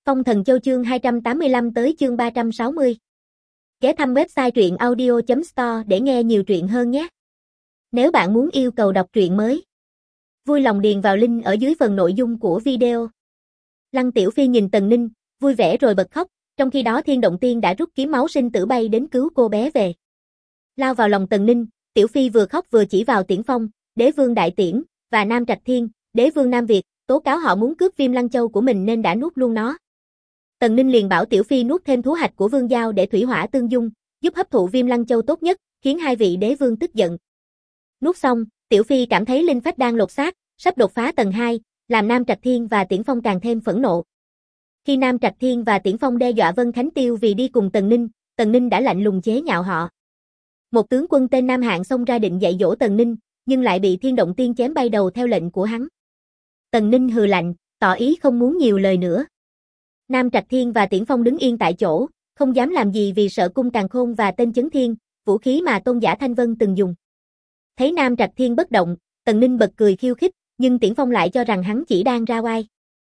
Phong Thần Châu chương 285 tới chương 360. Ghé thăm website truyện audio.store để nghe nhiều truyện hơn nhé. Nếu bạn muốn yêu cầu đọc truyện mới, vui lòng điền vào link ở dưới phần nội dung của video. Lăng Tiểu Phi nhìn Tần Ninh, vui vẻ rồi bật khóc, trong khi đó Thiên Động Tiên đã rút kiếm máu sinh tử bay đến cứu cô bé về. Lao vào lòng Tần Ninh, Tiểu Phi vừa khóc vừa chỉ vào Tiễn Phong, Đế Vương Đại Tiễn, và Nam Trạch Thiên, Đế Vương Nam Việt, tố cáo họ muốn cướp Viêm Lăng Châu của mình nên đã nuốt luôn nó. Tần Ninh liền bảo Tiểu Phi nuốt thêm thú hạch của Vương Giao để thủy hỏa tương dung, giúp hấp thụ Viêm Lăng Châu tốt nhất, khiến hai vị đế vương tức giận. Nuốt xong, Tiểu Phi cảm thấy linh phách đang lột xác, sắp đột phá tầng 2, làm Nam Trạch Thiên và Tiễn Phong càng thêm phẫn nộ. Khi Nam Trạch Thiên và Tiễn Phong đe dọa Vân Khánh Tiêu vì đi cùng Tần Ninh đã lạnh lùng chế nhạo họ. Một tướng quân tên Nam Hạng xông ra định dạy dỗ Tần Ninh, nhưng lại bị Thiên Động Tiên chém bay đầu theo lệnh của hắn. Tần Ninh hừ lạnh, tỏ ý không muốn nhiều lời nữa. Nam Trạch Thiên và Tiễn Phong đứng yên tại chỗ, không dám làm gì vì sợ cung càn khôn và tên chấn thiên, vũ khí mà Tôn giả Thanh Vân từng dùng. Thấy Nam Trạch Thiên bất động, Tần Ninh bật cười khiêu khích, nhưng Tiễn Phong lại cho rằng hắn chỉ đang ra oai.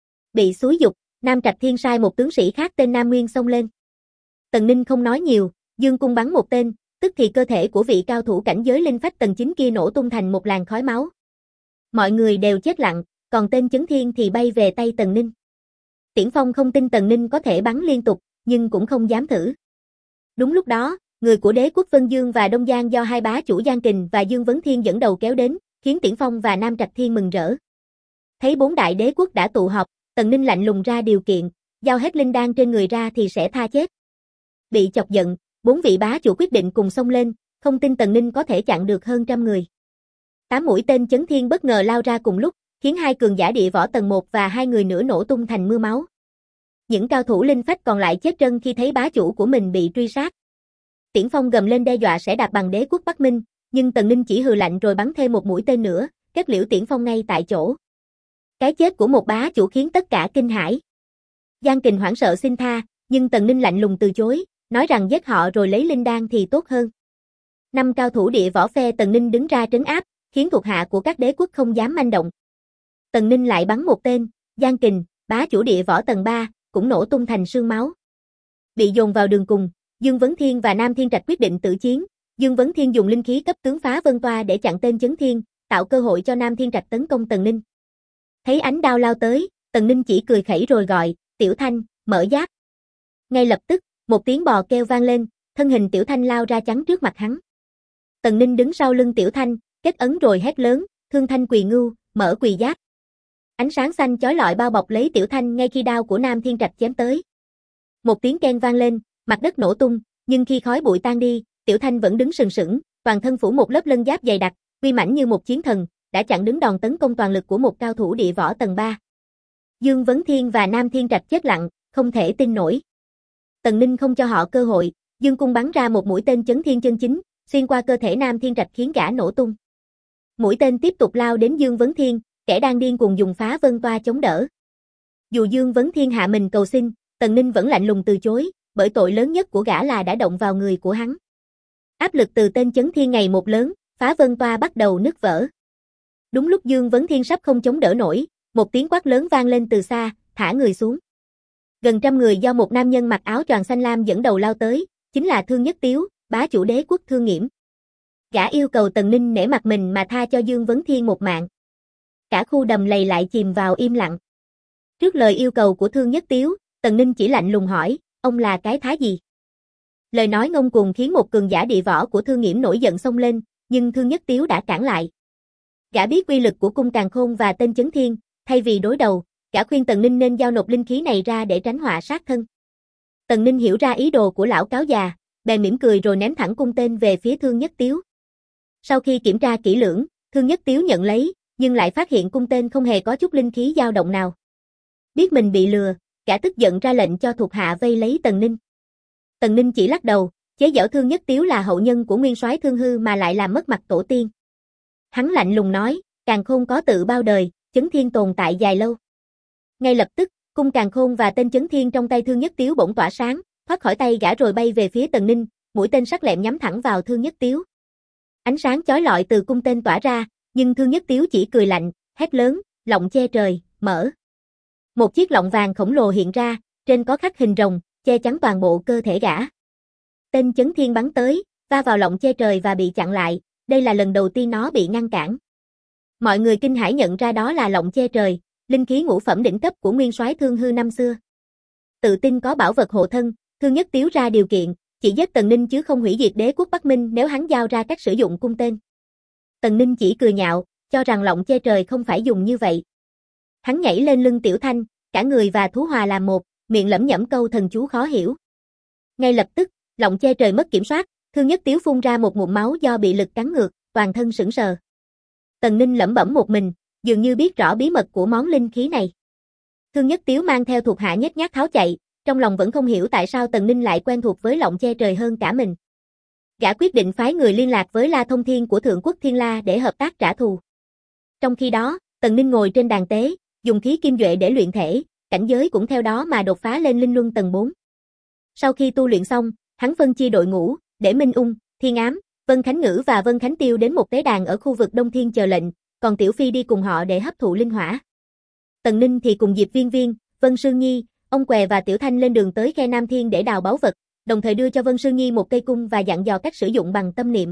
Bị xúi giục, Nam Trạch Thiên sai một tướng sĩ khác tên Nam Nguyên xông lên. Tần Ninh không nói nhiều, dương cung bắn một tên, tức thì cơ thể của vị cao thủ cảnh giới linh phách tầng 9 kia nổ tung thành một làn khói máu. Mọi người đều chết lặng, còn tên chấn thiên thì bay về tay Tần Ninh. Tiễn Phong không tin Tần Ninh có thể bắn liên tục, nhưng cũng không dám thử. Đúng lúc đó, người của đế quốc Vân Dương và Đông Giang do hai bá chủ Giang Kình và Dương Vấn Thiên dẫn đầu kéo đến, khiến Tiễn Phong và Nam Trạch Thiên mừng rỡ. Thấy bốn đại đế quốc đã tụ họp, Tần Ninh lạnh lùng ra điều kiện, giao hết linh đan trên người ra thì sẽ tha chết. Bị chọc giận, bốn vị bá chủ quyết định cùng xông lên, không tin Tần Ninh có thể chặn được hơn trăm người. 8 mũi tên chấn thiên bất ngờ lao ra cùng lúc, khiến hai cường giả địa võ tầng 1 và hai người nữa nổ tung thành mưa máu. Những cao thủ linh phách còn lại chết trân khi thấy bá chủ của mình bị truy sát. Tiễn Phong gầm lên đe dọa sẽ đạp bằng đế quốc Bắc Minh, nhưng Tần Ninh chỉ hừ lạnh rồi bắn thêm một mũi tên nữa, kết liễu Tiễn Phong ngay tại chỗ. Cái chết của một bá chủ khiến tất cả kinh hãi. Giang Kình hoảng sợ xin tha, nhưng Tần Ninh lạnh lùng từ chối, nói rằng giết họ rồi lấy linh đan thì tốt hơn. 5 cao thủ địa võ phe Tần Ninh đứng ra trấn áp, khiến thuộc hạ của các đế quốc không dám manh động. Tần Ninh lại bắn một tên, Giang Kình, bá chủ địa võ tầng 3, cũng nổ tung thành sương máu. Bị dồn vào đường cùng, Dương Vấn Thiên và Nam Thiên Trạch quyết định tử chiến. Dương Vấn Thiên dùng linh khí cấp tướng phá vân toa để chặn tên chấn thiên, tạo cơ hội cho Nam Thiên Trạch tấn công Tần Ninh. Thấy ánh đao lao tới, Tần Ninh chỉ cười khẩy rồi gọi, Tiểu Thanh, mở giáp. Ngay lập tức, một tiếng bò kêu vang lên, thân hình Tiểu Thanh lao ra chắn trước mặt hắn. Tần Ninh đứng sau lưng Tiểu Thanh, kết ấn rồi hét lớn, Thương Thanh Quỳ Ngưu, mở quỳ giáp. Ánh sáng xanh chói lọi bao bọc lấy Tiểu Thanh ngay khi đao của Nam Thiên Trạch chém tới. Một tiếng keng vang lên, mặt đất nổ tung, nhưng khi khói bụi tan đi, Tiểu Thanh vẫn đứng sừng sững, toàn thân phủ một lớp lân giáp dày đặc, uy mãnh như một chiến thần, đã chặn đứng đòn tấn công toàn lực của một cao thủ địa võ tầng 3. Dương Vấn Thiên và Nam Thiên Trạch chết lặng, không thể tin nổi. Tần Ninh không cho họ cơ hội, dương cung bắn ra một mũi tên chấn thiên chân chính, xuyên qua cơ thể Nam Thiên Trạch khiến gã nổ tung. Mũi tên tiếp tục lao đến Dương Vấn Thiên, kẻ đang điên cuồng dùng phá vân toa chống đỡ. Dù Dương Vấn Thiên hạ mình cầu xin, Tần Ninh vẫn lạnh lùng từ chối, bởi tội lớn nhất của gã là đã động vào người của hắn. Áp lực từ tên chấn thiên ngày một lớn, phá vân toa bắt đầu nứt vỡ. Đúng lúc Dương Vấn Thiên sắp không chống đỡ nổi, một tiếng quát lớn vang lên từ xa, thả người xuống. Gần trăm người do một nam nhân mặc áo choàng xanh lam dẫn đầu lao tới, chính là Thương Nhất Tiếu, bá chủ đế quốc Thương Nghiễm. Gã yêu cầu Tần Ninh nể mặt mình mà tha cho Dương Vấn Thiên một mạng. Cả khu đầm lầy lại chìm vào im lặng. Trước lời yêu cầu của Thương Nhất Tiếu, Tần Ninh chỉ lạnh lùng hỏi, ông là cái thá gì? Lời nói ngông cuồng khiến một cường giả địa võ của Thương Nghiễm nổi giận xông lên, nhưng Thương Nhất Tiếu đã cản lại. Gã biết uy lực của cung càn khôn và tên chấn thiên, thay vì đối đầu, gã khuyên Tần Ninh nên giao nộp linh khí này ra để tránh họa sát thân. Tần Ninh hiểu ra ý đồ của lão cáo già, bèn mỉm cười rồi ném thẳng cung tên về phía Thương Nhất Tiếu. Sau khi kiểm tra kỹ lưỡng, Thương Nhất Tiếu nhận lấy, nhưng lại phát hiện cung tên không hề có chút linh khí dao động nào. Biết mình bị lừa, gã tức giận ra lệnh cho thuộc hạ vây lấy Tần Ninh. Tần Ninh chỉ lắc đầu, chế giễu Thương Nhất Tiếu là hậu nhân của nguyên soái Thương Hư mà lại làm mất mặt tổ tiên. Hắn lạnh lùng nói, càn khôn có tự bao đời, chấn thiên tồn tại dài lâu. Ngay lập tức, cung càn khôn và tên chấn thiên trong tay Thương Nhất Tiếu bỗng tỏa sáng, thoát khỏi tay gã rồi bay về phía Tần Ninh, mũi tên sắc lẹm nhắm thẳng vào Thương Nhất Tiếu. Ánh sáng chói lọi từ cung tên tỏa ra, nhưng Thương Nhất Tiếu chỉ cười lạnh, hét lớn, lọng che trời, mở. Một chiếc lọng vàng khổng lồ hiện ra, trên có khắc hình rồng, che chắn toàn bộ cơ thể gã. Tên Chấn Thiên bắn tới, va vào lọng che trời và bị chặn lại, đây là lần đầu tiên nó bị ngăn cản. Mọi người kinh hãi nhận ra đó là lọng che trời, linh khí ngũ phẩm đỉnh cấp của nguyên soái Thương Hư năm xưa. Tự tin có bảo vật hộ thân, Thương Nhất Tiếu ra điều kiện, chỉ giết Tần Ninh chứ không hủy diệt đế quốc Bắc Minh nếu hắn giao ra cách sử dụng cung tên. Tần Ninh chỉ cười nhạo, cho rằng lọng che trời không phải dùng như vậy. Hắn nhảy lên lưng Tiểu Thanh, cả người và thú hòa làm một, miệng lẩm nhẩm câu thần chú khó hiểu. Ngay lập tức, lọng che trời mất kiểm soát, Thương Nhất Tiếu phun ra một ngụm máu do bị lực cắn ngược, toàn thân sững sờ. Tần Ninh lẩm bẩm một mình, dường như biết rõ bí mật của món linh khí này. Thương Nhất Tiếu mang theo thuộc hạ nhếch nhác tháo chạy, trong lòng vẫn không hiểu tại sao Tần Ninh lại quen thuộc với lọng che trời hơn cả mình. Gã quyết định phái người liên lạc với La Thông Thiên của Thượng Quốc Thiên La để hợp tác trả thù. Trong khi đó, Tần Ninh ngồi trên đàn tế, dùng khí kim duệ để luyện thể, cảnh giới cũng theo đó mà đột phá lên linh luân tầng 4. Sau khi tu luyện xong, hắn phân chia đội ngũ, để Minh Ung, Thiên Ám, Vân Khánh Ngữ và Vân Khánh Tiêu đến một tế đàn ở khu vực Đông Thiên chờ lệnh, còn Tiểu Phi đi cùng họ để hấp thụ linh hỏa. Tần Ninh thì cùng Diệp Viên Viên, Vân Sương Nhi, ông Què và Tiểu Thanh lên đường tới khe Nam Thiên để đào báu vật, đồng thời đưa cho Vân Sương Nhi một cây cung và dặn dò cách sử dụng bằng tâm niệm.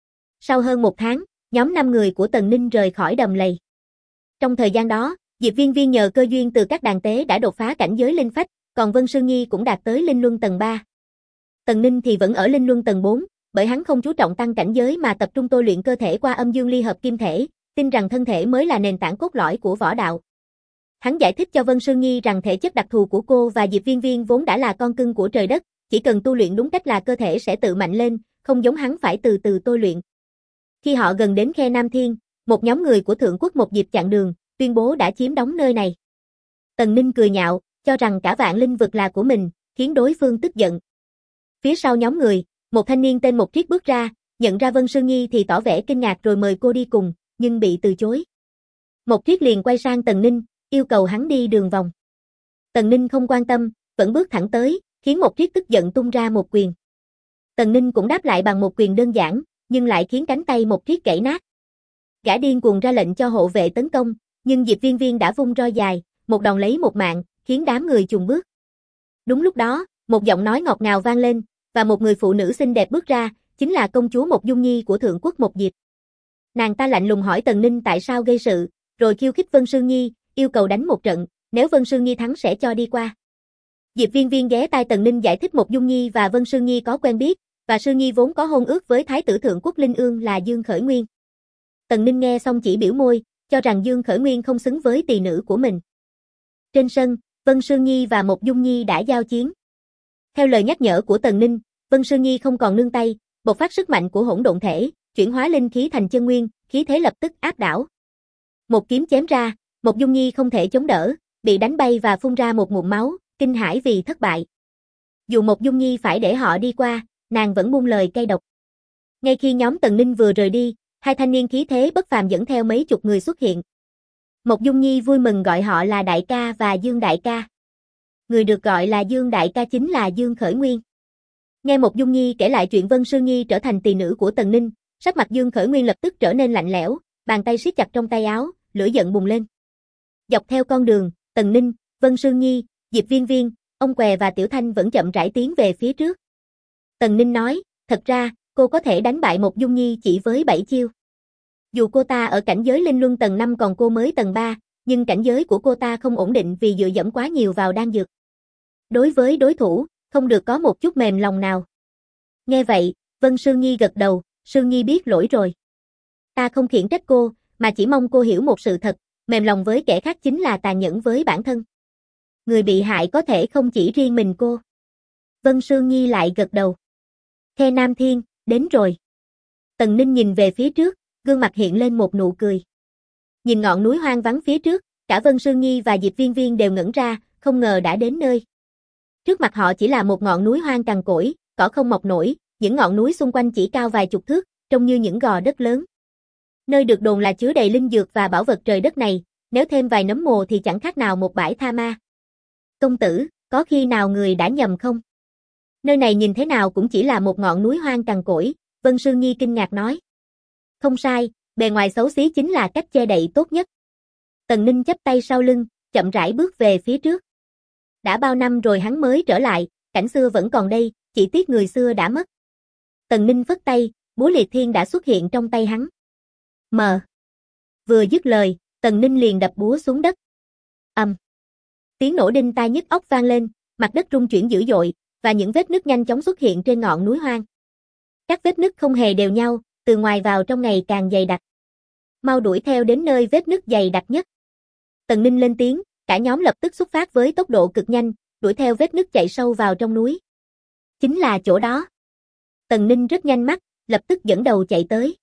Sau hơn một tháng, nhóm 5 người của Tần Ninh rời khỏi đầm lầy. Trong thời gian đó, Diệp Viên Viên nhờ cơ duyên từ các đàn tế đã đột phá cảnh giới linh phách, còn Vân Sương Nhi cũng đạt tới linh luân tầng 3. Tần Ninh thì vẫn ở linh luân tầng 4, bởi hắn không chú trọng tăng cảnh giới mà tập trung tôi luyện cơ thể qua âm dương ly hợp kim thể, tin rằng thân thể mới là nền tảng cốt lõi của võ đạo. Hắn giải thích cho Vân Sương Nhi rằng thể chất đặc thù của cô và Diệp Viên Viên vốn đã là con cưng của trời đất, chỉ cần tu luyện đúng cách là cơ thể sẽ tự mạnh lên, không giống hắn phải từ từ tôi luyện. Khi họ gần đến khe Nam Thiên, một nhóm người của Thượng Quốc một dịp chặn đường, tuyên bố đã chiếm đóng nơi này. Tần Ninh cười nhạo, cho rằng cả vạn linh vực là của mình, khiến đối phương tức giận. Phía sau nhóm người, một thanh niên tên Một Triết bước ra, nhận ra Vân Sương Nhi thì tỏ vẻ kinh ngạc rồi mời cô đi cùng, nhưng bị từ chối. Một Triết liền quay sang Tần Ninh, yêu cầu hắn đi đường vòng. Tần Ninh không quan tâm, vẫn bước thẳng tới, khiến Một Triết tức giận tung ra một quyền. Tần Ninh cũng đáp lại bằng một quyền đơn giản, nhưng lại khiến cánh tay Một Triết gãy nát. Gã điên cuồng ra lệnh cho hộ vệ tấn công, nhưng Diệp Viên Viên đã vung roi dài, một đòn lấy một mạng, khiến đám người chùn bước. Đúng lúc đó, một giọng nói ngọt ngào vang lên, và một người phụ nữ xinh đẹp bước ra, chính là công chúa Một Dung Nhi của Thượng Quốc Một Diệp. Nàng ta lạnh lùng hỏi Tần Ninh tại sao gây sự, rồi khiêu khích Vân Sương Nhi, yêu cầu đánh một trận, nếu Vân Sương Nhi thắng sẽ cho đi qua. Diệp Viên Viên ghé tai Tần Ninh giải thích Một Dung Nhi và Vân Sương Nhi có quen biết, và Sương Nhi vốn có hôn ước với Thái tử Thượng Quốc Linh Ương là Dương Khởi Nguyên. Tần Ninh nghe xong chỉ biểu môi, cho rằng Dương Khởi Nguyên không xứng với tỳ nữ của mình. Trên sân, Vân Sương Nhi và Một Dung Nhi đã giao chiến. Theo lời nhắc nhở của Tần Ninh, Vân Sương Nhi không còn nương tay, bộc phát sức mạnh của hỗn độn thể, chuyển hóa linh khí thành chân nguyên, khí thế lập tức áp đảo. Một kiếm chém ra, Một Dung Nhi không thể chống đỡ, bị đánh bay và phun ra một ngụm máu, kinh hãi vì thất bại. Dù Một Dung Nhi phải để họ đi qua, nàng vẫn buông lời cay độc. Ngay khi nhóm Tần Ninh vừa rời đi, hai thanh niên khí thế bất phàm dẫn theo mấy chục người xuất hiện. Một Dung Nhi vui mừng gọi họ là đại ca và Dương đại ca. Người được gọi là Dương đại ca chính là Dương Khởi Nguyên. Nghe Một Dung Nhi kể lại chuyện Vân Sương Nhi trở thành tỳ nữ của Tần Ninh, sắc mặt Dương Khởi Nguyên lập tức trở nên lạnh lẽo, bàn tay siết chặt trong tay áo, lửa giận bùng lên. Dọc theo con đường, Tần Ninh, Vân Sương Nhi, Diệp Viên Viên, ông Què và Tiểu Thanh vẫn chậm rãi tiến về phía trước. Tần Ninh nói, thật ra, cô có thể đánh bại Một Dung Nhi chỉ với 7 chiêu. Dù cô ta ở cảnh giới linh luân tầng 5 còn cô mới tầng 3, nhưng cảnh giới của cô ta không ổn định vì dựa dẫm quá nhiều vào đan dược. Đối với đối thủ, không được có một chút mềm lòng nào. Nghe vậy, Vân Sương Nhi gật đầu, Sương Nhi biết lỗi rồi. Ta không khiển trách cô, mà chỉ mong cô hiểu một sự thật, mềm lòng với kẻ khác chính là tàn nhẫn với bản thân. Người bị hại có thể không chỉ riêng mình cô. Vân Sương Nhi lại gật đầu. Khe Nam Thiên, đến rồi. Tần Ninh nhìn về phía trước, gương mặt hiện lên một nụ cười. Nhìn ngọn núi hoang vắng phía trước, cả Vân Sương Nhi và Diệp Viên Viên đều ngẩn ra, không ngờ đã đến nơi. Trước mặt họ chỉ là một ngọn núi hoang cằn cỗi, cỏ không mọc nổi, những ngọn núi xung quanh chỉ cao vài chục thước, trông như những gò đất lớn. Nơi được đồn là chứa đầy linh dược và bảo vật trời đất này, nếu thêm vài nấm mồ thì chẳng khác nào một bãi tha ma. Công tử, có khi nào người đã nhầm không? Nơi này nhìn thế nào cũng chỉ là một ngọn núi hoang cằn cỗi, Vân Sương Nhi kinh ngạc nói. Không sai, bề ngoài xấu xí chính là cách che đậy tốt nhất. Tần Ninh chắp tay sau lưng, chậm rãi bước về phía trước. Đã bao năm rồi hắn mới trở lại, cảnh xưa vẫn còn đây, chỉ tiếc người xưa đã mất. Tần Ninh phất tay, búa liệt thiên đã xuất hiện trong tay hắn. Vừa dứt lời, Tần Ninh liền đập búa xuống đất. Tiếng nổ đinh tai nhức óc vang lên, mặt đất rung chuyển dữ dội, và những vết nứt nhanh chóng xuất hiện trên ngọn núi hoang. Các vết nứt không hề đều nhau, từ ngoài vào trong ngày càng dày đặc. Mau đuổi theo đến nơi vết nứt dày đặc nhất. Tần Ninh lên tiếng, cả nhóm lập tức xuất phát với tốc độ cực nhanh, đuổi theo vết nứt chạy sâu vào trong núi. Chính là chỗ đó. Tần Ninh rất nhanh mắt, lập tức dẫn đầu chạy tới.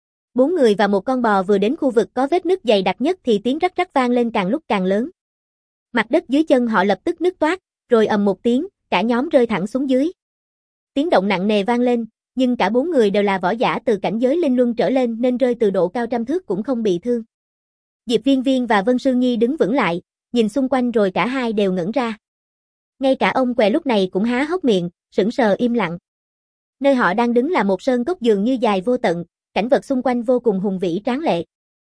4 người và một con bò vừa đến khu vực có vết nứt dày đặc nhất thì tiếng rắc rắc vang lên càng lúc càng lớn. Mặt đất dưới chân họ lập tức nứt toác, rồi ầm một tiếng, cả nhóm rơi thẳng xuống dưới. Tiếng động nặng nề vang lên, nhưng cả 4 người đều là võ giả từ cảnh giới linh luân trở lên nên rơi từ độ cao trăm thước cũng không bị thương. Diệp Viên Viên và Vân Sương Nhi đứng vững lại, nhìn xung quanh rồi cả hai đều ngẩn ra. Ngay cả ông què lúc này cũng há hốc miệng, sững sờ im lặng. Nơi họ đang đứng là một sơn cốc dường như dài vô tận, cảnh vật xung quanh vô cùng hùng vĩ tráng lệ.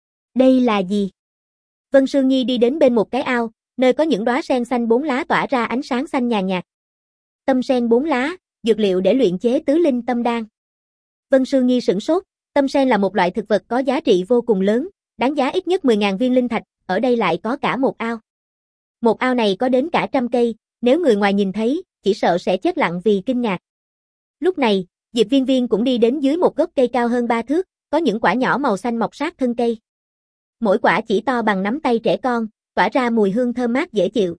Đây là gì? Vân Sương Nhi đi đến bên một cái ao, nơi có những đóa sen xanh 4 lá tỏa ra ánh sáng xanh nhàn nhạt. Tâm sen 4 lá, dược liệu để luyện chế tứ linh tâm đan. Vân Sương Nhi sửng sốt, tâm sen là một loại thực vật có giá trị vô cùng lớn, đáng giá ít nhất 10.000 viên linh thạch, ở đây lại có cả một ao. Một ao này có đến cả 100 cây, nếu người ngoài nhìn thấy, chỉ sợ sẽ chết lặng vì kinh ngạc. Lúc này, Diệp Viên Viên cũng đi đến dưới một gốc cây cao hơn 3 thước, có những quả nhỏ màu xanh mọc sát thân cây. Mỗi quả chỉ to bằng nắm tay trẻ con, tỏa ra mùi hương thơm mát dễ chịu.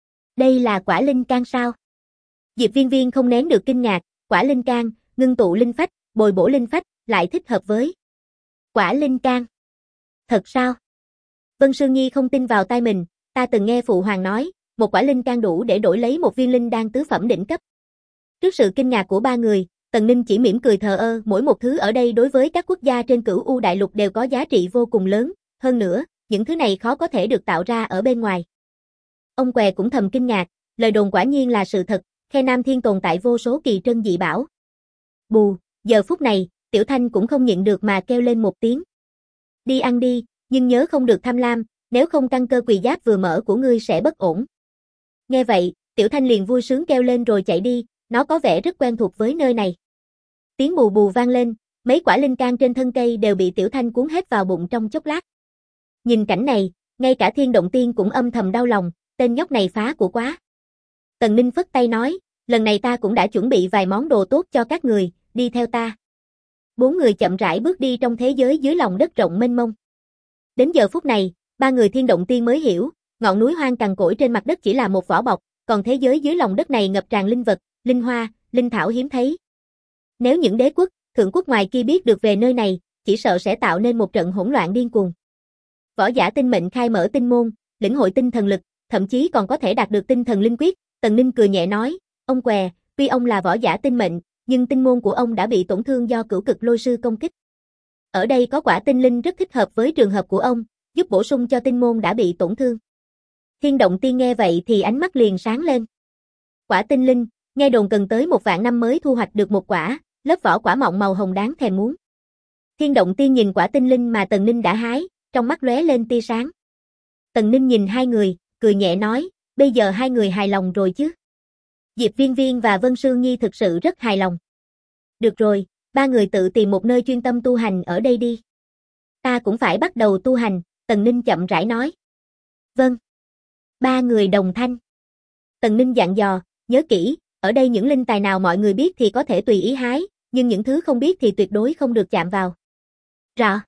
Đây là quả linh can sao? Diệp Viên Viên không nén được kinh ngạc, quả linh can, ngưng tụ linh phách, bồi bổ linh phách, lại thích hợp với quả linh can. Thật sao? Vân Sương Nhi không tin vào tai mình, ta từng nghe phụ hoàng nói, một quả linh can đủ để đổi lấy một viên linh đan tứ phẩm đỉnh cấp. Trước sự kinh ngạc của 3 người, Tần Ninh chỉ mỉm cười thờ ơ, mỗi một thứ ở đây đối với các quốc gia trên Cửu U đại lục đều có giá trị vô cùng lớn, hơn nữa, những thứ này khó có thể được tạo ra ở bên ngoài. Ông què cũng thầm kinh ngạc, lời đồn quả nhiên là sự thật, khe Nam Thiên tồn tại vô số kỳ trân dị bảo. Bù, giờ phút này, Tiểu Thanh cũng không nhịn được mà kêu lên một tiếng. Đi ăn đi, nhưng nhớ không được tham lam, nếu không căn cơ quỳ giáp vừa mở của ngươi sẽ bất ổn. Nghe vậy, Tiểu Thanh liền vui sướng kêu lên rồi chạy đi, nó có vẻ rất quen thuộc với nơi này. Tiếng bù bù vang lên, mấy quả linh can trên thân cây đều bị Tiểu Thanh cuốn hết vào bụng trong chốc lát. Nhìn cảnh này, ngay cả Thiên Động Tiên cũng âm thầm đau lòng, tên nhóc này phá của quá. Tần Ninh phất tay nói, lần này ta cũng đã chuẩn bị vài món đồ tốt cho các người, đi theo ta. 4 người chậm rãi bước đi trong thế giới dưới lòng đất rộng mênh mông. Đến giờ phút này, 3 người Thiên Động Tiên mới hiểu, ngọn núi hoang cằn cỗi trên mặt đất chỉ là một vỏ bọc, còn thế giới dưới lòng đất này ngập tràn linh vật, linh hoa, linh thảo hiếm thấy. Nếu những đế quốc, thượng quốc ngoài kia biết được về nơi này, chỉ sợ sẽ tạo nên một trận hỗn loạn điên cuồng. Võ giả tinh mệnh khai mở tinh môn, lĩnh hội tinh thần lực, thậm chí còn có thể đạt được tinh thần linh quyết. Tần Ninh cười nhẹ nói, ông què, tuy ông là võ giả tinh mệnh, nhưng tinh môn của ông đã bị tổn thương do Cửu Cực Lôi Sư công kích. Ở đây có quả tinh linh rất thích hợp với trường hợp của ông, giúp bổ sung cho tinh môn đã bị tổn thương. Thiên Động Tiên nghe vậy thì ánh mắt liền sáng lên. Quả tinh linh, nghe đồn cần tới 1 vạn năm mới thu hoạch được một quả, lớp vỏ quả mọng màu hồng đáng thèm muốn. Thiên Động Tiên nhìn quả tinh linh mà Tần Ninh đã hái, trong mắt lóe lên tia sáng. Tần Ninh nhìn hai người, cười nhẹ nói, bây giờ hai người hài lòng rồi chứ? Diệp Viên Viên và Vân Sương Nhi thực sự rất hài lòng. Được rồi, 3 người tự tìm một nơi chuyên tâm tu hành ở đây đi. Ta cũng phải bắt đầu tu hành, Tần Ninh chậm rãi nói. Vâng. 3 người đồng thanh. Tần Ninh dặn dò, nhớ kỹ, ở đây những linh tài nào mọi người biết thì có thể tùy ý hái, nhưng những thứ không biết thì tuyệt đối không được chạm vào. Rõ.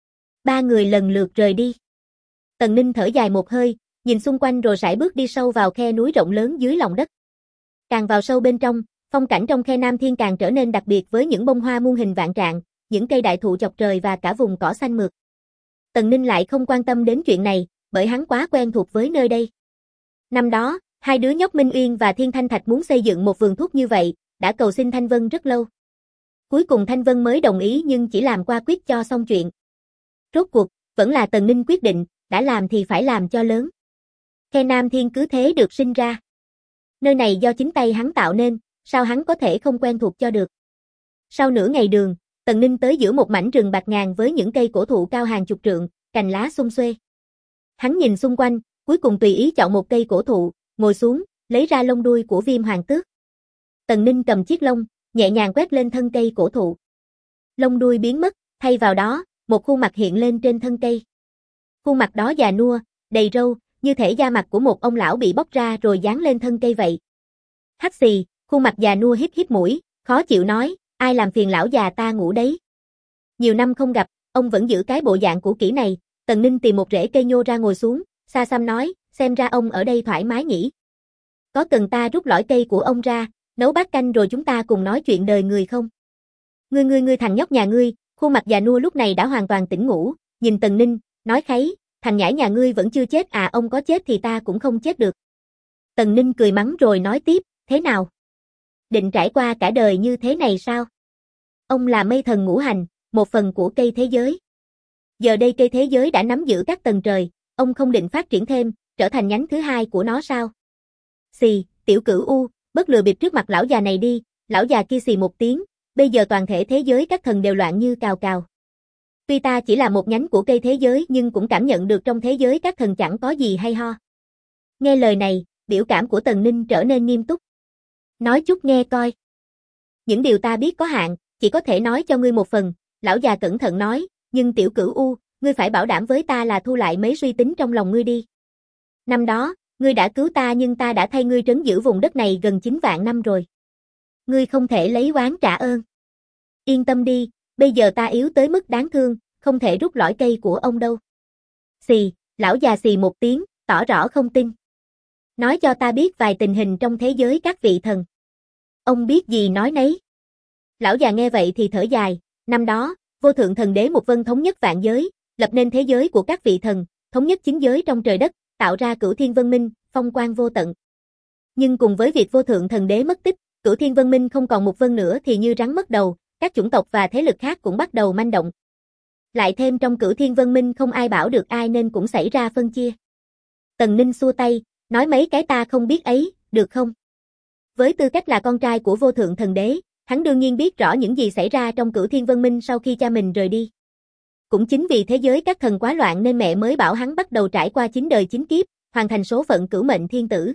3 người lần lượt rời đi. Tần Ninh thở dài một hơi, nhìn xung quanh rồi sải bước đi sâu vào khe núi rộng lớn dưới lòng đất. Càng vào sâu bên trong, phong cảnh trong khe Nam Thiên càng trở nên đặc biệt với những bông hoa muôn hình vạn trạng, những cây đại thụ chọc trời và cả vùng cỏ xanh mượt. Tần Ninh lại không quan tâm đến chuyện này, bởi hắn quá quen thuộc với nơi đây. Năm đó, hai đứa nhóc Minh Uyên và Thiên Thanh Thạch muốn xây dựng một vườn thuốc như vậy, đã cầu xin Thanh Vân rất lâu. Cuối cùng Thanh Vân mới đồng ý nhưng chỉ làm qua quyết cho xong chuyện. Rốt cuộc, vẫn là Tần Ninh quyết định, đã làm thì phải làm cho lớn. Khe Nam Thiên cứ thế được sinh ra. Nơi này do chính tay hắn tạo nên, sao hắn có thể không quen thuộc cho được. Sau nửa ngày đường, Tần Ninh tới giữa một mảnh rừng bạt ngàn với những cây cổ thụ cao hàng chục trượng, cành lá xum xuê. Hắn nhìn xung quanh, cuối cùng tùy ý chọn một cây cổ thụ, ngồi xuống, lấy ra lông đuôi của Viêm Hoàng Tước. Tần Ninh cầm chiếc lông, nhẹ nhàng quét lên thân cây cổ thụ. Lông đuôi biến mất, thay vào đó, một khuôn mặt hiện lên trên thân cây. Khuôn mặt đó già nua, đầy râu, như thể da mặt của một ông lão bị bóc ra rồi dán lên thân cây vậy. Hắc xì, khuôn mặt già nua hít hít mũi, khó chịu nói, ai làm phiền lão già ta ngủ đấy. Nhiều năm không gặp, ông vẫn giữ cái bộ dạng cũ kỹ này. Tần Ninh tìm một rễ cây nhô ra ngồi xuống, xa xăm nói, xem ra ông ở đây thoải mái nhỉ. Có cần ta rút lõi cây của ông ra, nấu bát canh rồi chúng ta cùng nói chuyện đời người không? Ngươi thằng nhóc nhà ngươi, khuôn mặt già nua lúc này đã hoàn toàn tỉnh ngủ, nhìn Tần Ninh, nói kháy, thằng nhãi nhà ngươi vẫn chưa chết à, ông có chết thì ta cũng không chết được. Tần Ninh cười mắng rồi nói tiếp, thế nào? Định trải qua cả đời như thế này sao? Ông là mây thần ngũ hành, một phần của cây thế giới. Giờ đây cây thế giới đã nắm giữ các tầng trời, ông không định phát triển thêm, trở thành nhánh thứ hai của nó sao? Xì, tiểu cửu u, bớt lừa bịp trước mặt lão già này đi, lão già kia xì một tiếng, bây giờ toàn thể thế giới các thần đều loạn như cào cào. Tuy ta chỉ là một nhánh của cây thế giới nhưng cũng cảm nhận được trong thế giới các thần chẳng có gì hay ho. Nghe lời này, biểu cảm của Tần Ninh trở nên nghiêm túc. Nói chút nghe coi. Những điều ta biết có hạn, chỉ có thể nói cho ngươi một phần, lão già cẩn thận nói, nhưng tiểu cửu u, ngươi phải bảo đảm với ta là thu lại mấy suy tính trong lòng ngươi đi. Năm đó, ngươi đã cứu ta nhưng ta đã thay ngươi trấn giữ vùng đất này gần 9 vạn năm rồi. Ngươi không thể lấy oán trả ơn. Yên tâm đi, bây giờ ta yếu tới mức đáng thương, không thể rút lõi cây của ông đâu. Xì, lão già xì một tiếng, tỏ rõ không tin. Nói cho ta biết vài tình hình trong thế giới các vị thần. Ông biết gì nói nấy. Lão già nghe vậy thì thở dài, năm đó, vô thượng thần đế một vân thống nhất vạn giới, lập nên thế giới của các vị thần, thống nhất chính giới trong trời đất, tạo ra cửu thiên vân minh, phong quang vô tận. Nhưng cùng với việc vô thượng thần đế mất tích, cửu thiên vân minh không còn một vân nữa thì như rắn mất đầu, các chủng tộc và thế lực khác cũng bắt đầu manh động. Lại thêm trong cửu thiên vân minh không ai bảo được ai nên cũng xảy ra phân chia. Tần Ninh xua tay, nói mấy cái ta không biết ấy, được không? Với tư cách là con trai của vô thượng thần đế, hắn đương nhiên biết rõ những gì xảy ra trong cửu thiên vân minh sau khi cha mình rời đi. Cũng chính vì thế giới các thần quá loạn nên mẹ mới bảo hắn bắt đầu trải qua 9 đời 9 kiếp, hoàn thành số phận cửu mệnh thiên tử.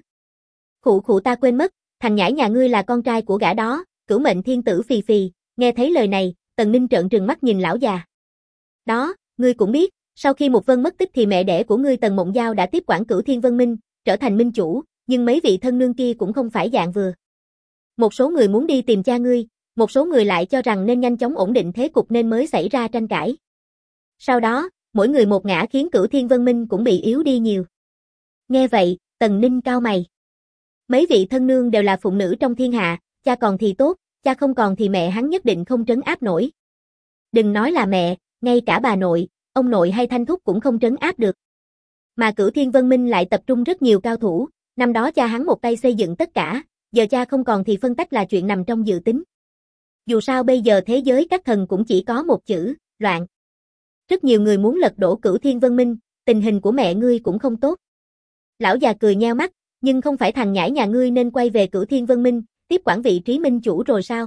Khụ ta quên mất, thằng nhãi nhà ngươi là con trai của gã đó, cửu mệnh thiên tử phì phì, nghe thấy lời này, Tần Ninh trợn trừng mắt nhìn lão già. Đó, ngươi cũng biết, sau khi một vân mất tích thì mẹ đẻ của ngươi Tần Mộng Giao đã tiếp quản cửu thiên vân minh, trở thành minh chủ, nhưng mấy vị thân nương kia cũng không phải dạng vừa. Một số người muốn đi tìm cha ngươi, một số người lại cho rằng nên nhanh chóng ổn định thế cục nên mới xảy ra tranh cãi. Sau đó, mỗi người một ngã khiến cửu thiên vân minh cũng bị yếu đi nhiều. Nghe vậy, Tần Ninh cau mày. Mấy vị thân nương đều là phụng nữ trong thiên hạ, cha còn thì tốt, cha không còn thì mẹ hắn nhất định không trấn áp nổi. Đừng nói là mẹ, ngay cả bà nội, ông nội hay thanh thúc cũng không trấn áp được. Mà cửu thiên vân minh lại tập trung rất nhiều cao thủ, năm đó cha hắn một tay xây dựng tất cả, giờ cha không còn thì phân tách là chuyện nằm trong dự tính. Dù sao bây giờ thế giới các thần cũng chỉ có một chữ, loạn. Rất nhiều người muốn lật đổ cửu thiên vân minh, tình hình của mẹ ngươi cũng không tốt. Lão già cười nheo mắt, nhưng không phải thằng nhãi nhà ngươi nên quay về cửu thiên vân minh, tiếp quản vị trí minh chủ rồi sao?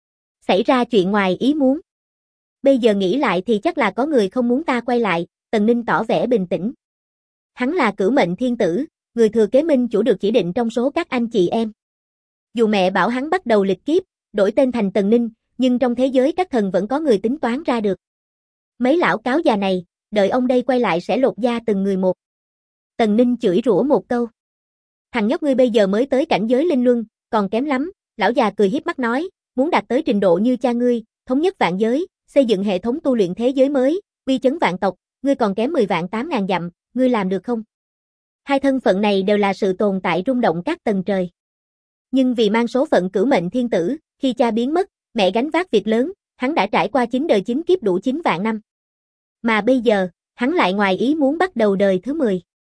Xảy ra chuyện ngoài ý muốn. Bây giờ nghĩ lại thì chắc là có người không muốn ta quay lại, Tần Ninh tỏ vẻ bình tĩnh. Hắn là cửu mệnh thiên tử, người thừa kế minh chủ được chỉ định trong số các anh chị em. Dù mẹ bảo hắn bắt đầu lịch kiếp, đổi tên thành Tần Ninh, nhưng trong thế giới các thần vẫn có người tính toán ra được. Mấy lão cáo già này, đợi ông đây quay lại sẽ lột da từng người một. Tần Ninh chửi rủa một câu. Thằng nhóc ngươi bây giờ mới tới cảnh giới linh luân, còn kém lắm, lão già cười hiếp mắt nói, muốn đạt tới trình độ như cha ngươi, thống nhất vạn giới, xây dựng hệ thống tu luyện thế giới mới, uy chấn vạn tộc, ngươi còn kém 10 vạn 8 ngàn dặm, ngươi làm được không? Hai thân phận này đều là sự tồn tại rung động các tầng trời. Nhưng vì mang số phận cửu mệnh thiên tử, khi cha biến mất, mẹ gánh vác việc lớn, hắn đã trải qua 9 đời 9 kiếp đủ 9 vạn năm. Mà bây giờ, hắn lại ngoài ý muốn bắt đầu đời thứ 10.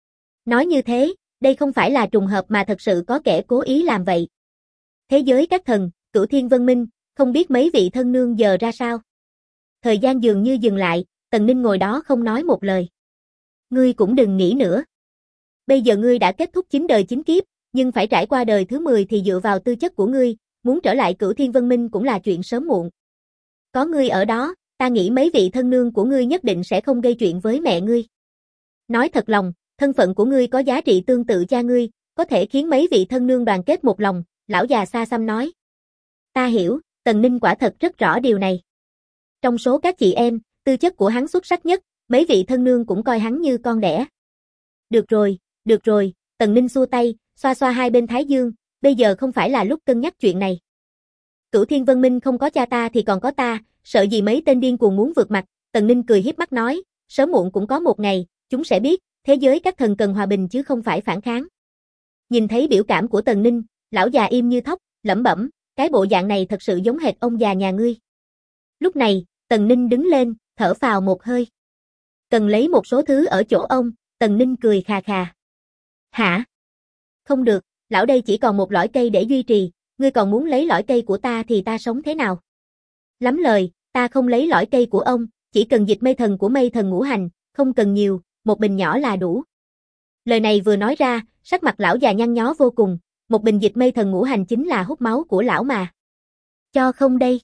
Nói như thế, đây không phải là trùng hợp mà thật sự có kẻ cố ý làm vậy. Thế giới các thần, cửu thiên vân minh, không biết mấy vị thân nương giờ ra sao. Thời gian dường như dừng lại, Tần Ninh ngồi đó không nói một lời. Ngươi cũng đừng nghĩ nữa. Bây giờ ngươi đã kết thúc 9 đời 9 kiếp, nhưng phải trải qua đời thứ 10 thì dựa vào tư chất của ngươi, muốn trở lại cửu thiên vân minh cũng là chuyện sớm muộn. Có ngươi ở đó, ta nghĩ mấy vị thân nương của ngươi nhất định sẽ không gây chuyện với mẹ ngươi. Nói thật lòng, thân phận của ngươi có giá trị tương tự cha ngươi, có thể khiến mấy vị thân nương đoàn kết một lòng, lão già xa xăm nói. Ta hiểu, Tần Ninh quả thật rất rõ điều này. Trong số các chị em, tư chất của hắn xuất sắc nhất, mấy vị thân nương cũng coi hắn như con đẻ. Được rồi, Tần Ninh xua tay, xoa xoa hai bên thái dương, bây giờ không phải là lúc cân nhắc chuyện này. Cửu Thiên Vân Minh không có cha ta thì còn có ta, sợ gì mấy tên điên cuồng muốn vượt mặt, Tần Ninh cười hiếp mắt nói, sớm muộn cũng có một ngày, chúng sẽ biết, thế giới các thần cần hòa bình chứ không phải phản kháng. Nhìn thấy biểu cảm của Tần Ninh, lão già im như thóc, lẩm bẩm, cái bộ dạng này thật sự giống hệt ông già nhà ngươi. Lúc này, Tần Ninh đứng lên, thở phào một hơi. Cần lấy một số thứ ở chỗ ông, Tần Ninh cười khà khà. Hả? Không được, lão đây chỉ còn một lõi cây để duy trì, ngươi còn muốn lấy lõi cây của ta thì ta sống thế nào? Lắm lời, ta không lấy lõi cây của ông, chỉ cần dịch mây thần của mây thần ngũ hành, không cần nhiều, một bình nhỏ là đủ. Lời này vừa nói ra, sắc mặt lão già nhăn nhó vô cùng, một bình dịch mây thần ngũ hành chính là hút máu của lão mà. Cho không đây?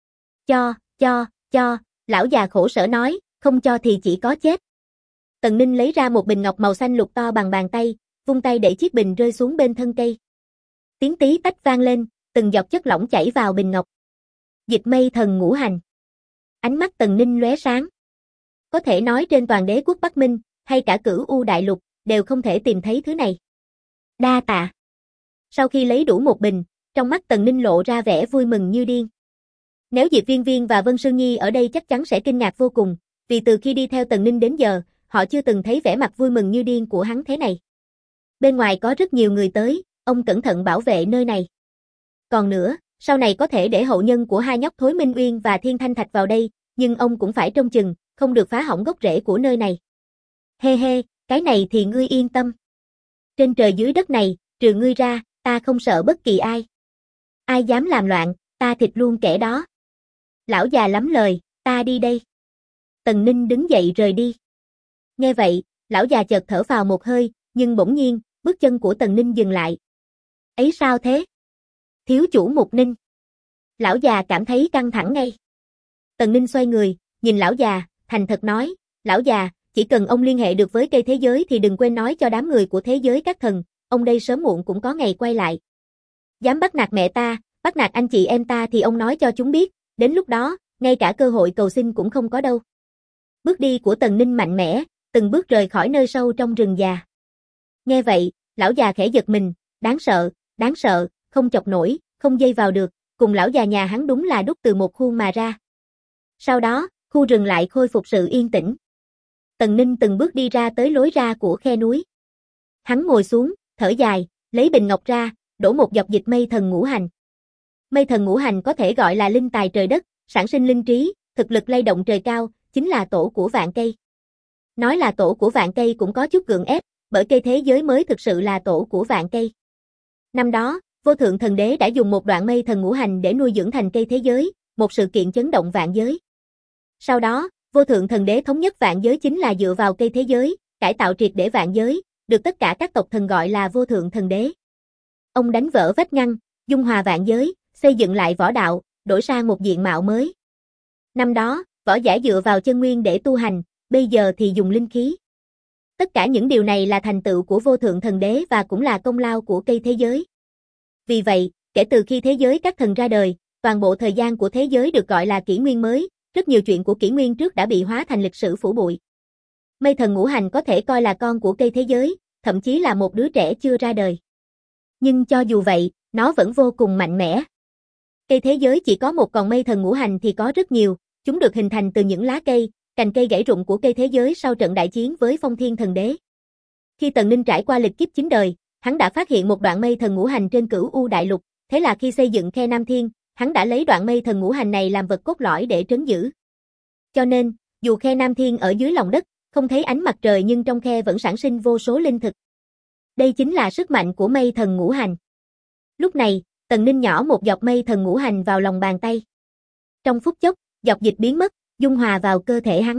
Cho, lão già khổ sở nói, không cho thì chỉ có chết. Tần Ninh lấy ra một bình ngọc màu xanh lục to bằng bàn tay, vung tay để chiếc bình rơi xuống bên thân cây. Tiếng tí tách vang lên, từng giọt chất lỏng chảy vào bình ngọc. Dịch mây thần ngũ hành. Ánh mắt Tần Ninh lóe sáng. Có thể nói trên toàn đế quốc Bắc Minh, hay cả Cửu U đại lục, đều không thể tìm thấy thứ này. Đa tạ. Sau khi lấy đủ một bình, trong mắt Tần Ninh lộ ra vẻ vui mừng như điên. Nếu Diệp Viên Viên và Vân Sương Nhi ở đây chắc chắn sẽ kinh ngạc vô cùng, vì từ khi đi theo Tần Ninh đến giờ, họ chưa từng thấy vẻ mặt vui mừng như điên của hắn thế này. Bên ngoài có rất nhiều người tới, ông cẩn thận bảo vệ nơi này. Còn nữa, sau này có thể để hậu nhân của hai nhóc Thối Minh Uyên và Thiên Thanh Thạch vào đây, nhưng ông cũng phải trông chừng, không được phá hỏng gốc rễ của nơi này. He, cái này thì ngươi yên tâm. Trên trời dưới đất này, trừ ngươi ra, ta không sợ bất kỳ ai. Ai dám làm loạn, ta thịt luôn kẻ đó. Lão già lắm lời, ta đi đây. Tần Ninh đứng dậy rời đi. Nghe vậy, lão già chợt thở phào một hơi, nhưng bỗng nhiên, bước chân của Tần Ninh dừng lại. Ấy sao thế? Thiếu chủ Mục Ninh. Lão già cảm thấy căng thẳng ngay. Tần Ninh xoay người, nhìn lão già, thành thật nói, lão già, chỉ cần ông liên hệ được với cây thế giới thì đừng quên nói cho đám người của thế giới các thần, ông đây sớm muộn cũng có ngày quay lại. Dám bắt nạt mẹ ta, bắt nạt anh chị em ta thì ông nói cho chúng biết, đến lúc đó, ngay cả cơ hội cầu xin cũng không có đâu. Bước đi của Tần Ninh mạnh mẽ, từng bước rời khỏi nơi sâu trong rừng già. Nghe vậy, lão già khẽ giật mình, đáng sợ, không chọc nổi, không dây vào được, cùng lão già nhà hắn đúng là đúc từ một khuôn mà ra. Sau đó, khu rừng lại khôi phục sự yên tĩnh. Tần Ninh từng bước đi ra tới lối ra của khe núi. Hắn ngồi xuống, thở dài, lấy bình ngọc ra, đổ một giọt dịch mây thần ngũ hành. Mây thần ngũ hành có thể gọi là linh tài trời đất, sản sinh linh trí, thực lực lay động trời cao, chính là tổ của vạn cây. Nói là tổ của vạn cây cũng có chút gượng ép, bởi cây thế giới mới thực sự là tổ của vạn cây. Năm đó, Vô Thượng Thần Đế đã dùng một đoạn mây thần ngũ hành để nuôi dưỡng thành cây thế giới, một sự kiện chấn động vạn giới. Sau đó, Vô Thượng Thần Đế thống nhất vạn giới chính là dựa vào cây thế giới, cải tạo triệt để vạn giới, được tất cả các tộc thần gọi là Vô Thượng Thần Đế. Ông đánh vỡ vách ngăn, dung hòa vạn giới, xây dựng lại võ đạo, đổi sang một diện mạo mới. Năm đó, võ giả dựa vào chân nguyên để tu hành, bây giờ thì dùng linh khí. Tất cả những điều này là thành tựu của Vô Thượng Thần Đế và cũng là công lao của cây thế giới. Vì vậy, kể từ khi thế giới các thần ra đời, toàn bộ thời gian của thế giới được gọi là kỷ nguyên mới, rất nhiều chuyện của kỷ nguyên trước đã bị hóa thành lịch sử phủ bụi. Mây thần ngũ hành có thể coi là con của cây thế giới, thậm chí là một đứa trẻ chưa ra đời. Nhưng cho dù vậy, nó vẫn vô cùng mạnh mẽ. Cây thế giới chỉ có một, còn mây thần ngũ hành thì có rất nhiều, chúng được hình thành từ những lá cây, cành cây gãy rụng của cây thế giới sau trận đại chiến với Phong Thiên Thần Đế. Khi Tần Ninh trải qua lịch kiếp 9 đời, hắn đã phát hiện một đoạn mây thần ngũ hành trên Cửu U đại lục, thế là khi xây dựng khe Nam Thiên, hắn đã lấy đoạn mây thần ngũ hành này làm vật cốt lõi để trấn giữ. Cho nên, dù khe Nam Thiên ở dưới lòng đất, không thấy ánh mặt trời nhưng trong khe vẫn sản sinh vô số linh thực. Đây chính là sức mạnh của mây thần ngũ hành. Lúc này, Tần Ninh nhỏ một giọt mây thần ngũ hành vào lòng bàn tay. Trong phút chốc, giọt dịch biến mất, dung hòa vào cơ thể hắn.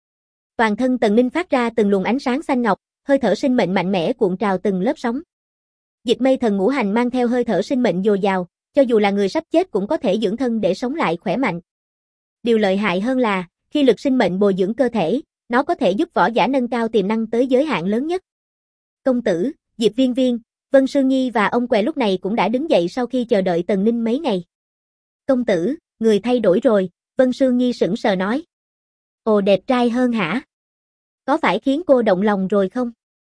Toàn thân Tần Ninh phát ra từng luồng ánh sáng xanh ngọc, hơi thở sinh mệnh mạnh mẽ cuộn trào từng lớp sóng. Dịch mây thần ngũ hành mang theo hơi thở sinh mệnh dồi dào, cho dù là người sắp chết cũng có thể dưỡng thân để sống lại khỏe mạnh. Điều lợi hại hơn là, khi lực sinh mệnh bồi dưỡng cơ thể, nó có thể giúp võ giả nâng cao tiềm năng tới giới hạn lớn nhất. Công tử, Diệp Viên Viên, Vân Sương Nhi và ông què lúc này cũng đã đứng dậy sau khi chờ đợi Tần Ninh mấy ngày. Công tử, người thay đổi rồi, Vân Sương Nhi sững sờ nói. Ồ, đẹp trai hơn hả? Có phải khiến cô động lòng rồi không?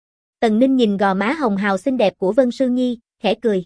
Tần Ninh nhìn gò má hồng hào xinh đẹp của Vân Sương Nhi, khẽ cười.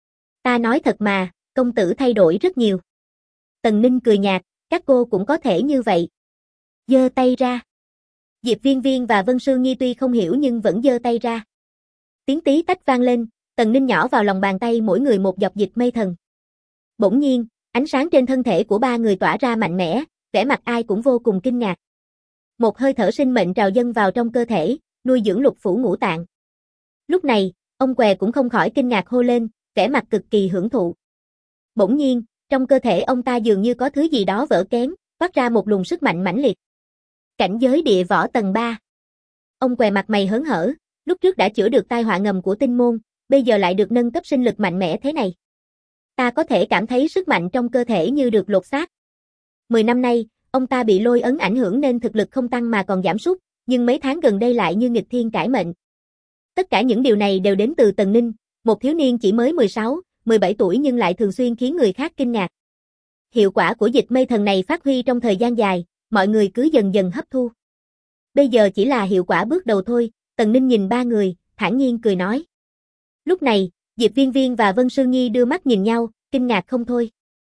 Ta nói thật mà, công tử thay đổi rất nhiều. Tần Ninh cười nhạt, các cô cũng có thể như vậy. Giơ tay ra. Diệp Viên Viên và Vân Sương Nhi tuy không hiểu nhưng vẫn giơ tay ra. Tiếng tí tách vang lên, Tần Ninh nhỏ vào lòng bàn tay mỗi người một giọt dịch mây thần. Bỗng nhiên, ánh sáng trên thân thể của ba người tỏa ra mạnh mẽ, vẻ mặt ai cũng vô cùng kinh ngạc. Một hơi thở sinh mệnh trào dâng vào trong cơ thể, nuôi dưỡng lục phủ ngũ tạng. Lúc này, ông què cũng không khỏi kinh ngạc hô lên, vẻ mặt cực kỳ hưởng thụ. Bỗng nhiên, trong cơ thể ông ta dường như có thứ gì đó vỡ kén, phát ra một luồng sức mạnh mãnh liệt. Cảnh giới địa võ tầng 3. Ông què mặt mày hớn hở, lúc trước đã chữa được tai họa ngầm của tinh môn, bây giờ lại được nâng cấp sinh lực mạnh mẽ thế này. Ta có thể cảm thấy sức mạnh trong cơ thể như được lột xác. 10 năm nay, ông ta bị lôi ấn ảnh hưởng nên thực lực không tăng mà còn giảm sút, nhưng mấy tháng gần đây lại như nghịch thiên cải mệnh. Tất cả những điều này đều đến từ Tần Ninh, một thiếu niên chỉ mới 16, 17 tuổi nhưng lại thường xuyên khiến người khác kinh ngạc. Hiệu quả của dịch mây thần này phát huy trong thời gian dài, mọi người cứ dần dần hấp thu. Bây giờ chỉ là hiệu quả bước đầu thôi, Tần Ninh nhìn ba người, thản nhiên cười nói. Lúc này, Diệp Viên Viên và Vân Sương Nhi đưa mắt nhìn nhau, kinh ngạc không thôi.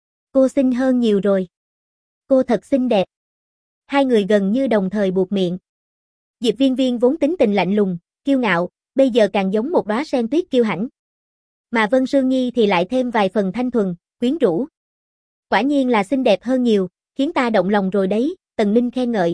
Cô xinh hơn nhiều rồi. Cô thật xinh đẹp. Hai người gần như đồng thời buột miệng. Diệp Viên Viên vốn tính tình lạnh lùng, kiêu ngạo, bây giờ càng giống một đóa sen tuyết kiêu hãnh. Mà Vân Sương Nhi thì lại thêm vài phần thanh thuần, quyến rũ. Quả nhiên là xinh đẹp hơn nhiều, khiến ta động lòng rồi đấy, Tần Ninh khen ngợi.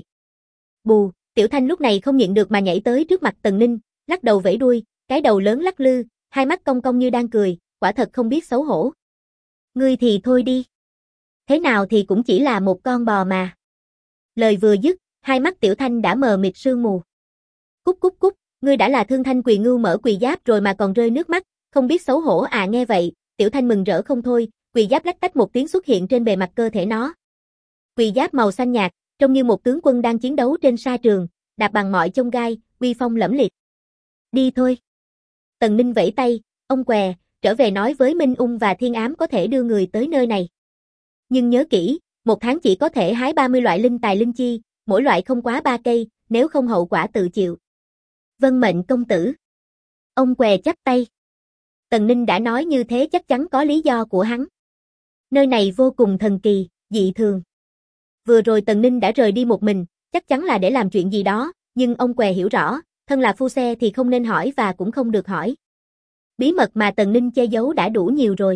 Bù, Tiểu Thanh lúc này không nhịn được mà nhảy tới trước mặt Tần Ninh, lắc đầu vẫy đuôi, cái đầu lớn lắc lư, hai mắt cong cong như đang cười, quả thật không biết xấu hổ. Ngươi thì thôi đi. Thế nào thì cũng chỉ là một con bò mà. Lời vừa dứt, hai mắt Tiểu Thanh đã mờ mịt sương mù. Cút cút cút, ngươi đã là Thương Thanh Quỳ Ngưu mở quỳ giáp rồi mà còn rơi nước mắt, không biết xấu hổ à. Nghe vậy, Tiểu Thanh mừng rỡ không thôi, quỳ giáp lách tách một tiếng xuất hiện trên bề mặt cơ thể nó. Quỳ giáp màu xanh nhạt, trông như một tướng quân đang chiến đấu trên sa trường, đạp bằng mọi chông gai, uy phong lẫm liệt. Đi thôi. Tần Ninh vẫy tay, ông què, trở về nói với Minh Ung và Thiên Ám có thể đưa người tới nơi này. Nhưng nhớ kỹ, một tháng chỉ có thể hái 30 loại linh tài linh chi, mỗi loại không quá 3 cây, nếu không hậu quả tự chịu. Vâng mệnh công tử. Ông què chắp tay. Tần Ninh đã nói như thế chắc chắn có lý do của hắn. Nơi này vô cùng thần kỳ, dị thường. Vừa rồi Tần Ninh đã rời đi một mình, chắc chắn là để làm chuyện gì đó, nhưng ông què hiểu rõ, thân là phu xe thì không nên hỏi và cũng không được hỏi. Bí mật mà Tần Ninh che giấu đã đủ nhiều rồi.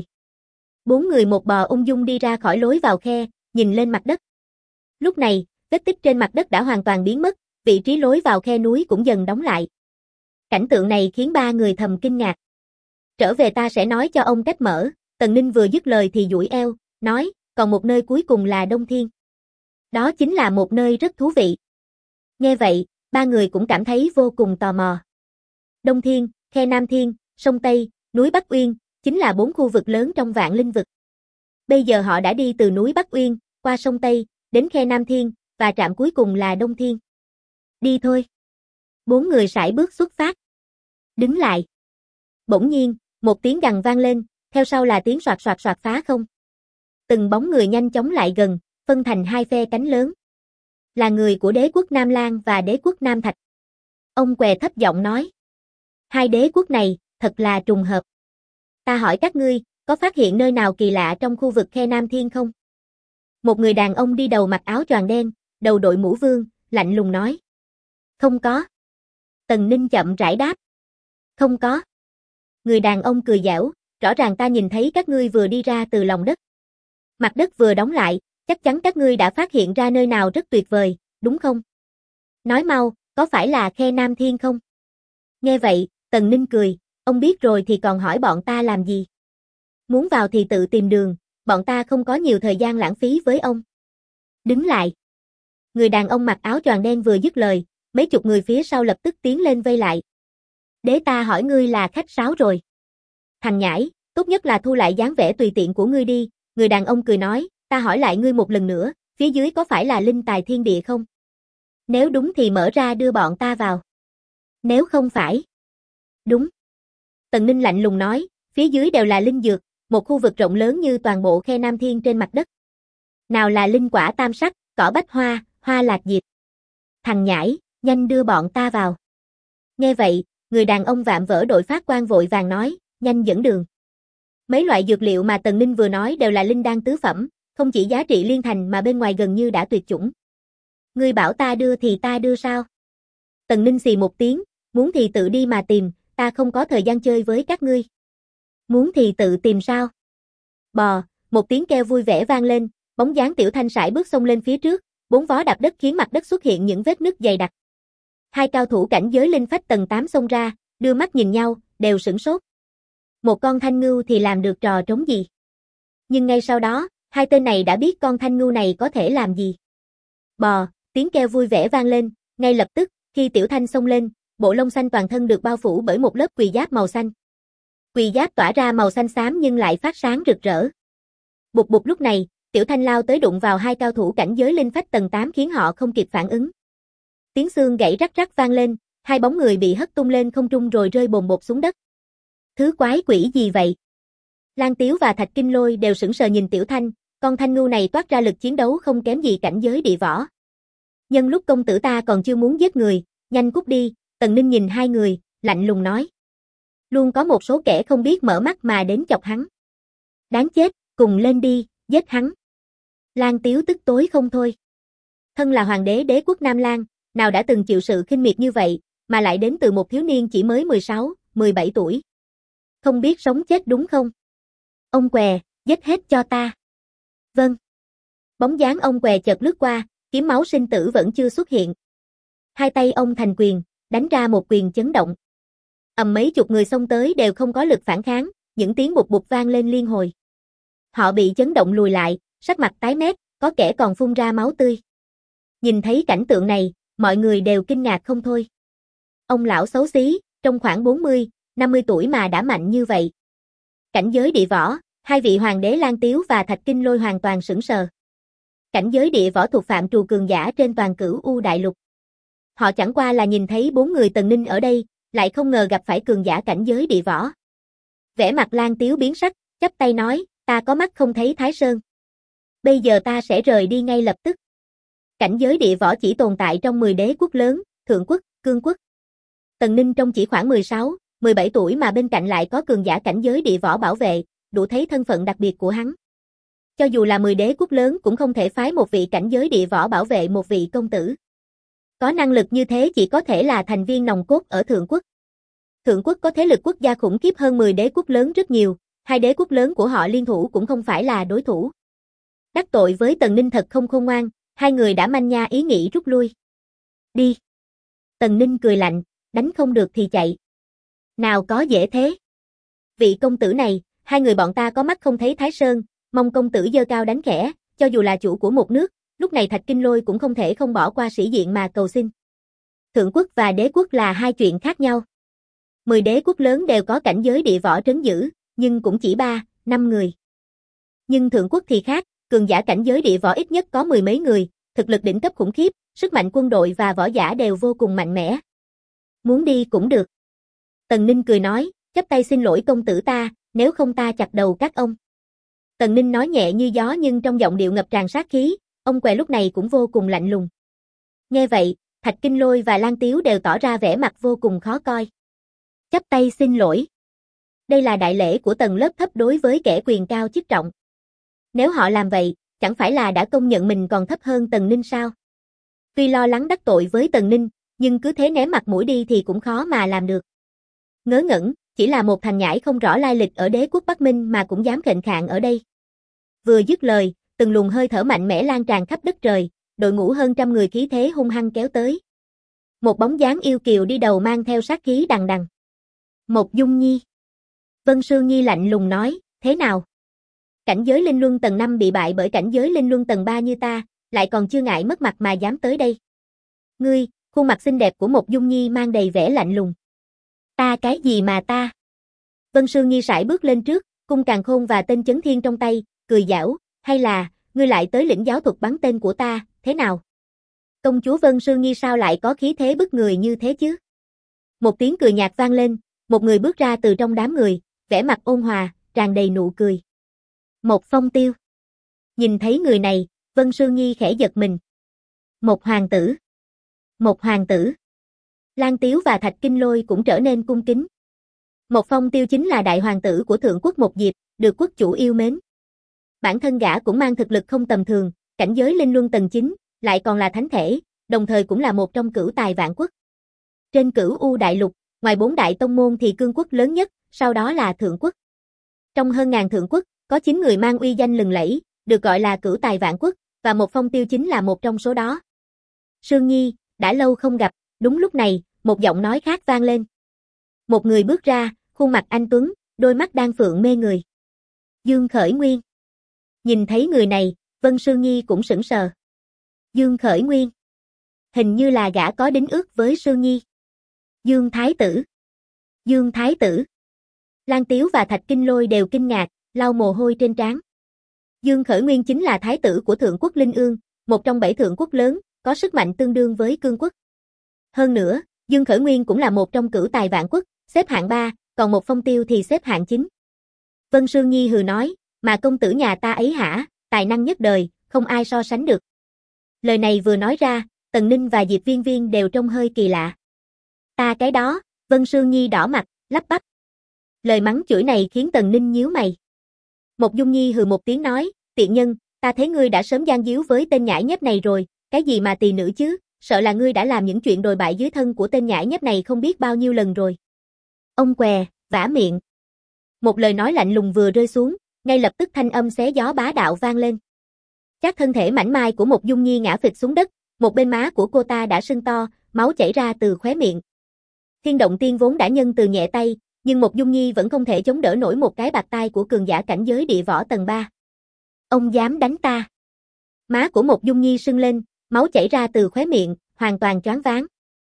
4 người một bò ung dung đi ra khỏi lối vào khe, nhìn lên mặt đất. Lúc này, vết tích trên mặt đất đã hoàn toàn biến mất, vị trí lối vào khe núi cũng dần đóng lại. Cảnh tượng này khiến ba người thầm kinh ngạc. Trở về ta sẽ nói cho ông cách mở, Tần Ninh vừa dứt lời thì duỗi eo, nói, còn một nơi cuối cùng là Đông Thiên. Đó chính là một nơi rất thú vị. Nghe vậy, ba người cũng cảm thấy vô cùng tò mò. Đông Thiên, khe Nam Thiên, sông Tây, núi Bắc Uyên, chính là 4 khu vực lớn trong Vạn Linh vực. Bây giờ họ đã đi từ núi Bắc Uyên, qua sông Tây, đến khe Nam Thiên, và trạm cuối cùng là Đông Thiên. Đi thôi. 4 người sải bước xuất phát. Đứng lại. Bỗng nhiên, một tiếng gằn vang lên, theo sau là tiếng soạt soạt soạt phá không. Từng bóng người nhanh chóng lại gần, phân thành hai phe cánh lớn. Là người của đế quốc Nam Lan và đế quốc Nam Thạch. Ông què thấp giọng nói. Hai đế quốc này, thật là trùng hợp. Ta hỏi các ngươi, có phát hiện nơi nào kỳ lạ trong khu vực khe Nam Thiên không? Một người đàn ông đi đầu mặc áo choàng đen, đầu đội mũ vương, lạnh lùng nói. Không có. Tần Ninh chậm rãi đáp. Không có. Người đàn ông cười giễu, rõ ràng ta nhìn thấy các ngươi vừa đi ra từ lòng đất. Mặt đất vừa đóng lại, chắc chắn các ngươi đã phát hiện ra nơi nào rất tuyệt vời, đúng không? Nói mau, có phải là khe Nam Thiên không? Nghe vậy, Tần Ninh cười, ông biết rồi thì còn hỏi bọn ta làm gì? Muốn vào thì tự tìm đường, bọn ta không có nhiều thời gian lãng phí với ông. Đứng lại. Người đàn ông mặc áo choàng đen vừa dứt lời, mấy chục người phía sau lập tức tiến lên vây lại. Đế ta hỏi ngươi là khách sáo rồi. Thằng nhãi, tốt nhất là thu lại dáng vẻ tùy tiện của ngươi đi, người đàn ông cười nói, ta hỏi lại ngươi một lần nữa, phía dưới có phải là linh tài thiên địa không? Nếu đúng thì mở ra đưa bọn ta vào. Nếu không phải. Đúng. Tần Ninh lạnh lùng nói, phía dưới đều là linh dược, một khu vực rộng lớn như toàn bộ khe Nam Thiên trên mặt đất. Nào là linh quả tam sắc, cỏ bách hoa, hoa lạc diệp. Thằng nhãi, nhanh đưa bọn ta vào. Nghe vậy, người đàn ông vạm vỡ đội phát quan vội vàng nói, nhanh dẫn đường. Mấy loại dược liệu mà Tần Ninh vừa nói đều là linh đan tứ phẩm, không chỉ giá trị liên thành mà bên ngoài gần như đã tuyệt chủng. Ngươi bảo ta đưa thì ta đưa sao? Tần Ninh xì một tiếng, muốn thì tự đi mà tìm, ta không có thời gian chơi với các ngươi. Muốn thì tự tìm sao? Bò, một tiếng kêu vui vẻ vang lên, bóng dáng Tiểu Thanh sải bước xông lên phía trước, bốn vó đạp đất khiến mặt đất xuất hiện những vết nứt dày đặc. Hai cao thủ cảnh giới linh phách tầng 8 xông ra, đưa mắt nhìn nhau, đều sửng sốt. Một con thanh ngưu thì làm được trò trống gì? Nhưng ngay sau đó, hai tên này đã biết con thanh ngưu này có thể làm gì. Bò, tiếng kêu vui vẻ vang lên, ngay lập tức, khi Tiểu Thanh xông lên, bộ lông xanh toàn thân được bao phủ bởi một lớp quỳ giáp màu xanh. Quỳ giáp tỏa ra màu xanh xám nhưng lại phát sáng rực rỡ. Bụt bụt lúc này, Tiểu Thanh lao tới đụng vào hai cao thủ cảnh giới linh phách tầng 8 khiến họ không kịp phản ứng. Tiếng xương gãy rắc rắc vang lên, hai bóng người bị hất tung lên không trung rồi rơi bồn bột xuống đất. Thứ quái quỷ gì vậy? Lan Tiếu và Thạch Kinh Lôi đều sững sờ nhìn Tiểu Thanh, con thanh ngưu này toát ra lực chiến đấu không kém gì cảnh giới địa võ. Nhân lúc công tử ta còn chưa muốn giết người, nhanh cút đi, Tần Ninh nhìn hai người, lạnh lùng nói. Luôn có một số kẻ không biết mở mắt mà đến chọc hắn. Đáng chết, cùng lên đi, giết hắn. Lan Tiếu tức tối không thôi. Thân là hoàng đế đế quốc Nam Lan, nào đã từng chịu sự khinh miệt như vậy, mà lại đến từ một thiếu niên chỉ mới 16, 17 tuổi. Không biết sống chết đúng không? Ông què, giết hết cho ta. Vâng. Bóng dáng ông què chợt lướt qua, kiếm máu sinh tử vẫn chưa xuất hiện. Hai tay ông thành quyền, đánh ra một quyền chấn động. Mấy chục người xông tới đều không có lực phản kháng, những tiếng bụt bụt vang lên liên hồi. Họ bị chấn động lùi lại, sắc mặt tái mét, có kẻ còn phun ra máu tươi. Nhìn thấy cảnh tượng này, mọi người đều kinh ngạc không thôi. Ông lão xấu xí, trong khoảng 40, 50 tuổi mà đã mạnh như vậy. Cảnh giới địa võ, hai vị hoàng đế Lan Tiếu và Thạch Kinh Lôi hoàn toàn sững sờ. Cảnh giới địa võ thuộc phạm trù cường giả trên toàn cửu U đại lục. Họ chẳng qua là nhìn thấy bốn người Tần Ninh ở đây, lại không ngờ gặp phải cường giả cảnh giới địa võ. Vẻ mặt Lan Tiếu biến sắc, chắp tay nói, ta có mắt không thấy Thái Sơn. Bây giờ ta sẽ rời đi ngay lập tức. Cảnh giới địa võ chỉ tồn tại trong 10 đế quốc lớn, Thượng quốc, Cương quốc. Tần Ninh trong chỉ khoảng 16, 17 tuổi mà bên cạnh lại có cường giả cảnh giới địa võ bảo vệ, đủ thấy thân phận đặc biệt của hắn. Cho dù là 10 đế quốc lớn cũng không thể phái một vị cảnh giới địa võ bảo vệ một vị công tử. Có năng lực như thế chỉ có thể là thành viên nòng cốt ở Thượng quốc. Thượng quốc có thế lực quốc gia khủng khiếp hơn 10 đế quốc lớn rất nhiều, hai đế quốc lớn của họ liên thủ cũng không phải là đối thủ. Đắc tội với Tần Ninh thật không khôn ngoan, hai người đã manh nha ý nghĩ rút lui. Đi. Tần Ninh cười lạnh, đánh không được thì chạy. Nào có dễ thế. Vị công tử này, hai người bọn ta có mắt không thấy Thái Sơn, mong công tử giơ cao đánh khẽ, cho dù là chủ của một nước, lúc này Thạch Kinh Lôi cũng không thể không bỏ qua sĩ diện mà cầu xin. Thượng quốc và đế quốc là hai chuyện khác nhau. 10 đế quốc lớn đều có cảnh giới địa võ trấn giữ, nhưng cũng chỉ 3, 5 người. Nhưng Thượng quốc thì khác, cường giả cảnh giới địa võ ít nhất có 10 mấy người, thực lực đỉnh cấp khủng khiếp, sức mạnh quân đội và võ giả đều vô cùng mạnh mẽ. Muốn đi cũng được. Tần Ninh cười nói, chắp tay xin lỗi công tử ta, nếu không ta chặt đầu các ông. Tần Ninh nói nhẹ như gió nhưng trong giọng điệu ngập tràn sát khí, ông què lúc này cũng vô cùng lạnh lùng. Nghe vậy, Thạch Kinh Lôi và Lan Tiếu đều tỏ ra vẻ mặt vô cùng khó coi. Chắp tay xin lỗi. Đây là đại lễ của tầng lớp thấp đối với kẻ quyền cao chức trọng. Nếu họ làm vậy, chẳng phải là đã công nhận mình còn thấp hơn Tần Ninh sao? Tuy lo lắng đắc tội với Tần Ninh, nhưng cứ thế ném mặt mũi đi thì cũng khó mà làm được. Ngớ ngẩn, chỉ là một thằng nhãi không rõ lai lịch ở đế quốc Bắc Minh mà cũng dám khệnh khạng ở đây. Vừa dứt lời, từng luồng hơi thở mạnh mẽ lan tràn khắp đất trời, đội ngũ hơn trăm người khí thế hung hăng kéo tới. Một bóng dáng yêu kiều đi đầu mang theo sát khí đằng đằng. Một Dung Nhi. Vân Sương Nhi lạnh lùng nói, thế nào? Cảnh giới linh luân tầng 5 bị bại bởi cảnh giới linh luân tầng 3 như ta, lại còn chưa ngại mất mặt mà dám tới đây. Ngươi, khuôn mặt xinh đẹp của một Dung Nhi mang đầy vẻ lạnh lùng. Ta cái gì mà ta? Vân Sương Nhi sải bước lên trước, cung càn khôn và tên chấn thiên trong tay, cười giảo, hay là, ngươi lại tới lĩnh giáo thuật bắn tên của ta, thế nào? Công chúa Vân Sương Nhi sao lại có khí thế bức người như thế chứ? Một tiếng cười nhạt vang lên, Một người bước ra từ trong đám người, vẻ mặt ôn hòa, tràn đầy nụ cười. Một Phong Tiêu. Nhìn thấy người này, Vân Sương Nhi khẽ giật mình. Một hoàng tử. Một hoàng tử. Lan Tiếu và Thạch Kinh Lôi cũng trở nên cung kính. Một Phong Tiêu chính là đại hoàng tử của thượng quốc Một Diệp, được quốc chủ yêu mến. Bản thân gã cũng mang thực lực không tầm thường, cảnh giới linh luân tầng 9, lại còn là thánh thể, đồng thời cũng là một trong cửu tài vạn quốc. Trên cửu U đại lục, ngoài 4 đại tông môn thì cương quốc lớn nhất, sau đó là thượng quốc. Trong hơn ngàn thượng quốc, có 9 người mang uy danh lừng lẫy, được gọi là cửu tài vạn quốc, và Một Phong Tiêu chính là một trong số đó. Sương Nhi, đã lâu không gặp, đúng lúc này, một giọng nói khác vang lên. Một người bước ra, khuôn mặt anh tuấn, đôi mắt đan phượng mê người. Dương Khởi Nguyên. Nhìn thấy người này, Vân Sương Nhi cũng sững sờ. Dương Khởi Nguyên. Hình như là gã có đính ước với Sương Nhi. Dương Thái Tử. Dương Thái Tử. Lan Tiếu và Thạch Kinh Lôi đều kinh ngạc, lau mồ hôi trên trán. Dương Khởi Nguyên chính là thái tử của thượng quốc Linh Ương, một trong 7 thượng quốc lớn, có sức mạnh tương đương với cương quốc. Hơn nữa, Dương Khởi Nguyên cũng là một trong cửu tài vạn quốc, xếp hạng 3, còn Một Phong Tiêu thì xếp hạng 9. Vân Sương Nhi hừ nói, mà công tử nhà ta ấy hả, tài năng nhất đời, không ai so sánh được. Lời này vừa nói ra, Tần Ninh và Diệp Viên Viên đều trông hơi kỳ lạ. Ta cái đó, Vân Sương Nhi đỏ mặt, lắp bắp. Lời mắng chửi này khiến Tần Ninh nhíu mày. Một Dung Nhi hừ một tiếng nói, tiện nhân, ta thấy ngươi đã sớm gian díu với tên nhãi nhép này rồi, cái gì mà tỳ nữ chứ, sợ là ngươi đã làm những chuyện đồi bại dưới thân của tên nhãi nhép này không biết bao nhiêu lần rồi. Ông què, vả miệng. Một lời nói lạnh lùng vừa rơi xuống, ngay lập tức thanh âm xé gió bá đạo vang lên. Chắc thân thể mảnh mai của một Dung Nhi ngã phịch xuống đất, một bên má của cô ta đã sưng to, máu chảy ra từ khóe miệng. Thiên Động Tiên vốn đã nhân từ nhẹ tay, nhưng một Dung Nhi vẫn không thể chống đỡ nổi một cái bạt tai của cường giả cảnh giới địa võ tầng 3. Ông dám đánh ta? Má của một Dung Nhi sưng lên, máu chảy ra từ khóe miệng, hoàn toàn choáng váng.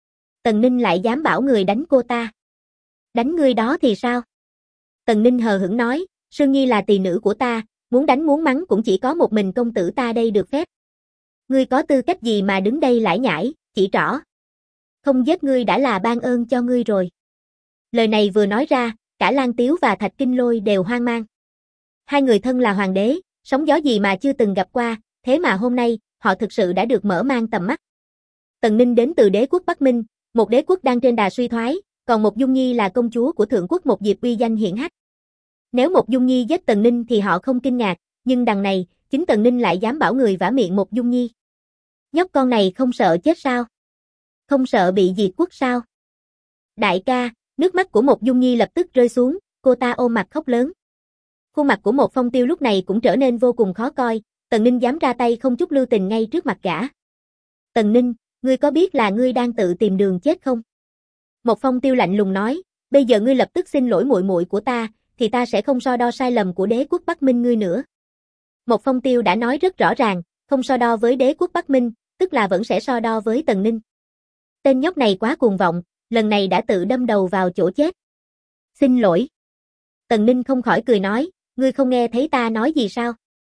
Tần Ninh lại dám bảo người đánh cô ta. Đánh ngươi đó thì sao? Tần Ninh hờ hững nói, Sương Nhi là tỳ nữ của ta, muốn đánh muốn mắng cũng chỉ có một mình công tử ta đây được phép. Ngươi có tư cách gì mà đứng đây lải nhải, chỉ trỏ. Không giết ngươi đã là ban ơn cho ngươi rồi. Lời này vừa nói ra, cả Lan Tiếu và Thạch Kinh Lôi đều hoang mang. Hai người thân là hoàng đế, sóng gió gì mà chưa từng gặp qua, thế mà hôm nay, họ thực sự đã được mở mang tầm mắt. Tần Ninh đến từ đế quốc Bắc Minh, một đế quốc đang trên đà suy thoái, còn một Dung Nhi là công chúa của thượng quốc Một Diệp uy danh hiển hách. Nếu một Dung Nhi giết Tần Ninh thì họ không kinh ngạc, nhưng đằng này, chính Tần Ninh lại dám bảo người vả miệng một Dung Nhi. Nhóc con này không sợ chết sao? Không sợ bị diệt quốc sao? Đại ca, nước mắt của một Dung Nhi lập tức rơi xuống, cô ta ôm mặt khóc lớn. Khuôn mặt của một Phong Tiêu lúc này cũng trở nên vô cùng khó coi, Tần Ninh dám ra tay không chút lưu tình ngay trước mặt gã. Tần Ninh, ngươi có biết là ngươi đang tự tìm đường chết không? Một Phong Tiêu lạnh lùng nói, bây giờ ngươi lập tức xin lỗi muội muội của ta, thì ta sẽ không so đo sai lầm của đế quốc Bắc Minh ngươi nữa. Một Phong Tiêu đã nói rất rõ ràng, không so đo với đế quốc Bắc Minh, tức là vẫn sẽ so đo với Tần Ninh. Tên nhóc này quá cuồng vọng, lần này đã tự đâm đầu vào chỗ chết. Xin lỗi. Tần Ninh không khỏi cười nói, ngươi không nghe thấy ta nói gì sao?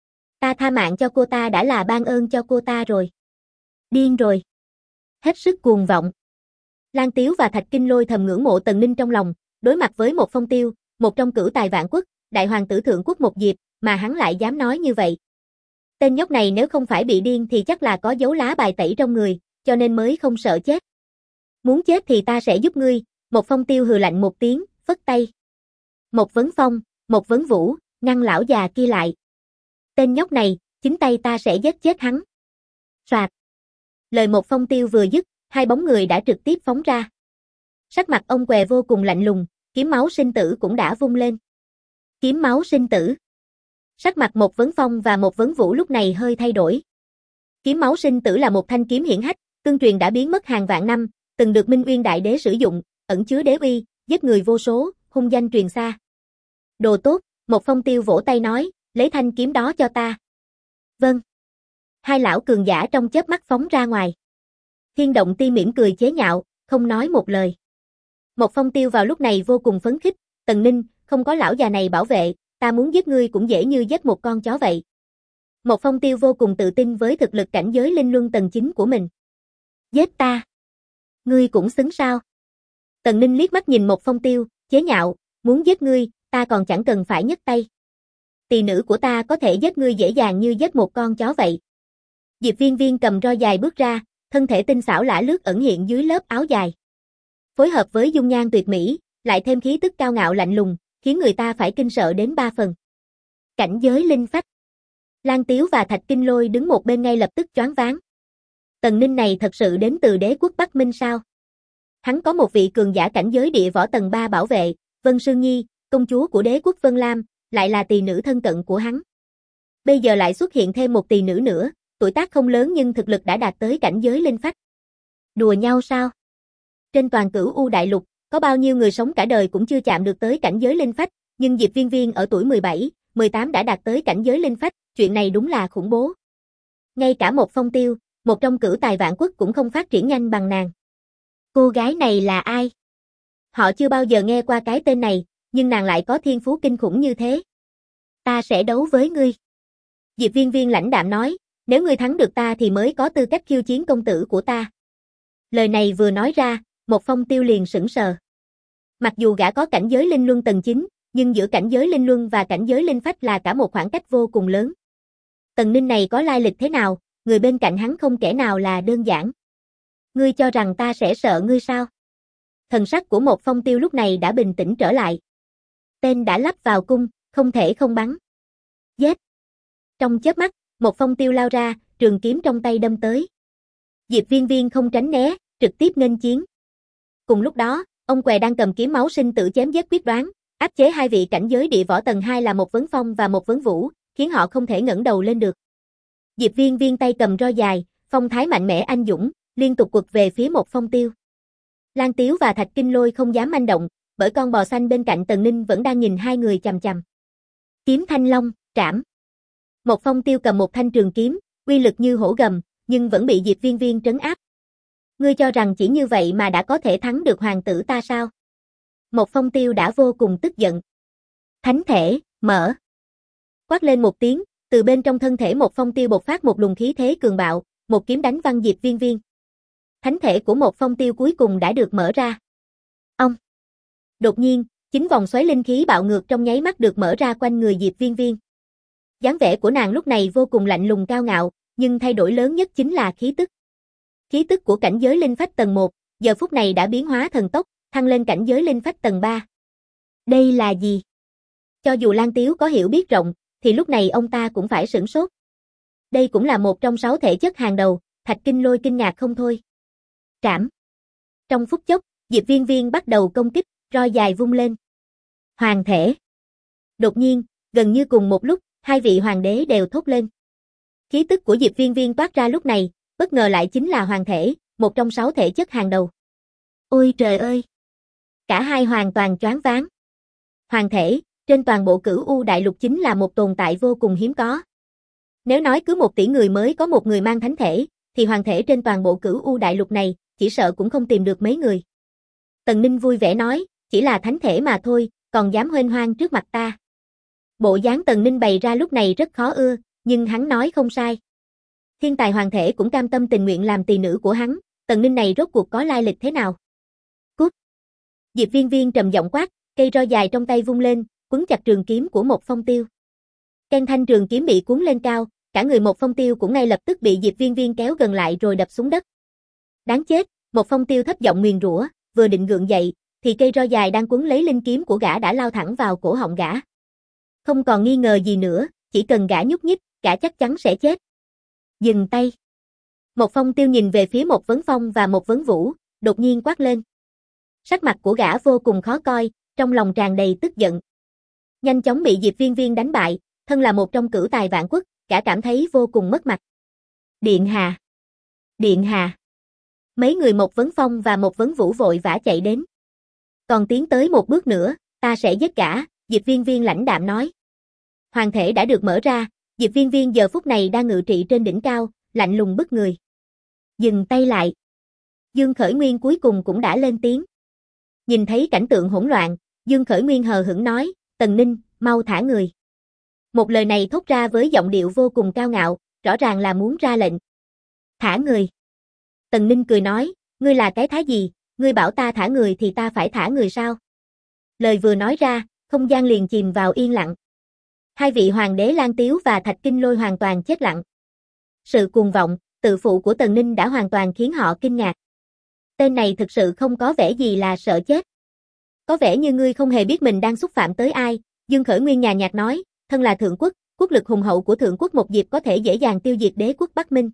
Ta tha mạng cho cô ta đã là ban ơn cho cô ta rồi. Điên rồi. Hết sức cuồng vọng. Lan Tiếu và Thạch Kinh Lôi thầm ngưỡng mộ Tần Ninh trong lòng, đối mặt với một Phong Tiêu, một trong cửu tài vạn quốc, đại hoàng tử thượng quốc Một Diệp, mà hắn lại dám nói như vậy. Tên nhóc này nếu không phải bị điên thì chắc là có dấu lá bài tẩy trong người, cho nên mới không sợ chết. Muốn chết thì ta sẽ giúp ngươi, một Phong Tiêu hừ lạnh một tiếng, phất tay. Một Vấn Phong, một Vấn Vũ, ngăn lão già kia lại. Tên nhóc này, chính tay ta sẽ giết chết hắn. Soạt. Lời một Phong Tiêu vừa dứt, hai bóng người đã trực tiếp phóng ra. Sắc mặt ông què vô cùng lạnh lùng, kiếm máu sinh tử cũng đã vung lên. Kiếm máu sinh tử. Sắc mặt một Vấn Phong và một Vấn Vũ lúc này hơi thay đổi. Kiếm máu sinh tử là một thanh kiếm hiển hách, tương truyền đã biến mất hàng vạn năm, từng được Minh Uyên Đại Đế sử dụng, ẩn chứa đế uy, giết người vô số, hung danh truyền xa. Đồ tốt, một Phong Tiêu vỗ tay nói, lấy thanh kiếm đó cho ta. Vâng. Hai lão cường giả trong chớp mắt phóng ra ngoài. Thiên Động Tiên mỉm cười chế nhạo, không nói một lời. Một Phong Tiêu vào lúc này vô cùng phấn khích, Tần Ninh, không có lão già này bảo vệ, ta muốn giết ngươi cũng dễ như giết một con chó vậy. Một Phong Tiêu vô cùng tự tin với thực lực cảnh giới linh luân tầng 9 của mình. Giết ta. Ngươi cũng xứng sao? Tần Ninh liếc mắt nhìn một Phong Tiêu, chế nhạo, muốn giết ngươi, ta còn chẳng cần phải nhấc tay. Tỳ nữ của ta có thể giết ngươi dễ dàng như giết một con chó vậy. Diệp Viên Viên cầm roi dài bước ra, thân thể tinh xảo lả lướt ẩn hiện dưới lớp áo dài. Phối hợp với dung nhan tuyệt mỹ, lại thêm khí tức cao ngạo lạnh lùng, khiến người ta phải kinh sợ đến 3 phần. Cảnh giới linh phách. Lan Tiếu và Thạch Kinh Lôi đứng một bên ngay lập tức choáng váng. Tần Ninh này thật sự đến từ đế quốc Bắc Minh sao? Hắn có một vị cường giả cảnh giới địa võ tầng 3 bảo vệ, Vân Sương Nhi, công chúa của đế quốc Vân Lam, lại là tỳ nữ thân cận của hắn. Bây giờ lại xuất hiện thêm một tỳ nữ nữa, tuổi tác không lớn nhưng thực lực đã đạt tới cảnh giới linh phách. Đùa nhau sao? Trên toàn Cửu U đại lục, có bao nhiêu người sống cả đời cũng chưa chạm được tới cảnh giới linh phách, nhưng Diệp Viên Viên ở tuổi 17, 18 đã đạt tới cảnh giới linh phách, chuyện này đúng là khủng bố. Ngay cả một Phong Tiêu, một trong cửu tài vạn quốc cũng không phát triển nhanh bằng nàng. Cô gái này là ai? Họ chưa bao giờ nghe qua cái tên này, nhưng nàng lại có thiên phú kinh khủng như thế. Ta sẽ đấu với ngươi. Diệp Viên Viên lãnh đạm nói, nếu ngươi thắng được ta thì mới có tư cách khiêu chiến công tử của ta. Lời này vừa nói ra, một Phong Tiêu liền sững sờ. Mặc dù gã có cảnh giới linh luân tầng 9, nhưng giữa cảnh giới linh luân và cảnh giới linh phách là cả một khoảng cách vô cùng lớn. Tần Ninh này có lai lịch thế nào, người bên cạnh hắn không kẻ nào là đơn giản. Ngươi cho rằng ta sẽ sợ ngươi sao? Thần sắc của một Phong Tiêu lúc này đã bình tĩnh trở lại. Tên đã lắp vào cung, không thể không bắn. Giết! Trong chớp mắt, một Phong Tiêu lao ra, trường kiếm trong tay đâm tới. Diệp Viên Viên không tránh né, trực tiếp nghênh chiến. Cùng lúc đó, ông què đang cầm kiếm máu sinh tử chém giết quyết đoán, áp chế hai vị cảnh giới địa võ tầng 2 là một Vấn Phong và một Vấn Vũ, khiến họ không thể ngẩng đầu lên được. Diệp Viên Viên tay cầm roi dài, phong thái mạnh mẽ anh dũng, liên tục quật về phía một Phong Tiêu. Lan Tiếu và Thạch Kinh Lôi không dám manh động, bởi con bò xanh bên cạnh Tần Ninh vẫn đang nhìn hai người chằm chằm. Kiếm Thanh Long, trảm. Một Phong Tiêu cầm một thanh trường kiếm, uy lực như hổ gầm, nhưng vẫn bị Diệp Viên Viên trấn áp. Ngươi cho rằng chỉ như vậy mà đã có thể thắng được hoàng tử ta sao? Một Phong Tiêu đã vô cùng tức giận. Thánh thể, mở. Quát lên một tiếng, từ bên trong thân thể một Phong Tiêu bộc phát một luồng khí thế cường bạo, một kiếm đánh văng Diệp Viên Viên. Thánh thể của một Phong Tiêu cuối cùng đã được mở ra. Ông. Đột nhiên, 9 vòng xoáy linh khí bạo ngược trong nháy mắt được mở ra quanh người Diệp Viên Viên. Dáng vẻ của nàng lúc này vô cùng lạnh lùng cao ngạo, nhưng thay đổi lớn nhất chính là khí tức. Khí tức của cảnh giới linh phách tầng 1, giờ phút này đã biến hóa thần tốc, thăng lên cảnh giới linh phách tầng 3. Đây là gì? Cho dù Lan Tiếu có hiểu biết rộng, thì lúc này ông ta cũng phải sửng sốt. Đây cũng là một trong 6 thể chất hàng đầu, Thạch Kinh Lôi kinh ngạc không thôi. Trảm. Trong phút chốc, Diệp Viên Viên bắt đầu công kích, roi dài vung lên. Hoàng thể. Đột nhiên, gần như cùng một lúc, hai vị hoàng đế đều thốt lên. Khí tức của Diệp Viên Viên toát ra lúc này, bất ngờ lại chính là hoàng thể, một trong 6 thể chất hàng đầu. Ôi trời ơi! Cả hai hoàn toàn choáng váng. Hoàng thể, trên toàn bộ Cửu U đại lục chính là một tồn tại vô cùng hiếm có. Nếu nói cứ 1 tỷ người mới có một người mang thánh thể, thì hoàng thể trên toàn bộ Cửu U đại lục này, chỉ sợ cũng không tìm được mấy người. Tần Ninh vui vẻ nói, chỉ là thánh thể mà thôi, còn dám huênh hoang trước mặt ta. Bộ dáng Tần Ninh bày ra lúc này rất khó ưa, nhưng hắn nói không sai. Thiên tài hoàng thể cũng cam tâm tình nguyện làm tỳ nữ của hắn, Tần Ninh này rốt cuộc có lai lịch thế nào? Cút! Diệp Viên Viên trầm giọng quát, cây roi dài trong tay vung lên, quấn chặt trường kiếm của một Phong Tiêu. Ken thanh trường kiếm bị cuốn lên cao, cả người một Phong Tiêu cũng ngay lập tức bị Diệp Viên Viên kéo gần lại rồi đập xuống đất. Đáng chết, một Phong Tiêu thấp giọng nguyền rủa, vừa định gượng dậy, thì cây roi dài đang quấn lấy linh kiếm của gã đã lao thẳng vào cổ họng gã. Không còn nghi ngờ gì nữa, chỉ cần gã nhúc nhích, gã chắc chắn sẽ chết. Dừng tay. Một Phong Tiêu nhìn về phía một Vấn Phong và một Vấn Vũ, đột nhiên quát lên. Sắc mặt của gã vô cùng khó coi, trong lòng tràn đầy tức giận. Nhanh chóng bị Diệp Viên Viên đánh bại, thân là một trong cửu tài vạn quốc, gã cảm thấy vô cùng mất mặt. Điện hạ! Điện hạ! Mấy người một Vấn Phong và một Vấn Vũ vội vã chạy đến. Còn tiến tới một bước nữa, ta sẽ giết gã, Diệp Viên Viên lãnh đạm nói. Hoàng thể đã được mở ra, Diệp Viên Viên giờ phút này đang ngự trị trên đỉnh cao, lạnh lùng bức người. Dừng tay lại. Dương Khởi Nguyên cuối cùng cũng đã lên tiếng. Nhìn thấy cảnh tượng hỗn loạn, Dương Khởi Nguyên hờ hững nói, Tần Ninh, mau thả người. Một lời này thốt ra với giọng điệu vô cùng cao ngạo, rõ ràng là muốn ra lệnh. Thả người. Tần Ninh cười nói, ngươi là cái thá gì, ngươi bảo ta thả người thì ta phải thả người sao? Lời vừa nói ra, không gian liền chìm vào yên lặng. Hai vị hoàng đế Lan Tiếu và Thạch Kinh Lôi hoàn toàn chết lặng. Sự cuồng vọng, tự phụ của Tần Ninh đã hoàn toàn khiến họ kinh ngạc. Tên này thực sự không có vẻ gì là sợ chết. Có vẻ như ngươi không hề biết mình đang xúc phạm tới ai, Dương Khởi Nguyên nhàn nhạt nói, thân là thượng quốc, quốc lực hùng hậu của thượng quốc Một Diệp có thể dễ dàng tiêu diệt đế quốc Bắc Minh.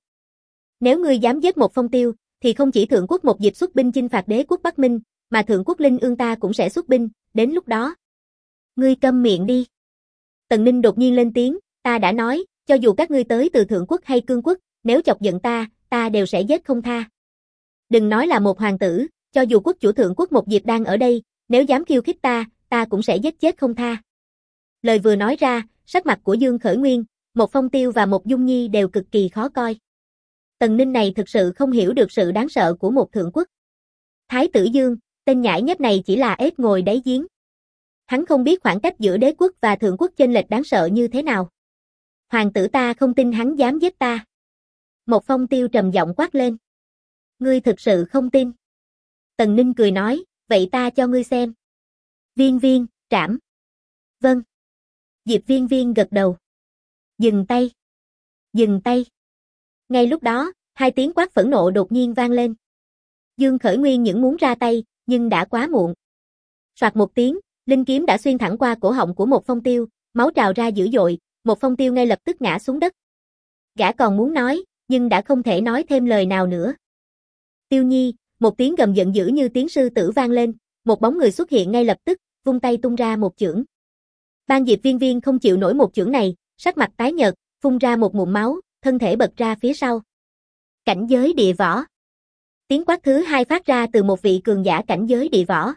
Nếu ngươi dám giết một Phong Tiêu, thì không chỉ thượng quốc Một Diệp xuất binh chinh phạt đế quốc Bắc Minh, mà thượng quốc Linh Ương ta cũng sẽ xuất binh, đến lúc đó. Ngươi câm miệng đi. Tần Ninh đột nhiên lên tiếng, ta đã nói, cho dù các ngươi tới từ thượng quốc hay cương quốc, nếu chọc giận ta đều sẽ giết không tha. Đừng nói là một hoàng tử, cho dù quốc chủ thượng quốc Một Diệp đang ở đây, nếu dám khiêu khích ta cũng sẽ giết chết không tha. Lời vừa nói ra, sắc mặt của Dương Khởi Nguyên, một Phong Tiêu và một Dung Nhi đều cực kỳ khó coi. Tần Ninh này thực sự không hiểu được sự đáng sợ của một thượng quốc. Thái tử Dương, tên nhãi nhép này chỉ là ếch ngồi đáy giếng. Hắn không biết khoảng cách giữa đế quốc và thượng quốc chênh lệch đáng sợ như thế nào. Hoàng tử ta không tin hắn dám giết ta. Một Phong Tiêu trầm giọng quát lên. Ngươi thực sự không tin. Tần Ninh cười nói, vậy ta cho ngươi xem. Viên Viên, trảm. Vâng. Diệp Viên Viên gật đầu. Dừng tay. Dừng tay. Ngay lúc đó, hai tiếng quát phẫn nộ đột nhiên vang lên. Dương Khởi Nguyên những muốn ra tay, nhưng đã quá muộn. Soạt một tiếng, linh kiếm đã xuyên thẳng qua cổ họng của một Phong Tiêu, máu trào ra dữ dội, một Phong Tiêu ngay lập tức ngã xuống đất. Gã còn muốn nói, nhưng đã không thể nói thêm lời nào nữa. Tiêu Nhi, một tiếng gầm giận dữ như tiếng sư tử vang lên, một bóng người xuất hiện ngay lập tức, vung tay tung ra một chưởng. Ban Diệp Viên Viên không chịu nổi một chưởng này, sắc mặt tái nhợt, phun ra một ngụm máu, thân thể bật ra phía sau. Cảnh giới địa võ. Tiếng quát thứ hai phát ra từ một vị cường giả cảnh giới địa võ.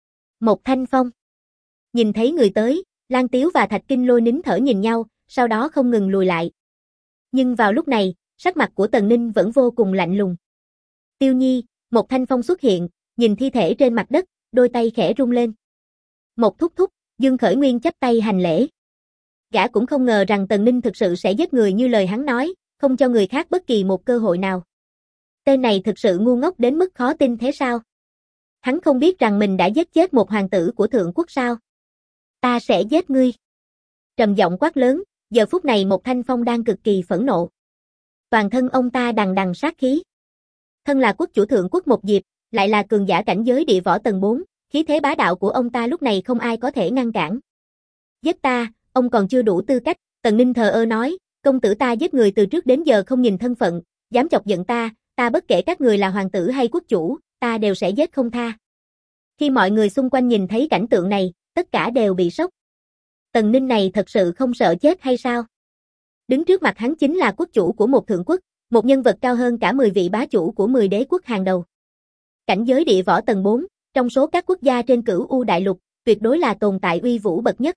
Một Thanh Phong. Nhìn thấy người tới, Lan Tiếu và Thạch Kinh Lôi nín thở nhìn nhau, sau đó không ngừng lùi lại. Nhưng vào lúc này, sắc mặt của Tần Ninh vẫn vô cùng lạnh lùng. Tiêu Nhi, một Thanh Phong xuất hiện, nhìn thi thể trên mặt đất, đôi tay khẽ rung lên. Một thúc thúc, Dương Khởi Nguyên chắp tay hành lễ. Gã cũng không ngờ rằng Tần Ninh thực sự sẽ giết người như lời hắn nói, không cho người khác bất kỳ một cơ hội nào. Tên này thực sự ngu ngốc đến mức khó tin thế sao? Hắn không biết rằng mình đã giết chết một hoàng tử của thượng quốc sao? Ta sẽ giết ngươi. Trầm giọng quát lớn, giờ phút này một Thanh Phong đang cực kỳ phẫn nộ. Toàn thân ông ta đằng đằng sát khí. Thân là quốc chủ thượng quốc Một Diệp, lại là cường giả cảnh giới địa võ tầng 4, khí thế bá đạo của ông ta lúc này không ai có thể ngăn cản. Giết ta, ông còn chưa đủ tư cách, Tần Ninh thờ ơ nói, công tử ta giết người từ trước đến giờ không nhìn thân phận, dám chọc giận ta bất kể các người là hoàng tử hay quốc chủ, ta đều sẽ giết không tha. Khi mọi người xung quanh nhìn thấy cảnh tượng này, tất cả đều bị sốc. Tần Ninh này thật sự không sợ chết hay sao? Đứng trước mặt hắn chính là quốc chủ của một thượng quốc, một nhân vật cao hơn cả 10 vị bá chủ của 10 đế quốc hàng đầu. Cảnh giới địa võ tầng 4, trong số các quốc gia trên cửu U đại lục, tuyệt đối là tồn tại uy vũ bậc nhất.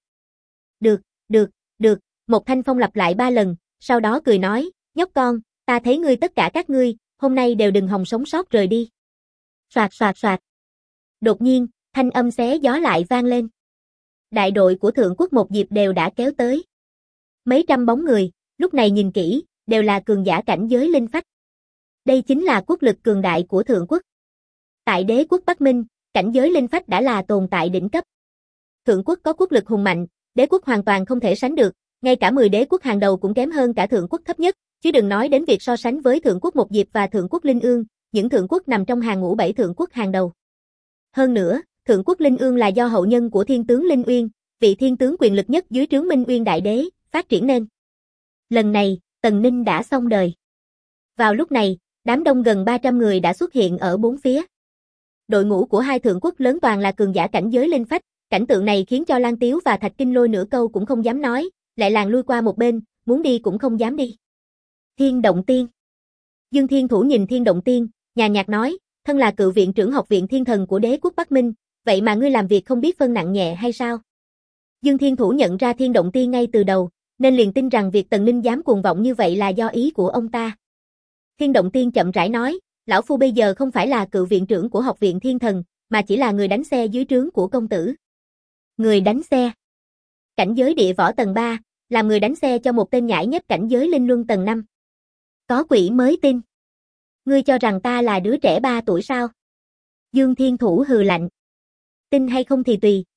Được, một Thanh Phong lặp lại 3 lần, sau đó cười nói, nhóc con, ta thấy ngươi tất cả các ngươi, hôm nay đều đừng hòng sống sót rời đi. Soạt soạt soạt. Đột nhiên, thanh âm xé gió lại vang lên. Đại đội của thượng quốc Một Diệp đều đã kéo tới. Mấy trăm bóng người, lúc này nhìn kỹ, đều là cường giả cảnh giới linh phách. Đây chính là quốc lực cường đại của thượng quốc. Tại đế quốc Bắc Minh, cảnh giới linh phách đã là tồn tại đỉnh cấp. Thượng quốc có quốc lực hùng mạnh, đế quốc hoàn toàn không thể sánh được, ngay cả 10 đế quốc hàng đầu cũng kém hơn cả thượng quốc thấp nhất, chứ đừng nói đến việc so sánh với thượng quốc Một Diệp và thượng quốc Linh Ương, những thượng quốc nằm trong hàng ngũ 7 thượng quốc hàng đầu. Hơn nữa, thượng quốc Linh Ương là do hậu nhân của thiên tướng Linh Uyên, vị thiên tướng quyền lực nhất dưới trướng Minh Uyên Đại Đế, phát triển nên. Lần này, Tần Ninh đã xong đời. Vào lúc này, đám đông gần 300 người đã xuất hiện ở bốn phía. Đội ngũ của hai thượng quốc lớn toàn là cường giả cảnh giới linh phách, cảnh tượng này khiến cho Lan Tiếu và Thạch Kinh Lôi nửa câu cũng không dám nói, lại làng lui qua một bên, muốn đi cũng không dám đi. Thiên Động Tiên. Dương Thiên Thủ nhìn Thiên Động Tiên, nhàn nhạt nói, thân là cựu viện trưởng học viện thiên thần của đế quốc Bắc Minh, vậy mà ngươi làm việc không biết phân nặng nhẹ hay sao? Dương Thiên Thủ nhận ra Thiên Động Tiên ngay từ đầu, nên liền tin rằng việc Tần Ninh dám cuồng vọng như vậy là do ý của ông ta. Thiên Động Tiên chậm rãi nói, lão phu bây giờ không phải là cựu viện trưởng của học viện thiên thần, mà chỉ là người đánh xe dưới trướng của công tử. Người đánh xe. Cảnh giới địa võ tầng 3, làm người đánh xe cho một tên nhãi nhép cảnh giới linh luân tầng 5. Có quỷ mới tin. Ngươi cho rằng ta là đứa trẻ 3 tuổi sao? Dương Thiên Thủ hừ lạnh. Tin hay không thì tùy,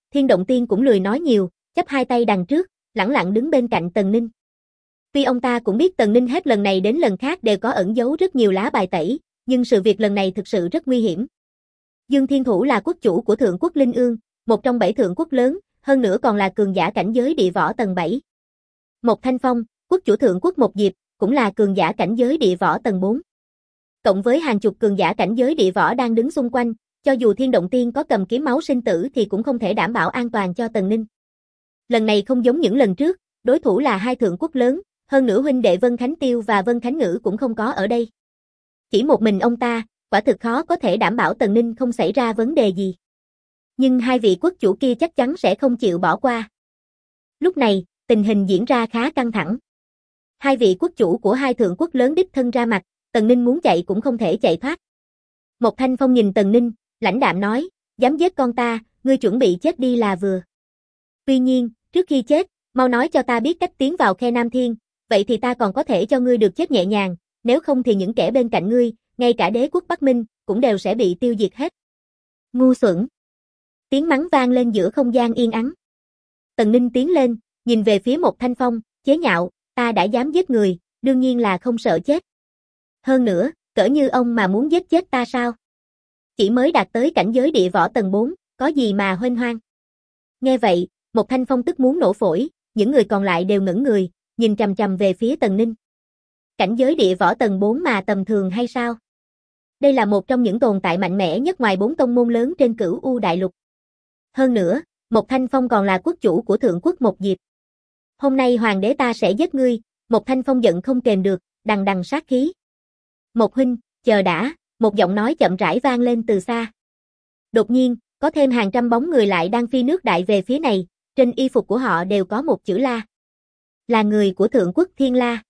Thiên Động Tiên cũng lười nói nhiều, chắp hai tay đằng trước, lẳng lặng đứng bên cạnh Tần Ninh. Tuy ông ta cũng biết Tần Ninh hết lần này đến lần khác đều có ẩn giấu rất nhiều lá bài tẩy, nhưng sự việc lần này thực sự rất nguy hiểm. Dương Thiên Thủ là quốc chủ của Thượng Quốc Linh Ương, một trong 7 thượng quốc lớn, hơn nữa còn là cường giả cảnh giới địa võ tầng 7. Một Thanh Phong, quốc chủ Thượng Quốc Một Diệp, cũng là cường giả cảnh giới địa võ tầng 4. Cộng với hàng chục cường giả cảnh giới địa võ đang đứng xung quanh, cho dù Thiên Động Tiên có cầm kiếm máu sinh tử thì cũng không thể đảm bảo an toàn cho Tần Ninh. Lần này không giống những lần trước, đối thủ là hai thượng quốc lớn, hơn nữa huynh đệ Vân Khánh Tiêu và Vân Khánh Ngữ cũng không có ở đây. Chỉ một mình ông ta, quả thực khó có thể đảm bảo Tần Ninh không xảy ra vấn đề gì. Nhưng hai vị quốc chủ kia chắc chắn sẽ không chịu bỏ qua. Lúc này, tình hình diễn ra khá căng thẳng. Hai vị quốc chủ của hai thượng quốc lớn đích thân ra mặt, Tần Ninh muốn chạy cũng không thể chạy thoát. Một Thanh Phong nhìn Tần Ninh, lãnh đạm nói, dám giết con ta, ngươi chuẩn bị chết đi là vừa. Tuy nhiên, trước khi chết, mau nói cho ta biết cách tiến vào khe Nam Thiên, vậy thì ta còn có thể cho ngươi được chết nhẹ nhàng, nếu không thì những kẻ bên cạnh ngươi, ngay cả đế quốc Bắc Minh, cũng đều sẽ bị tiêu diệt hết. Ngu xuẩn. Tiếng mắng vang lên giữa không gian yên ắng. Tần Ninh tiến lên, nhìn về phía một Thanh Phong, chế nhạo, ta đã dám giết người, đương nhiên là không sợ chết. Hơn nữa, cỡ như ông mà muốn giết chết ta sao? Chỉ mới đạt tới cảnh giới địa võ tầng 4, có gì mà huênh hoang. Nghe vậy, một Thanh Phong tức muốn nổ phổi, những người còn lại đều ngẩn người, nhìn chằm chằm về phía Tần Ninh. Cảnh giới địa võ tầng 4 mà tầm thường hay sao? Đây là một trong những tồn tại mạnh mẽ nhất ngoài 4 tông môn lớn trên Cửu U Đại Lục. Hơn nữa, một Thanh Phong còn là quốc chủ của Thượng Quốc Một Diệp. Hôm nay hoàng đế ta sẽ giết ngươi, một Thanh Phong giận không kềm được, đằng đằng sát khí. Một huynh, chờ đã, một giọng nói chậm rãi vang lên từ xa. Đột nhiên, có thêm hàng trăm bóng người lại đang phi nước đại về phía này, trên y phục của họ đều có một chữ La. Là người của Thượng Quốc Thiên La.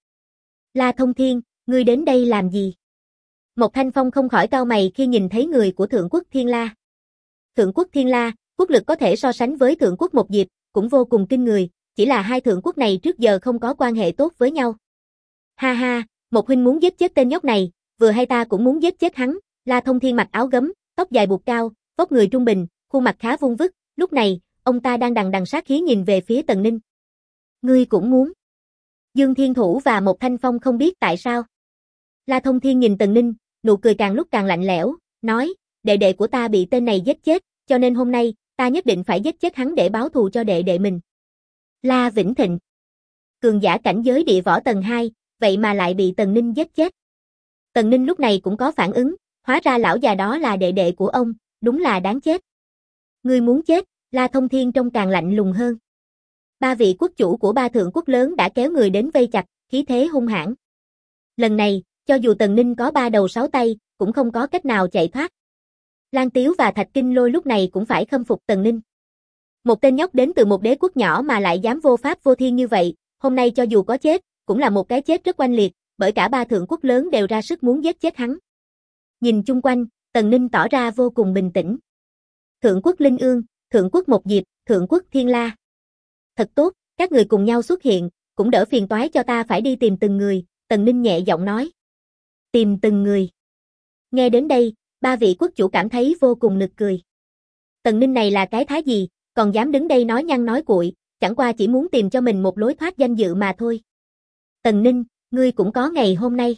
La Thông Thiên, ngươi đến đây làm gì? Một Thanh Phong không khỏi cau mày khi nhìn thấy người của Thượng Quốc Thiên La. Thượng Quốc Thiên La, quốc lực có thể so sánh với Thượng Quốc Một Diệp, cũng vô cùng kinh người, chỉ là hai thượng quốc này trước giờ không có quan hệ tốt với nhau. Ha ha, một huynh muốn giết chết tên nhóc này, vừa hay ta cũng muốn giết chết hắn. La Thông Thiên mặc áo gấm, tóc dài buộc cao, vóc người trung bình, khuôn mặt khá vuông vức, lúc này, ông ta đang đằng đằng sát khí nhìn về phía Tần Ninh. Ngươi cũng muốn? Dương Thiên Thủ và một Thanh Phong không biết tại sao. La Thông Thiên nhìn Tần Ninh, nụ cười càng lúc càng lạnh lẽo, nói, đệ đệ của ta bị tên này giết chết, cho nên hôm nay, ta nhất định phải giết chết hắn để báo thù cho đệ đệ mình. La Vĩnh Thịnh. Cường giả cảnh giới địa võ tầng 2, vậy mà lại bị Tần Ninh giết chết. Tần Ninh lúc này cũng có phản ứng, hóa ra lão già đó là đệ đệ của ông, đúng là đáng chết. Ngươi muốn chết, La Thông Thiên trông càng lạnh lùng hơn. Ba vị quốc chủ của ba thượng quốc lớn đã kéo người đến vây chặt, khí thế hung hãn. Lần này, cho dù Tần Ninh có 3 đầu 6 tay, cũng không có cách nào chạy thoát. Lan Tiếu và Thạch Kinh Lôi lúc này cũng phải khâm phục Tần Ninh. Một tên nhóc đến từ một đế quốc nhỏ mà lại dám vô pháp vô thiên như vậy, hôm nay cho dù có chết, cũng là một cái chết rất oanh liệt, bởi cả ba thượng quốc lớn đều ra sức muốn giết chết hắn. Nhìn chung quanh, Tần Ninh tỏ ra vô cùng bình tĩnh. Thượng Quốc Linh Ương, Thượng Quốc Một Diệp, Thượng Quốc Thiên La. Thật tốt, các người cùng nhau xuất hiện, cũng đỡ phiền toái cho ta phải đi tìm từng người, Tần Ninh nhẹ giọng nói. Tìm từng người. Nghe đến đây, ba vị quốc chủ cảm thấy vô cùng nực cười. Tần Ninh này là cái thái gì, còn dám đứng đây nói nhăng nói cuội, chẳng qua chỉ muốn tìm cho mình một lối thoát danh dự mà thôi. Tần Ninh, ngươi cũng có ngày hôm nay.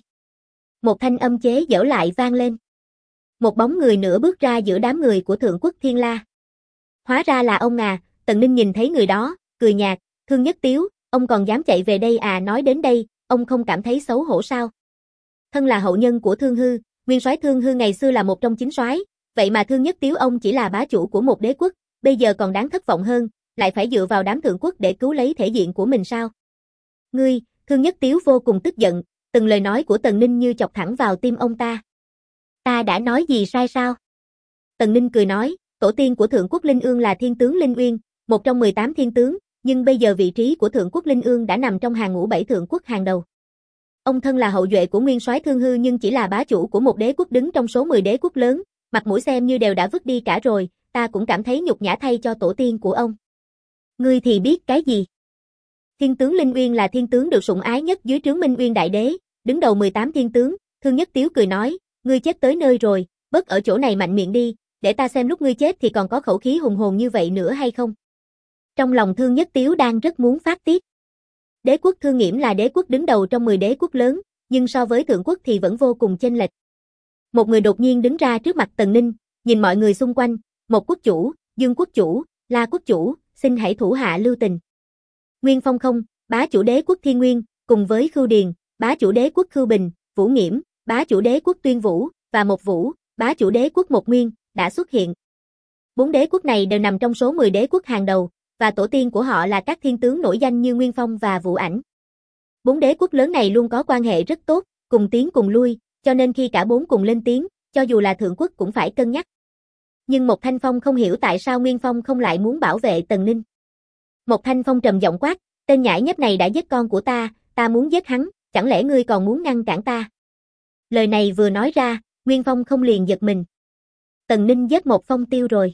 Một thanh âm chế giễu lại vang lên. Một bóng người nữa bước ra giữa đám người của Thượng Quốc Thiên La. Hóa ra là ông à, Tần Ninh nhìn thấy người đó, cười nhạt, Thương Nhất Tiếu, ông còn dám chạy về đây à, nói đến đây, ông không cảm thấy xấu hổ sao? Thân là hậu nhân của Thương Hư, nguyên soái Thương Hư ngày xưa là một trong chín soái, vậy mà Thương Nhất Tiếu ông chỉ là bá chủ của một đế quốc, bây giờ còn đáng thất vọng hơn, lại phải dựa vào đám thượng quốc để cứu lấy thể diện của mình sao? Ngươi, Thương Nhất Tiếu vô cùng tức giận, từng lời nói của Tần Ninh như chọc thẳng vào tim ông ta. Ta đã nói gì sai sao? Tần Ninh cười nói, tổ tiên của Thượng Quốc Linh Ương là Thiên tướng Linh Uyên, một trong 18 thiên tướng, nhưng bây giờ vị trí của Thượng Quốc Linh Ương đã nằm trong hàng ngũ 7 thượng quốc hàng đầu. Ông thân là hậu duệ của nguyên soái Thương Hư nhưng chỉ là bá chủ của một đế quốc đứng trong số 10 đế quốc lớn, mặt mũi xem như đều đã vứt đi cả rồi, ta cũng cảm thấy nhục nhã thay cho tổ tiên của ông. Ngươi thì biết cái gì? Thiên tướng Linh Uyên là thiên tướng được sủng ái nhất dưới trướng Minh Uyên Đại Đế, đứng đầu 18 thiên tướng, Thương Nhất Tiếu cười nói, ngươi chết tới nơi rồi, bớt ở chỗ này mạnh miệng đi, để ta xem lúc ngươi chết thì còn có khẩu khí hùng hồn như vậy nữa hay không. Trong lòng Thương Nhất Tiếu đang rất muốn phát tiết. Đế quốc Thương Nghiễm là đế quốc đứng đầu trong 10 đế quốc lớn, nhưng so với Thượng quốc thì vẫn vô cùng chênh lệch. Một người đột nhiên đứng ra trước mặt Tần Ninh, nhìn mọi người xung quanh, Một quốc chủ, Dương quốc chủ, La quốc chủ, xin hãy thủ hạ lưu tình. Nguyên Phong không, bá chủ đế quốc Thiên Nguyên, cùng với Khưu Điền, bá chủ đế quốc Khưu Bình, Vũ Nghiễm, bá chủ đế quốc Tuyên Vũ, và Một Vũ, bá chủ đế quốc Một Nguyên, đã xuất hiện. 4 đế quốc này đều nằm trong số 10 đế quốc hàng đầu, và tổ tiên của họ là các thiên tướng nổi danh như Nguyên Phong và Vũ Ảnh. 4 đế quốc lớn này luôn có quan hệ rất tốt, cùng tiến cùng lui, cho nên khi cả 4 cùng lên tiếng, cho dù là Thượng quốc cũng phải cân nhắc. Nhưng Một Thanh Phong không hiểu tại sao Nguyên Phong không lại muốn bảo vệ Tần Ninh. Một Thanh Phong trầm giọng quát, tên nhãi nhép này đã giết con của ta muốn giết hắn, chẳng lẽ ngươi còn muốn ngăn cản ta? Lời này vừa nói ra, Nguyên Phong không liền giật mình. Tần Ninh giết Một Phong Tiêu rồi.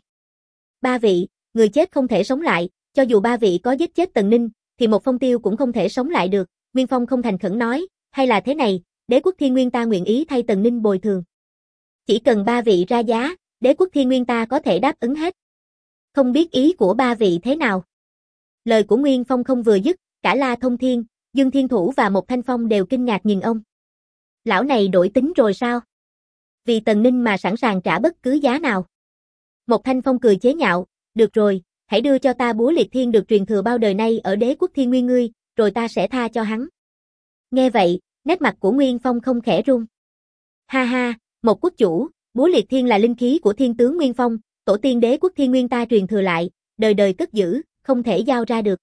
3 vị, người chết không thể sống lại, cho dù 3 vị có giết chết Tần Ninh, thì Một Phong Tiêu cũng không thể sống lại được. Nguyên Phong không thành khẩn nói, hay là thế này, đế quốc Thiên Nguyên ta nguyện ý thay Tần Ninh bồi thường. Chỉ cần 3 vị ra giá, đế quốc Thiên Nguyên ta có thể đáp ứng hết. Không biết ý của 3 vị thế nào. Lời của Nguyên Phong không vừa dứt, cả La Thông Thiên, Dương Thiên Thủ và Một Thanh Phong đều kinh ngạc nhìn ông. Lão này đổi tính rồi sao? Vì Tần Ninh mà sẵn sàng trả bất cứ giá nào. Một Thanh Phong cười chế nhạo, được rồi, hãy đưa cho ta búa liệt thiên được truyền thừa bao đời nay ở đế quốc Thiên Nguyên ngươi, rồi ta sẽ tha cho hắn. Nghe vậy, nét mặt của Nguyên Phong không khẽ run. Ha ha, Một quốc chủ, búa liệt thiên là linh khí của thiên tướng Nguyên Phong, tổ tiên đế quốc Thiên Nguyên ta truyền thừa lại, đời đời cất giữ, không thể giao ra được.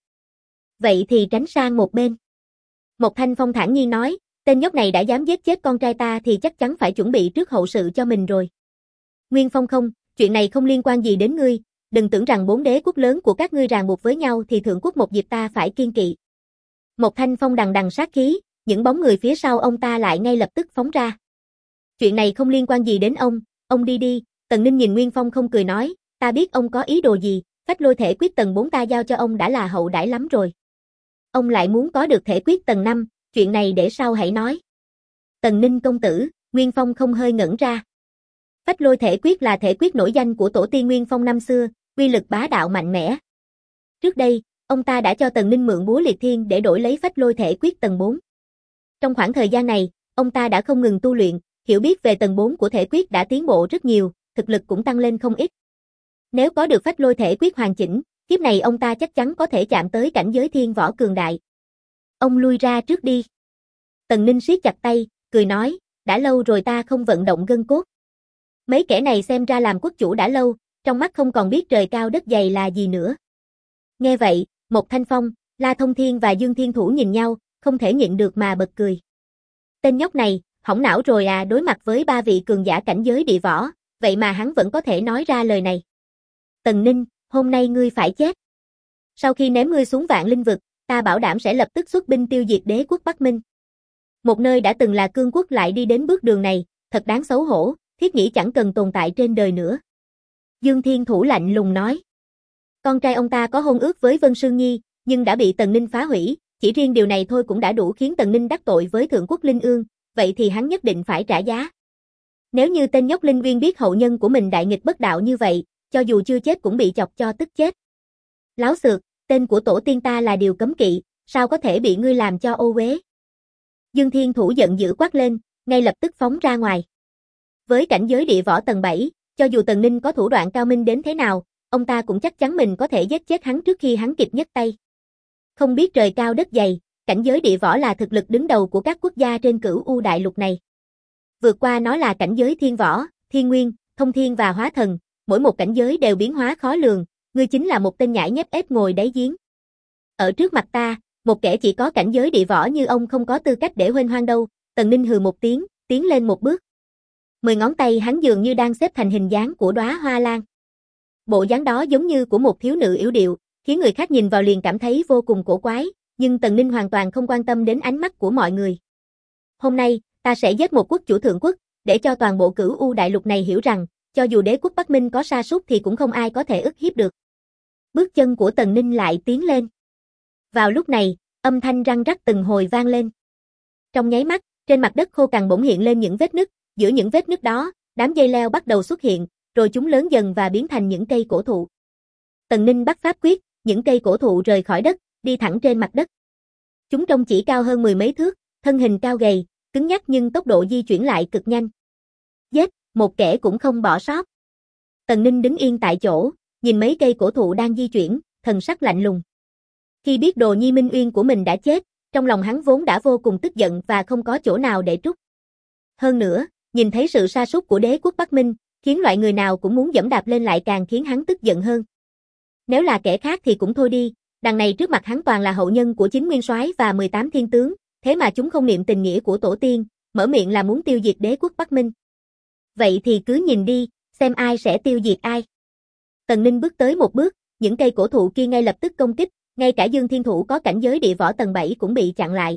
Vậy thì tránh sang một bên. Một Thanh Phong thản nhiên nói, tên nhóc này đã dám giết chết con trai ta thì chắc chắn phải chuẩn bị trước hậu sự cho mình rồi. Nguyên Phong không, chuyện này không liên quan gì đến ngươi, đừng tưởng rằng 4 đế quốc lớn của các ngươi ràng buộc với nhau thì Thượng quốc một dịp ta phải kiên kỵ. Một Thanh Phong đằng đằng sát khí, những bóng người phía sau ông ta lại ngay lập tức phóng ra. Chuyện này không liên quan gì đến ông đi đi. Tần Ninh nhìn Nguyên Phong không cười nói, ta biết ông có ý đồ gì, phách lôi thể quyết tầng 4 ta giao cho ông đã là hậu đãi lắm rồi. Ông lại muốn có được thể quyết tầng 5, chuyện này để sau hãy nói. Tần Ninh công tử, Nguyên Phong không hơi ngẩn ra. Phách lôi thể quyết là thể quyết nổi danh của tổ tiên Nguyên Phong năm xưa, uy lực bá đạo mạnh mẽ. Trước đây, ông ta đã cho Tần Ninh mượn búa liệt thiên để đổi lấy phách lôi thể quyết tầng 4. Trong khoảng thời gian này, ông ta đã không ngừng tu luyện, hiểu biết về tầng 4 của thể quyết đã tiến bộ rất nhiều, thực lực cũng tăng lên không ít. Nếu có được phách lôi thể quyết hoàn chỉnh, kiếp này ông ta chắc chắn có thể chạm tới cảnh giới thiên võ cường đại. Ông lui ra trước đi. Tần Ninh siết chặt tay, cười nói, đã lâu rồi ta không vận động gân cốt. Mấy kẻ này xem ra làm quốc chủ đã lâu, trong mắt không còn biết trời cao đất dày là gì nữa. Nghe vậy, Một Thanh Phong, La Thông Thiên và Dương Thiên Thủ nhìn nhau, không thể nhịn được mà bật cười. Tên nhóc này, hỏng não rồi à, đối mặt với 3 vị cường giả cảnh giới địa võ, vậy mà hắn vẫn có thể nói ra lời này. Tần Ninh, hôm nay ngươi phải chết. Sau khi ném ngươi xuống Vạn Linh vực, ta bảo đảm sẽ lập tức xuất binh tiêu diệt đế quốc Bắc Minh. Một nơi đã từng là cương quốc lại đi đến bước đường này, thật đáng xấu hổ, thiết nghĩ chẳng cần tồn tại trên đời nữa. Dương Thiên Thủ lạnh lùng nói. Con trai ông ta có hôn ước với Vân Sương Nhi, nhưng đã bị Tần Ninh phá hủy, chỉ riêng điều này thôi cũng đã đủ khiến Tần Ninh đắc tội với Thượng quốc Linh Ương, vậy thì hắn nhất định phải trả giá. Nếu như tên nhóc Linh Viên biết hậu nhân của mình đại nghịch bất đạo như vậy, cho dù chưa chết cũng bị chọc cho tức chết. Láo xược, tên của tổ tiên ta là điều cấm kỵ, sao có thể bị ngươi làm cho ô uế? Dương Thiên Thủ giận dữ quát lên, ngay lập tức phóng ra ngoài. Với cảnh giới địa võ tầng 7, cho dù Tần Ninh có thủ đoạn cao minh đến thế nào, ông ta cũng chắc chắn mình có thể giết chết hắn trước khi hắn kịp nhấc tay. Không biết trời cao đất dày, cảnh giới địa võ là thực lực đứng đầu của các quốc gia trên cửu U đại lục này. Vượt qua nó là cảnh giới thiên võ, thiên nguyên, thông thiên và hóa thần, mỗi một cảnh giới đều biến hóa khó lường, ngươi chính là một tên nhãi nhép ép ngồi đáy giếng. Ở trước mặt ta, một kẻ chỉ có cảnh giới địa võ như ông không có tư cách để huênh hoang đâu. Tần Ninh hừ một tiếng, tiến lên một bước. 10 ngón tay hắn dường như đang xếp thành hình dáng của đóa hoa lan. Bộ dáng đó giống như của một thiếu nữ yểu điệu, khiến người khác nhìn vào liền cảm thấy vô cùng cổ quái, nhưng Tần Ninh hoàn toàn không quan tâm đến ánh mắt của mọi người. Hôm nay, ta sẽ giết một quốc chủ thượng quốc, để cho toàn bộ cửu U đại lục này hiểu rằng, cho dù đế quốc Bắc Minh có sa sút thì cũng không ai có thể ức hiếp được. Bước chân của Tần Ninh lại tiến lên. Vào lúc này, âm thanh răng rắc từng hồi vang lên. Trong nháy mắt, trên mặt đất khô cằn bỗng hiện lên những vết nứt, giữa những vết nứt đó, đám dây leo bắt đầu xuất hiện, rồi chúng lớn dần và biến thành những cây cổ thụ. Tần Ninh bắt pháp quyết, những cây cổ thụ rời khỏi đất, đi thẳng trên mặt đất. Chúng trông chỉ cao hơn mười mấy thước, thân hình cao gầy, cứng nhắc nhưng tốc độ di chuyển lại cực nhanh. Giết, một kẻ cũng không bỏ sót. Tần Ninh đứng yên tại chỗ, nhìn mấy cây cổ thụ đang di chuyển, thần sắc lạnh lùng. Khi biết Đồ Nhi Minh Uyên của mình đã chết, trong lòng hắn vốn đã vô cùng tức giận và không có chỗ nào để trút. Hơn nữa, nhìn thấy sự sa sút của đế quốc Bắc Minh, khiến loại người nào cũng muốn giẫm đạp lên lại càng khiến hắn tức giận hơn. Nếu là kẻ khác thì cũng thôi đi, đằng này trước mặt hắn toàn là hậu nhân của 9 nguyên soái và 18 thiên tướng, thế mà chúng không niệm tình nghĩa của tổ tiên, mở miệng là muốn tiêu diệt đế quốc Bắc Minh. Vậy thì cứ nhìn đi, xem ai sẽ tiêu diệt ai. Tần Ninh bước tới một bước, những cây cổ thụ kia ngay lập tức công kích, ngay cả Dương Thiên Thủ có cảnh giới địa võ tầng 7 cũng bị chặn lại.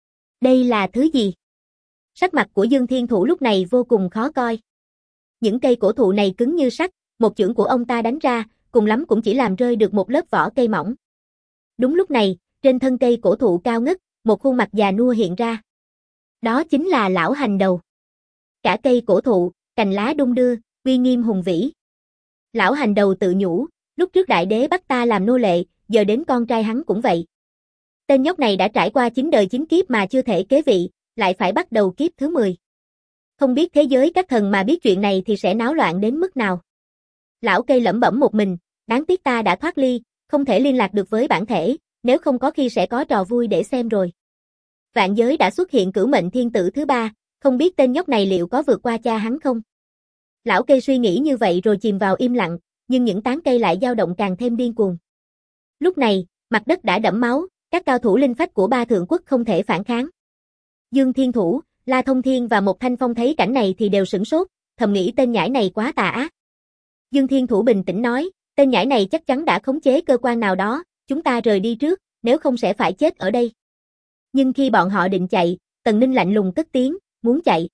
Đây là thứ gì? Sắc mặt của Dương Thiên Thủ lúc này vô cùng khó coi. Những cây cổ thụ này cứng như sắt, một chưởng của ông ta đánh ra, cùng lắm cũng chỉ làm rơi được một lớp vỏ cây mỏng. Đúng lúc này, trên thân cây cổ thụ cao ngất, một khuôn mặt già nua hiện ra. Đó chính là lão hành đầu. Cả cây cổ thụ, cành lá đung đưa, uy nghiêm hùng vĩ. Lão hành đầu tự nhủ, lúc trước đại đế bắt ta làm nô lệ, giờ đến con trai hắn cũng vậy. Tên nhóc này đã trải qua 9 đời 9 kiếp mà chưa thể kế vị, lại phải bắt đầu kiếp thứ 10. Không biết thế giới các thần mà biết chuyện này thì sẽ náo loạn đến mức nào. Lão cây lẩm bẩm một mình, đáng tiếc ta đã thoát ly, không thể liên lạc được với bản thể, nếu không có khi sẽ có trò vui để xem rồi. Vạn giới đã xuất hiện cửu mệnh thiên tử thứ 3, không biết tên nhóc này liệu có vượt qua cha hắn không? Lão cây suy nghĩ như vậy rồi chìm vào im lặng, nhưng những tán cây lại dao động càng thêm điên cuồng. Lúc này, mặt đất đã đẫm máu, các cao thủ linh phách của ba thượng quốc không thể phản kháng. Dương Thiên Thủ, La Thông Thiên và Một Thanh Phong thấy cảnh này thì đều sửng sốt, thầm nghĩ tên nhãi này quá tà ác. Dương Thiên Thủ bình tĩnh nói, tên nhãi này chắc chắn đã khống chế cơ quan nào đó, chúng ta rời đi trước, nếu không sẽ phải chết ở đây. Nhưng khi bọn họ định chạy, Tần Ninh lạnh lùng cất tiếng, muốn chạy.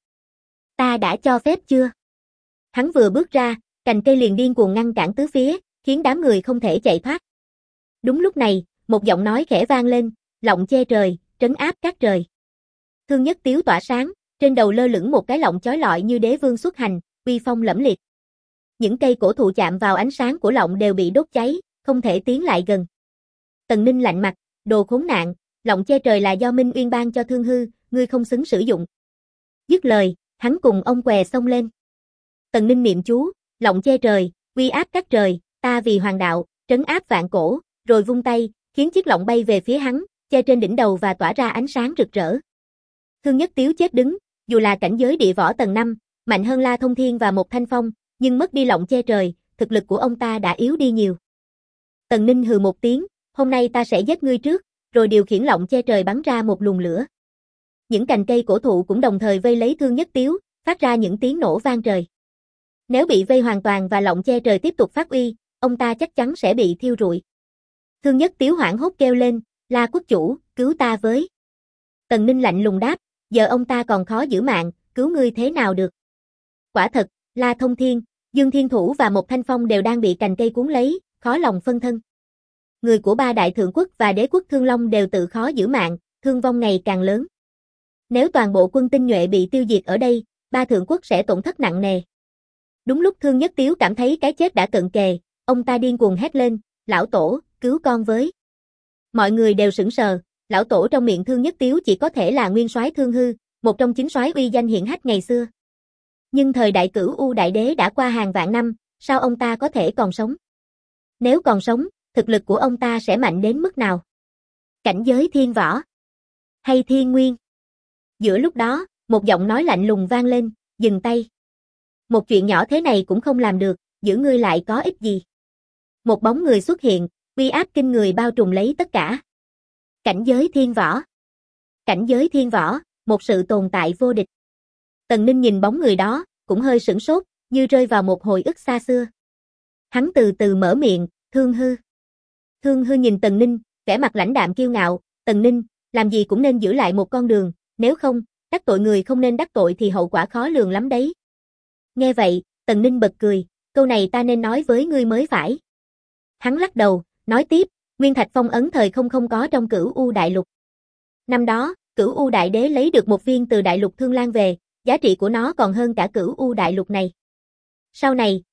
Ta đã cho phép chưa? Hắn vừa bước ra, cành cây liền điên cuồng ngăn cản tứ phía, khiến đám người không thể chạy thoát. Đúng lúc này, một giọng nói khẽ vang lên, lọng che trời, trấn áp các trời. Thương Nhất Tiếu tỏa sáng, trên đầu lơ lửng một cái lọng chói lọi như đế vương xuất hành, uy phong lẫm liệt. Những cây cổ thụ chạm vào ánh sáng của lọng đều bị đốt cháy, không thể tiến lại gần. Tần Ninh lạnh mặt, đồ khốn nạn, lọng che trời là do Minh Uyên ban cho Thương Hư, ngươi không xứng sử dụng. Dứt lời, hắn cùng ông què xông lên. Tần Ninh niệm chú, lọng che trời, uy áp các trời, ta vì hoàng đạo, trấn áp vạn cổ, rồi vung tay, khiến chiếc lọng bay về phía hắn, che trên đỉnh đầu và tỏa ra ánh sáng rực rỡ. Thương Nhất Tiếu chết đứng, dù là cảnh giới địa võ tầng 5, mạnh hơn La Thông Thiên và Một Thanh Phong, nhưng mất đi lọng che trời, thực lực của ông ta đã yếu đi nhiều. Tần Ninh hừ một tiếng, hôm nay ta sẽ giết ngươi trước, rồi điều khiển lọng che trời bắn ra một luồng lửa. Những cành cây cổ thụ cũng đồng thời vây lấy Thương Nhất Tiếu, phát ra những tiếng nổ vang trời. Nếu bị vây hoàn toàn và lọng che trời tiếp tục phát uy, ông ta chắc chắn sẽ bị thiêu rụi. Thương Nhất Tiếu hoảng hốt kêu lên, La quốc chủ, cứu ta với. Tần Ninh lạnh lùng đáp, giờ ông ta còn khó giữ mạng, cứu ngươi thế nào được. Quả thật, La Thông Thiên, Dương Thiên Thủ và Một Thanh Phong đều đang bị cành cây cuốn lấy, khó lòng phân thân. Người của ba đại thượng quốc và đế quốc Thương Long đều tự khó giữ mạng, thương vong ngày càng lớn. Nếu toàn bộ quân tinh nhuệ bị tiêu diệt ở đây, ba thượng quốc sẽ tổn thất nặng nề. Đúng lúc Thương Nhất Tiếu cảm thấy cái chết đã cận kề, ông ta điên cuồng hét lên, lão tổ, cứu con với. Mọi người đều sững sờ, lão tổ trong miệng Thương Nhất Tiếu chỉ có thể là nguyên soái Thương Hư, một trong 9 soái uy danh hiển hách ngày xưa. Nhưng thời đại Cửu U đại đế đã qua hàng vạn năm, sao ông ta có thể còn sống? Nếu còn sống, thực lực của ông ta sẽ mạnh đến mức nào? Cảnh giới thiên võ hay thiên nguyên? Giữa lúc đó, một giọng nói lạnh lùng vang lên, dừng tay. Một chuyện nhỏ thế này cũng không làm được, giữ ngươi lại có ích gì? Một bóng người xuất hiện, uy áp kinh người bao trùm lấy tất cả. Cảnh giới thiên võ. Cảnh giới thiên võ, một sự tồn tại vô địch. Tần Ninh nhìn bóng người đó, cũng hơi sửng sốt, như rơi vào một hồi ức xa xưa. Hắn từ từ mở miệng, Thương Hư. Thương Hư nhìn Tần Ninh, vẻ mặt lãnh đạm kiêu ngạo, Tần Ninh, làm gì cũng nên giữ lại một con đường, nếu không, đắc tội người không nên đắc tội thì hậu quả khó lường lắm đấy. Nghe vậy, Tần Ninh bật cười, câu này ta nên nói với ngươi mới phải. Hắn lắc đầu, nói tiếp, Nguyên Thạch Phong ấn thời không có trong Cửu U đại lục. Năm đó, Cửu U đại đế lấy được một viên từ đại lục Thương Lan về, giá trị của nó còn hơn cả Cửu U đại lục này. Sau này,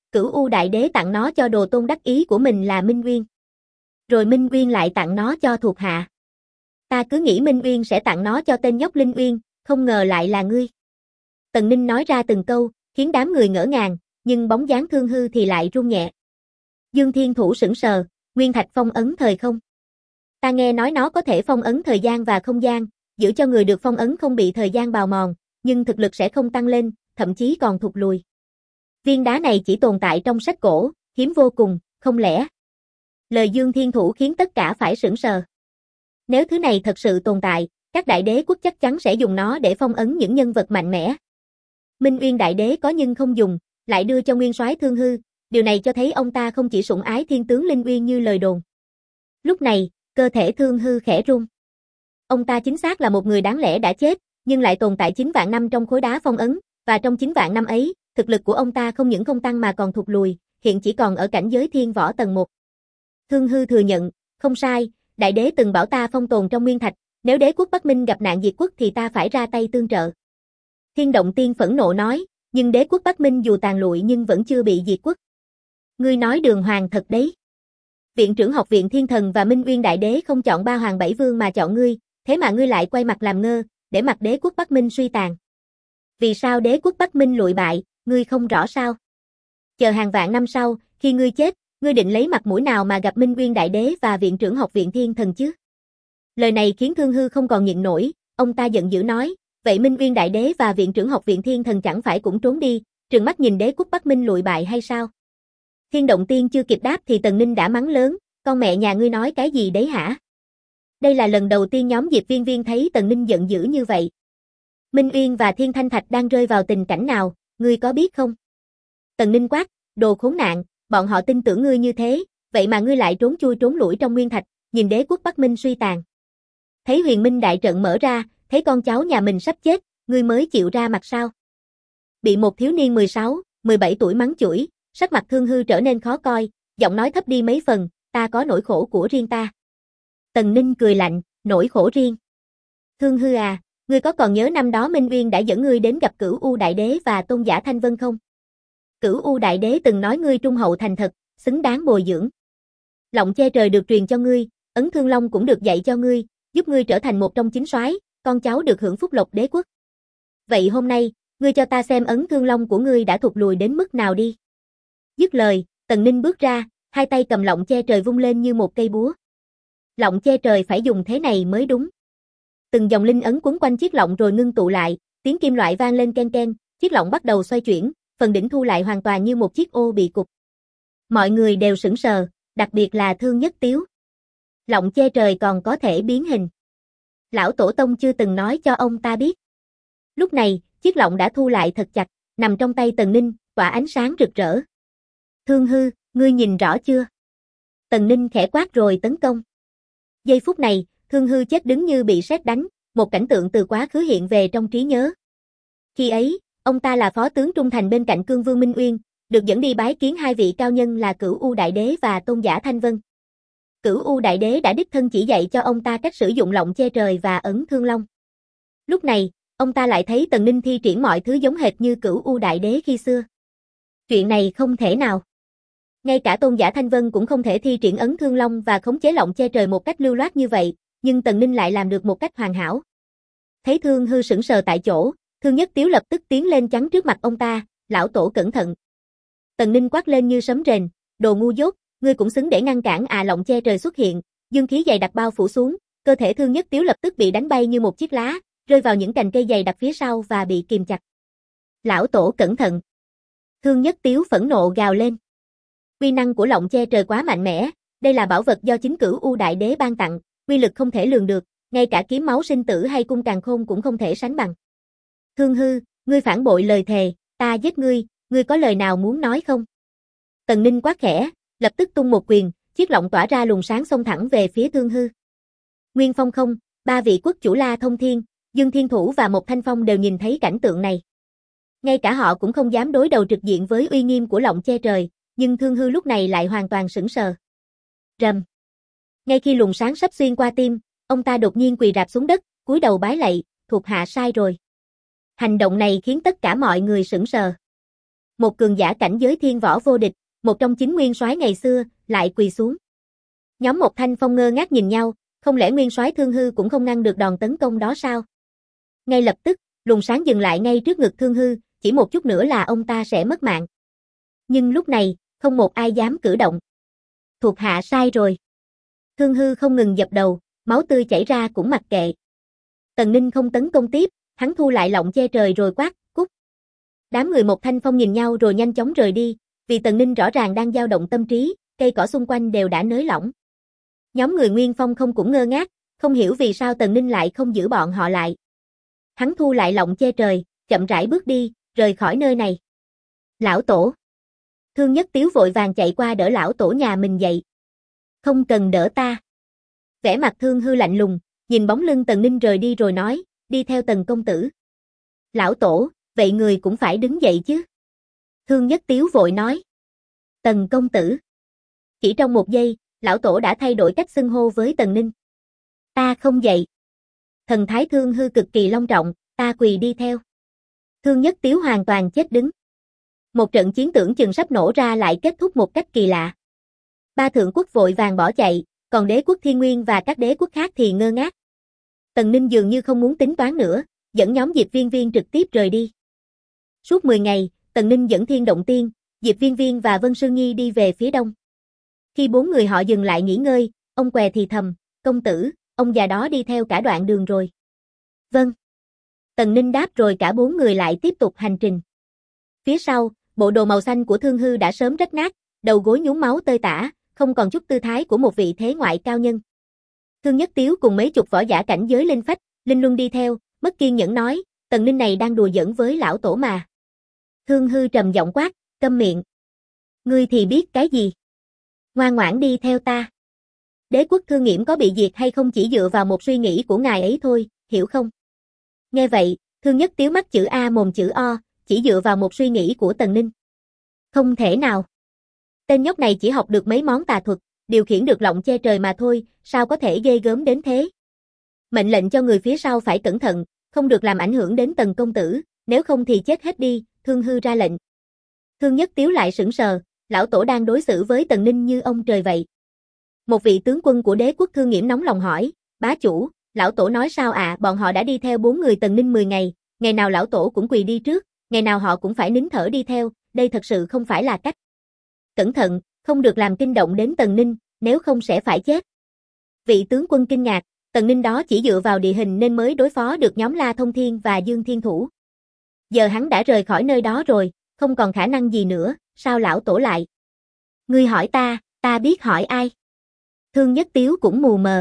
Cửu U Đại Đế tặng nó cho đồ tôn đắc ý của mình là Minh Uyên. Rồi Minh Uyên lại tặng nó cho thuộc hạ. Ta cứ nghĩ Minh Uyên sẽ tặng nó cho tên nhóc Linh Uyên, không ngờ lại là ngươi. Tần Ninh nói ra từng câu, khiến đám người ngỡ ngàng, nhưng bóng dáng Thương Hư thì lại run nhẹ. Dương Thiên Thủ sững sờ, nguyên thạch phong ấn thời không. Ta nghe nói nó có thể phong ấn thời gian và không gian, giữ cho người được phong ấn không bị thời gian bào mòn, nhưng thực lực sẽ không tăng lên, thậm chí còn thụt lùi. Viên đá này chỉ tồn tại trong sách cổ, hiếm vô cùng, không lẽ? Lời Dương Thiên Thủ khiến tất cả phải sững sờ. Nếu thứ này thật sự tồn tại, các đại đế quốc chắc chắn sẽ dùng nó để phong ấn những nhân vật mạnh mẽ. Minh Uyên đại đế có nhưng không dùng, lại đưa cho nguyên soái Thương Hư, điều này cho thấy ông ta không chỉ sủng ái thiên tướng Linh Uyên như lời đồn. Lúc này, cơ thể Thương Hư khẽ run. Ông ta chính xác là một người đáng lẽ đã chết, nhưng lại tồn tại 9 vạn năm trong khối đá phong ấn, và trong 9 vạn năm ấy, thực lực của ông ta không những không tăng mà còn thụt lùi, hiện chỉ còn ở cảnh giới thiên võ tầng 1. Thương Hư thừa nhận, không sai, đại đế từng bảo ta phong tồn trong nguyên thạch, nếu đế quốc Bắc Minh gặp nạn diệt quốc thì ta phải ra tay tương trợ. Thiên Động Tiên phẫn nộ nói, nhưng đế quốc Bắc Minh dù tàn lụi nhưng vẫn chưa bị diệt quốc. Ngươi nói đường hoàng thật đấy. Viện trưởng học viện Thiên Thần và Minh Uyên đại đế không chọn 3 hoàng 7 vương mà chọn ngươi, thế mà ngươi lại quay mặt làm ngơ, để mặc đế quốc Bắc Minh suy tàn. Vì sao đế quốc Bắc Minh lụi bại, ngươi không rõ sao? Chờ hàng vạn năm sau, khi ngươi chết, ngươi định lấy mặt mũi nào mà gặp Minh Uyên đại đế và viện trưởng học viện Thiên Thần chứ? Lời này khiến Thương Hư không còn nhịn nổi, ông ta giận dữ nói, vậy Minh Uyên đại đế và viện trưởng học viện Thiên Thần chẳng phải cũng trốn đi, trừng mắt nhìn đế quốc Bắc Minh lụi bại hay sao? Thiên Động Tiên chưa kịp đáp thì Tần Ninh đã mắng lớn, con mẹ nhà ngươi nói cái gì đấy hả? Đây là lần đầu tiên nhóm Diệp Viên Viên thấy Tần Ninh giận dữ như vậy. Minh Uyên và Thiên Thanh Thạch đang rơi vào tình cảnh nào, ngươi có biết không? Tần Ninh quát, đồ khốn nạn, bọn họ tin tưởng ngươi như thế, vậy mà ngươi lại trốn chui trốn lủi trong nguyên thạch, nhìn đế quốc Bắc Minh suy tàn. Thấy Huyền Minh đại trận mở ra, thấy con cháu nhà mình sắp chết, ngươi mới chịu ra mặt sao? Bị một thiếu niên 16, 17 tuổi mắng chửi, sắc mặt Thương Hư trở nên khó coi, giọng nói thấp đi mấy phần, ta có nỗi khổ của riêng ta. Tần Ninh cười lạnh, nỗi khổ riêng. Thương Hư à, ngươi có còn nhớ năm đó Minh Uyên đã dẫn ngươi đến gặp Cửu U Đại Đế và Tôn giả Thanh Vân không? Cửu U Đại Đế từng nói ngươi trung hậu thành thật, xứng đáng bồi dưỡng. Lọng che trời được truyền cho ngươi, Ấn Thương Long cũng được dạy cho ngươi, giúp ngươi trở thành một trong chính soái, con cháu được hưởng phúc lộc đế quốc. Vậy hôm nay, ngươi cho ta xem Ấn Thương Long của ngươi đã thụt lùi đến mức nào đi. Dứt lời, Tần Ninh bước ra, hai tay cầm lọng che trời vung lên như một cây búa. Lọng che trời phải dùng thế này mới đúng. Từng dòng linh ấn quấn quanh chiếc lọng rồi ngưng tụ lại, tiếng kim loại vang lên ken ken, chiếc lọng bắt đầu xoay chuyển, phần đỉnh thu lại hoàn toàn như một chiếc ô bị cụp. Mọi người đều sững sờ, đặc biệt là Thương Nhất Tiếu. Lọng che trời còn có thể biến hình. Lão Tổ Tông chưa từng nói cho ông ta biết. Lúc này, chiếc lọng đã thu lại thật chặt, nằm trong tay Tần Ninh, tỏa ánh sáng rực rỡ. Thương Hư, ngươi nhìn rõ chưa? Tần Ninh khẽ quát rồi tấn công. Giây phút này, Thương Hư chết đứng như bị sét đánh, một cảnh tượng từ quá khứ hiện về trong trí nhớ. Khi ấy, ông ta là phó tướng trung thành bên cạnh Cương Vương Minh Uyên, được dẫn đi bái kiến hai vị cao nhân là Cửu U Đại Đế và Tôn giả Thanh Vân. Cửu U Đại Đế đã đích thân chỉ dạy cho ông ta cách sử dụng lọng che trời và Ấn Thương Long. Lúc này, ông ta lại thấy Tần Ninh thi triển mọi thứ giống hệt như Cửu U Đại Đế khi xưa. Chuyện này không thể nào. Ngay cả Tôn giả Thanh Vân cũng không thể thi triển Ấn Thương Long và khống chế lọng che trời một cách lưu loát như vậy, nhưng Tần Ninh lại làm được một cách hoàn hảo. Thấy Thương Hư sững sờ tại chỗ, Thương Nhất Tiếu lập tức tiến lên chắn trước mặt ông ta, lão tổ cẩn thận. Tần Ninh quát lên như sấm rền, đồ ngu dốt, ngươi cũng xứng để ngăn cản lọng che trời xuất hiện, dương khí dày đặc bao phủ xuống, cơ thể Thương Nhất Tiếu lập tức bị đánh bay như một chiếc lá, rơi vào những cành cây dày đặc phía sau và bị kìm chặt. Lão tổ cẩn thận. Thương Nhất Tiếu phẫn nộ gào lên. Uy năng của lọng che trời quá mạnh mẽ, đây là bảo vật do chính Cửu U Đại Đế ban tặng, uy lực không thể lường được, ngay cả kiếm máu sinh tử hay cung càn khôn cũng không thể sánh bằng. Thương Hư, ngươi phản bội lời thề, ta giết ngươi, ngươi có lời nào muốn nói không? Tần Ninh quát khẽ, lập tức tung một quyền, chiếc lọng tỏa ra luồng sáng xông thẳng về phía Thương Hư. Nguyên Phong Không, ba vị quốc chủ La Thông Thiên, Dương Thiên Thủ và Một Thanh Phong đều nhìn thấy cảnh tượng này. Ngay cả họ cũng không dám đối đầu trực diện với uy nghiêm của lọng che trời, nhưng Thương Hư lúc này lại hoàn toàn sững sờ. Rầm. Ngay khi luồng sáng sắp xuyên qua tim, ông ta đột nhiên quỳ rạp xuống đất, cúi đầu bái lạy, thuộc hạ sai rồi. Hành động này khiến tất cả mọi người sững sờ. Một cường giả cảnh giới thiên võ vô địch, một trong chín nguyên soái ngày xưa, lại quỳ xuống. Nhóm Một Thanh Phong ngơ ngác nhìn nhau, không lẽ nguyên soái Thương Hư cũng không ngăn được đòn tấn công đó sao? Ngay lập tức, luồng sáng dừng lại ngay trước ngực Thương Hư, chỉ một chút nữa là ông ta sẽ mất mạng. Nhưng lúc này, không một ai dám cử động. Thuộc hạ sai rồi. Thương Hư không ngừng dập đầu, máu tươi chảy ra cũng mặc kệ. Tần Ninh không tấn công tiếp, hắn thu lại lọng che trời rồi quát, cút. Đám người Một Thanh Phong nhìn nhau rồi nhanh chóng rời đi, vì Tần Ninh rõ ràng đang dao động tâm trí, cây cỏ xung quanh đều đã nới lỏng. Nhóm người Nguyên Phong không cũng ngơ ngác, không hiểu vì sao Tần Ninh lại không giữ bọn họ lại. Hắn thu lại lọng che trời, chậm rãi bước đi, rời khỏi nơi này. Lão tổ. Thương Nhất Tiếu vội vàng chạy qua đỡ lão tổ nhà mình dậy. Không cần đỡ ta. Vẻ mặt Thương Hư lạnh lùng, nhìn bóng lưng Tần Ninh rời đi rồi nói, đi theo Tần công tử. Lão tổ, vậy người cũng phải đứng dậy chứ. Thương Nhất Tiếu vội nói. Tần công tử. Chỉ trong một giây, lão tổ đã thay đổi cách xưng hô với Tần Ninh. Ta không dậy. Thần thái Thương Hư cực kỳ long trọng, ta quỳ đi theo. Thương Nhất Tiếu hoàn toàn chết đứng. Một trận chiến tưởng chừng sắp nổ ra lại kết thúc một cách kỳ lạ. Ba thượng quốc vội vàng bỏ chạy, còn đế quốc Thiên Nguyên và các đế quốc khác thì ngơ ngác. Tần Ninh dường như không muốn tính toán nữa, dẫn nhóm Diệp Viên Viên trực tiếp rời đi. Suốt 10 ngày, Tần Ninh dẫn Thiên Động Tiên, Diệp Viên Viên và Vân Sương Nhi đi về phía đông. Khi bốn người họ dừng lại nghỉ ngơi, ông què thì thầm, công tử, ông già đó đi theo cả đoạn đường rồi. Vâng. Tần Ninh đáp rồi cả bốn người lại tiếp tục hành trình. Phía sau, bộ đồ màu xanh của Thương Hư đã sớm rách nát, đầu gối nhuốm máu tơi tả, không còn chút tư thái của một vị thế ngoại cao nhân. Thương Nhất Tiếu cùng mấy chục võ giả cảnh giới linh phách, linh luân đi theo, mất kiên nhẫn nói, Tần Ninh này đang đùa giỡn với lão tổ mà. Thương Hư trầm giọng quát, câm miệng. Ngươi thì biết cái gì? Ngoan ngoãn đi theo ta. Đế quốc Thương Nghiễm có bị diệt hay không chỉ dựa vào một suy nghĩ của ngài ấy thôi, hiểu không? Nghe vậy, Thương Nhất Tiếu mắt chữ A mồm chữ O, chỉ dựa vào một suy nghĩ của Tần Ninh. Không thể nào. Tên nhóc này chỉ học được mấy món tà thuật, điều khiển được lọng che trời mà thôi, sao có thể ghê gớm đến thế? Mệnh lệnh cho người phía sau phải cẩn thận, không được làm ảnh hưởng đến Tần công tử, nếu không thì chết hết đi, Thương Hư ra lệnh. Thương Nhất Tiếu lại sững sờ, lão tổ đang đối xử với Tần Ninh như ông trời vậy. Một vị tướng quân của đế quốc Thương Nghiễm nóng lòng hỏi, bá chủ, lão tổ nói sao ạ? Bọn họ đã đi theo 4 người Tần Ninh 10 ngày, ngày nào lão tổ cũng quỳ đi trước, ngày nào họ cũng phải nín thở đi theo, đây thật sự không phải là cách. Cẩn thận, không được làm kinh động đến Tần Ninh, nếu không sẽ phải chết. Vị tướng quân kinh ngạc, Tần Ninh đó chỉ dựa vào địa hình nên mới đối phó được nhóm La Thông Thiên và Dương Thiên Thủ. Giờ hắn đã rời khỏi nơi đó rồi, không còn khả năng gì nữa, sao lão tổ lại? Ngươi hỏi ta biết hỏi ai? Thương Nhất Tiếu cũng mù mờ.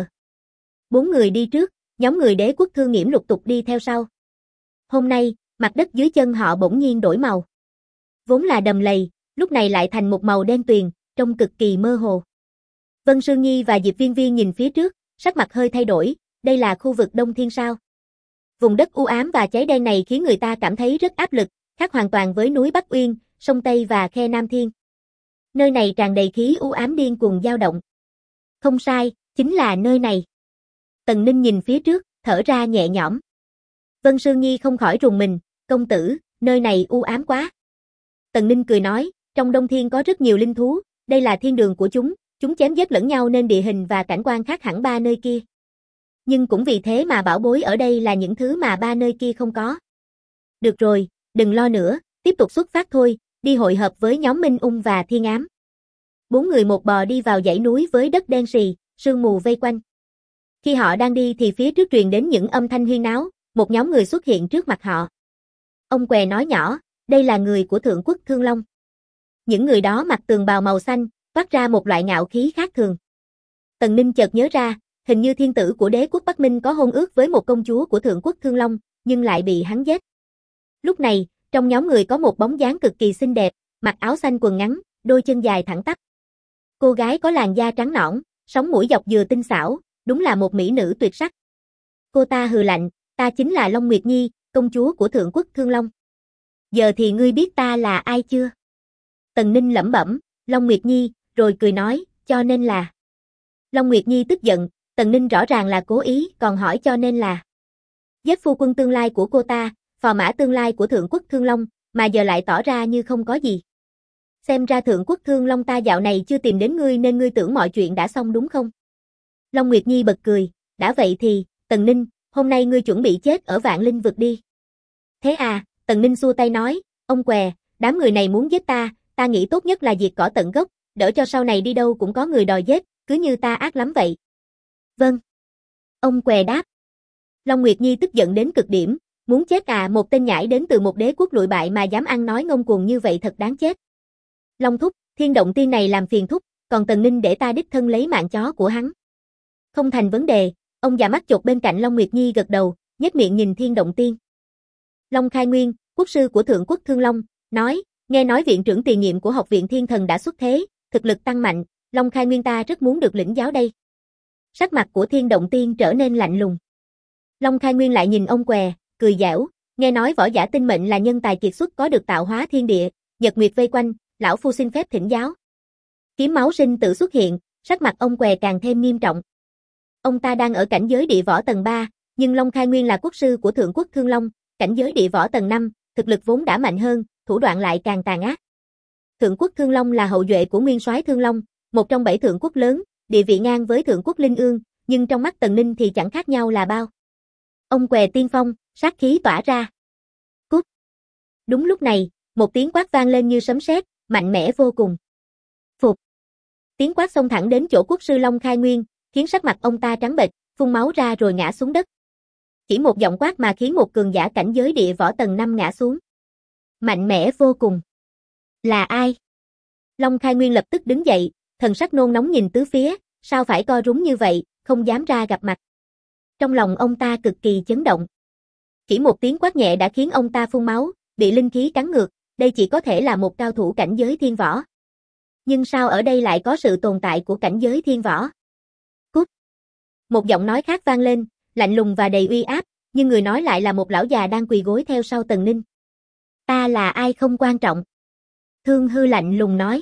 4 người đi trước, nhóm người đế quốc Thương Nghiễm lục tục đi theo sau. Hôm nay, mặt đất dưới chân họ bỗng nhiên đổi màu. Vốn là đầm lầy, lúc này lại thành một màu đen tuyền, trông cực kỳ mơ hồ. Vân Sương Nhi và Diệp Viên Viên nhìn phía trước, sắc mặt hơi thay đổi, đây là khu vực Đông Thiên sao? Vùng đất u ám và cháy đen này khiến người ta cảm thấy rất áp lực, khác hoàn toàn với núi Bắc Uyên, sông Tây và khe Nam Thiên. Nơi này tràn đầy khí u ám điên cuồng dao động. Không sai, chính là nơi này. Tần Ninh nhìn phía trước, thở ra nhẹ nhõm. Vân Sương Nhi không khỏi rùng mình, công tử, nơi này u ám quá. Tần Ninh cười nói, trong Đông Thiên có rất nhiều linh thú, đây là thiên đường của chúng chém giết lẫn nhau nên địa hình và cảnh quan khác hẳn ba nơi kia. Nhưng cũng vì thế mà bảo bối ở đây là những thứ mà ba nơi kia không có. Được rồi, đừng lo nữa, tiếp tục xuất phát thôi, đi hội hợp với nhóm Minh Ung và Thiên Ám. 4 người một bò đi vào dãy núi với đất đen sì, sương mù vây quanh. Khi họ đang đi thì phía trước truyền đến những âm thanh huyên náo, một nhóm người xuất hiện trước mặt họ. Ông què nói nhỏ, đây là người của Thượng quốc Thương Long. Những người đó mặc tường bào màu xanh, toát ra một loại ngạo khí khác thường. Tần Ninh chợt nhớ ra, hình như thiên tử của đế quốc Bắc Minh có hôn ước với một công chúa của Thượng quốc Thương Long, nhưng lại bị hắn giết. Lúc này, trong nhóm người có một bóng dáng cực kỳ xinh đẹp, mặc áo xanh quần ngắn, đôi chân dài thẳng tắp. Cô gái có làn da trắng nõn, sống mũi dọc dừa tinh xảo, đúng là một mỹ nữ tuyệt sắc. Cô ta hừ lạnh, ta chính là Long Nguyệt Nhi, công chúa của Thượng quốc Thương Long. Giờ thì ngươi biết ta là ai chưa? Tần Ninh lẩm bẩm, Long Nguyệt Nhi, rồi cười nói, cho nên là. Long Nguyệt Nhi tức giận, Tần Ninh rõ ràng là cố ý, còn hỏi cho nên là. Giết phu quân tương lai của cô ta, phò mã tương lai của Thượng quốc Thương Long, mà giờ lại tỏ ra như không có gì. Xem ra Thượng Quốc Thương Long ta dạo này chưa tìm đến ngươi nên ngươi tưởng mọi chuyện đã xong đúng không? Long Nguyệt Nhi bật cười, đã vậy thì, Tần Ninh, hôm nay ngươi chuẩn bị chết ở Vạn Linh vực đi. Thế à, Tần Ninh xua tay nói, ông què, đám người này muốn giết ta nghĩ tốt nhất là diệt cỏ tận gốc, đỡ cho sau này đi đâu cũng có người đòi giết, cứ như ta ác lắm vậy. Vâng. Ông què đáp. Long Nguyệt Nhi tức giận đến cực điểm, muốn chết à, một tên nhãi đến từ một đế quốc lụi bại mà dám ăn nói ngông cuồng như vậy thật đáng chết. Long thúc, Thiên Động Tiên này làm phiền thúc, còn Tần Ninh để ta đích thân lấy mạng chó của hắn. Không thành vấn đề, ông già mắt chột bên cạnh Long Nguyệt Nhi gật đầu, nhếch miệng nhìn Thiên Động Tiên. Long Khai Nguyên, quốc sư của Thượng Quốc Thương Long, nói, nghe nói viện trưởng tiền nhiệm của Học viện Thiên Thần đã xuất thế, thực lực tăng mạnh, Long Khai Nguyên ta rất muốn được lĩnh giáo đây. Sắc mặt của Thiên Động Tiên trở nên lạnh lùng. Long Khai Nguyên lại nhìn ông què, cười giễu, nghe nói võ giả tinh mệnh là nhân tài kiệt xuất có được tạo hóa thiên địa, nhật nguyệt vây quanh, lão phu xin phép thỉnh giáo. Kiếm máu sinh tự xuất hiện, sắc mặt ông què càng thêm nghiêm trọng. Ông ta đang ở cảnh giới địa võ tầng 3, nhưng Long Khai Nguyên là quốc sư của Thượng Quốc Thương Long, cảnh giới địa võ tầng 5, thực lực vốn đã mạnh hơn, thủ đoạn lại càng tàn ác. Thượng Quốc Thương Long là hậu duệ của Nguyên Soái Thương Long, một trong 7 thượng quốc lớn, địa vị ngang với Thượng Quốc Linh Ương, nhưng trong mắt Tần Ninh thì chẳng khác nhau là bao. Ông què tiên phong, sát khí tỏa ra. Cút. Đúng lúc này, một tiếng quát vang lên như sấm sét, mạnh mẽ vô cùng. Phục. Tiếng quát xông thẳng đến chỗ quốc sư Long Khai Nguyên, khiến sắc mặt ông ta trắng bệch, phun máu ra rồi ngã xuống đất. Chỉ một giọng quát mà khiến một cường giả cảnh giới địa võ tầng 5 ngã xuống. Mạnh mẽ vô cùng. Là ai? Long Khai Nguyên lập tức đứng dậy, thần sắc nôn nóng nhìn tứ phía, sao phải co rúm như vậy, không dám ra gặp mặt. Trong lòng ông ta cực kỳ chấn động. Chỉ một tiếng quát nhẹ đã khiến ông ta phun máu, bị linh khí cắn ngược, đây chỉ có thể là một cao thủ cảnh giới thiên võ. Nhưng sao ở đây lại có sự tồn tại của cảnh giới thiên võ? Cút. Một giọng nói khác vang lên, lạnh lùng và đầy uy áp, nhưng người nói lại là một lão già đang quỳ gối theo sau Tần Ninh. Ta là ai không quan trọng. Thương Hư lạnh lùng nói.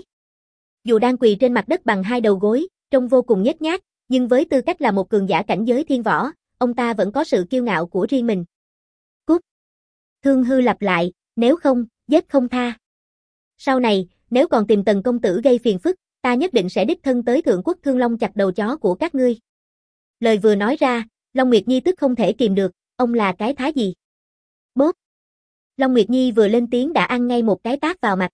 Dù đang quỳ trên mặt đất bằng hai đầu gối, trông vô cùng nhếch nhác, nhưng với tư cách là một cường giả cảnh giới thiên võ, ông ta vẫn có sự kiêu ngạo của riêng mình. Cút. Thương Hư lặp lại, nếu không, giết không tha. Sau này, nếu còn tìm Tần công tử gây phiền phức, ta nhất định sẽ đích thân tới Thượng Quốc Thương Long chặt đầu chó của các ngươi. Lời vừa nói ra, Long Nguyệt Nhi tức không thể kìm được, ông là cái thá gì? Bốp. Long Nguyệt Nhi vừa lên tiếng đã ăn ngay một cái tát vào mặt.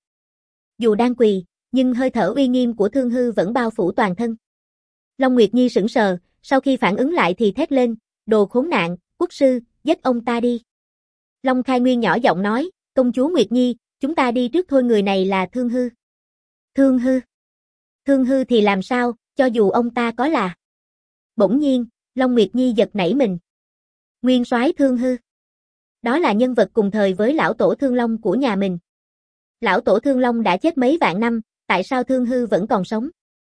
Dù đang quỳ, nhưng hơi thở uy nghiêm của Thương Hư vẫn bao phủ toàn thân. Long Nguyệt Nhi sững sờ, sau khi phản ứng lại thì thét lên, đồ khốn nạn, quốc sư, giết ông ta đi. Long Khai Nguyên nhỏ giọng nói, công chúa Nguyệt Nhi, chúng ta đi trước thôi, người này là Thương Hư. Thương Hư? Thương Hư thì làm sao, cho dù ông ta có là. Bỗng nhiên, Long Nguyệt Nhi giật nảy mình. Nguyên soái Thương Hư. Đó là nhân vật cùng thời với lão tổ Thương Long của nhà mình. Lão tổ Thương Long đã chết mấy vạn năm, tại sao Thương Hư vẫn còn sống?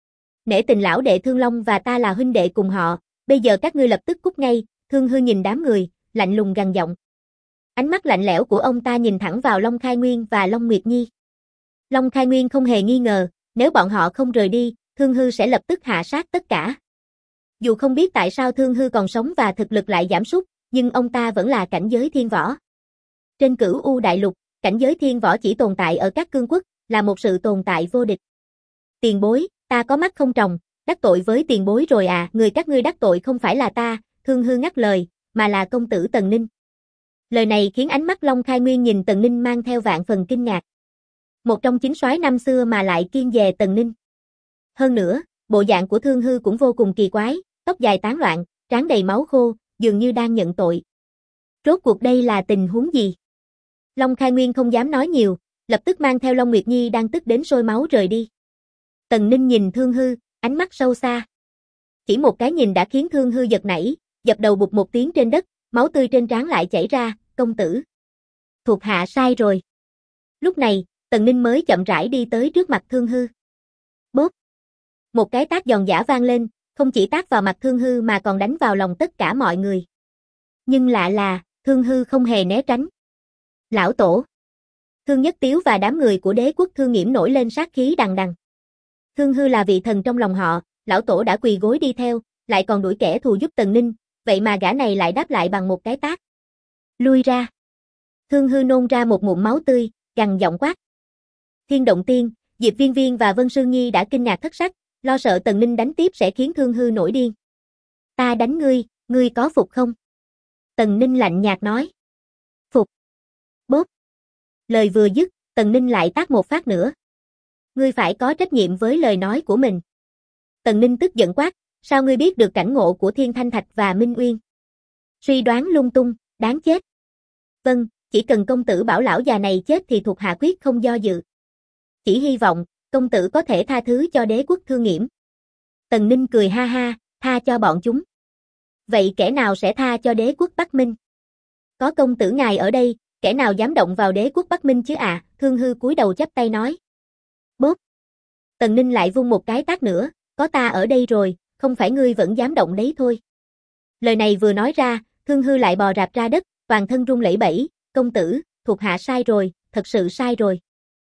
Nể tình lão đệ Thương Long và ta là huynh đệ cùng họ, bây giờ các ngươi lập tức cút ngay. Thương Hư nhìn đám người, lạnh lùng gằn giọng. Ánh mắt lạnh lẽo của ông ta nhìn thẳng vào Long Khai Nguyên và Long Nguyệt Nhi. Long Khai Nguyên không hề nghi ngờ, nếu bọn họ không rời đi, Thương Hư sẽ lập tức hạ sát tất cả. Dù không biết tại sao Thương Hư còn sống và thực lực lại giảm sút, nhưng ông ta vẫn là cảnh giới thiên võ. Trên Cửu U Đại Lục, cảnh giới thiên võ chỉ tồn tại ở các cương quốc, là một sự tồn tại vô địch. Tiền bối, ta có mắt không tròng, đắc tội với tiền bối rồi à, người các ngươi đắc tội không phải là ta, Thương Hư ngắt lời, mà là công tử Tần Ninh. Lời này khiến ánh mắt Long Khai Nguyên nhìn Tần Ninh mang theo vạn phần kinh ngạc. Một trong chính soái năm xưa mà lại kiêng dè Tần Ninh. Hơn nữa, bộ dạng của Thương Hư cũng vô cùng kỳ quái, tóc dài tán loạn, trán đầy máu khô, dường như đang nhận tội. Rốt cuộc đây là tình huống gì? Long Khai Nguyên không dám nói nhiều, lập tức mang theo Long Nguyệt Nhi đang tức đến sôi máu rời đi. Tần Ninh nhìn Thương Hư, ánh mắt sâu xa. Chỉ một cái nhìn đã khiến Thương Hư giật nảy, dập đầu bụp một tiếng trên đất, máu tươi trên trán lại chảy ra, công tử. Thuộc hạ sai rồi. Lúc này, Tần Ninh mới chậm rãi đi tới trước mặt Thương Hư. Bốp. Một cái tát giòn giã vang lên, không chỉ tát vào mặt Thương Hư mà còn đánh vào lòng tất cả mọi người. Nhưng lạ là, Thương Hư không hề né tránh. Lão tổ. Thương Nhất Tiếu và đám người của đế quốc Thương Nghiễm nổi lên sát khí đằng đằng. Thương Hư là vị thần trong lòng họ, lão tổ đã quỳ gối đi theo, lại còn đuổi kẻ thù giúp Tần Ninh, vậy mà gã này lại đáp lại bằng một cái tát. Lui ra. Thương Hư nôn ra một ngụm máu tươi, gằn giọng quát. Thiên Động Tiên, Diệp Viên Viên và Vân Sương Nhi đã kinh ngạc thất sắc, lo sợ Tần Ninh đánh tiếp sẽ khiến Thương Hư nổi điên. Ta đánh ngươi có phục không? Tần Ninh lạnh nhạt nói. Phục. Bốp. Lời vừa dứt, Tần Ninh lại tát một phát nữa. Ngươi phải có trách nhiệm với lời nói của mình. Tần Ninh tức giận quát, sao ngươi biết được cảnh ngộ của Thiên Thanh Thạch và Minh Uyên? Suy đoán lung tung, đáng chết. Vâng, chỉ cần công tử bảo lão già này chết thì thuộc hạ quyết không do dự. Chỉ hy vọng, công tử có thể tha thứ cho đế quốc Thương Nghiễm. Tần Ninh cười ha ha, tha cho bọn chúng. Vậy kẻ nào sẽ tha cho đế quốc Bắc Minh? Có công tử ngài ở đây, kẻ nào dám động vào đế quốc Bắc Minh chứ à? Thương Hư cúi đầu chắp tay nói. Bốp. Tần Ninh lại vung một cái tát nữa, có ta ở đây rồi, không phải ngươi vẫn dám động đấy thôi. Lời này vừa nói ra, Thương Hư lại bò rạp ra đất, toàn thân run lẩy bẩy, công tử, thuộc hạ sai rồi, thật sự sai rồi.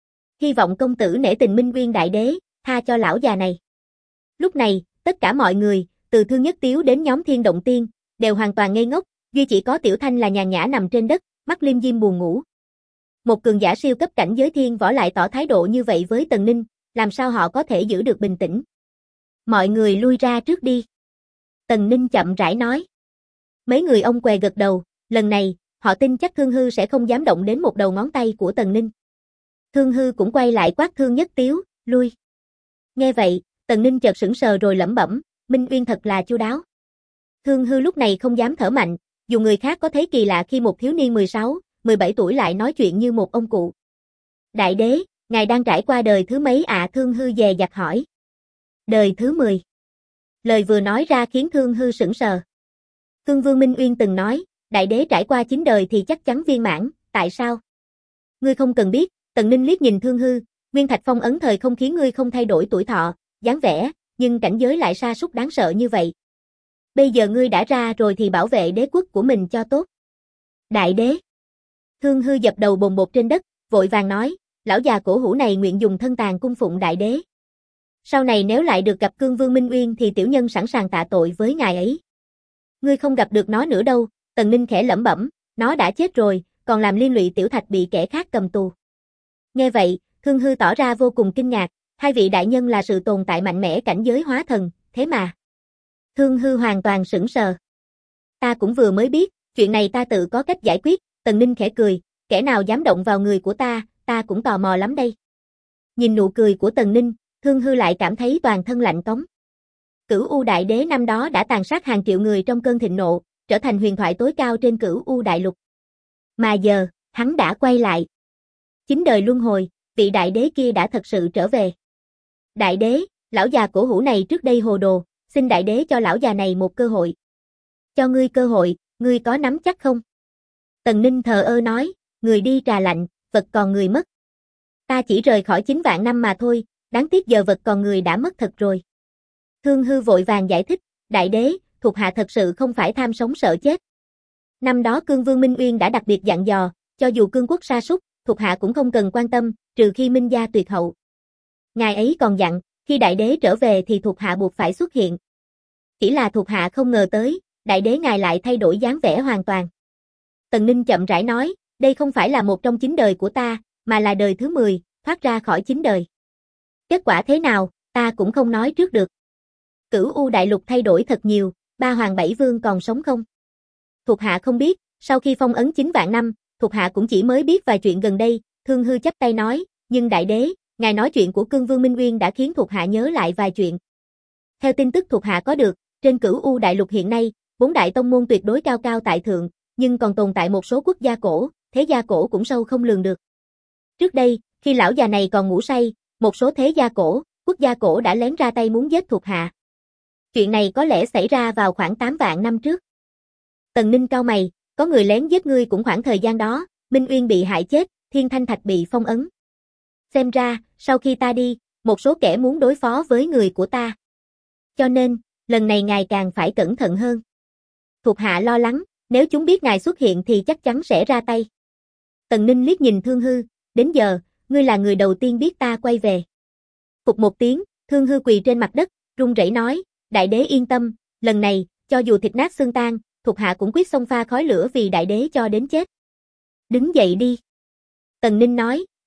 Hy vọng công tử nể tình Minh Uyên đại đế, tha cho lão già này. Lúc này, tất cả mọi người, từ Thương Nhất Tiếu đến nhóm Thiên Động Tiên, đều hoàn toàn ngây ngốc, duy chỉ có Tiểu Thanh là nhàn nhã nằm trên đất, mắt liêm diêm buồn ngủ. Một cường giả siêu cấp cảnh giới thiên võ lại tỏ thái độ như vậy với Tần Ninh, làm sao họ có thể giữ được bình tĩnh? Mọi người lui ra trước đi. Tần Ninh chậm rãi nói. Mấy người ông què gật đầu, lần này, họ tin chắc Thương Hư sẽ không dám động đến một đầu ngón tay của Tần Ninh. Thương Hư cũng quay lại quát Thương Nhất Tiếu, lui. Nghe vậy, Tần Ninh chợt sững sờ rồi lẩm bẩm, Minh Uyên thật là chu đáo. Thương Hư lúc này không dám thở mạnh, dù người khác có thấy kỳ lạ khi một thiếu niên 16, 17 tuổi lại nói chuyện như một ông cụ. Đại đế, ngài đang trải qua đời thứ mấy ạ? Thương Hư dè dặt hỏi. Đời thứ 10. Lời vừa nói ra khiến Thương Hư sững sờ. Cương Vương Minh Uyên từng nói, đại đế trải qua 9 đời thì chắc chắn viên mãn, tại sao? Ngươi không cần biết. Tần Ninh liếc nhìn Thương Hư, Nguyên Thạch Phong ấn thời không khiến ngươi không thay đổi tuổi thọ, dáng vẻ, nhưng cảnh giới lại sa sút đáng sợ như vậy. Bây giờ ngươi đã ra rồi thì bảo vệ đế quốc của mình cho tốt. Đại đế. Thương Hư dập đầu bồn bột trên đất, vội vàng nói, lão già cổ hủ này nguyện dùng thân tàn cung phụng đại đế. Sau này nếu lại được gặp Cương Vương Minh Uyên thì tiểu nhân sẵn sàng tạ tội với ngài ấy. Ngươi không gặp được nó nữa đâu, Tần Ninh khẽ lẩm bẩm, nó đã chết rồi, còn làm liên lụy Tiểu Thạch bị kẻ khác cầm tù. Nghe vậy, Thương Hư tỏ ra vô cùng kinh ngạc, hai vị đại nhân là sự tồn tại mạnh mẽ cảnh giới hóa thần, thế mà. Thương Hư hoàn toàn sững sờ. Ta cũng vừa mới biết, chuyện này ta tự có cách giải quyết, Tần Ninh khẽ cười, kẻ nào dám động vào người của ta cũng tò mò lắm đây. Nhìn nụ cười của Tần Ninh, Thương Hư lại cảm thấy toàn thân lạnh cống. Cửu U Đại Đế năm đó đã tàn sát hàng triệu người trong cơn thịnh nộ, trở thành huyền thoại tối cao trên Cửu U Đại Lục. Mà giờ, hắn đã quay lại. 9 đời luân hồi, vị đại đế kia đã thật sự trở về. Đại đế, lão già cổ hủ này trước đây hồ đồ, xin đại đế cho lão già này một cơ hội. Cho ngươi cơ hội, ngươi có nắm chắc không? Tần Ninh thờ ơ nói, người đi trà lạnh, vật còn người mất. Ta chỉ rời khỏi 9 vạn năm mà thôi, đáng tiếc giờ vật còn người đã mất thật rồi. Thương Hư vội vàng giải thích, đại đế, thuộc hạ thật sự không phải tham sống sợ chết. Năm đó Cương Vương Minh Uyên đã đặc biệt dặn dò, cho dù cương quốc sa sút, thuộc hạ cũng không cần quan tâm, trừ khi Minh gia tuyệt hậu. Ngài ấy còn dặn, khi đại đế trở về thì thuộc hạ buộc phải xuất hiện. Chỉ là thuộc hạ không ngờ tới, đại đế ngài lại thay đổi dáng vẻ hoàn toàn. Tần Ninh chậm rãi nói, đây không phải là một trong 9 đời của ta, mà là đời thứ 10, thoát ra khỏi 9 đời. Kết quả thế nào, ta cũng không nói trước được. Cửu U Đại Lục thay đổi thật nhiều, 3 hoàng 7 vương còn sống không? Thuộc hạ không biết, sau khi phong ấn 9 vạn năm, thuộc hạ cũng chỉ mới biết vài chuyện gần đây. Thương Hư chắp tay nói, nhưng đại đế, ngài nói chuyện của Cương Vương Minh Uyên đã khiến thuộc hạ nhớ lại vài chuyện. Theo tin tức thuộc hạ có được, trên Cửu U Đại Lục hiện nay, 4 đại tông môn tuyệt đối cao cao tại thượng, nhưng còn tồn tại một số quốc gia cổ, thế gia cổ cũng sâu không lường được. Trước đây, khi lão già này còn ngủ say, một số thế gia cổ, quốc gia cổ đã lén ra tay muốn giết thuộc hạ. Chuyện này có lẽ xảy ra vào khoảng 8 vạn năm trước. Tần Ninh cau mày, có người lén giết ngươi cũng khoảng thời gian đó, Minh Uyên bị hại chết, Thiên Thanh Thạch bị phong ấn. Xem ra, sau khi ta đi, một số kẻ muốn đối phó với người của ta. Cho nên, lần này ngài càng phải cẩn thận hơn. Thuộc hạ lo lắng, nếu chúng biết ngài xuất hiện thì chắc chắn sẽ ra tay. Tần Ninh liếc nhìn Thương Hư, đến giờ, ngươi là người đầu tiên biết ta quay về. Phục một tiếng, Thương Hư quỳ trên mặt đất, run rẩy nói, đại đế yên tâm, lần này, cho dù thịt nát xương tan, thuộc hạ cũng quyết xông pha khói lửa vì đại đế cho đến chết. Đứng dậy đi. Tần Ninh nói,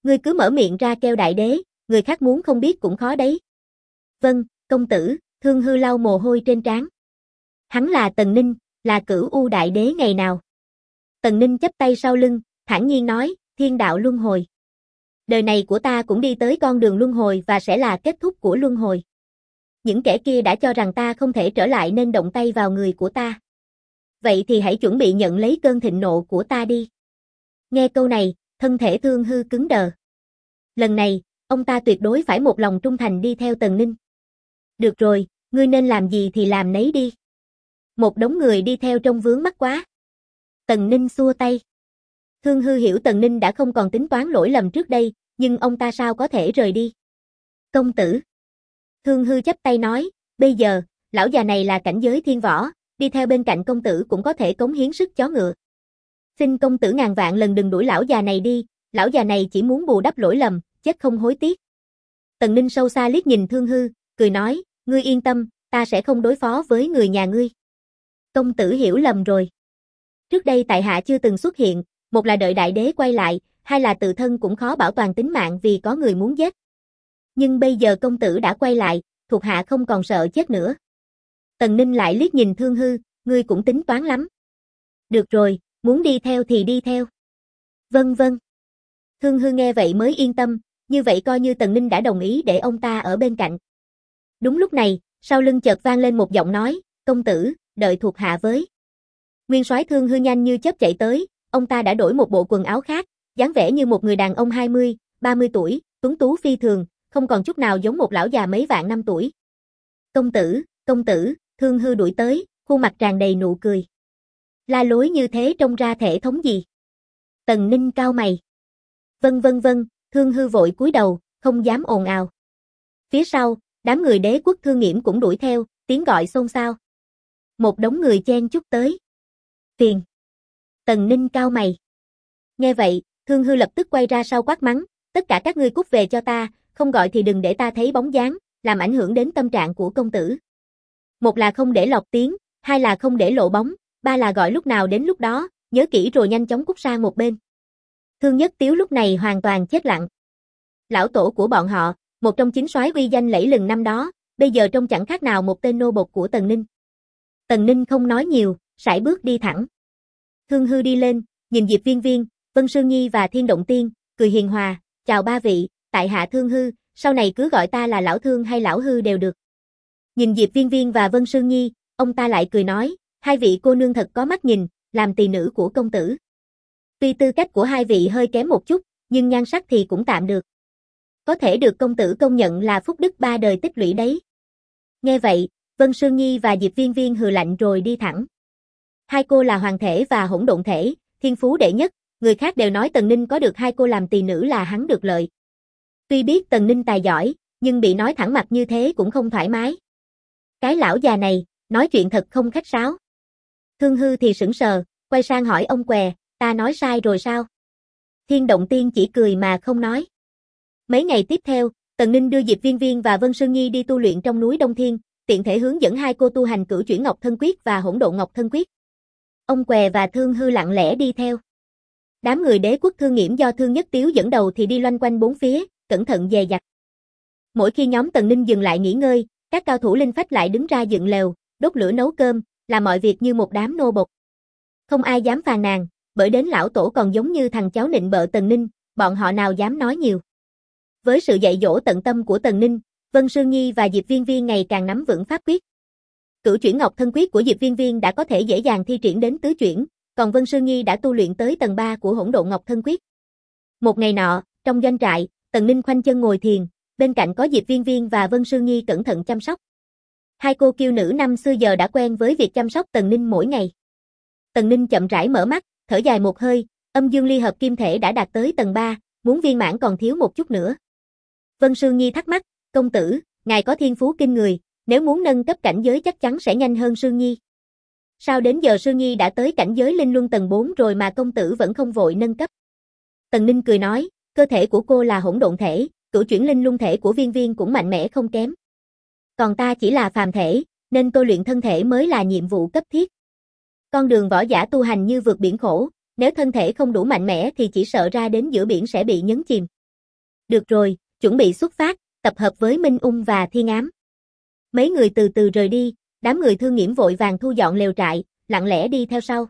Ngươi cứ mở miệng ra kêu đại đế, người khác muốn không biết cũng khó đấy. Vâng, công tử, Thương Hư lau mồ hôi trên trán. Hắn là Tần Ninh, là Cửu U đại đế ngày nào. Tần Ninh chắp tay sau lưng, thản nhiên nói, thiên đạo luân hồi. Đời này của ta cũng đi tới con đường luân hồi và sẽ là kết thúc của luân hồi. Những kẻ kia đã cho rằng ta không thể trở lại nên động tay vào người của ta. Vậy thì hãy chuẩn bị nhận lấy cơn thịnh nộ của ta đi. Nghe câu này, thân thể Thương Hư cứng đờ. Lần này, ông ta tuyệt đối phải một lòng trung thành đi theo Tần Ninh. Được rồi, ngươi nên làm gì thì làm nấy đi. Một đống người đi theo trông vướng mắt quá. Tần Ninh xua tay. Thương Hư hiểu Tần Ninh đã không còn tính toán lỗi lầm trước đây, nhưng ông ta sao có thể rời đi. Công tử. Thương Hư chắp tay nói, bây giờ, lão già này là cảnh giới thiên võ, đi theo bên cạnh công tử cũng có thể cống hiến sức chó ngựa. Xin công tử ngàn vạn lần đừng đuổi lão già này đi, lão già này chỉ muốn bù đắp lỗi lầm, chết không hối tiếc. Tần Ninh sâu xa liếc nhìn Thương Hư, cười nói, ngươi yên tâm, ta sẽ không đối phó với người nhà ngươi. Công tử hiểu lầm rồi. Trước đây tại hạ chưa từng xuất hiện, một là đợi đại đế quay lại, hai là tự thân cũng khó bảo toàn tính mạng vì có người muốn giết. Nhưng bây giờ công tử đã quay lại, thuộc hạ không còn sợ chết nữa. Tần Ninh lại liếc nhìn Thương Hư, ngươi cũng tính toán lắm. Được rồi, muốn đi theo thì đi theo. Vâng vâng. Thương Hư nghe vậy mới yên tâm, như vậy coi như Tần Ninh đã đồng ý để ông ta ở bên cạnh. Đúng lúc này, sau lưng chợt vang lên một giọng nói, công tử, đợi thuộc hạ với. Nguyên soái Thương Hư nhanh như chớp chạy tới, ông ta đã đổi một bộ quần áo khác, dáng vẻ như một người đàn ông 20, 30 tuổi, tuấn tú phi thường, không còn chút nào giống một lão già mấy vạn năm tuổi. Công tử, Thương Hư đuổi tới, khuôn mặt tràn đầy nụ cười. La lối như thế trông ra thể thống gì? Tần Ninh cau mày. Vâng, Thương Hư vội cúi đầu, không dám ồn ào. Phía sau, đám người đế quốc Thương Nghiễm cũng đuổi theo, tiếng gọi xôn xao. Một đống người chen chúc tới. Phiền. Tần Ninh cau mày. Nghe vậy, Thương Hư lập tức quay ra sau quát mắng, tất cả các ngươi cút về cho ta, không gọi thì đừng để ta thấy bóng dáng, làm ảnh hưởng đến tâm trạng của công tử. Một là không để lọt tiếng, hai là không để lộ bóng, ba là gọi lúc nào đến lúc đó, nhớ kỹ rồi nhanh chóng cút sang một bên. Thương Nhất Tiếu lúc này hoàn toàn chết lặng. Lão tổ của bọn họ, một trong chính soái uy danh lẫy lừng năm đó, bây giờ trông chẳng khác nào một tên nô bộc của Tần Ninh. Tần Ninh không nói nhiều, sải bước đi thẳng. Thương Hư đi lên, nhìn Diệp Viên Viên, Vân Sương Nhi và Thiên Động Tiên, cười hiền hòa, chào ba vị, tại hạ Thương Hư, sau này cứ gọi ta là lão Thương hay lão Hư đều được. Nhìn Diệp Viên Viên và Vân Sương Nhi, ông ta lại cười nói, hai vị cô nương thật có mắt nhìn, làm tỳ nữ của công tử. Tuy tư cách của hai vị hơi kém một chút, nhưng nhan sắc thì cũng tạm được. Có thể được công tử công nhận là phúc đức ba đời tích lũy đấy. Nghe vậy, Vân Sương Nhi và Diệp Viên Viên hừ lạnh rồi đi thẳng. Hai cô là hoàng thể và hỗn độn thể, thiên phú đệ nhất, người khác đều nói Tần Ninh có được hai cô làm tỳ nữ là hắn được lợi. Tuy biết Tần Ninh tài giỏi, nhưng bị nói thẳng mặt như thế cũng không thoải mái. Cái lão già này, nói chuyện thật không khách sáo. Thương Hư thì sững sờ, quay sang hỏi ông què, ta nói sai rồi sao? Thiên Động Tiên chỉ cười mà không nói. Mấy ngày tiếp theo, Tần Ninh đưa Diệp Viên Viên và Vân Sương Nhi đi tu luyện trong núi Đông Thiên, tiện thể hướng dẫn hai cô tu hành Cửu Chuyển Ngọc Thân Quyết và Hỗn Độn Ngọc Thân Quyết. Ông què và Thương Hư lặng lẽ đi theo. Đám người đế quốc Thương Nghiễm do Thương Nhất Tiếu dẫn đầu thì đi loanh quanh bốn phía, cẩn thận dè dặt. Mỗi khi nhóm Tần Ninh dừng lại nghỉ ngơi, các cao thủ linh phách lại đứng ra dựng lều, đốt lửa nấu cơm, làm mọi việc như một đám nô bộc. Không ai dám phàn nàn, bởi đến lão tổ còn giống như thằng cháu nịnh bợ Tần Ninh, bọn họ nào dám nói nhiều. Với sự dạy dỗ tận tâm của Tần Ninh, Vân Sương Nhi và Diệp Viên Viên ngày càng nắm vững pháp quyết. Cửu Chuyển Ngọc Thân Quyết của Diệp Viên Viên đã có thể dễ dàng thi triển đến tứ chuyển, còn Vân Sương Nhi đã tu luyện tới tầng 3 của Hỗn Độn Ngọc Thân Quyết. Một ngày nọ, trong doanh trại, Tần Ninh khoanh chân ngồi thiền, bên cạnh có Diệp Viên Viên và Vân Sương Nhi cẩn thận chăm sóc. Hai cô kiêu nữ năm xưa giờ đã quen với việc chăm sóc Tần Ninh mỗi ngày. Tần Ninh chậm rãi mở mắt, thở dài một hơi, âm dương ly hợp kim thể đã đạt tới tầng 3, muốn viên mãn còn thiếu một chút nữa. Vân Sương Nhi thắc mắc, công tử, ngài có thiên phú kinh người, nếu muốn nâng cấp cảnh giới chắc chắn sẽ nhanh hơn Sương Nhi. Sao đến giờ Sương Nhi đã tới cảnh giới linh luân tầng 4 rồi mà công tử vẫn không vội nâng cấp? Tần Ninh cười nói, cơ thể của cô là hỗn độn thể, cửu chuyển linh luân thể của Viên Viên cũng mạnh mẽ không kém. Còn ta chỉ là phàm thể, nên tôi luyện thân thể mới là nhiệm vụ cấp thiết. Con đường võ giả tu hành như vượt biển khổ, nếu thân thể không đủ mạnh mẽ thì chỉ sợ ra đến giữa biển sẽ bị nhấn chìm. Được rồi, chuẩn bị xuất phát, tập hợp với Minh Ung và Thiên Ám. Mấy người từ từ rời đi, đám người Thương Nghiễm vội vàng thu dọn lều trại, lặng lẽ đi theo sau.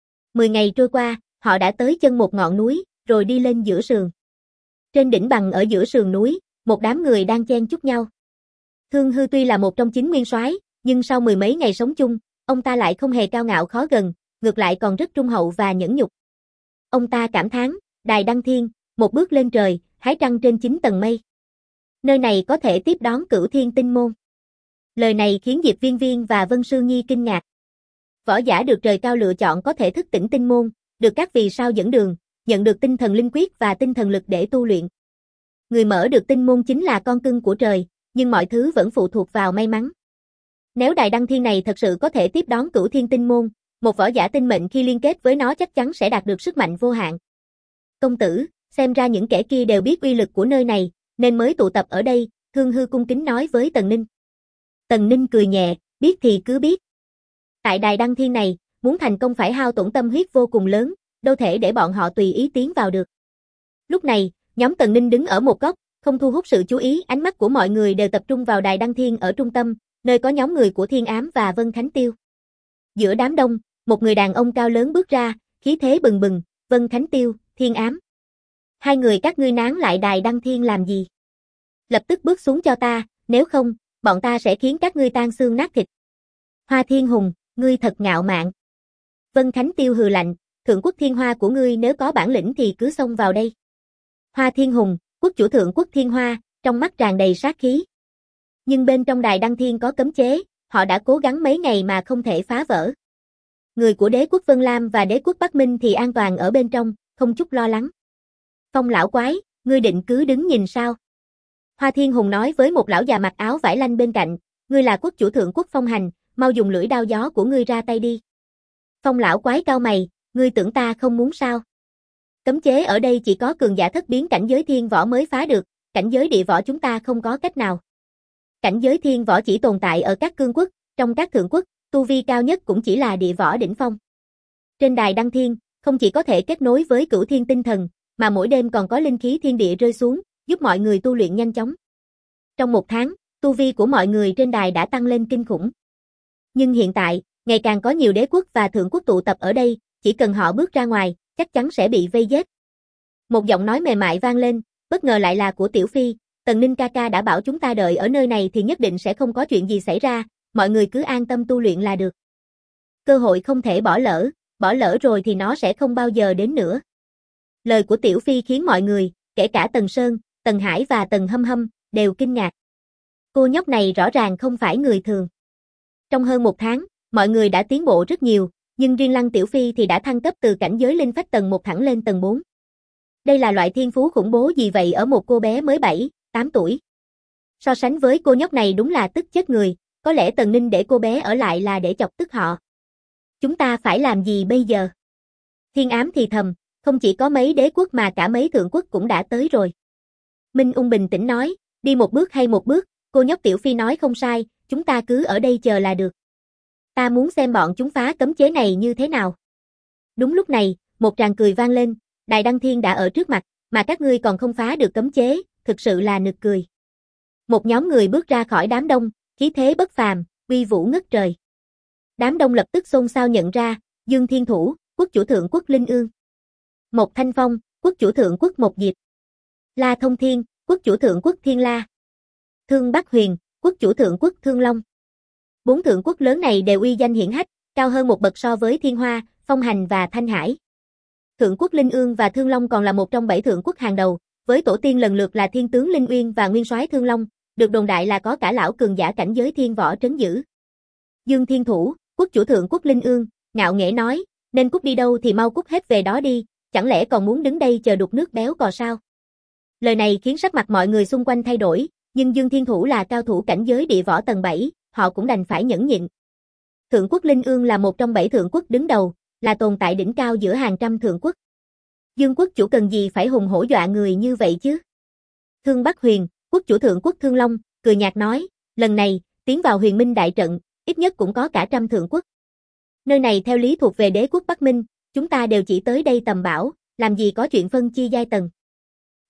10 ngày trôi qua, họ đã tới chân một ngọn núi, rồi đi lên giữa sườn. Trên đỉnh bằng ở giữa sườn núi, một đám người đang chen chúc nhau. Thương Hư tuy là một trong 9 nguyên soái, nhưng sau 10 mấy ngày sống chung, ông ta lại không hề cao ngạo khó gần, ngược lại còn rất trung hậu và nhẫn nhục. Ông ta cảm thán, đài đăng thiên, một bước lên trời, hái trăng trên 9 tầng mây. Nơi này có thể tiếp đón Cửu Thiên Tinh Môn. Lời này khiến Diệp Viên Viên và Vân Sương Nhi kinh ngạc. Võ giả được trời cao lựa chọn có thể thức tỉnh tinh môn, được các vì sao dẫn đường, nhận được tinh thần linh quyết và tinh thần lực để tu luyện. Người mở được tinh môn chính là con cưng của trời, nhưng mọi thứ vẫn phụ thuộc vào may mắn. Nếu đài đăng thiên này thật sự có thể tiếp đón Cửu Thiên Tinh Môn, một võ giả tinh mệnh khi liên kết với nó chắc chắn sẽ đạt được sức mạnh vô hạn. Công tử, xem ra những kẻ kia đều biết uy lực của nơi này, nên mới tụ tập ở đây, Thương Hư cung kính nói với Tần Ninh. Tần Ninh cười nhẹ, biết thì cứ biết. Tại đài đăng thiên này, muốn thành công phải hao tổn tâm huyết vô cùng lớn, đâu thể để bọn họ tùy ý tiến vào được. Lúc này, nhóm Tần Ninh đứng ở một góc, không thu hút sự chú ý, ánh mắt của mọi người đều tập trung vào đài đăng thiên ở trung tâm, nơi có nhóm người của Thiên Ám và Vân Khánh Tiêu. Giữa đám đông, một người đàn ông cao lớn bước ra, khí thế bừng bừng, Vân Khánh Tiêu, Thiên Ám. Hai người các ngươi nán lại đài đăng thiên làm gì? Lập tức bước xuống cho ta, nếu không, bọn ta sẽ khiến các ngươi tan xương nát thịt. Hoa Thiên Hùng, ngươi thật ngạo mạn. Vân Khánh Tiêu hừ lạnh, thượng quốc Thiên Hoa của ngươi nếu có bản lĩnh thì cứ xông vào đây. Hoa Thiên Hùng, quốc chủ thượng quốc Thiên Hoa, trong mắt tràn đầy sát khí. Nhưng bên trong đài đăng thiên có cấm chế, họ đã cố gắng mấy ngày mà không thể phá vỡ. Người của đế quốc Vân Lam và đế quốc Bắc Minh thì an toàn ở bên trong, không chút lo lắng. Phong lão quái, ngươi định cứ đứng nhìn sao? Hoa Thiên Hùng nói với một lão già mặc áo vải lanh bên cạnh, ngươi là quốc chủ thượng quốc Phong Hành, mau dùng lưỡi đao gió của ngươi ra tay đi. Phong lão quái cau mày, ngươi tưởng ta không muốn sao? Cấm chế ở đây chỉ có cường giả thất biến cảnh giới thiên võ mới phá được, cảnh giới địa võ chúng ta không có cách nào. Cảnh giới thiên võ chỉ tồn tại ở các cương quốc, trong các thượng quốc, tu vi cao nhất cũng chỉ là địa võ đỉnh phong. Trên đài đăng thiên, không chỉ có thể kết nối với Cửu Thiên tinh thần, mà mỗi đêm còn có linh khí thiên địa rơi xuống, giúp mọi người tu luyện nhanh chóng. Trong một tháng, tu vi của mọi người trên đài đã tăng lên kinh khủng. Nhưng hiện tại, ngày càng có nhiều đế quốc và thượng quốc tụ tập ở đây, chỉ cần họ bước ra ngoài, chắc chắn sẽ bị vây giết. Một giọng nói mềm mại vang lên, bất ngờ lại là của Tiểu Phi, Tần Ninh ca ca đã bảo chúng ta đợi ở nơi này thì nhất định sẽ không có chuyện gì xảy ra, mọi người cứ an tâm tu luyện là được. Cơ hội không thể bỏ lỡ rồi thì nó sẽ không bao giờ đến nữa. Lời của Tiểu Phi khiến mọi người, kể cả Tần Sơn, Tần Hải và Tần Hâm Hâm, đều kinh ngạc. Cô nhóc này rõ ràng không phải người thường. Trong hơn một tháng, mọi người đã tiến bộ rất nhiều, nhưng riêng Lăng Tiểu Phi thì đã thăng cấp từ cảnh giới linh phách tầng 1 thẳng lên tầng 4. Đây là loại thiên phú khủng bố gì vậy ở một cô bé mới 7, 8 tuổi. So sánh với cô nhóc này đúng là tức chết người, có lẽ Tần Ninh để cô bé ở lại là để chọc tức họ. Chúng ta phải làm gì bây giờ? Thiên Ám thì thầm, không chỉ có mấy đế quốc mà cả mấy thượng quốc cũng đã tới rồi. Minh Ung bình tĩnh nói, đi một bước hay một bước, cô nhóc Tiểu Phi nói không sai, chúng ta cứ ở đây chờ là được. Ta muốn xem bọn chúng phá cấm chế này như thế nào. Đúng lúc này, một tràng cười vang lên, đài đăng thiên đã ở trước mặt, mà các ngươi còn không phá được cấm chế, thực sự là nực cười. Một nhóm người bước ra khỏi đám đông, khí thế bất phàm, uy vũ ngất trời. Đám đông lập tức xôn xao nhận ra, Dương Thiên Thủ, quốc chủ thượng quốc Linh Ương. Mộc Thanh Phong, quốc chủ thượng quốc Mộc Diệp. La Thông Thiên, quốc chủ thượng quốc Thiên La. Thương Bắc Huyền, quốc chủ thượng quốc Thương Long. 4 thượng quốc lớn này đều uy danh hiển hách, cao hơn một bậc so với Thiên Hoa, Phong Hành và Thanh Hải. Thượng quốc Linh Ương và Thương Long còn là một trong 7 thượng quốc hàng đầu, với tổ tiên lần lượt là Thiên tướng Linh Uyên và Nguyên soái Thương Long, được đồn đại là có cả lão cường giả cảnh giới thiên võ trấn giữ. Dương Thiên Thủ, quốc chủ thượng quốc Linh Ương, ngạo nghễ nói, nên cút đi đâu thì mau cút hết về đó đi, chẳng lẽ còn muốn đứng đây chờ đục nước béo cò sao? Lời này khiến sắc mặt mọi người xung quanh thay đổi, nhưng Dương Thiên Thủ là cao thủ cảnh giới địa võ tầng 7, họ cũng đành phải nhẫn nhịn. Thượng quốc Linh Ương là một trong 7 thượng quốc đứng đầu, là tồn tại đỉnh cao giữa hàng trăm thượng quốc. Dương quốc chủ cần gì phải hùng hổ dọa người như vậy chứ? Thương Bắc Huyền, quốc chủ thượng quốc Thương Long, cười nhạt nói, lần này, tiến vào Huyền Minh đại trận, ít nhất cũng có cả trăm thượng quốc. Nơi này theo lý thuộc về đế quốc Bắc Minh, chúng ta đều chỉ tới đây tầm bảo, làm gì có chuyện phân chia giai tầng.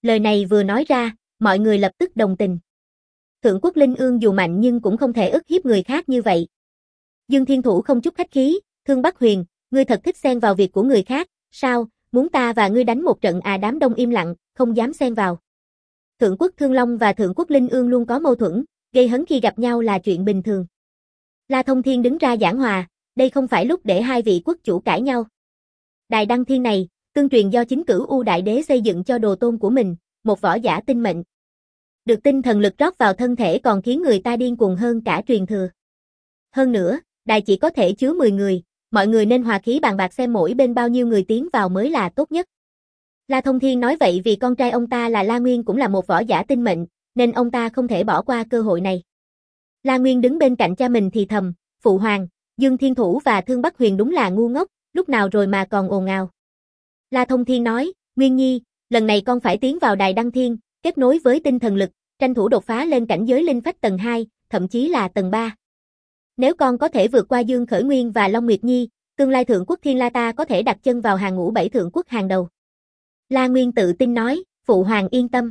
Lời này vừa nói ra, mọi người lập tức đồng tình. Thượng quốc Linh Ương dù mạnh nhưng cũng không thể ức hiếp người khác như vậy. Dương Thiên Thủ không chút khách khí, Thương Bắc Huyền, ngươi thật thích xen vào việc của người khác, sao, muốn ta và ngươi đánh một trận à? Đám đông im lặng, không dám xen vào. Thượng quốc Thương Long và Thượng quốc Linh Ương luôn có mâu thuẫn, gây hấn khi gặp nhau là chuyện bình thường. La Thông Thiên đứng ra giảng hòa, đây không phải lúc để hai vị quốc chủ cãi nhau. Đài Đăng Thiên này, tương truyền do chính cửu U Đại Đế xây dựng cho đồ tôn của mình, một võ giả tinh mệnh. Được tinh thần lực rót vào thân thể còn khiến người ta điên cuồng hơn cả truyền thừa. Hơn nữa, đài chỉ có thể chứa 10 người, mọi người nên hòa khí bàn bạc xem mỗi bên bao nhiêu người tiến vào mới là tốt nhất. La Thông Thiên nói vậy vì con trai ông ta là La Nguyên cũng là một võ giả tinh mệnh, nên ông ta không thể bỏ qua cơ hội này. La Nguyên đứng bên cạnh cha mình thì thầm, Phụ Hoàng, Dương Thiên Thủ và Thương Bắc Huyền đúng là ngu ngốc, lúc nào rồi mà còn ồn ào. La Thông Thiên nói, Nguyên Nhi, lần này con phải tiến vào Đài Đăng Thiên, kết nối với tinh thần lực, tranh thủ đột phá lên cảnh giới linh phách tầng 2, thậm chí là tầng 3. Nếu con có thể vượt qua Dương Khởi Nguyên và Long Nguyệt Nhi, tương lai Thượng quốc Thiên La ta có thể đặt chân vào hàng ngũ 7 thượng quốc hàng đầu. La Nguyên tự tin nói, Phụ Hoàng yên tâm.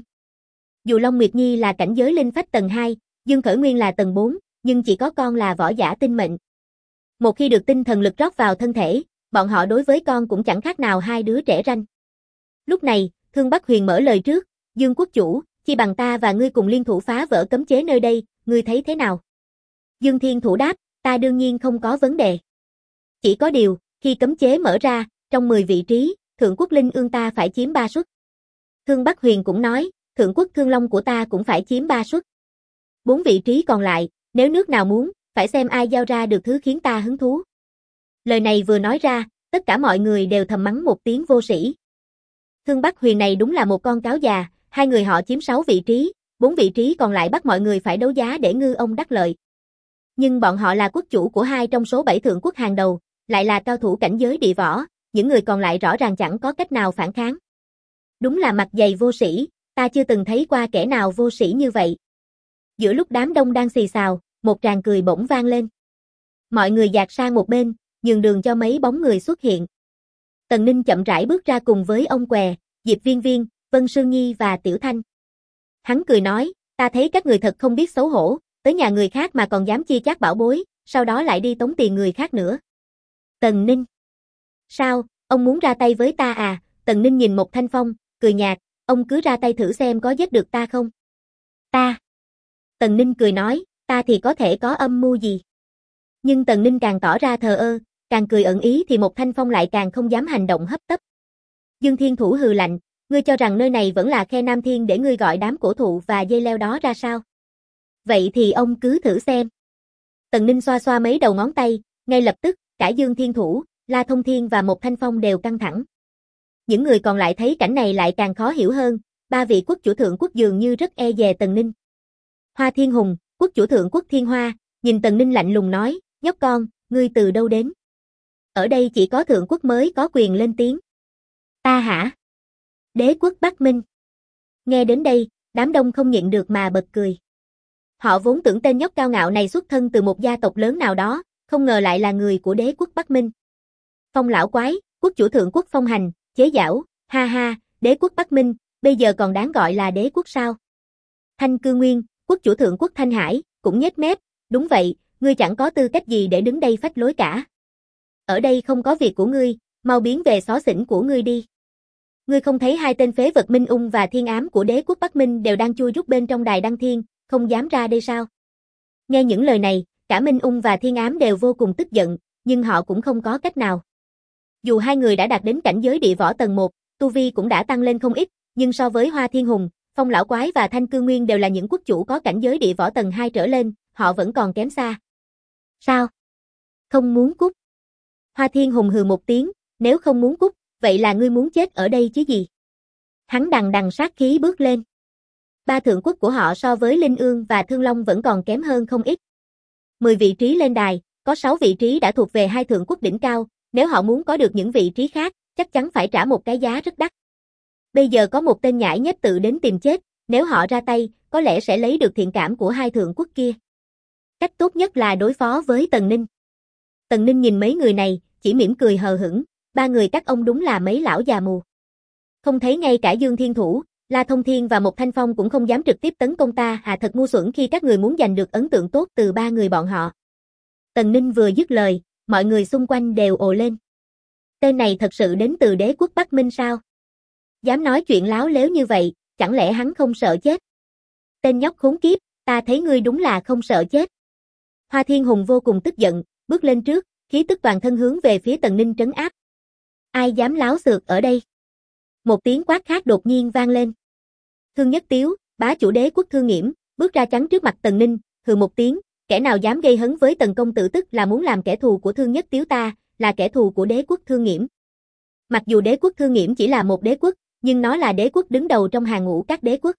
Dù Long Nguyệt Nhi là cảnh giới linh phách tầng 2, Dương Khởi Nguyên là tầng 4, nhưng chỉ có con là võ giả tinh mệnh. Một khi được tinh thần lực rót vào thân thể, bọn họ đối với con cũng chẳng khác nào hai đứa trẻ ranh. Lúc này, Thương Bắc Huyền mở lời trước, Dương quốc chủ, chi bằng ta và ngươi cùng liên thủ phá vỡ cấm chế nơi đây, ngươi thấy thế nào? Dương Thiên Thủ đáp, ta đương nhiên không có vấn đề. Chỉ có điều, khi cấm chế mở ra, trong 10 vị trí, Thượng quốc Linh Ương ta phải chiếm 3 suất. Thương Bắc Huyền cũng nói, Thượng quốc Thương Long của ta cũng phải chiếm 3 suất. 4 vị trí còn lại, nếu nước nào muốn, phải xem ai giao ra được thứ khiến ta hứng thú. Lời này vừa nói ra, tất cả mọi người đều thầm mắng một tiếng vô sĩ. Thương Bắc Huyền này đúng là một con cáo già, hai người họ chiếm 6 vị trí, 4 vị trí còn lại bắt mọi người phải đấu giá để ngư ông đắc lợi. Nhưng bọn họ là quốc chủ của 2 trong số 7 thượng quốc hàng đầu, lại là cao thủ cảnh giới địa võ, những người còn lại rõ ràng chẳng có cách nào phản kháng. Đúng là mặt dày vô sĩ, ta chưa từng thấy qua kẻ nào vô sĩ như vậy. Giữa lúc đám đông đang xì xào, một tràng cười bỗng vang lên. Mọi người dạt sang một bên, nhường đường cho mấy bóng người xuất hiện. Tần Ninh chậm rãi bước ra cùng với ông Què, Diệp Viên Viên, Vân Sương Nhi và Tiểu Thanh. Hắn cười nói, ta thấy các người thật không biết xấu hổ, tới nhà người khác mà còn dám chia chác bảo bối, sau đó lại đi tống tiền người khác nữa. Tần Ninh. Sao, ông muốn ra tay với ta à? Tần Ninh nhìn Một Thanh Phong, cười nhạt, ông cứ ra tay thử xem có giết được ta không? Ta. Tần Ninh cười nói, ta thì có thể có âm mưu gì? Nhưng Tần Ninh càng tỏ ra thờ ơ, càng cười ẩn ý thì Một Thanh Phong lại càng không dám hành động hấp tấp. Dương Thiên Thủ hừ lạnh, ngươi cho rằng nơi này vẫn là khe Nam Thiên để ngươi gọi đám cổ thụ và dây leo đó ra sao? Vậy thì ông cứ thử xem. Tần Ninh xoa xoa mấy đầu ngón tay, ngay lập tức, cả Dương Thiên Thủ, La Thông Thiên và Một Thanh Phong đều căng thẳng. Những người còn lại thấy cảnh này lại càng khó hiểu hơn, 3 vị quốc chủ thượng quốc dường như rất e dè Tần Ninh. Hoa Thiên Hùng, quốc chủ thượng quốc Thiên Hoa, nhìn Tần Ninh lạnh lùng nói, nhóc con, ngươi từ đâu đến? Ở đây chỉ có thượng quốc mới có quyền lên tiếng. Ta hả? Đế quốc Bắc Minh. Nghe đến đây, đám đông không nhịn được mà bật cười. Họ vốn tưởng tên nhóc cao ngạo này xuất thân từ một gia tộc lớn nào đó, không ngờ lại là người của đế quốc Bắc Minh. Phong lão quái, quốc chủ thượng quốc Phong Hành, chế giảo, ha ha, đế quốc Bắc Minh, bây giờ còn đáng gọi là đế quốc sao? Thanh Cư Nguyên, quốc chủ thượng quốc Thanh Hải, cũng nhếch mép, đúng vậy, ngươi chẳng có tư cách gì để đứng đây phách lối cả. Ở đây không có việc của ngươi, mau biến về xó xỉnh của ngươi đi. Ngươi không thấy 2 tên phế vật Minh Ung và Thiên Ám của đế quốc Bắc Minh đều đang chui rút bên trong Đài Đăng Thiên, không dám ra đây sao? Nghe những lời này, cả Minh Ung và Thiên Ám đều vô cùng tức giận, nhưng họ cũng không có cách nào. Dù 2 người đã đạt đến cảnh giới địa võ tầng 1, tu vi cũng đã tăng lên không ít, nhưng so với Hoa Thiên Hùng, Phong lão quái và Thanh Cư Nguyên đều là những quốc chủ có cảnh giới địa võ tầng 2 trở lên, họ vẫn còn kém xa. Sao? Không muốn cút? Hoa Thiên Hùng hừ một tiếng, nếu không muốn cút, vậy là ngươi muốn chết ở đây chứ gì? Hắn đằng đằng sát khí bước lên. 3 thượng quốc của họ so với Linh Ương và Thương Long vẫn còn kém hơn không ít. 10 vị trí lên đài, có 6 vị trí đã thuộc về 2 thượng quốc đỉnh cao, nếu họ muốn có được những vị trí khác, chắc chắn phải trả một cái giá rất đắt. Bây giờ có một tên nhãi nhép tự đến tìm chết, nếu họ ra tay, có lẽ sẽ lấy được thiện cảm của 2 thượng quốc kia. Cách tốt nhất là đối phó với Tần Ninh. Tần Ninh nhìn mấy người này, chỉ mỉm cười hờ hững, 3 người các ông đúng là mấy lão già mù. Không thấy ngay cả Dương Thiên Thủ, La Thông Thiên và Một Thanh Phong cũng không dám trực tiếp tấn công ta, hạ thật ngu xuẩn khi các người muốn giành được ấn tượng tốt từ ba người bọn họ. Tần Ninh vừa dứt lời, mọi người xung quanh đều ồ lên. Tên này thật sự đến từ đế quốc Bắc Minh sao? Dám nói chuyện láo lếu như vậy, chẳng lẽ hắn không sợ chết? Tên nhóc khốn kiếp, ta thấy ngươi đúng là không sợ chết. Hoa Thiên Hùng vô cùng tức giận, bước lên trước, khí tức toàn thân hướng về phía Tần Ninh trấn áp. Ai dám láo xược ở đây? Một tiếng quát khác đột nhiên vang lên. Thương Nhất Tiếu, bá chủ đế quốc Thương Nghiễm, bước ra chắn trước mặt Tần Ninh, hừ một tiếng, kẻ nào dám gây hấn với Tần công tử tức là muốn làm kẻ thù của Thương Nhất Tiếu ta, là kẻ thù của đế quốc Thương Nghiễm. Mặc dù đế quốc Thương Nghiễm chỉ là một đế quốc, nhưng nó là đế quốc đứng đầu trong hàng ngũ các đế quốc.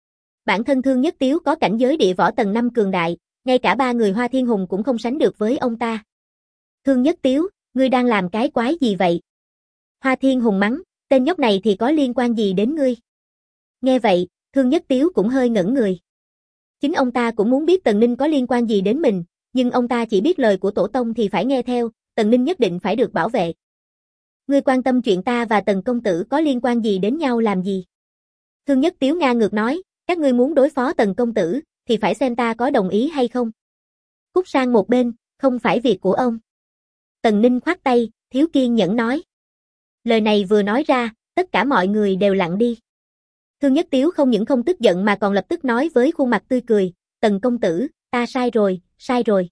Bản thân Thương Nhất Tiếu có cảnh giới địa võ tầng 5 cường đại, ngay cả ba người Hoa Thiên Hùng cũng không sánh được với ông ta. Thương Nhất Tiếu, ngươi đang làm cái quái gì vậy? Hoa Thiên Hùng mắng, tên nhóc này thì có liên quan gì đến ngươi? Nghe vậy, Thương Nhất Tiếu cũng hơi ngẩn người. Chính ông ta cũng muốn biết Tần Ninh có liên quan gì đến mình, nhưng ông ta chỉ biết lời của tổ tông thì phải nghe theo, Tần Ninh nhất định phải được bảo vệ. Ngươi quan tâm chuyện ta và Tần công tử có liên quan gì đến nhau làm gì? Thương Nhất Tiếu ngang ngược nói, các ngươi muốn đối phó Tần công tử, thì phải xem ta có đồng ý hay không. Cút sang một bên, không phải việc của ông. Tần Ninh khoát tay, thiếu kiên nhẫn nói. Lời này vừa nói ra, tất cả mọi người đều lặng đi. Thương Nhất Tiếu không những không tức giận mà còn lập tức nói với khuôn mặt tươi cười, Tần công tử, ta sai rồi.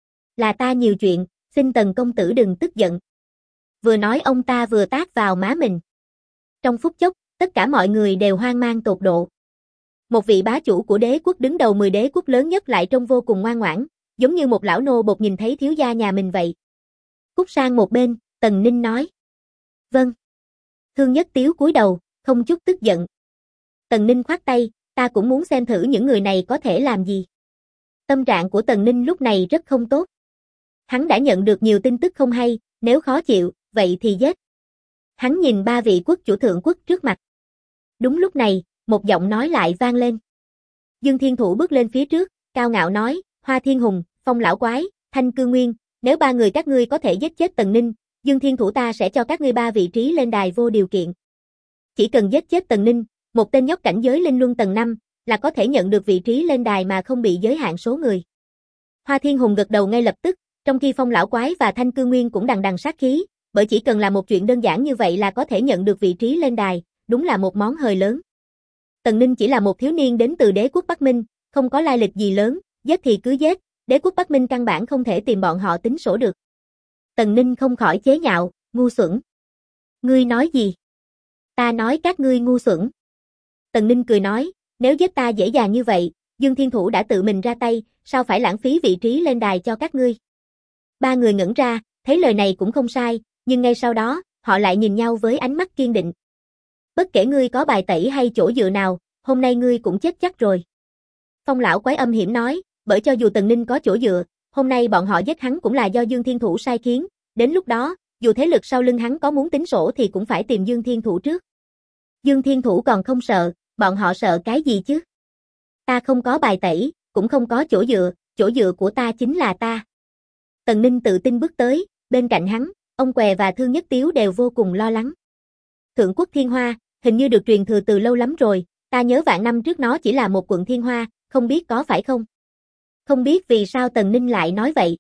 Là ta nhiều chuyện, xin Tần công tử đừng tức giận. Vừa nói ông ta vừa tát vào má mình. Trong phút chốc, tất cả mọi người đều hoang mang tột độ. Một vị bá chủ của đế quốc đứng đầu 10 đế quốc lớn nhất lại trông vô cùng ngoan ngoãn, giống như một lão nô bột nhìn thấy thiếu gia nhà mình vậy. Cút sang một bên, Tần Ninh nói. Vâng. Thương Nhất Tiếu cúi đầu, không chút tức giận. Tần Ninh khoát tay, ta cũng muốn xem thử những người này có thể làm gì. Tâm trạng của Tần Ninh lúc này rất không tốt. Hắn đã nhận được nhiều tin tức không hay, nếu khó chịu, vậy thì giết. Hắn nhìn ba vị quốc chủ thượng quốc trước mặt. Đúng lúc này, một giọng nói lại vang lên. Dương Thiên Thủ bước lên phía trước, cao ngạo nói, Hoa Thiên Hùng, Phong Lão Quái, Thanh Cư Nguyên, nếu ba người các ngươi có thể giết chết Tần Ninh, Dương Thiên Thủ ta sẽ cho các ngươi ba vị trí lên đài vô điều kiện. Chỉ cần giết chết Tần Ninh, một tên nhóc cảnh giới linh luân tầng 5, là có thể nhận được vị trí lên đài mà không bị giới hạn số người. Hoa Thiên Hùng gật đầu ngay lập tức, trong khi Phong Lão Quái và Thanh Cư Nguyên cũng đằng đằng sát khí, bởi chỉ cần là một chuyện đơn giản như vậy là có thể nhận được vị trí lên đài, đúng là một món hời lớn. Tần Ninh chỉ là một thiếu niên đến từ đế quốc Bắc Minh, không có lai lịch gì lớn, giết thì cứ giết, đế quốc Bắc Minh căn bản không thể tìm bọn họ tính sổ được. Tần Ninh không khỏi chế nhạo, ngu xuẩn. Ngươi nói gì? Ta nói các ngươi ngu xuẩn. Tần Ninh cười nói, nếu giết ta dễ dàng như vậy, Dương Thiên Thủ đã tự mình ra tay, sao phải lãng phí vị trí lên đài cho các ngươi? Ba người ngẩn ra, thấy lời này cũng không sai, nhưng ngay sau đó, họ lại nhìn nhau với ánh mắt kiên định. Bất kể ngươi có bài tẩy hay chỗ dựa nào, hôm nay ngươi cũng chết chắc rồi. Phong Lão Quái âm hiểm nói, bởi cho dù Tần Ninh có chỗ dựa, hôm nay bọn họ giết hắn cũng là do Dương Thiên Thủ sai khiến, đến lúc đó, dù thế lực sau lưng hắn có muốn tính sổ thì cũng phải tìm Dương Thiên Thủ trước. Dương Thiên Thủ còn không sợ, bọn họ sợ cái gì chứ? Ta không có bài tẩy, cũng không có chỗ dựa của ta chính là ta. Tần Ninh tự tin bước tới, bên cạnh hắn, ông Què và Thương Nhất Tiếu đều vô cùng lo lắng. Thượng quốc Thiên Hoa, hình như được truyền thừa từ lâu lắm rồi, ta nhớ vạn năm trước nó chỉ là một quận Thiên Hoa, không biết có phải không? Không biết vì sao Tần Ninh lại nói vậy.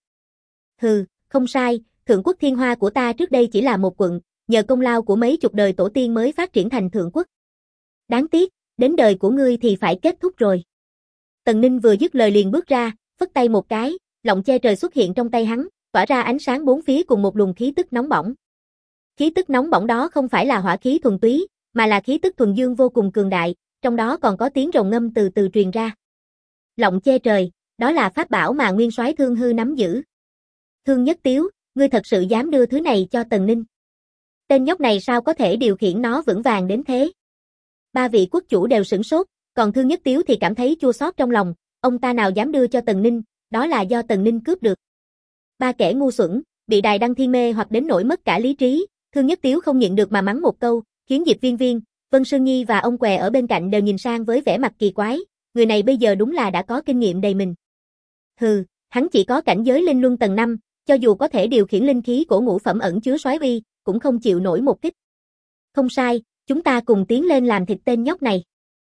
Hừ, không sai, Thượng quốc Thiên Hoa của ta trước đây chỉ là một quận, nhờ công lao của mấy chục đời tổ tiên mới phát triển thành thượng quốc. Đáng tiếc, đến đời của ngươi thì phải kết thúc rồi. Tần Ninh vừa dứt lời liền bước ra, phất tay một cái, lọng che trời xuất hiện trong tay hắn, tỏa ra ánh sáng bốn phía cùng một luồng khí tức nóng bỏng. Khí tức nóng bỏng đó không phải là hỏa khí thuần túy, mà là khí tức thuần dương vô cùng cường đại, trong đó còn có tiếng rồng ngâm từ từ truyền ra. Lọng che trời, đó là pháp bảo mà nguyên soái Thương Hư nắm giữ. Thương Nhất Tiếu, ngươi thật sự dám đưa thứ này cho Tần Ninh? Tên nhóc này sao có thể điều khiển nó vững vàng đến thế? Ba vị quốc chủ đều sửng sốt, còn Thương Nhất Tiếu thì cảm thấy chua xót trong lòng, ông ta nào dám đưa cho Tần Ninh, đó là do Tần Ninh cướp được. Ba kẻ ngu xuẩn, bị Đài Đăng Thiên mê hoặc đến nỗi mất cả lý trí, Thương Nhất Tiếu không nhịn được mà mắng một câu, khiến Diệp Viên Viên, Vân Sương Nhi và ông Què ở bên cạnh đều nhìn sang với vẻ mặt kỳ quái, người này bây giờ đúng là đã có kinh nghiệm đầy mình. Hừ, hắn chỉ có cảnh giới linh luân tầng 5, cho dù có thể điều khiển linh khí cổ ngũ phẩm ẩn chứa soái uy, cũng không chịu nổi một kích. Không sai, chúng ta cùng tiến lên làm thịt tên nhóc này.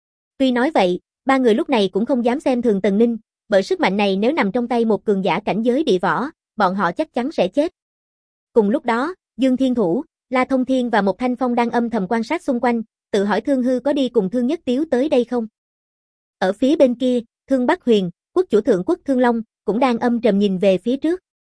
Tuy nói vậy, ba người lúc này cũng không dám xem thường Tần Ninh, bởi sức mạnh này nếu nằm trong tay một cường giả cảnh giới địa võ, bọn họ chắc chắn sẽ chết. Cùng lúc đó, Dương Thiên Thủ, La Thông Thiên và Một Thanh Phong đang âm thầm quan sát xung quanh, tự hỏi Thương Hư có đi cùng Thương Nhất Tiếu tới đây không. Ở phía bên kia, Thương Bắc Huyền, quốc chủ thượng quốc Thương Long, cũng đang âm trầm nhìn về phía trước.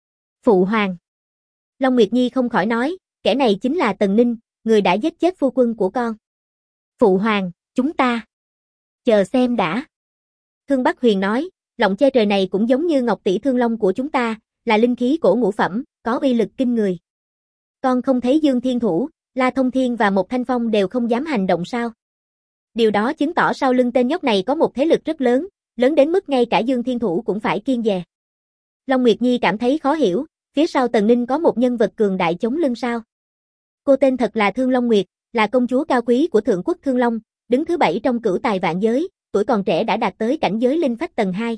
Phụ hoàng. Long Nguyệt Nhi không khỏi nói, kẻ này chính là Tần Ninh, người đã giết chết phu quân của con. Phụ hoàng, chúng ta. Chờ xem đã. Thương Bắc Huyền nói, lọng che trời này cũng giống như ngọc tỷ thương long của chúng ta, là linh khí cổ ngũ phẩm, có uy lực kinh người. Con không thấy Dương Thiên Thủ, La Thông Thiên và Một Thanh Phong đều không dám hành động sao? Điều đó chứng tỏ sau lưng tên nhóc này có một thế lực rất lớn, lớn đến mức ngay cả Dương Thiên Thủ cũng phải kiêng dè. Long Nguyệt Nhi cảm thấy khó hiểu, phía sau Tần Ninh có một nhân vật cường đại chống lưng sao? Cô tên thật là Thương Long Nguyệt, là công chúa cao quý của Thượng quốc Thương Long, đứng thứ 7 trong cửu tài vạn giới, tuổi còn trẻ đã đạt tới cảnh giới linh phách tầng 2.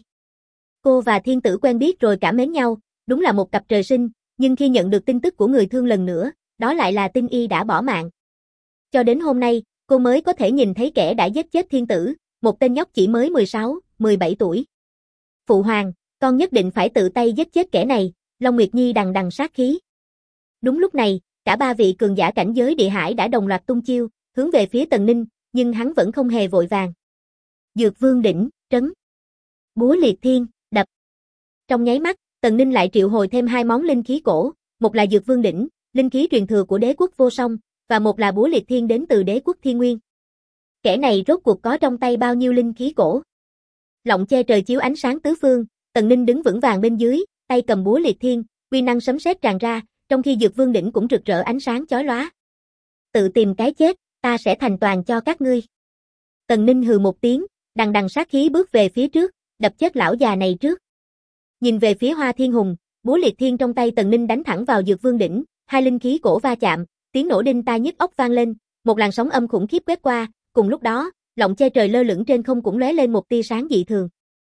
Cô và thiên tử quen biết rồi cảm mến nhau, đúng là một cặp trời sinh, nhưng khi nhận được tin tức của người thương lần nữa, đó lại là tin y đã bỏ mạng. Cho đến hôm nay, cô mới có thể nhìn thấy kẻ đã giết chết thiên tử, một tên nhóc chỉ mới 16, 17 tuổi. Phụ hoàng, con nhất định phải tự tay giết chết kẻ này, Long Nguyệt Nhi đằng đằng sát khí. Đúng lúc này, cả ba vị cường giả cảnh giới địa hải đã đồng loạt tung chiêu, hướng về phía Tần Ninh, nhưng hắn vẫn không hề vội vàng. Dược Vương đỉnh, trấn. Búa liệt thiên, đập. Trong nháy mắt, Tần Ninh lại triệu hồi thêm hai món linh khí cổ, một là Dược Vương đỉnh, linh khí truyền thừa của đế quốc vô song, và một là búa liệt thiên đến từ đế quốc Thiên Nguyên. Kẻ này rốt cuộc có trong tay bao nhiêu linh khí cổ? Lọng che trời chiếu ánh sáng tứ phương, Tần Ninh đứng vững vàng bên dưới, tay cầm búa liệt thiên, uy năng sấm sét tràn ra, trong khi Dược Vương đỉnh cũng rực rỡ ánh sáng chói lóa. Tự tìm cái chết, ta sẽ thành toàn cho các ngươi. Tần Ninh hừ một tiếng, đằng đằng sát khí bước về phía trước, đập chết lão già này trước. Nhìn về phía Hoa Thiên Hùng, búa liệt thiên trong tay Tần Ninh đánh thẳng vào Dược Vương đỉnh, hai linh khí cổ va chạm, tiếng nổ đinh tai nhức óc vang lên, một làn sóng âm khủng khiếp quét qua, cùng lúc đó, lọng che trời lơ lửng trên không cũng lóe lên một tia sáng dị thường.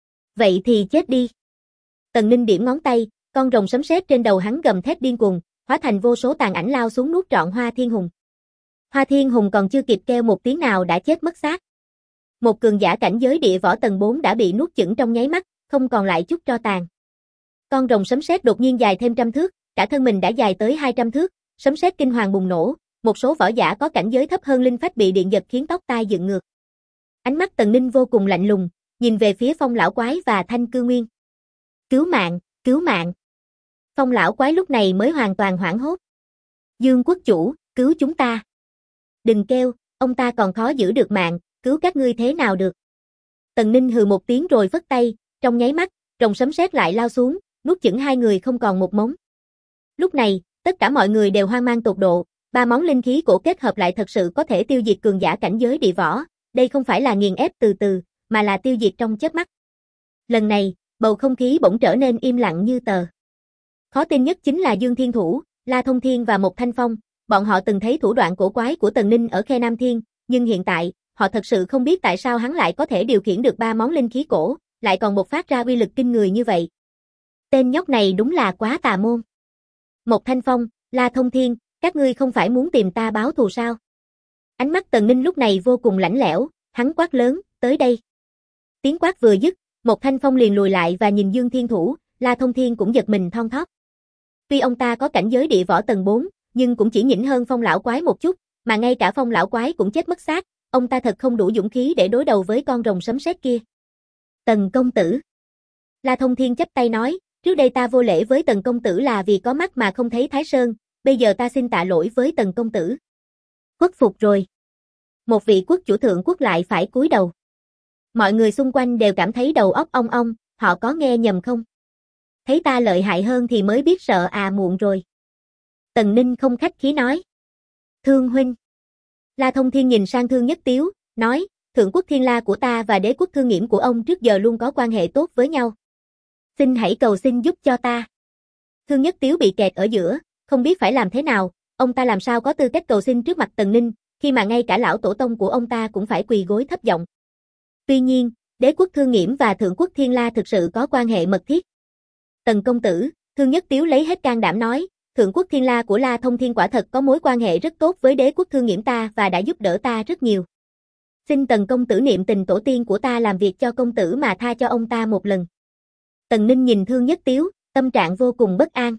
Vậy thì chết đi. Tần Ninh điểm ngón tay, con rồng sấm sét trên đầu hắn gầm thét điên cuồng, hóa thành vô số tàn ảnh lao xuống nuốt trọn Hoa Thiên Hùng. Hoa Thiên Hùng còn chưa kịp kêu một tiếng nào đã chết mất xác. Một cường giả cảnh giới địa võ tầng 4 đã bị nuốt chửng trong nháy mắt, không còn lại chút tro tàn. Con rồng sấm sét đột nhiên dài thêm trăm thước, cả thân mình đã dài tới 200 thước, sấm sét kinh hoàng bùng nổ, một số võ giả có cảnh giới thấp hơn linh phách bị điện giật khiến tóc tai dựng ngược. Ánh mắt Tần Ninh vô cùng lạnh lùng, nhìn về phía Phong lão quái và Thanh Cư Nguyên. Cứu mạng, cứu mạng. Phong lão quái lúc này mới hoàn toàn hoảng hốt. Dương quốc chủ, cứu chúng ta. Đừng kêu, ông ta còn khó giữ được mạng, cứu các ngươi thế nào được. Tần Ninh hừ một tiếng rồi phất tay, trong nháy mắt, rồng sấm sét lại lao xuống, nuốt chửng hai người không còn một mống. Lúc này, tất cả mọi người đều hoang mang tột độ, ba món linh khí cổ kết hợp lại thật sự có thể tiêu diệt cường giả cảnh giới địa võ, đây không phải là nghiền ép từ từ, mà là tiêu diệt trong chớp mắt. Lần này, bầu không khí bỗng trở nên im lặng như tờ. Khó tin nhất chính là Dương Thiên Thủ, La Thông Thiên và Một Thanh Phong, bọn họ từng thấy thủ đoạn cổ quái của Tần Ninh ở Khe Nam Thiên, nhưng hiện tại, họ thật sự không biết tại sao hắn lại có thể điều khiển được ba món linh khí cổ, lại còn bộc phát ra uy lực kinh người như vậy. Tên nhóc này đúng là quá tà môn. Một Thanh Phong, La Thông Thiên, các ngươi không phải muốn tìm ta báo thù sao? Ánh mắt Tần Ninh lúc này vô cùng lạnh lẽo, hắn quát lớn, tới đây. Tiếng quát vừa dứt, Một Thanh Phong liền lùi lại và nhìn Dương Thiên Thủ, La Thông Thiên cũng giật mình thon thót. Tuy ông ta có cảnh giới địa võ tầng 4, nhưng cũng chỉ nhỉnh hơn Phong lão quái một chút, mà ngay cả Phong lão quái cũng chết mất xác, ông ta thật không đủ dũng khí để đối đầu với con rồng sấm sét kia. Tần công tử. La Thông Thiên chắp tay nói, trước đây ta vô lễ với Tần công tử là vì có mắt mà không thấy Thái Sơn, bây giờ ta xin tạ lỗi với Tần công tử. Khuất phục rồi. Một vị quốc chủ thượng quốc lại phải cúi đầu. Mọi người xung quanh đều cảm thấy đầu óc ong ong, họ có nghe nhầm không? Thấy ta lợi hại hơn thì mới biết sợ à, muộn rồi. Tần Ninh không khách khí nói. Thương huynh. La Thông Thiên nhìn sang Thương Nhất Tiếu, nói, Thượng quốc Thiên La của ta và đế quốc Thương Nghiễm của ông trước giờ luôn có quan hệ tốt với nhau. Xin hãy cầu xin giúp cho ta. Thương Nhất Tiếu bị kẹt ở giữa, không biết phải làm thế nào, ông ta làm sao có tư cách cầu xin trước mặt Tần Ninh, khi mà ngay cả lão tổ tông của ông ta cũng phải quỳ gối thấp giọng. Tuy nhiên, đế quốc Thương Nghiễm và Thượng quốc Thiên La thực sự có quan hệ mật thiết. Tần công tử, Thương Nhất Tiếu lấy hết can đảm nói, Thượng quốc Thiên La của La Thông Thiên quả thật có mối quan hệ rất tốt với đế quốc Thương Nghiễm ta và đã giúp đỡ ta rất nhiều. Xin Tần công tử niệm tình tổ tiên của ta làm việc cho công tử mà tha cho ông ta một lần. Tần Ninh nhìn Thương Nhất Tiếu, tâm trạng vô cùng bất an.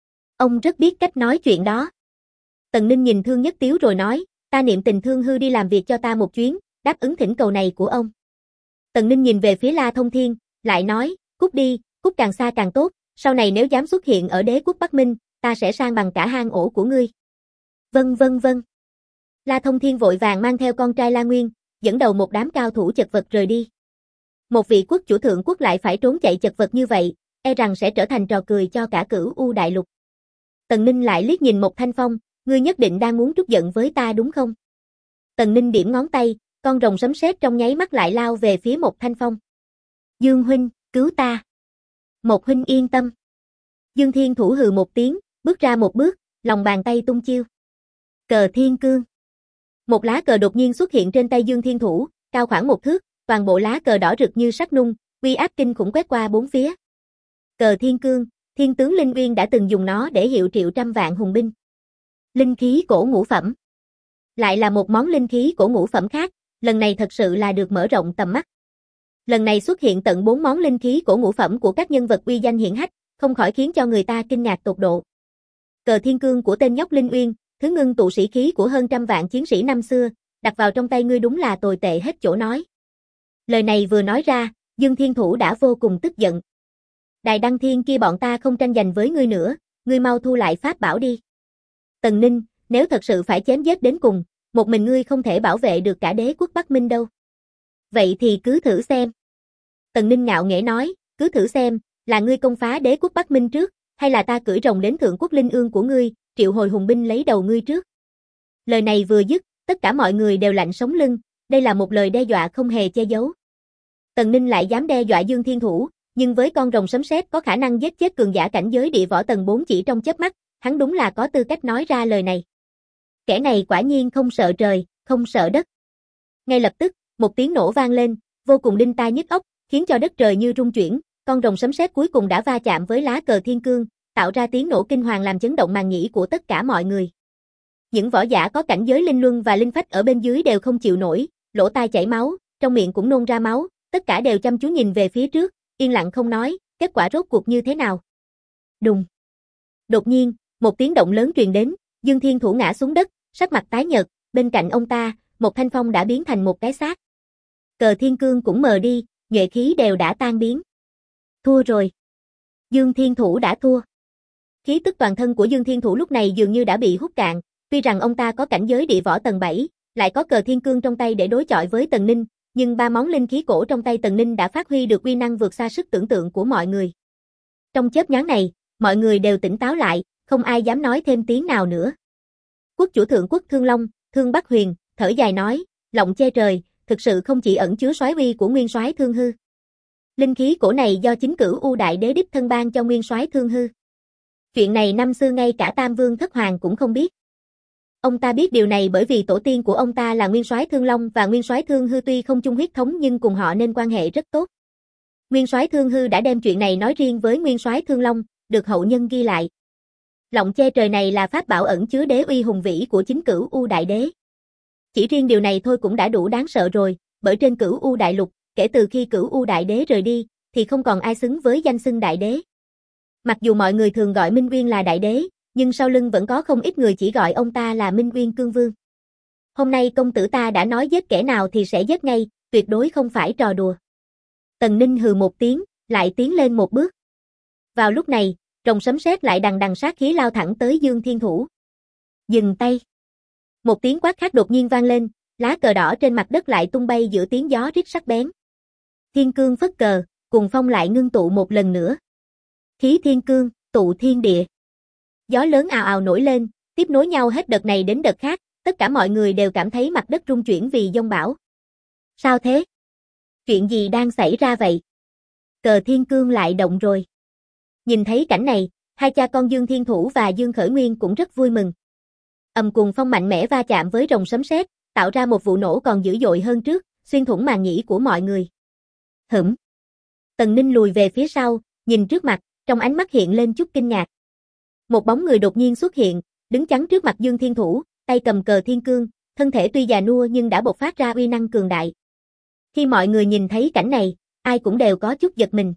Ông rất biết cách nói chuyện đó. Tần Ninh nhìn Thương Nhất Tiếu rồi nói, ta niệm tình Thương Hư đi làm việc cho ta một chuyến, đáp ứng thỉnh cầu này của ông. Tần Ninh nhìn về phía La Thông Thiên, lại nói, cút đi, cút càng xa càng tốt, sau này nếu dám xuất hiện ở đế quốc Bắc Minh, ta sẽ san bằng cả hang ổ của ngươi. Vâng vâng vâng. La Thông Thiên vội vàng mang theo con trai La Nguyên, dẫn đầu một đám cao thủ chật vật rời đi. Một vị quốc chủ thượng quốc lại phải trốn chạy chật vật như vậy, e rằng sẽ trở thành trò cười cho cả Cửu U đại lục. Tần Ninh lại liếc nhìn Một Thanh Phong, ngươi nhất định đang muốn trút giận với ta đúng không? Tần Ninh điểm ngón tay, con rồng sấm sét trong nháy mắt lại lao về phía Một Thanh Phong. Dương huynh, cứu ta. Một huynh yên tâm. Dương Thiên Thủ hừ một tiếng, bước ra một bước, lòng bàn tay tung chiêu. Cờ Thiên Cương. Một lá cờ đột nhiên xuất hiện trên tay Dương Thiên Thủ, cao khoảng 1 thước, toàn bộ lá cờ đỏ rực như sắt nung, uy áp kinh khủng quét qua bốn phía. Cờ Thiên Cương, Thiên tướng Linh Uyên đã từng dùng nó để hiệu triệu trăm vạn hùng binh. Linh khí cổ ngũ phẩm. Lại là một món linh khí cổ ngũ phẩm khác, lần này thật sự là được mở rộng tầm mắt. Lần này xuất hiện tận 4 món linh khí cổ ngũ phẩm của các nhân vật uy danh hiển hách, không khỏi khiến cho người ta kinh ngạc tột độ. Cờ Thiên Cương của tên nhóc Linh Uyên, thứ ngưng tụ sĩ khí của hơn trăm vạn chiến sĩ năm xưa, đặt vào trong tay ngươi đúng là tồi tệ hết chỗ nói. Lời này vừa nói ra, Dương Thiên Thủ đã vô cùng tức giận. Đài Đăng Thiên kia bọn ta không tranh giành với ngươi nữa, ngươi mau thu lại pháp bảo đi. Tần Ninh, nếu thật sự phải chém giết đến cùng, một mình ngươi không thể bảo vệ được cả đế quốc Bắc Minh đâu. Vậy thì cứ thử xem. Tần Ninh ngạo nghễ nói, cứ thử xem, là ngươi công phá đế quốc Bắc Minh trước, hay là ta cưỡi rồng đến thượng quốc Linh Ương của ngươi, triệu hồi hùng binh lấy đầu ngươi trước. Lời này vừa dứt, tất cả mọi người đều lạnh sống lưng, đây là một lời đe dọa không hề che giấu. Tần Ninh lại dám đe dọa Dương Thiên Thủ, nhưng với con rồng sấm sét có khả năng giết chết cường giả cảnh giới địa võ tầng 4 chỉ trong chớp mắt, hắn đúng là có tư cách nói ra lời này. Kẻ này quả nhiên không sợ trời, không sợ đất. Ngay lập tức, một tiếng nổ vang lên, vô cùng đinh tai nhức óc, khiến cho đất trời như rung chuyển, con rồng sấm sét cuối cùng đã va chạm với lá cờ Thiên Cương, tạo ra tiếng nổ kinh hoàng làm chấn động màng nhĩ của tất cả mọi người. Những võ giả có cảnh giới linh luân và linh phách ở bên dưới đều không chịu nổi, lỗ tai chảy máu, trong miệng cũng nôn ra máu, tất cả đều chăm chú nhìn về phía trước, yên lặng không nói, kết quả rốt cuộc như thế nào. Đùng. Đột nhiên, một tiếng động lớn truyền đến, Dương Thiên Thủ ngã xuống đất, sắc mặt tái nhợt, bên cạnh ông ta, Một Thanh Phong đã biến thành một cái xác. Cờ Thiên Cương cũng mờ đi, nhuệ khí đều đã tan biến. Thua rồi. Dương Thiên Thủ đã thua. Khí tức toàn thân của Dương Thiên Thủ lúc này dường như đã bị hút cạn, tuy rằng ông ta có cảnh giới địa võ tầng 7, lại có cờ Thiên Cương trong tay để đối chọi với Tần Ninh, nhưng 3 món linh khí cổ trong tay Tần Ninh đã phát huy được uy năng vượt xa sức tưởng tượng của mọi người. Trong chớp nhoáng này, mọi người đều tỉnh táo lại, không ai dám nói thêm tiếng nào nữa. Quốc chủ thượng quốc Thương Long, Thương Bắc Huyền, thở dài nói, lộng che trời, thực sự không chỉ ẩn chứa soái uy của nguyên soái Thương Hư. Linh khí cổ này do chính Cửu U đại đế đích thân ban cho nguyên soái Thương Hư. Chuyện này năm xưa ngay cả Tam Vương Thất Hoàng cũng không biết. Ông ta biết điều này bởi vì tổ tiên của ông ta là nguyên soái Thương Long và nguyên soái Thương Hư tuy không chung huyết thống nhưng cùng họ nên quan hệ rất tốt. Nguyên soái Thương Hư đã đem chuyện này nói riêng với nguyên soái Thương Long, được hậu nhân ghi lại. Lộng che trời này là pháp bảo ẩn chứa đế uy hùng vĩ của chính Cửu U đại đế. Chỉ riêng điều này thôi cũng đã đủ đáng sợ rồi, bởi trên Cửu U đại lục, kể từ khi Cửu U đại đế rời đi, thì không còn ai xứng với danh xưng đại đế. Mặc dù mọi người thường gọi Minh Uyên là đại đế, nhưng sau lưng vẫn có không ít người chỉ gọi ông ta là Minh Uyên Cương Vương. Hôm nay công tử ta đã nói giết kẻ nào thì sẽ giết ngay, tuyệt đối không phải trò đùa. Tần Ninh hừ một tiếng, lại tiến lên một bước. Vào lúc này, rồng sấm sét lại đằng đằng sát khí lao thẳng tới Dương Thiên Thủ. Dừng tay. Một tiếng quát khác đột nhiên vang lên, lá cờ đỏ trên mặt đất lại tung bay giữa tiếng gió rít sắc bén. Thiên cương phất cờ, cùng phong lại ngưng tụ một lần nữa. Khí thiên cương, tụ thiên địa. Gió lớn ào ào nổi lên, tiếp nối nhau hết đợt này đến đợt khác, tất cả mọi người đều cảm thấy mặt đất rung chuyển vì giông bão. Sao thế? Chuyện gì đang xảy ra vậy? Cờ thiên cương lại động rồi. Nhìn thấy cảnh này, hai cha con Dương Thiên Thủ và Dương Khởi Nguyên cũng rất vui mừng. Cuồng phong mạnh mẽ va chạm với rồng sấm sét, tạo ra một vụ nổ còn dữ dội hơn trước, xuyên thủng màng nhĩ của mọi người. Hửm. Tần Ninh lùi về phía sau, nhìn trước mặt, trong ánh mắt hiện lên chút kinh ngạc. Một bóng người đột nhiên xuất hiện, đứng chắn trước mặt Dương Thiên Thủ, tay cầm cờ thiên cương, thân thể tuy già nua nhưng đã bộc phát ra uy năng cường đại. Khi mọi người nhìn thấy cảnh này, ai cũng đều có chút giật mình.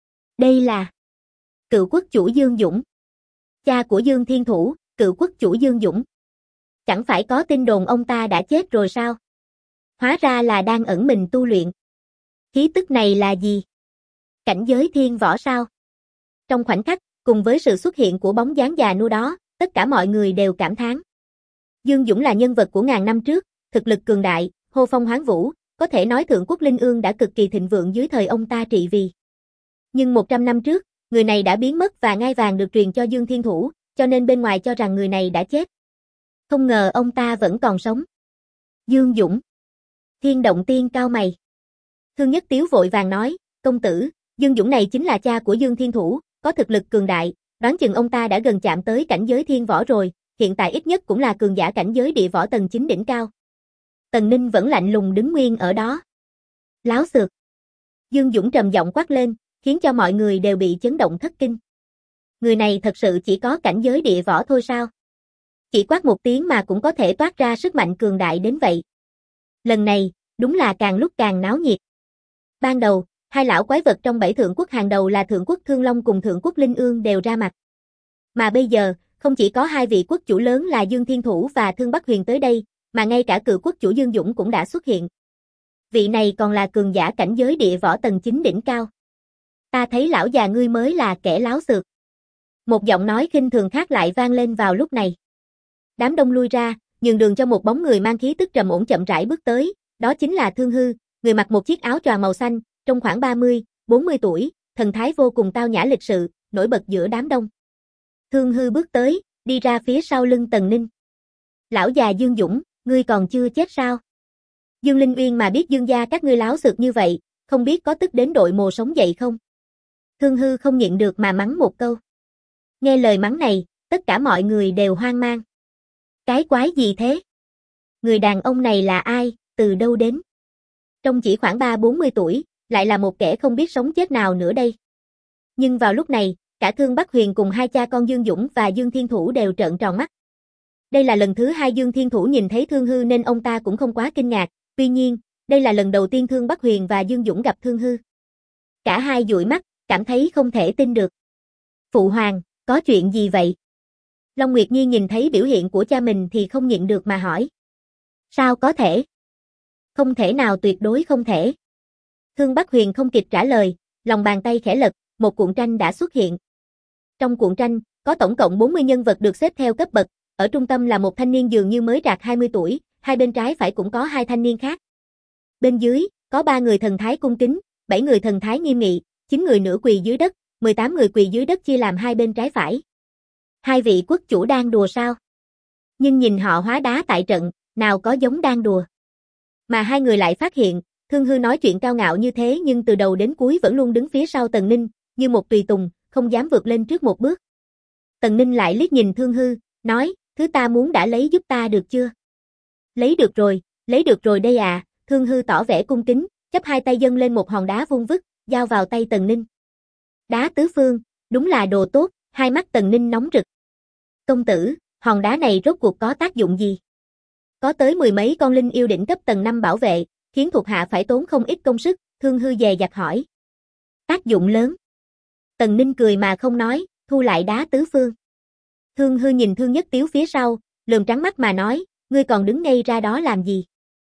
Đây là cựu quốc chủ Dương Dũng, cha của Dương Thiên Thủ, cựu quốc chủ Dương Dũng. Chẳng phải có tin đồn ông ta đã chết rồi sao? Hóa ra là đang ẩn mình tu luyện. Khí tức này là gì? Cảnh giới thiên võ sao? Trong khoảnh khắc, cùng với sự xuất hiện của bóng dáng già nua đó, tất cả mọi người đều cảm thán. Dương Dũng là nhân vật của ngàn năm trước, thực lực cường đại, hô phong hoán vũ, có thể nói Thượng Quốc Linh Ương đã cực kỳ thịnh vượng dưới thời ông ta trị vì. Nhưng 100 năm trước, người này đã biến mất và ngai vàng được truyền cho Dương Thiên Thủ, cho nên bên ngoài cho rằng người này đã chết. Không ngờ ông ta vẫn còn sống. Dương Dũng. Thiên Động Tiên cau mày. Thương Nhất Tiếu vội vàng nói, công tử, Dương Dũng này chính là cha của Dương Thiên Thủ, có thực lực cường đại, đoán chừng ông ta đã gần chạm tới cảnh giới thiên võ rồi, hiện tại ít nhất cũng là cường giả cảnh giới địa võ tầng 9 đỉnh cao. Tần Ninh vẫn lạnh lùng đứng nguyên ở đó. Láo xược. Dương Dũng trầm giọng quát lên, khiến cho mọi người đều bị chấn động thất kinh. Người này thật sự chỉ có cảnh giới địa võ thôi sao? Chỉ quát một tiếng mà cũng có thể toát ra sức mạnh cường đại đến vậy. Lần này, đúng là càng lúc càng náo nhiệt. Ban đầu, hai lão quái vật trong 7 thượng quốc hàng đầu là Thượng Quốc Thương Long cùng Thượng Quốc Linh Ương đều ra mặt. Mà bây giờ, không chỉ có hai vị quốc chủ lớn là Dương Thiên Thủ và Thương Bắc Huyền tới đây, mà ngay cả cựu quốc chủ Dương Dũng cũng đã xuất hiện. Vị này còn là cường giả cảnh giới địa võ tầng 9 đỉnh cao. Ta thấy lão già ngươi mới là kẻ láo xược. Một giọng nói khinh thường khác lại vang lên vào lúc này. Đám đông lui ra, nhường đường cho một bóng người mang khí tức trầm ổn chậm rãi bước tới, đó chính là Thương Hư, người mặc một chiếc áo choàng màu xanh, trong khoảng 30, 40 tuổi, thần thái vô cùng tao nhã lịch sự, nổi bật giữa đám đông. Thương Hư bước tới, đi ra phía sau lưng Tần Ninh. Lão già Dương Dũng, ngươi còn chưa chết sao? Dương Linh Uyên mà biết Dương gia các ngươi láo xược như vậy, không biết có tức đến đội mồ sống dậy không? Thương Hư không nhịn được mà mắng một câu. Nghe lời mắng này, tất cả mọi người đều hoang mang. Cái quái gì thế? Người đàn ông này là ai, từ đâu đến? Trông chỉ khoảng 3-40 tuổi, lại là một kẻ không biết sống chết nào nữa đây. Nhưng vào lúc này, cả Thương Bắc Huyền cùng hai cha con Dương Dũng và Dương Thiên Thủ đều trợn tròn mắt. Đây là lần thứ hai Dương Thiên Thủ nhìn thấy Thương Hư nên ông ta cũng không quá kinh ngạc, tuy nhiên, đây là lần đầu tiên Thương Bắc Huyền và Dương Dũng gặp Thương Hư. Cả hai dụi mắt, cảm thấy không thể tin được. Phụ hoàng, có chuyện gì vậy? Long Nguyệt Nhi nhìn thấy biểu hiện của cha mình thì không nhịn được mà hỏi. Sao có thể? Không thể nào, tuyệt đối không thể. Thương Bắc Huyền không kịp trả lời, lòng bàn tay khẽ lật, một cuộn tranh đã xuất hiện. Trong cuộn tranh, có tổng cộng 40 nhân vật được xếp theo cấp bậc, ở trung tâm là một thanh niên dường như mới trạc 20 tuổi, hai bên trái phải cũng có hai thanh niên khác. Bên dưới, có 3 người thần thái cung kính, 7 người thần thái nghiêm nghị, 9 người nửa quỳ dưới đất, 18 người quỳ dưới đất chia làm hai bên trái phải. Hai vị quốc chủ đang đùa sao? Nhưng nhìn họ hóa đá tại trận, nào có giống đang đùa. Mà hai người lại phát hiện, Thương Hư nói chuyện cao ngạo như thế nhưng từ đầu đến cuối vẫn luôn đứng phía sau Tần Ninh, như một tùy tùng, không dám vượt lên trước một bước. Tần Ninh lại liếc nhìn Thương Hư, nói, thứ ta muốn đã lấy giúp ta được chưa? Lấy được rồi đây à, Thương Hư tỏ vẻ cung kính, chắp hai tay dâng lên một hòn đá vung vức, giao vào tay Tần Ninh. Đá tứ phương, đúng là đồ tốt, hai mắt Tần Ninh nóng rực. Công tử, hòn đá này rốt cuộc có tác dụng gì? Có tới 10 mấy con linh yêu đỉnh cấp tầng 5 bảo vệ, khiến thuộc hạ phải tốn không ít công sức, Thương Hư dè dặt hỏi. Tác dụng lớn. Tần Ninh cười mà không nói, thu lại đá tứ phương. Thương Hư nhìn Thương Nhất Tiếu phía sau, lườm trắng mắt mà nói, ngươi còn đứng ngây ra đó làm gì?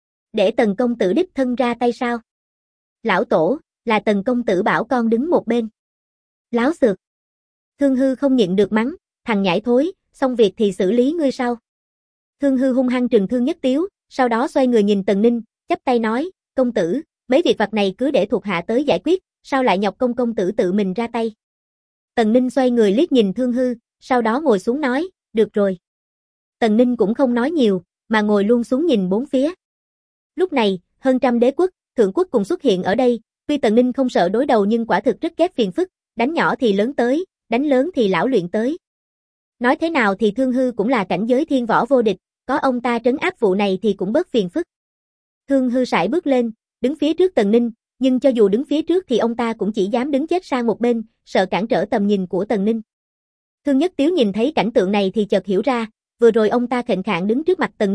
Để Tần công tử đích thân ra tay sao? Lão tổ, là Tần công tử bảo con đứng một bên. Láo xược. Thương Hư không nhịn được mắng, thằng nhãi thối, xong việc thì xử lý ngươi sau. Thương Hư hung hăng trừng Thương Nhất Tiếu, sau đó xoay người nhìn Tần Ninh, chắp tay nói, công tử, mấy việc vặt này cứ để thuộc hạ tới giải quyết, sao lại nhọc công tử tự mình ra tay. Tần Ninh xoay người liếc nhìn Thương Hư, sau đó ngồi xuống nói, được rồi. Tần Ninh cũng không nói nhiều, mà ngồi luôn xuống nhìn bốn phía. Lúc này, hơn trăm đế quốc, thượng quốc cùng xuất hiện ở đây, tuy Tần Ninh không sợ đối đầu nhưng quả thực rất ghét phiền phức, đánh nhỏ thì lớn tới, đánh lớn thì lão luyện tới. Nói thế nào thì Thương Hư cũng là cảnh giới thiên võ vô địch, có ông ta trấn áp vụ này thì cũng bớt phiền phức. Thương Hư sải bước lên, đứng phía trước Tần Ninh, nhưng cho dù đứng phía trước thì ông ta cũng chỉ dám đứng chết sang một bên, sợ cản trở tầm nhìn của Tần Ninh. Thương Nhất Tiếu nhìn thấy cảnh tượng này thì chợt hiểu ra, vừa rồi ông ta khệnh khạng đứng trước mặt Tần Ninh,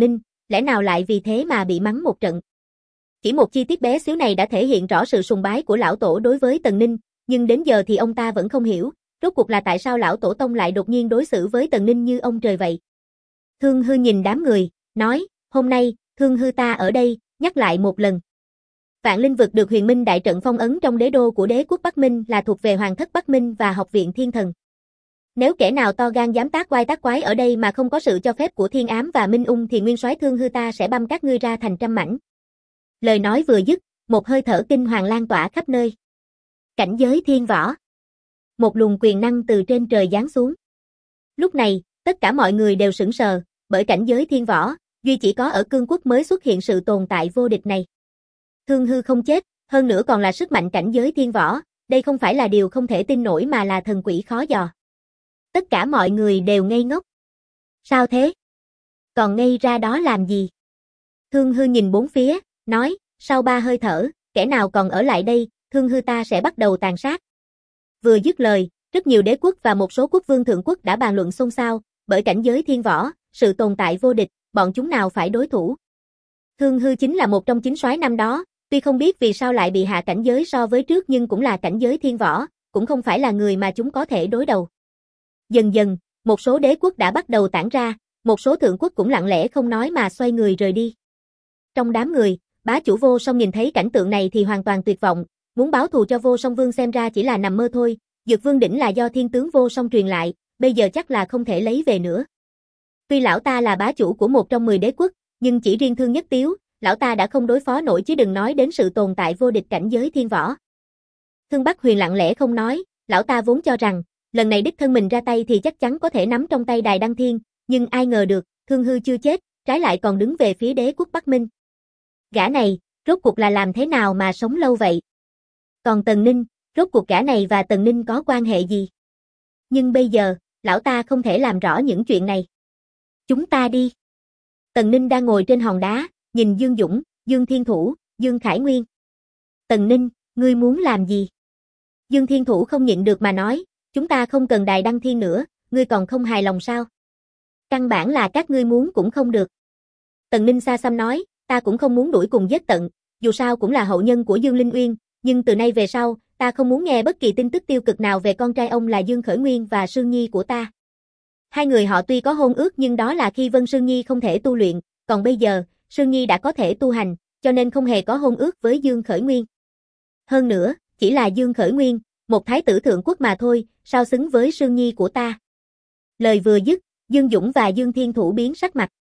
lẽ nào lại vì thế mà bị mắng một trận. Chỉ một chi tiết bé xíu này đã thể hiện rõ sự sùng bái của lão tổ đối với Tần Ninh, nhưng đến giờ thì ông ta vẫn không hiểu, rốt cuộc là tại sao lão tổ tông lại đột nhiên đối xử với Tần Ninh như ông trời vậy. Thương Hư nhìn đám người, nói, hôm nay, Thương Hư ta ở đây, nhắc lại một lần. Vạn Linh vực được Huyền Minh đại trận phong ấn trong đế đô của đế quốc Bắc Minh là thuộc về Hoàng thất Bắc Minh và Học viện Thiên Thần. Nếu kẻ nào to gan dám tác oai tác quái ở đây mà không có sự cho phép của Thiên Ám và Minh Ung thì nguyên soái Thương Hư ta sẽ băm các ngươi ra thành trăm mảnh. Lời nói vừa dứt, một hơi thở kinh hoàng lan tỏa khắp nơi. Cảnh giới thiên võ. Một luồng quyền năng từ trên trời giáng xuống. Lúc này, tất cả mọi người đều sững sờ, bởi cảnh giới thiên võ, duy chỉ có ở cương quốc mới xuất hiện sự tồn tại vô địch này. Thương Hư không chết, hơn nữa còn là sức mạnh cảnh giới thiên võ, đây không phải là điều không thể tin nổi mà là thần quỷ khó dò. Tất cả mọi người đều ngây ngốc. Sao thế? Còn ngây ra đó làm gì? Thương Hư nhìn bốn phía, nói, sau 3 hơi thở, kẻ nào còn ở lại đây, Thương Hư ta sẽ bắt đầu tàn sát. Vừa dứt lời, rất nhiều đế quốc và một số quốc vương thượng quốc đã bàn luận xôn xao, bởi cảnh giới thiên võ, sự tồn tại vô địch, bọn chúng nào phải đối thủ. Thương Hư chính là một trong chính soái năm đó, tuy không biết vì sao lại bị hạ cảnh giới so với trước nhưng cũng là cảnh giới thiên võ, cũng không phải là người mà chúng có thể đối đầu. Dần dần, một số đế quốc đã bắt đầu tản ra, một số thượng quốc cũng lặng lẽ không nói mà xoay người rời đi. Trong đám người, bá chủ Vô Song nhìn thấy cảnh tượng này thì hoàn toàn tuyệt vọng, muốn báo thù cho Vô Song Vương xem ra chỉ là nằm mơ thôi, Dược Vương đỉnh là do thiên tướng Vô Song truyền lại, bây giờ chắc là không thể lấy về nữa. Tuy lão ta là bá chủ của một trong 10 đế quốc, nhưng chỉ riêng Thương Nhất Tiếu, lão ta đã không đối phó nổi chứ đừng nói đến sự tồn tại vô địch cảnh giới thiên võ. Thương Bắc Huyền lặng lẽ không nói, lão ta vốn cho rằng, lần này đích thân mình ra tay thì chắc chắn có thể nắm trong tay Đài Đăng Thiên, nhưng ai ngờ được, Thương Hư chưa chết, trái lại còn đứng về phía đế quốc Bắc Minh. Gã này, rốt cuộc là làm thế nào mà sống lâu vậy? Còn Tần Ninh, rốt cuộc gã này và Tần Ninh có quan hệ gì? Nhưng bây giờ, lão ta không thể làm rõ những chuyện này. Chúng ta đi. Tần Ninh đang ngồi trên hòn đá, nhìn Dương Dũng, Dương Thiên Thủ, Dương Khải Nguyên. Tần Ninh, ngươi muốn làm gì? Dương Thiên Thủ không nhịn được mà nói, chúng ta không cần Đài Đăng Thiên nữa, ngươi còn không hài lòng sao? Căn bản là các ngươi muốn cũng không được. Tần Ninh xa xăm nói, ta cũng không muốn đuổi cùng giết tận, dù sao cũng là hậu nhân của Dương Linh Uyên, nhưng từ nay về sau, ta không muốn nghe bất kỳ tin tức tiêu cực nào về con trai ông là Dương Khởi Nguyên và Sương Nhi của ta. Hai người họ tuy có hôn ước nhưng đó là khi Vân Sương Nhi không thể tu luyện, còn bây giờ, Sương Nhi đã có thể tu hành, cho nên không hề có hôn ước với Dương Khởi Nguyên. Hơn nữa, chỉ là Dương Khởi Nguyên, một thái tử thượng quốc mà thôi, sao xứng với Sương Nhi của ta. Lời vừa dứt, Dương Dũng và Dương Thiên Thủ biến sắc mặt.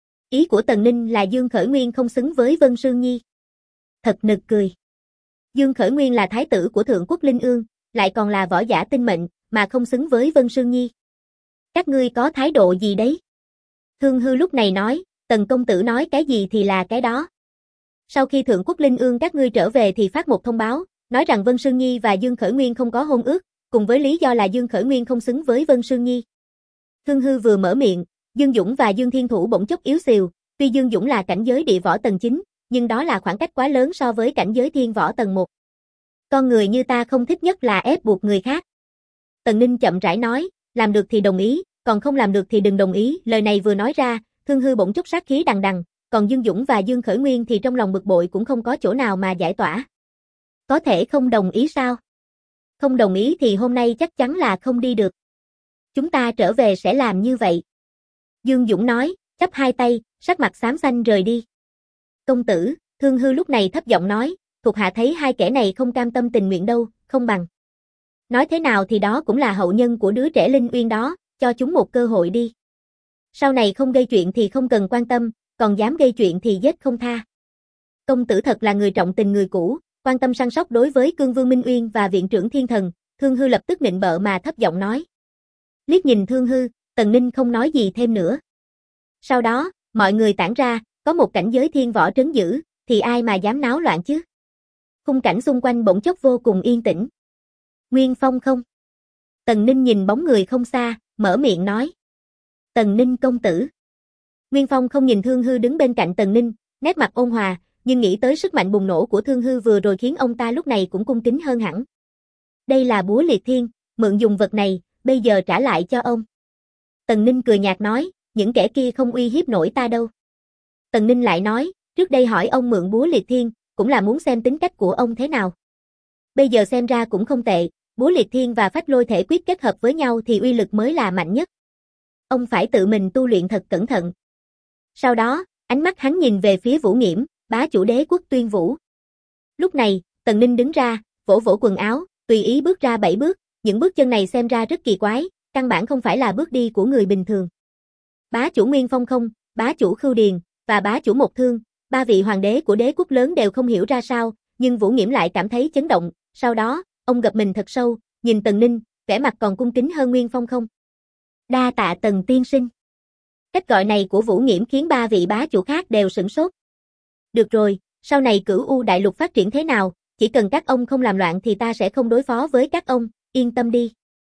Ý của Tần Ninh là Dương Khởi Nguyên không xứng với Vân Sương Nhi. Thật nực cười. Dương Khởi Nguyên là thái tử của thượng quốc Linh Ương, lại còn là võ giả tinh mệnh, mà không xứng với Vân Sương Nhi. Các ngươi có thái độ gì đấy? Thương Hư lúc này nói, Tần công tử nói cái gì thì là cái đó. Sau khi thượng quốc Linh Ương các ngươi trở về thì phát một thông báo, nói rằng Vân Sương Nhi và Dương Khởi Nguyên không có hôn ước, cùng với lý do là Dương Khởi Nguyên không xứng với Vân Sương Nhi. Thương Hư vừa mở miệng, Dương Dũng và Dương Thiên Thủ bỗng chốc yếu xìu, tuy Dương Dũng là cảnh giới địa võ tầng 9, nhưng đó là khoảng cách quá lớn so với cảnh giới thiên võ tầng 1. Con người như ta không thích nhất là ép buộc người khác. Tần Ninh chậm rãi nói, làm được thì đồng ý, còn không làm được thì đừng đồng ý. Lời này vừa nói ra, Thương Hư bỗng chốc sát khí đằng đằng, còn Dương Dũng và Dương Khởi Nguyên thì trong lòng bực bội cũng không có chỗ nào mà giải tỏa. Có thể không đồng ý sao? Không đồng ý thì hôm nay chắc chắn là không đi được. Chúng ta trở về sẽ làm như vậy. Dương Dũng nói, chắp hai tay, sắc mặt xám xanh rời đi. Công tử, Thương Hư lúc này thấp giọng nói, thuộc hạ thấy hai kẻ này không cam tâm tình nguyện đâu, không bằng. Nói thế nào thì đó cũng là hậu nhân của đứa trẻ Linh Uyên đó, cho chúng một cơ hội đi. Sau này không gây chuyện thì không cần quan tâm, còn dám gây chuyện thì giết không tha. Công tử thật là người trọng tình người cũ, quan tâm săn sóc đối với Cương Vương Minh Uyên và viện trưởng Thiên Thần, Thương Hư lập tức nịnh bợ mà thấp giọng nói. Liếc nhìn Thương Hư, Tần Ninh không nói gì thêm nữa. Sau đó, mọi người tản ra, có một cảnh giới thiên võ trấn giữ, thì ai mà dám náo loạn chứ? Khung cảnh xung quanh bỗng chốc vô cùng yên tĩnh. Nguyên Phong không? Tần Ninh nhìn bóng người không xa, mở miệng nói. Tần Ninh công tử. Nguyên Phong không nhìn Thương Hư đứng bên cạnh Tần Ninh, nét mặt ôn hòa, nhưng nghĩ tới sức mạnh bùng nổ của Thương Hư vừa rồi khiến ông ta lúc này cũng cung kính hơn hẳn. Đây là búa liệt thiên, mượn dùng vật này, bây giờ trả lại cho ông. Tần Ninh cười nhạt nói, những kẻ kia không uy hiếp nổi ta đâu. Tần Ninh lại nói, trước đây hỏi ông mượn búa liệt thiên, cũng là muốn xem tính cách của ông thế nào. Bây giờ xem ra cũng không tệ, búa liệt thiên và phách lôi thể quyết kết hợp với nhau thì uy lực mới là mạnh nhất. Ông phải tự mình tu luyện thật cẩn thận. Sau đó, ánh mắt hắn nhìn về phía Vũ Nghiễm, bá chủ đế quốc Tuyên Vũ. Lúc này, Tần Ninh đứng ra, vỗ vỗ quần áo, tùy ý bước ra 7 bước, những bước chân này xem ra rất kỳ quái, căn bản không phải là bước đi của người bình thường. Bá chủ Nguyên Phong Không, bá chủ Khưu Điền, và bá chủ Một Thương, ba vị hoàng đế của đế quốc lớn đều không hiểu ra sao, nhưng Vũ Nghiễm lại cảm thấy chấn động, sau đó, ông gập mình thật sâu, nhìn Tần Ninh, vẻ mặt còn cung kính hơn Nguyên Phong Không. Đa tạ Tần tiên sinh. Cách gọi này của Vũ Nghiễm khiến ba vị bá chủ khác đều sửng sốt. Được rồi, sau này Cửu U đại lục phát triển thế nào, chỉ cần các ông không làm loạn thì ta sẽ không đối phó với các ông, yên tâm đi.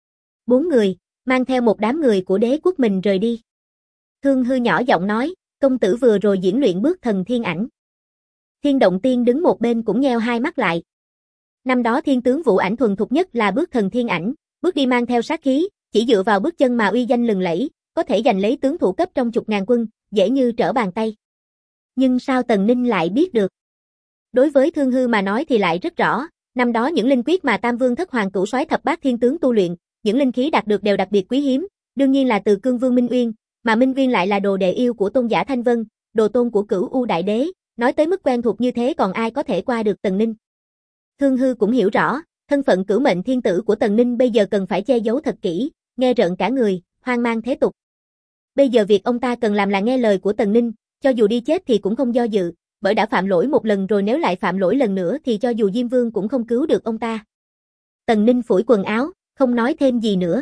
4 người, mang theo một đám người của đế quốc mình rời đi. Thương Hư nhỏ giọng nói, công tử vừa rồi diễn luyện bước thần thiên ảnh. Thiên Động Tiên đứng một bên cũng nheo hai mắt lại. Năm đó thiên tướng Vũ Ảnh thuần thục nhất là bước thần thiên ảnh, bước đi mang theo sát khí, chỉ dựa vào bước chân mà uy danh lừng lẫy, có thể giành lấy tướng thủ cấp trong chục ngàn quân, dễ như trở bàn tay. Nhưng sao Tần Ninh lại biết được? Đối với Thương Hư mà nói thì lại rất rõ, năm đó những linh quyết mà Tam Vương Thất Hoàng Cửu Soái Thập Bát Thiên tướng tu luyện, những linh khí đạt được đều đặc biệt quý hiếm, đương nhiên là từ Cương Vương Minh Uyên, mà Minh Uyên lại là đồ đệ yêu của tôn giả Thanh Vân, đồ tôn của Cửu U Đại Đế, nói tới mức quen thuộc như thế còn ai có thể qua được Tần Ninh. Thương Hư cũng hiểu rõ, thân phận cửu mệnh thiên tử của Tần Ninh bây giờ cần phải che giấu thật kỹ, nghe rợn cả người, hoang mang thế tục. Bây giờ việc ông ta cần làm là nghe lời của Tần Ninh, cho dù đi chết thì cũng không do dự, bởi đã phạm lỗi một lần rồi nếu lại phạm lỗi lần nữa thì cho dù Diêm Vương cũng không cứu được ông ta. Tần Ninh phủi quần áo, không nói thêm gì nữa.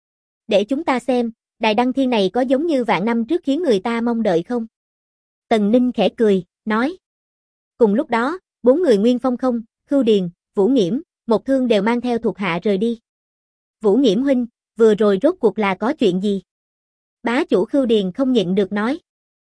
Để chúng ta xem, đài đăng thiên này có giống như vạn năm trước khiến người ta mong đợi không? Tần Ninh khẽ cười, nói. Cùng lúc đó, 4 người Nguyên Phong Không, Khưu Điền, Vũ Nghiễm, Một Thương đều mang theo thuộc hạ rời đi. Vũ Nghiễm huynh, vừa rồi rốt cuộc là có chuyện gì? Bá chủ Khưu Điền không nhịn được nói.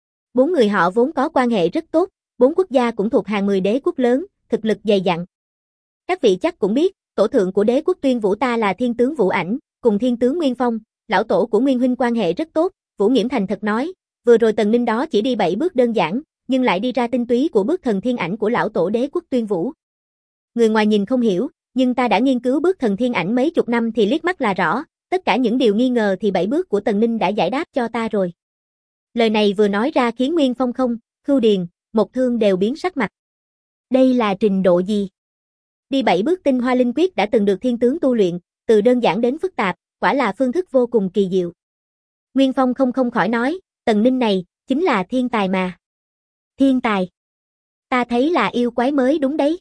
4 người họ vốn có quan hệ rất tốt, 4 quốc gia cũng thuộc hàng 10 đế quốc lớn, thực lực dày dặn. Các vị chắc cũng biết, tổ thượng của đế quốc Tuyên Vũ ta là thiên tướng Vũ Ảnh, cùng thiên tướng Nguyên Phong, lão tổ của Nguyên huynh quan hệ rất tốt. Vũ Nghiễm thành thật nói, vừa rồi Tần Ninh đó chỉ đi 7 bước đơn giản, nhưng lại đi ra tinh túy của bước thần thiên ảnh của lão tổ đế quốc Tuyên Vũ. Người ngoài nhìn không hiểu, nhưng ta đã nghiên cứu bước thần thiên ảnh mấy chục năm thì liếc mắt là rõ, tất cả những điều nghi ngờ thì 7 bước của Tần Ninh đã giải đáp cho ta rồi. Lời này vừa nói ra khiến Nguyên Phong Không, Khưu Điền, Một Thương đều biến sắc mặt. Đây là trình độ gì? Đi 7 bước tinh hoa linh quyết đã từng được thiên tướng tu luyện, từ đơn giản đến phức tạp, quả là phương thức vô cùng kỳ diệu. Nguyên Phong không khỏi nói, Tần Ninh này, chính là thiên tài mà. Thiên tài? Ta thấy là yêu quái mới đúng đấy.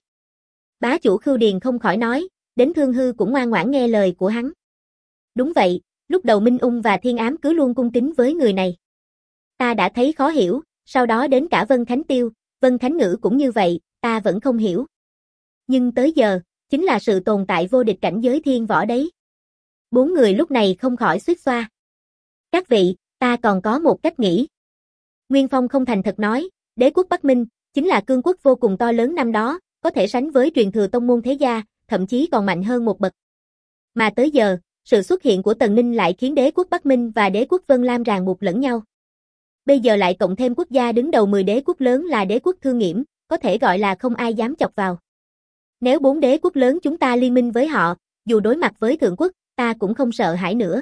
Bá chủ Khưu Điền không khỏi nói, đến Thương Hư cũng ngoan ngoãn nghe lời của hắn. Đúng vậy, lúc đầu Minh Ung và Thiên Ám cứ luôn cung kính với người này. Ta đã thấy khó hiểu, sau đó đến cả Vân Khánh Tiêu, Vân Khánh Ngữ cũng như vậy, ta vẫn không hiểu. Nhưng tới giờ, chính là sự tồn tại vô địch cảnh giới thiên võ đấy. 4 người lúc này không khỏi xuýt xoa. Các vị, ta còn có một cách nghĩ. Nguyên Phong không thành thật nói, đế quốc Bắc Minh, chính là cương quốc vô cùng to lớn năm đó, có thể sánh với truyền thừa tông môn thế gia, thậm chí còn mạnh hơn một bậc. Mà tới giờ, sự xuất hiện của Tần Ninh lại khiến đế quốc Bắc Minh và đế quốc Vân Lam ràng buộc lẫn nhau. Bây giờ lại cộng thêm quốc gia đứng đầu 10 đế quốc lớn là đế quốc Thương Nghiễm, có thể gọi là không ai dám chọc vào. Nếu 4 đế quốc lớn chúng ta liên minh với họ, dù đối mặt với thượng quốc, ta cũng không sợ hãi nữa.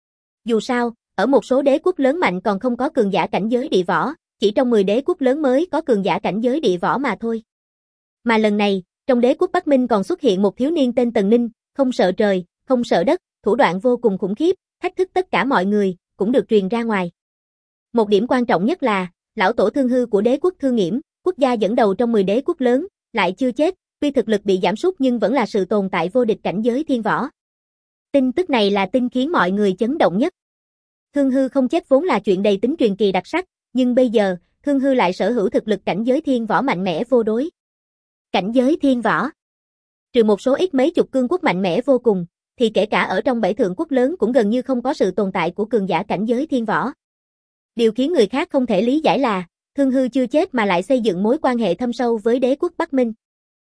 Dù sao, ở một số đế quốc lớn mạnh còn không có cường giả cảnh giới địa võ, chỉ trong 10 đế quốc lớn mới có cường giả cảnh giới địa võ mà thôi. Mà lần này, trong đế quốc Bắc Minh còn xuất hiện một thiếu niên tên Tần Ninh, không sợ trời, không sợ đất, thủ đoạn vô cùng khủng khiếp, thách thức tất cả mọi người, cũng được truyền ra ngoài. Một điểm quan trọng nhất là, lão tổ Thương Hư của đế quốc Thương Nghiễm, quốc gia dẫn đầu trong 10 đế quốc lớn, lại chưa chết, tuy thực lực bị giảm sút nhưng vẫn là sự tồn tại vô địch cảnh giới thiên võ. Tin tức này là tin khiến mọi người chấn động nhất. Thương Hư không chết vốn là chuyện đầy tính truyền kỳ đặc sắc, nhưng bây giờ, Thương Hư lại sở hữu thực lực cảnh giới thiên võ mạnh mẽ vô đối. Cảnh giới thiên võ. Trừ một số ít mấy chục cương quốc mạnh mẽ vô cùng, thì kể cả ở trong 7 thượng quốc lớn cũng gần như không có sự tồn tại của cường giả cảnh giới thiên võ. Điều khiến người khác không thể lý giải là, Thương Hư chưa chết mà lại xây dựng mối quan hệ thâm sâu với đế quốc Bắc Minh.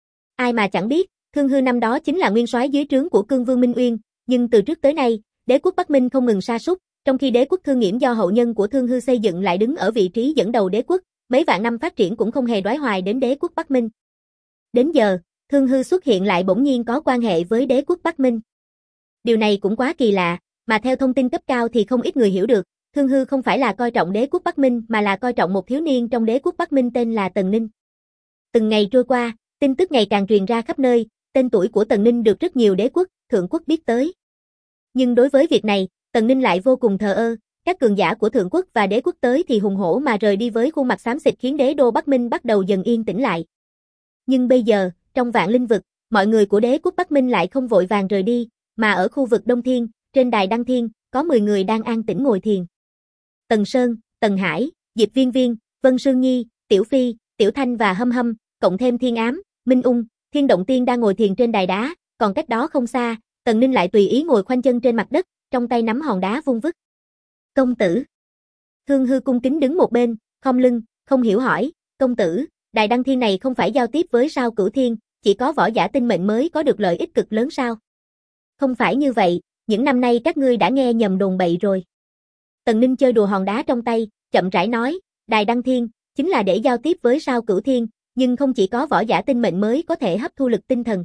Ai mà chẳng biết, Thương Hư năm đó chính là nguyên soái dưới trướng của Cương Vương Minh Uyên, nhưng từ trước tới nay, đế quốc Bắc Minh không ngừng sa sút, trong khi đế quốc Thương Nghiễm do hậu nhân của Thương Hư xây dựng lại đứng ở vị trí dẫn đầu đế quốc, mấy vạn năm phát triển cũng không hề đoái hoài đến đế quốc Bắc Minh. Đến giờ, Thương Hư xuất hiện lại bỗng nhiên có quan hệ với đế quốc Bắc Minh. Điều này cũng quá kỳ lạ, mà theo thông tin cấp cao thì không ít người hiểu được, Thương Hư không phải là coi trọng đế quốc Bắc Minh mà là coi trọng một thiếu niên trong đế quốc Bắc Minh tên là Tần Ninh. Từng ngày trôi qua, tin tức ngày càng truyền ra khắp nơi, tên tuổi của Tần Ninh được rất nhiều đế quốc, thượng quốc biết tới. Nhưng đối với việc này, Tần Ninh lại vô cùng thờ ơ, các cường giả của thượng quốc và đế quốc tới thì hùng hổ mà rời đi với khuôn mặt xám xịt khiến đế đô Bắc Minh bắt đầu dần yên tĩnh lại. Nhưng bây giờ, trong Vạn Linh vực, mọi người của đế quốc Bắc Minh lại không vội vàng rời đi, mà ở khu vực Đông Thiên, trên đài Đăng Thiên, có 10 người đang an tĩnh ngồi thiền. Tần Sơn, Tần Hải, Diệp Viên Viên, Vân Sương Nhi, Tiểu Phi, Tiểu Thanh và Hâm Hâm, cộng thêm Thiên Ám, Minh Ung, Thiên Động Tiên đang ngồi thiền trên đài đá, còn cách đó không xa, Tần Ninh lại tùy ý ngồi khoanh chân trên mặt đất, trong tay nắm hòn đá vung vức. Công tử. Thương Hư cung kính đứng một bên, khom lưng, không hiểu hỏi, công tử, đài Đăng Thiên này không phải giao tiếp với sao Cửu Thiên, chỉ có võ giả tinh mệnh mới có được lợi ích cực lớn sao? Không phải như vậy, những năm nay các ngươi đã nghe nhầm đồn bậy rồi. Tần Ninh chơi đùa hòn đá trong tay, chậm rãi nói, đài Đăng Thiên, chính là để giao tiếp với sao Cửu Thiên, nhưng không chỉ có võ giả tinh mệnh mới có thể hấp thu lực tinh thần.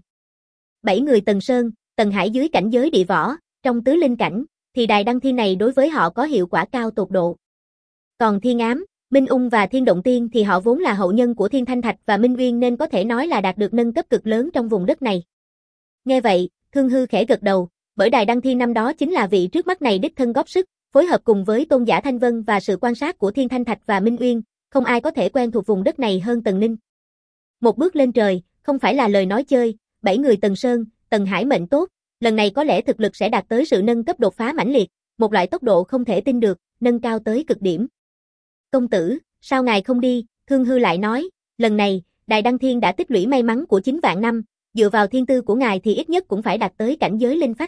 7 người Tần Sơn, Tần Hải dưới cảnh giới địa võ, trong tứ linh cảnh, thì đài Đăng Thiên này đối với họ có hiệu quả cao tột độ. Còn Thiên Ám, Minh Ung và Thiên Động Tiên thì họ vốn là hậu nhân của Thiên Thanh Thạch và Minh Uyên nên có thể nói là đạt được nâng cấp cực lớn trong vùng đất này. Nghe vậy, Thương Hư khẽ gật đầu, bởi đài Đăng Thiên năm đó chính là vị trước mắt này đích thân góp sức, phối hợp cùng với tôn giả Thanh Vân và sự quan sát của Thiên Thanh Thạch và Minh Uyên, không ai có thể quen thuộc vùng đất này hơn Tần Ninh. Một bước lên trời, không phải là lời nói chơi, 7 người Tần Sơn, Tần Hải mệnh tốt, lần này có lẽ thực lực sẽ đạt tới sự nâng cấp đột phá mãnh liệt, một loại tốc độ không thể tin được, nâng cao tới cực điểm. Công tử, sao ngài không đi? Thương Hư lại nói, lần này, đài Đăng Thiên đã tích lũy may mắn của 9 vạn năm, dựa vào thiên tư của ngài thì ít nhất cũng phải đạt tới cảnh giới linh phách.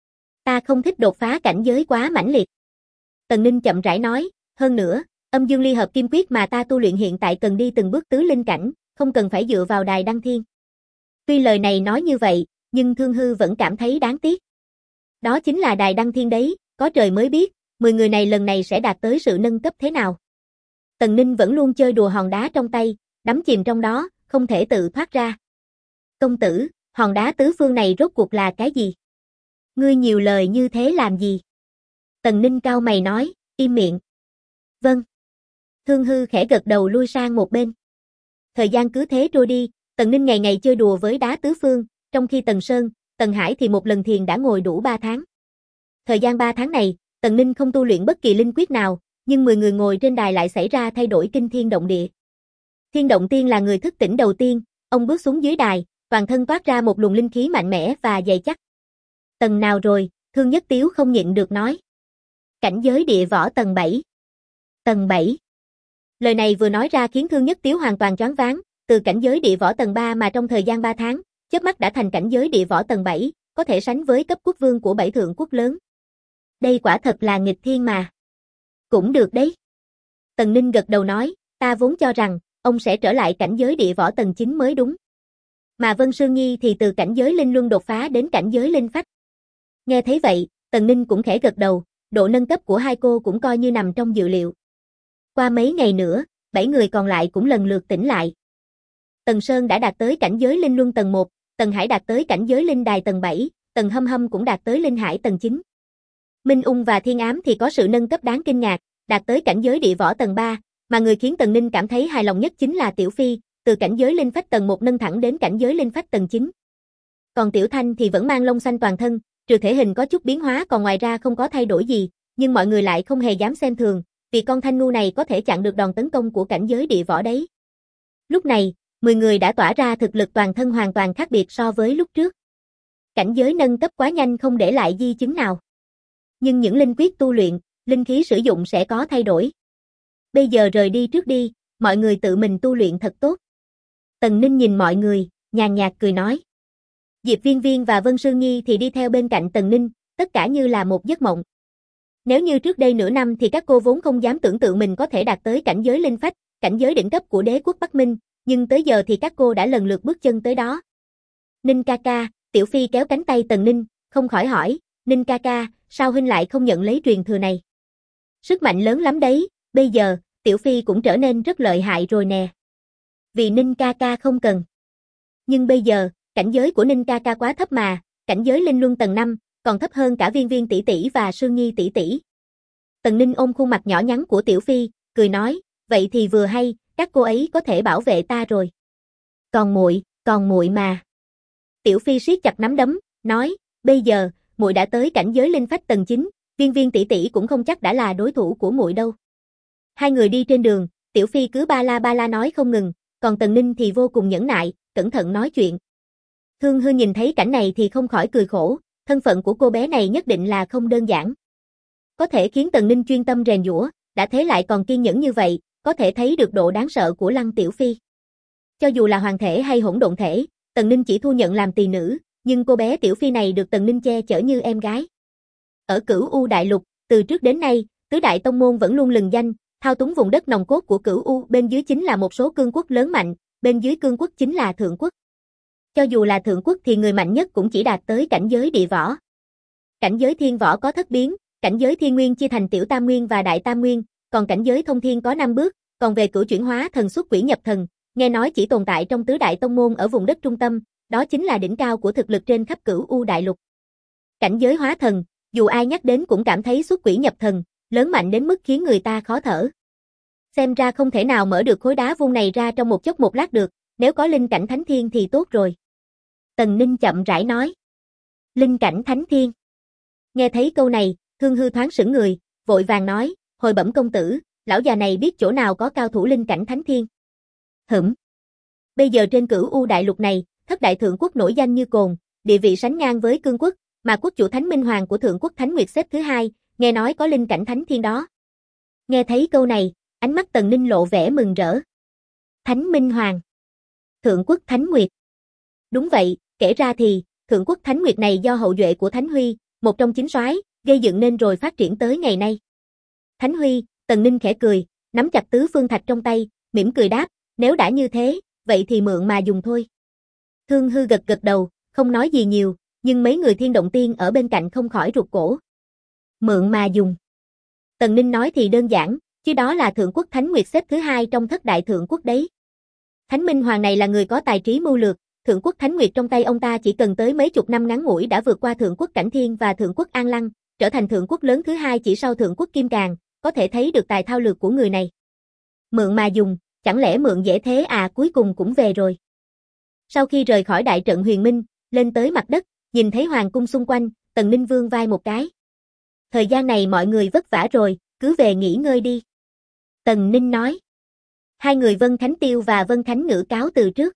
Ta không thích đột phá cảnh giới quá mãnh liệt. Tần Ninh chậm rãi nói, hơn nữa, âm dương ly hợp kim quyết mà ta tu luyện hiện tại cần đi từng bước tứ linh cảnh, không cần phải dựa vào đài Đăng Thiên. Tuy lời này nói như vậy, nhưng Thương Hư vẫn cảm thấy đáng tiếc. Đó chính là đài Đăng Thiên đấy, có trời mới biết, 10 người này lần này sẽ đạt tới sự nâng cấp thế nào. Tần Ninh vẫn luôn chơi đùa hòn đá trong tay, đắm chìm trong đó, không thể tự thoát ra. Công tử, hòn đá tứ phương này rốt cuộc là cái gì? Ngươi nhiều lời như thế làm gì? Tần Ninh cau mày nói, im miệng. Vâng. Thương Hư khẽ gật đầu lui sang một bên. Thời gian cứ thế trôi đi, Tần Ninh ngày ngày chơi đùa với đá tứ phương, trong khi Tần Sơn, Tần Hải thì một lần thiền đã ngồi đủ 3 tháng. Thời gian 3 tháng này, Tần Ninh không tu luyện bất kỳ linh quyết nào, nhưng 10 người ngồi trên đài lại xảy ra thay đổi kinh thiên động địa. Thiên Động Tiên là người thức tỉnh đầu tiên, ông bước xuống dưới đài, toàn thân toát ra một luồng linh khí mạnh mẽ và dày chắc. Tầng nào rồi? Thương Nhất Tiếu không nhịn được nói. Cảnh giới địa võ tầng 7. Tầng 7. Lời này vừa nói ra khiến Thương Nhất Tiếu hoàn toàn choáng váng, từ cảnh giới địa võ tầng 3 mà trong thời gian 3 tháng, chớp mắt đã thành cảnh giới địa võ tầng 7, có thể sánh với cấp quốc vương của 7 thượng quốc lớn. Đây quả thật là nghịch thiên mà. Cũng được đấy. Tần Ninh gật đầu nói, ta vốn cho rằng, ông sẽ trở lại cảnh giới địa võ tầng 9 mới đúng. Mà Vân Sương Nhi thì từ cảnh giới linh luân đột phá đến cảnh giới linh phách. Nghe thấy vậy, Tần Ninh cũng khẽ gật đầu, độ nâng cấp của hai cô cũng coi như nằm trong dự liệu. Qua mấy ngày nữa, 7 người còn lại cũng lần lượt tỉnh lại. Tần Sơn đã đạt tới cảnh giới linh luân tầng 1, Tần Hải đạt tới cảnh giới linh đài tầng 7, Tần Hâm Hâm cũng đạt tới linh hải tầng 9. Minh Ung và Thiên Ám thì có sự nâng cấp đáng kinh ngạc, đạt tới cảnh giới địa võ tầng 3, mà người khiến Tần Ninh cảm thấy hài lòng nhất chính là Tiểu Phi, từ cảnh giới linh phách tầng 1 nâng thẳng đến cảnh giới linh phách tầng 9. Còn Tiểu Thanh thì vẫn mang lông xanh toàn thân, trừ thể hình có chút biến hóa còn ngoài ra không có thay đổi gì, nhưng mọi người lại không hề dám xem thường, vì con thanh ngu này có thể chặn được đòn tấn công của cảnh giới địa võ đấy. Lúc này, 10 người đã tỏa ra thực lực toàn thân hoàn toàn khác biệt so với lúc trước. Cảnh giới nâng cấp quá nhanh không để lại di chứng nào. Nhưng những linh quyết tu luyện, linh khí sử dụng sẽ có thay đổi. Bây giờ rời đi trước đi, mọi người tự mình tu luyện thật tốt. Tần Ninh nhìn mọi người, nhàn nhạt cười nói. Diệp Viên Viên và Vân Sương Nhi thì đi theo bên cạnh Tần Ninh, tất cả như là một giấc mộng. Nếu như trước đây nửa năm thì các cô vốn không dám tưởng tượng mình có thể đạt tới cảnh giới linh phách, cảnh giới đỉnh cấp của đế quốc Bắc Minh, nhưng tới giờ thì các cô đã lần lượt bước chân tới đó. Ninh ca ca, Tiểu Phi kéo cánh tay Tần Ninh, không khỏi hỏi, Ninh ca ca, sao huynh lại không nhận lấy truyền thừa này? Sức mạnh lớn lắm đấy, bây giờ, Tiểu Phi cũng trở nên rất lợi hại rồi nè. Vì Ninh ca ca không cần. Nhưng bây giờ, cảnh giới của Ninh ca ca quá thấp mà, cảnh giới linh luân tầng 5, còn thấp hơn cả Viên Viên tỷ tỷ và Sương Nhi tỷ tỷ. Tần Ninh ôm khuôn mặt nhỏ nhắn của Tiểu Phi, cười nói, vậy thì vừa hay, các cô ấy có thể bảo vệ ta rồi. Còn muội mà. Tiểu Phi siết chặt nắm đấm, nói, bây giờ, muội đã tới cảnh giới linh phách tầng 9, Viên Viên tỷ tỷ cũng không chắc đã là đối thủ của muội đâu. Hai người đi trên đường, Tiểu Phi cứ ba la nói không ngừng, còn Tần Ninh thì vô cùng nhẫn nại, cẩn thận nói chuyện. Thương Hư nhìn thấy cảnh này thì không khỏi cười khổ, thân phận của cô bé này nhất định là không đơn giản. Có thể khiến Tần Ninh chuyên tâm rèn giũa, đã thế lại còn kiên nhẫn như vậy, có thể thấy được độ đáng sợ của Lăng Tiểu Phi. Cho dù là hoàng thể hay hỗn độn thể, Tần Ninh chỉ thu nhận làm tỳ nữ, nhưng cô bé Tiểu Phi này được Tần Ninh che chở như em gái. Ở Cửu U Đại Lục, từ trước đến nay, tứ đại tông môn vẫn luôn lừng danh, thao túng vùng đất nòng cốt của Cửu U, bên dưới chính là một số cương quốc lớn mạnh, bên dưới cương quốc chính là thượng quốc. Cho dù là thượng quốc thì người mạnh nhất cũng chỉ đạt tới cảnh giới địa võ. Cảnh giới thiên võ có thất biến, cảnh giới thiên nguyên chia thành tiểu tam nguyên và đại tam nguyên, còn cảnh giới thông thiên có 5 bước, còn về cửu chuyển hóa thần xuất quỷ nhập thần, nghe nói chỉ tồn tại trong tứ đại tông môn ở vùng đất trung tâm, đó chính là đỉnh cao của thực lực trên khắp Cửu U Đại Lục. Cảnh giới hóa thần, dù ai nhắc đến cũng cảm thấy xuất quỷ nhập thần, lớn mạnh đến mức khiến người ta khó thở. Xem ra không thể nào mở được khối đá vuông này ra trong một chốc một lát được, nếu có linh cảnh thánh thiên thì tốt rồi. Tần Ninh chậm rãi nói. Linh cảnh thánh thiên. Nghe thấy câu này, Thương Hư thoáng sững người, vội vàng nói, hồi bẩm công tử, lão già này biết chỗ nào có cao thủ linh cảnh thánh thiên. Bây giờ trên Cửu U Đại Lục này, thất đại thượng quốc nổi danh như cồn, địa vị sánh ngang với cương quốc, mà quốc chủ Thánh Minh Hoàng của thượng quốc Thánh Nguyệt xếp thứ 2, nghe nói có linh cảnh thánh thiên đó. Nghe thấy câu này, ánh mắt Tần Ninh lộ vẻ mừng rỡ. Thánh Minh Hoàng, thượng quốc Thánh Nguyệt. Đúng vậy, kể ra thì, thượng quốc Thánh Nguyệt này do hậu duệ của Thánh Huy, một trong chín soái, gây dựng nên rồi phát triển tới ngày nay. Thánh Huy, Tần Ninh khẽ cười, nắm chặt tứ phương thạch trong tay, mỉm cười đáp, nếu đã như thế, vậy thì mượn mà dùng thôi. Thương Hư gật gật đầu, không nói gì nhiều, nhưng mấy người Thiên Động Tiên ở bên cạnh không khỏi rụt cổ. Mượn mà dùng. Tần Ninh nói thì đơn giản, chứ đó là thượng quốc Thánh Nguyệt xếp thứ 2 trong thất đại thượng quốc đấy. Thánh Minh Hoàng này là người có tài trí mưu lược, thượng quốc Thánh Nguyệt trong tay ông ta chỉ cần tới mấy chục năm ngắn ngủi đã vượt qua thượng quốc Cảnh Thiên và thượng quốc An Lăng, trở thành thượng quốc lớn thứ 2 chỉ sau thượng quốc Kim Càn, có thể thấy được tài thao lược của người này. Mượn mà dùng, chẳng lẽ mượn dễ thế à, cuối cùng cũng về rồi. Sau khi rời khỏi đại trận huyền minh, lên tới mặt đất, nhìn thấy hoàng cung xung quanh, Tần Ninh vươn vai một cái. Thời gian này mọi người vất vả rồi, cứ về nghỉ ngơi đi. Tần Ninh nói. Hai người Vân Khánh Tiêu và Vân Khánh Ngữ cáo từ trước.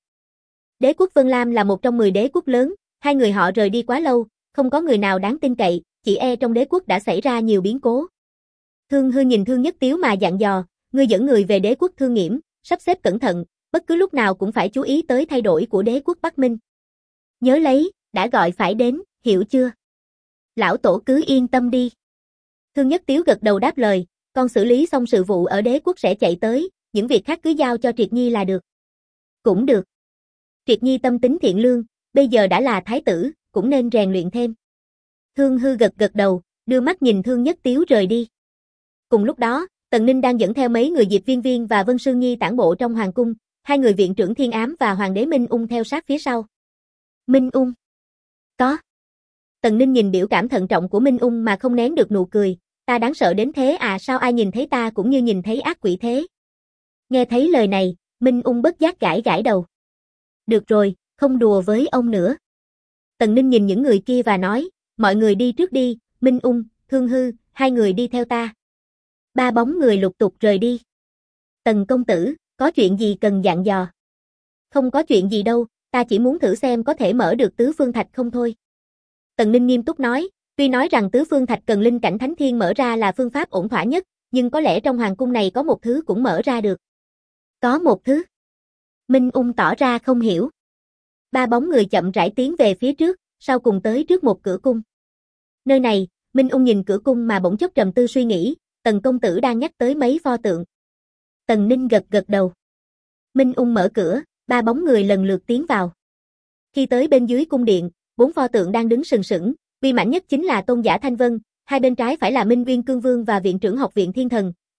Đế quốc Vân Lam là một trong 10 đế quốc lớn, hai người họ rời đi quá lâu, không có người nào đáng tin cậy, chỉ e trong đế quốc đã xảy ra nhiều biến cố. Thương Hư nhìn Thương Nhất Tiếu mà dặn dò, ngươi dẫn người về đế quốc Thương Nghiễm, sắp xếp cẩn thận, bất cứ lúc nào cũng phải chú ý tới thay đổi của đế quốc Bắc Minh. Nhớ lấy, đã gọi phải đến, hiểu chưa? Lão tổ cứ yên tâm đi. Thương Nhất Tiếu gật đầu đáp lời, con xử lý xong sự vụ ở đế quốc sẽ chạy tới, những việc khác cứ giao cho Triệt Nhi là được. Cũng được. Triệt Nhi tâm tính thiện lương, bây giờ đã là thái tử, cũng nên rèn luyện thêm. Thương Hư gật gật đầu, đưa mắt nhìn Thương Nhất Tiếu rời đi. Cùng lúc đó, Tần Ninh đang dẫn theo mấy người Diệp Viên Viên và Vân Sương Nhi tản bộ trong hoàng cung, hai người viện trưởng Thiên Ám và hoàng đế Minh Ung theo sát phía sau. Minh Ung. Có. Tần Ninh nhìn biểu cảm thận trọng của Minh Ung mà không nén được nụ cười, ta đáng sợ đến thế à, sao ai nhìn thấy ta cũng như nhìn thấy ác quỷ thế. Nghe thấy lời này, Minh Ung bất giác gãi gãi đầu. Được rồi, không đùa với ông nữa. Tần Ninh nhìn những người kia và nói, mọi người đi trước đi, Minh Ung, Thương Hư, hai người đi theo ta. Ba bóng người lục tục rời đi. Tần công tử, có chuyện gì cần dặn dò? Không có chuyện gì đâu, ta chỉ muốn thử xem có thể mở được tứ phương thạch không thôi. Tần Ninh nghiêm túc nói, tuy nói rằng tứ phương thạch cần linh cảnh thánh thiên mở ra là phương pháp ổn thỏa nhất, nhưng có lẽ trong hoàng cung này có một thứ cũng mở ra được. Có một thứ? Minh Ung tỏ ra không hiểu. Ba bóng người chậm rãi tiến về phía trước, sau cùng tới trước một cửa cung. Nơi này, Minh Ung nhìn cửa cung mà bỗng chốc trầm tư suy nghĩ, Tần công tử đang nhắc tới mấy pho tượng. Tần Ninh gật gật đầu. Minh Ung mở cửa, ba bóng người lần lượt tiến vào. Khi tới bên dưới cung điện, 4 pho tượng đang đứng sừng sững, uy mãnh nhất chính là Tôn giả Thanh Vân, hai bên trái phải là Minh Uyên Cương Vương và viện trưởng học viện Thiên Thần,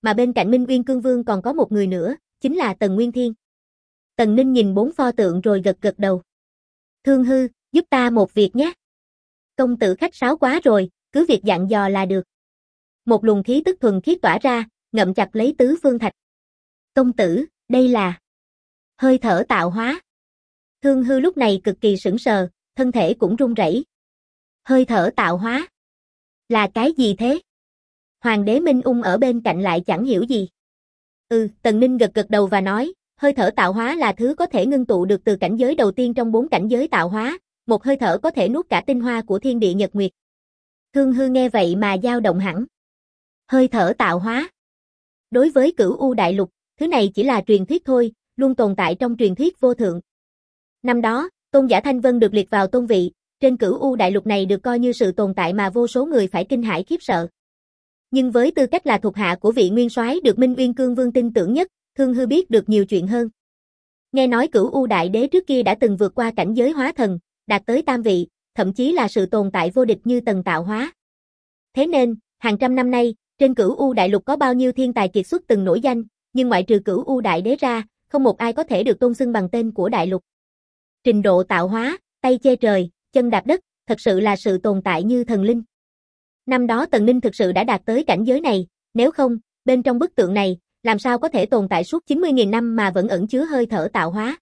mà bên cạnh Minh Uyên Cương Vương còn có một người nữa, chính là Tần Nguyên Thiên. Tần Ninh nhìn 4 pho tượng rồi gật gật đầu. Thương Hư, giúp ta một việc nhé. Công tử khách sáo quá rồi, cứ việc dặn dò là được. Một luồng khí tức thuần khiết tỏa ra, ngậm chặt lấy tứ phương thạch. Công tử, đây là hơi thở tạo hóa. Thương Hư lúc này cực kỳ sững sờ, thân thể cũng run rẩy. Hơi thở tạo hóa? Là cái gì thế? Hoàng đế Minh Ung ở bên cạnh lại chẳng hiểu gì. Tần Ninh gật gật đầu và nói, hơi thở tạo hóa là thứ có thể ngưng tụ được từ cảnh giới đầu tiên trong 4 cảnh giới tạo hóa, một hơi thở có thể nuốt cả tinh hoa của thiên địa nhật nguyệt. Thương Hư nghe vậy mà dao động hẳn. Hơi thở tạo hóa. Đối với Cửu U Đại Lục, thứ này chỉ là truyền thuyết thôi, luôn tồn tại trong truyền thuyết vô thượng. Năm đó, Tôn giả Thanh Vân được liệt vào tôn vị, trên Cửu U Đại Lục này được coi như sự tồn tại mà vô số người phải kinh hãi khiếp sợ. Nhưng với tư cách là thuộc hạ của vị nguyên soái được Minh Uyên Cương Vương tin tưởng nhất, Thương Hư biết được nhiều chuyện hơn. Nghe nói Cửu U Đại Đế trước kia đã từng vượt qua cảnh giới hóa thần, đạt tới tam vị, thậm chí là sự tồn tại vô địch như Tần Tạo Hóa. Thế nên, hàng trăm năm nay, trên Cửu U Đại Lục có bao nhiêu thiên tài kiệt xuất từng nổi danh, nhưng ngoại trừ Cửu U Đại Đế ra, không một ai có thể được tôn xưng bằng tên của đại lục. Trình độ tạo hóa, tay che trời, chân đạp đất, thật sự là sự tồn tại như thần linh. Năm đó Tần Ninh thực sự đã đạt tới cảnh giới này, nếu không, bên trong bức tượng này, làm sao có thể tồn tại suốt 90.000 năm mà vẫn ẩn chứa hơi thở tạo hóa?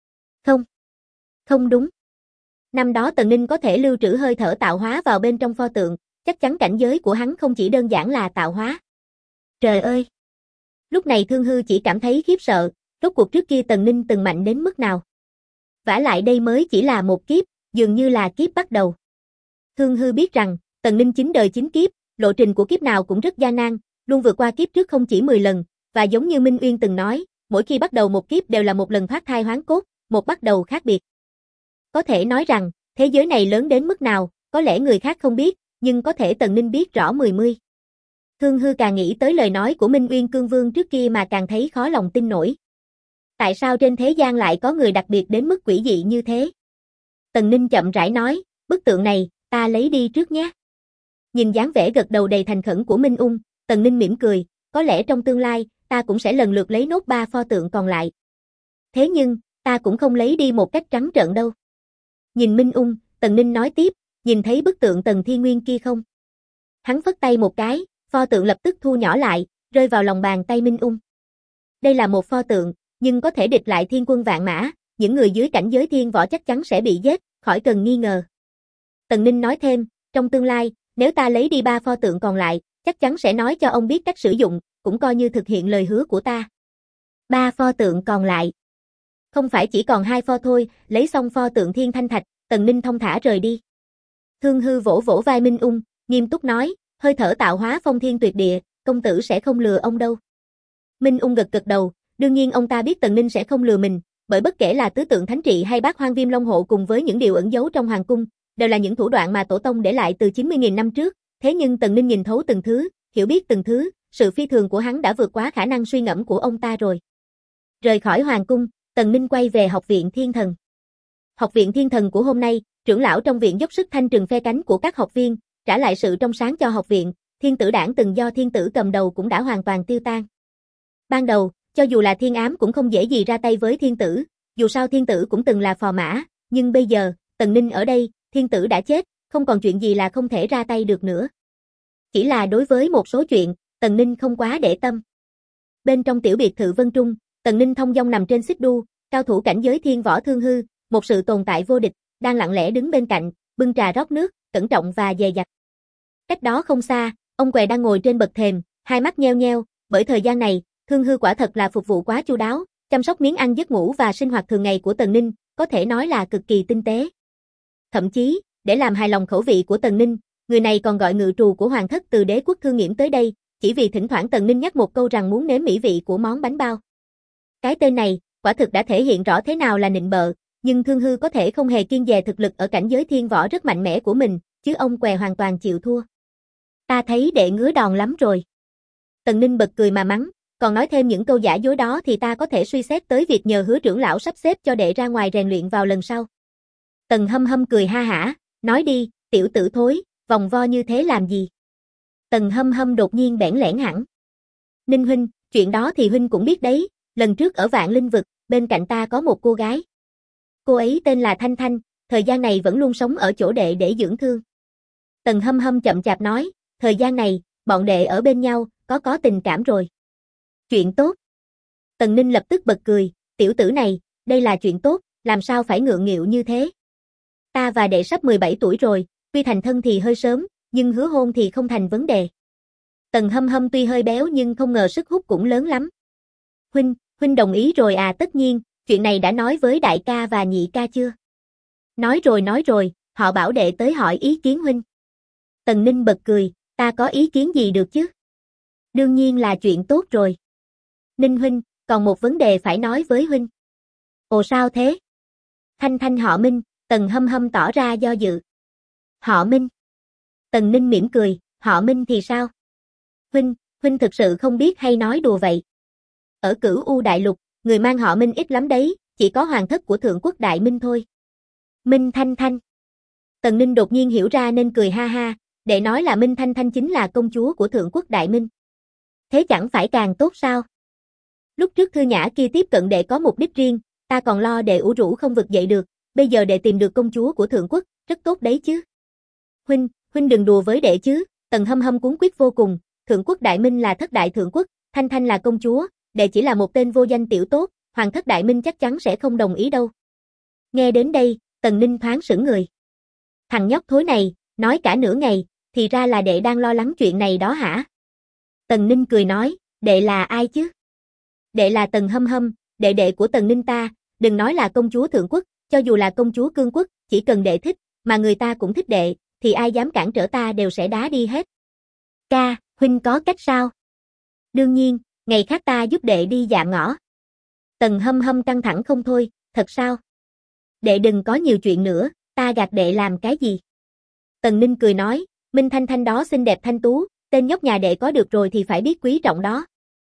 Không đúng. Năm đó Tần Ninh có thể lưu trữ hơi thở tạo hóa vào bên trong pho tượng, chắc chắn cảnh giới của hắn không chỉ đơn giản là tạo hóa. Trời ơi! Lúc này Thương Hư chỉ cảm thấy khiếp sợ, rốt cuộc trước kia Tần Ninh từng mạnh đến mức nào. Vả lại đây mới chỉ là một kiếp, dường như là kiếp bắt đầu. Thương Hư biết rằng, Tần Ninh 9 đời 9 kiếp, lộ trình của kiếp nào cũng rất gian nan, luôn vượt qua kiếp trước không chỉ 10 lần, và giống như Minh Uyên từng nói, mỗi khi bắt đầu một kiếp đều là một lần thoát thai hoán cốt, một bắt đầu khác biệt. Có thể nói rằng, thế giới này lớn đến mức nào, có lẽ người khác không biết, nhưng có thể Tần Ninh biết rõ mười mươi. Thương Hư càng nghĩ tới lời nói của Minh Uyên Cương Vương trước kia mà càng thấy khó lòng tin nổi. Tại sao trên thế gian lại có người đặc biệt đến mức quỷ dị như thế? Tần Ninh chậm rãi nói, bức tượng này, ta lấy đi trước nhé. Nhìn dáng vẻ gật đầu đầy thành khẩn của Minh Ung, Tần Ninh mỉm cười, có lẽ trong tương lai, ta cũng sẽ lần lượt lấy nốt 3 pho tượng còn lại. Thế nhưng, ta cũng không lấy đi một cách trắng trợn đâu. Nhìn Minh Ung, Tần Ninh nói tiếp, nhìn thấy bức tượng Tần Thiên Nguyên kia không? Hắn phất tay một cái, pho tượng lập tức thu nhỏ lại, rơi vào lòng bàn tay Minh Ung. Đây là một pho tượng, nhưng có thể địch lại thiên quân vạn mã, những người dưới cảnh giới thiên võ chắc chắn sẽ bị giết, khỏi cần nghi ngờ. Tần Ninh nói thêm, trong tương lai, nếu ta lấy đi 3 pho tượng còn lại, chắc chắn sẽ nói cho ông biết cách sử dụng, cũng coi như thực hiện lời hứa của ta. 3 pho tượng còn lại. Không phải chỉ còn 2 pho thôi, lấy xong pho tượng Thiên Thanh Thạch, Tần Ninh thong thả rời đi. Thương Hư vỗ vỗ vai Minh Ung, nghiêm túc nói, hơi thở tạo hóa phong thiên tuyệt địa, công tử sẽ không lừa ông đâu. Minh Ung gật gật đầu, đương nhiên ông ta biết Tần Ninh sẽ không lừa mình, bởi bất kể là tứ tượng thánh trị hay Bát Hoang Viêm Long Hộ cùng với những điều ẩn giấu trong hoàng cung, đều là những thủ đoạn mà tổ tông để lại từ 90.000 năm trước, thế nhưng Tần Ninh nhìn thấu từng thứ, hiểu biết từng thứ, sự phi thường của hắn đã vượt quá khả năng suy ngẫm của ông ta rồi. Rời khỏi hoàng cung, Tần Ninh quay về học viện Thiên Thần. Học viện Thiên Thần của hôm nay, trưởng lão trong viện dốc sức thanh trừng phe cánh của các học viên, trả lại sự trong sáng cho học viện, Thiên Tử Đảng từng do Thiên Tử cầm đầu cũng đã hoàn toàn tiêu tan. Ban đầu, cho dù là Thiên Ám cũng không dễ gì ra tay với Thiên Tử, dù sao Thiên Tử cũng từng là phò mã, nhưng bây giờ, Tần Ninh ở đây, Thiên Tử đã chết, không còn chuyện gì là không thể ra tay được nữa. Chỉ là đối với một số chuyện, Tần Ninh không quá để tâm. Bên trong tiểu biệt thự Vân Trung, Tần Ninh thong dong nằm trên xích đu, cao thủ cảnh giới thiên võ Thương Hư, một sự tồn tại vô địch, đang lặng lẽ đứng bên cạnh, bưng trà rót nước, cẩn trọng và dè dặt. Cách đó không xa, ông què đang ngồi trên bậc thềm, hai mắt nheo nheo, bởi thời gian này, Thương Hư quả thật là phục vụ quá chu đáo, chăm sóc miếng ăn giấc ngủ và sinh hoạt thường ngày của Tần Ninh, có thể nói là cực kỳ tinh tế. Thậm chí, để làm hài lòng khẩu vị của Tần Ninh, người này còn gọi ngự trù của hoàng thất từ đế quốc Thương Nghiễm tới đây, chỉ vì thỉnh thoảng Tần Ninh nhắc một câu rằng muốn nếm mỹ vị của món bánh bao. Cái tên này, quả thực đã thể hiện rõ thế nào là nịnh bợ, nhưng Thương Hư có thể không hề kiêng dè thực lực ở cảnh giới thiên võ rất mạnh mẽ của mình, chứ ông què hoàn toàn chịu thua. Ta thấy đệ ngứa đòn lắm rồi. Tần Ninh bật cười mà mắng, còn nói thêm những câu giả dối đó thì ta có thể suy xét tới việc nhờ Hứa trưởng lão sắp xếp cho đệ ra ngoài rèn luyện vào lần sau. Tần Hâm Hâm cười ha hả, nói đi, tiểu tử thối, vòng vo như thế làm gì? Tần Hâm Hâm đột nhiên bẽn lẽn hẳn. Ninh huynh, chuyện đó thì huynh cũng biết đấy, lần trước ở Vạn Linh Vực, bên cạnh ta có một cô gái. Cô ấy tên là Thanh Thanh, thời gian này vẫn luôn sống ở chỗ đệ để dưỡng thương. Tần Hâm Hâm chậm chạp nói, thời gian này, bọn đệ ở bên nhau, có tình cảm rồi. Chuyện tốt. Tần Ninh lập tức bật cười, tiểu tử này, đây là chuyện tốt, làm sao phải ngượng nghịu như thế. Ta và đệ sắp 17 tuổi rồi, tuy thành thân thì hơi sớm, nhưng hứa hôn thì không thành vấn đề. Tần Hâm Hâm tuy hơi béo nhưng không ngờ sức hút cũng lớn lắm. Huynh đồng ý rồi à? Tất nhiên, chuyện này đã nói với đại ca và nhị ca chưa? Nói rồi, họ bảo đệ tới hỏi ý kiến huynh. Tần Ninh bật cười, ta có ý kiến gì được chứ? Đương nhiên là chuyện tốt rồi. Ninh huynh, còn một vấn đề phải nói với huynh. Ồ sao thế? Thanh Thanh họ Minh, Tần Hâm Hâm tỏ ra do dự. Họ Minh. Tần Ninh mỉm cười, họ Minh thì sao? Huynh thực sự không biết hay nói đùa vậy? Ở Cửu U Đại Lục, người mang họ Minh ít lắm đấy, chỉ có hoàng thất của Thượng Quốc Đại Minh thôi. Minh Thanh Thanh. Tần Ninh đột nhiên hiểu ra nên cười ha ha, để nói là Minh Thanh Thanh chính là công chúa của Thượng Quốc Đại Minh. Thế chẳng phải càng tốt sao? Lúc trước Thư Nhã kia tiếp cận đệ có mục đích riêng, ta còn lo đệ ủ rũ không vực dậy được, bây giờ đệ tìm được công chúa của Thượng Quốc, rất tốt đấy chứ. Huynh đừng đùa với đệ chứ, Tần Hâm Hâm cuống quýt vô cùng, Thượng Quốc Đại Minh là thất đại thượng quốc, Thanh Thanh là công chúa, đệ chỉ là một tên vô danh tiểu tốt, hoàng thất Đại Minh chắc chắn sẽ không đồng ý đâu. Nghe đến đây, Tần Ninh thoáng sững người. Thằng nhóc thối này, nói cả nửa ngày, thì ra là đệ đang lo lắng chuyện này đó hả? Tần Ninh cười nói, đệ là ai chứ? Đệ là Tần Hâm Hâm, đệ của Tần Ninh ta, đừng nói là công chúa Thượng Quốc, cho dù là công chúa Cương Quốc, chỉ cần đệ thích, mà người ta cũng thích đệ, thì ai dám cản trở ta đều sẽ đá đi hết. Ca, huynh có cách sao? Đương nhiên, ngày khác ta giúp đệ đi dạm ngõ. Tần Hâm Hâm căng thẳng không thôi, thật sao? Đệ đừng có nhiều chuyện nữa, ta gạt đệ làm cái gì? Tần Ninh cười nói, Minh Thanh Thanh đó xinh đẹp thanh tú, tên nhóc nhà đệ có được rồi thì phải biết quý trọng đó.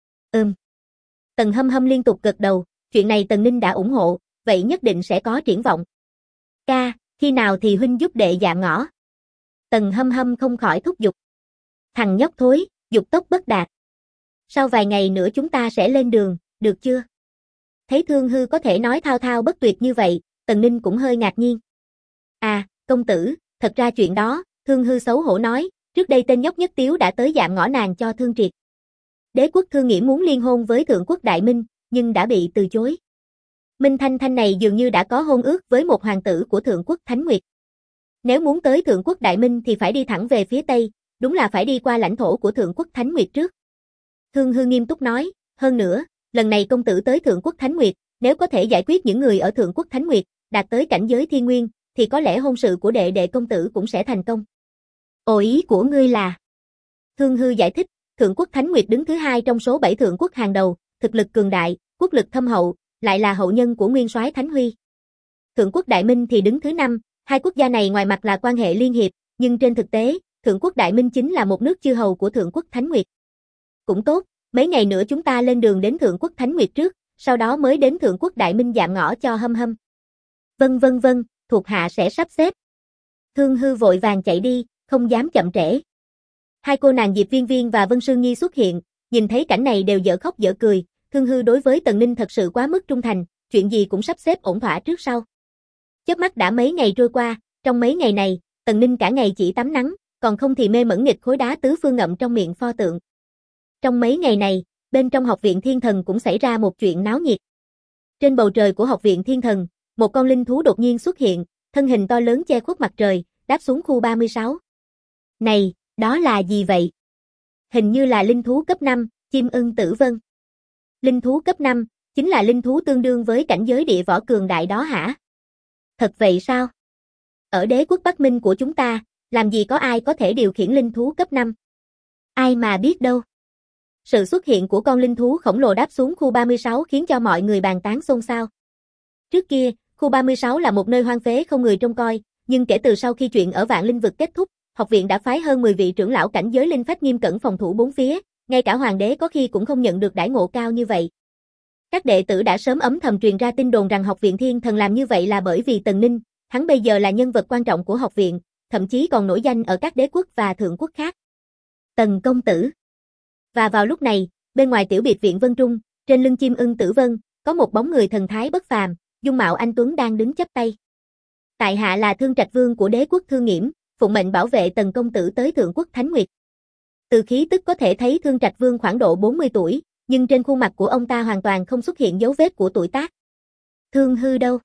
Tần Hâm Hâm liên tục gật đầu, chuyện này Tần Ninh đã ủng hộ, vậy nhất định sẽ có triển vọng. Ca, khi nào thì huynh giúp đệ dạm ngõ? Tần Hâm Hâm không khỏi thúc giục. Thằng nhóc thối, dục tốc bất đạt. Sau vài ngày nữa chúng ta sẽ lên đường, được chưa? Thấy Thương Hư có thể nói thao thao bất tuyệt như vậy, Tần Ninh cũng hơi ngạc nhiên. À, công tử, thật ra chuyện đó, Thương Hư xấu hổ nói, trước đây tên nhóc Nhất Tiếu đã tới dạm ngõ nàng cho Thương Triệt. Đế quốc Thương Nghĩa muốn liên hôn với Thượng Quốc Đại Minh, nhưng đã bị từ chối. Minh Thanh Thanh này dường như đã có hôn ước với một hoàng tử của Thượng Quốc Thánh Nguyệt. Nếu muốn tới Thượng Quốc Đại Minh thì phải đi thẳng về phía Tây, đúng là phải đi qua lãnh thổ của Thượng Quốc Thánh Nguyệt trước. Thương Hư nghiêm túc nói, hơn nữa, lần này công tử tới Thượng Quốc Thánh Nguyệt, nếu có thể giải quyết những người ở Thượng Quốc Thánh Nguyệt, đạt tới cảnh giới thiên nguyên, thì có lẽ hôn sự của đệ công tử cũng sẽ thành công. Ồ, ý của ngươi là? Thương Hư giải thích, Thượng Quốc Thánh Nguyệt đứng thứ 2 trong số 7 thượng quốc hàng đầu, thực lực cường đại, quốc lực thâm hậu, lại là hậu nhân của nguyên soái Thánh Huy. Thượng Quốc Đại Minh thì đứng thứ 5, hai quốc gia này ngoài mặt là quan hệ liên hiệp, nhưng trên thực tế, Thượng Quốc Đại Minh chính là một nước chư hầu của Thượng Quốc Thánh Nguyệt. Cũng tốt, mấy ngày nữa chúng ta lên đường đến Thượng Quốc Thánh Nguyệt trước, sau đó mới đến Thượng Quốc Đại Minh dạm ngõ cho Hâm Hâm. Vâng, thuộc hạ sẽ sắp xếp. Thương Hư vội vàng chạy đi, không dám chậm trễ. Hai cô nàng Diệp Viên Viên và Vân Sương Nhi xuất hiện, nhìn thấy cảnh này đều dở khóc dở cười, Thương Hư đối với Tần Ninh thật sự quá mức trung thành, chuyện gì cũng sắp xếp ổn thỏa trước sau. Chớp mắt đã mấy ngày trôi qua, trong mấy ngày này, Tần Ninh cả ngày chỉ tắm nắng, còn không thì mê mẩn nghịch khối đá tứ phương ngậm trong miệng pho tượng. Trong mấy ngày này, bên trong học viện Thiên Thần cũng xảy ra một chuyện náo nhiệt. Trên bầu trời của học viện Thiên Thần, một con linh thú đột nhiên xuất hiện, thân hình to lớn che khuất mặt trời, đáp xuống khu 36. Này, đó là gì vậy? Hình như là linh thú cấp 5, Chim Ưng Tử Vân. Linh thú cấp 5, chính là linh thú tương đương với cảnh giới địa võ cường đại đó hả? Thật vậy sao? Ở đế quốc Bắc Minh của chúng ta, làm gì có ai có thể điều khiển linh thú cấp 5? Ai mà biết đâu. Sự xuất hiện của con linh thú khổng lồ đáp xuống khu 36 khiến cho mọi người bàn tán xôn xao. Trước kia, khu 36 là một nơi hoang phế không người trông coi, nhưng kể từ sau khi chuyện ở Vạn Linh Vực kết thúc, học viện đã phái hơn 10 vị trưởng lão cảnh giới linh phách nghiêm cẩn phòng thủ bốn phía, ngay cả hoàng đế có khi cũng không nhận được đãi ngộ cao như vậy. Các đệ tử đã sớm âm thầm truyền ra tin đồn rằng học viện Thiên Thần làm như vậy là bởi vì Tần Ninh, hắn bây giờ là nhân vật quan trọng của học viện, thậm chí còn nổi danh ở các đế quốc và thượng quốc khác. Tần công tử. Và vào lúc này, Bên ngoài tiểu biệt viện Vân Trung, trên lưng chim ưng Tử Vân, có một bóng người thần thái bất phàm, dung mạo anh tuấn đang đứng chắp tay. Tại hạ là Thương Trạch Vương của đế quốc Thương Nghiễm, phụng mệnh bảo vệ Tần công tử tới Thượng quốc Thánh Nguyệt. Từ khí tức có thể thấy Thương Trạch Vương khoảng độ 40 tuổi, nhưng trên khuôn mặt của ông ta hoàn toàn không xuất hiện dấu vết của tuổi tác. Thương Hư đâu?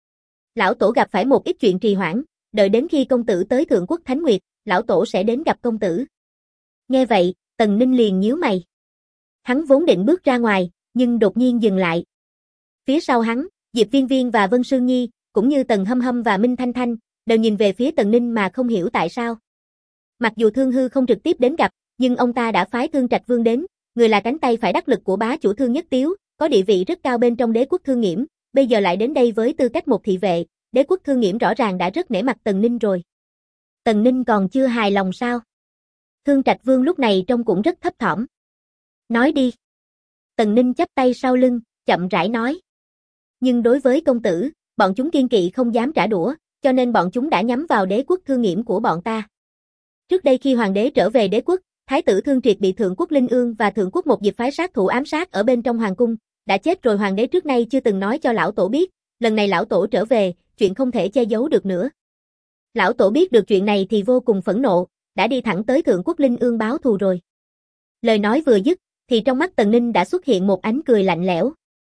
Lão tổ gặp phải một ít chuyện trì hoãn, đợi đến khi công tử tới Thượng quốc Thánh Nguyệt, lão tổ sẽ đến gặp công tử. Nghe vậy, Tần Ninh liền nhíu mày. Hắn vốn định bước ra ngoài, nhưng đột nhiên dừng lại. Phía sau hắn, Diệp Viên Viên và Vân Sương Nhi, cũng như Tần Hâm Hâm và Minh Thanh Thanh, đều nhìn về phía Tần Ninh mà không hiểu tại sao. Mặc dù Thương Hư không trực tiếp đến gặp, nhưng ông ta đã phái Thương Trạch Vương đến, người là cánh tay phải đắc lực của bá chủ Thương Nhất Tiếu, có địa vị rất cao bên trong đế quốc Thương Nghiễm, bây giờ lại đến đây với tư cách một thị vệ, đế quốc Thương Nghiễm rõ ràng đã rất nể mặt Tần Ninh rồi. Tần Ninh còn chưa hài lòng sao? Thương Trạch Vương lúc này trông cũng rất thấp thỏm. Nói đi. Tần Ninh chắp tay sau lưng, chậm rãi nói. Nhưng đối với công tử, bọn chúng kiên kỵ không dám trả đũa, cho nên bọn chúng đã nhắm vào đế quốc Thương Nghiễm của bọn ta. Trước đây khi hoàng đế trở về đế quốc, thái tử Thương Triệt bị thượng quốc Linh Ương và thượng quốc Một Diệp phái sát thủ ám sát ở bên trong hoàng cung, đã chết rồi, hoàng đế trước nay chưa từng nói cho lão tổ biết, lần này lão tổ trở về, chuyện không thể che giấu được nữa. Lão tổ biết được chuyện này thì vô cùng phẫn nộ, đã đi thẳng tới thượng quốc Linh Ương báo thù rồi. Lời nói vừa dứt, thì trong mắt Tần Ninh đã xuất hiện một ánh cười lạnh lẽo.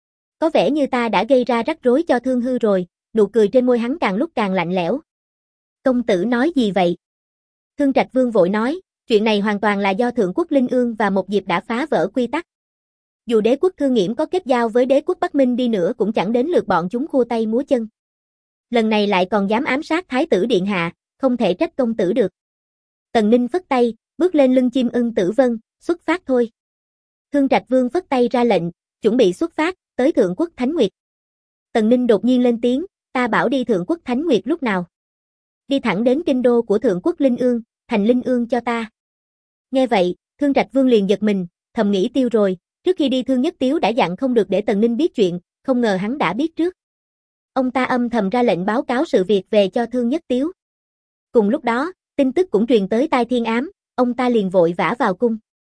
Có vẻ như ta đã gây ra rắc rối cho Thương Hư rồi, nụ cười trên môi hắn càng lúc càng lạnh lẽo. Công tử nói gì vậy? Thương Trạch Vương vội nói, chuyện này hoàn toàn là do thượng quốc Linh Ương và Một Diệp đã phá vỡ quy tắc. Dù đế quốc Thương Nghiễm có kết giao với đế quốc Bắc Minh đi nữa cũng chẳng đến lượt bọn chúng khua tay múa chân. Lần này lại còn dám ám sát thái tử điện hạ, không thể trách công tử được. Tần Ninh phất tay, bước lên lưng chim ưng Tử Vân, xuất phát thôi. Thương Trạch Vương phất tay ra lệnh, chuẩn bị xuất phát, tới Thượng quốc Thánh Nguyệt. Tần Ninh đột nhiên lên tiếng, ta bảo đi Thượng quốc Thánh Nguyệt lúc nào? Đi thẳng đến kinh đô của Thượng quốc Linh Ương, thành Linh Ương cho ta. Nghe vậy, Thương Trạch Vương liền giật mình, thầm nghĩ tiêu rồi, trước khi đi Thương Nhất Tiếu đã dặn không được để Tần Ninh biết chuyện, không ngờ hắn đã biết trước. Ông ta âm thầm ra lệnh báo cáo sự việc về cho Thương Nhất Tiếu. Cùng lúc đó, tin tức cũng truyền tới tai Thiên Ám, ông ta liền vội vã vào cung.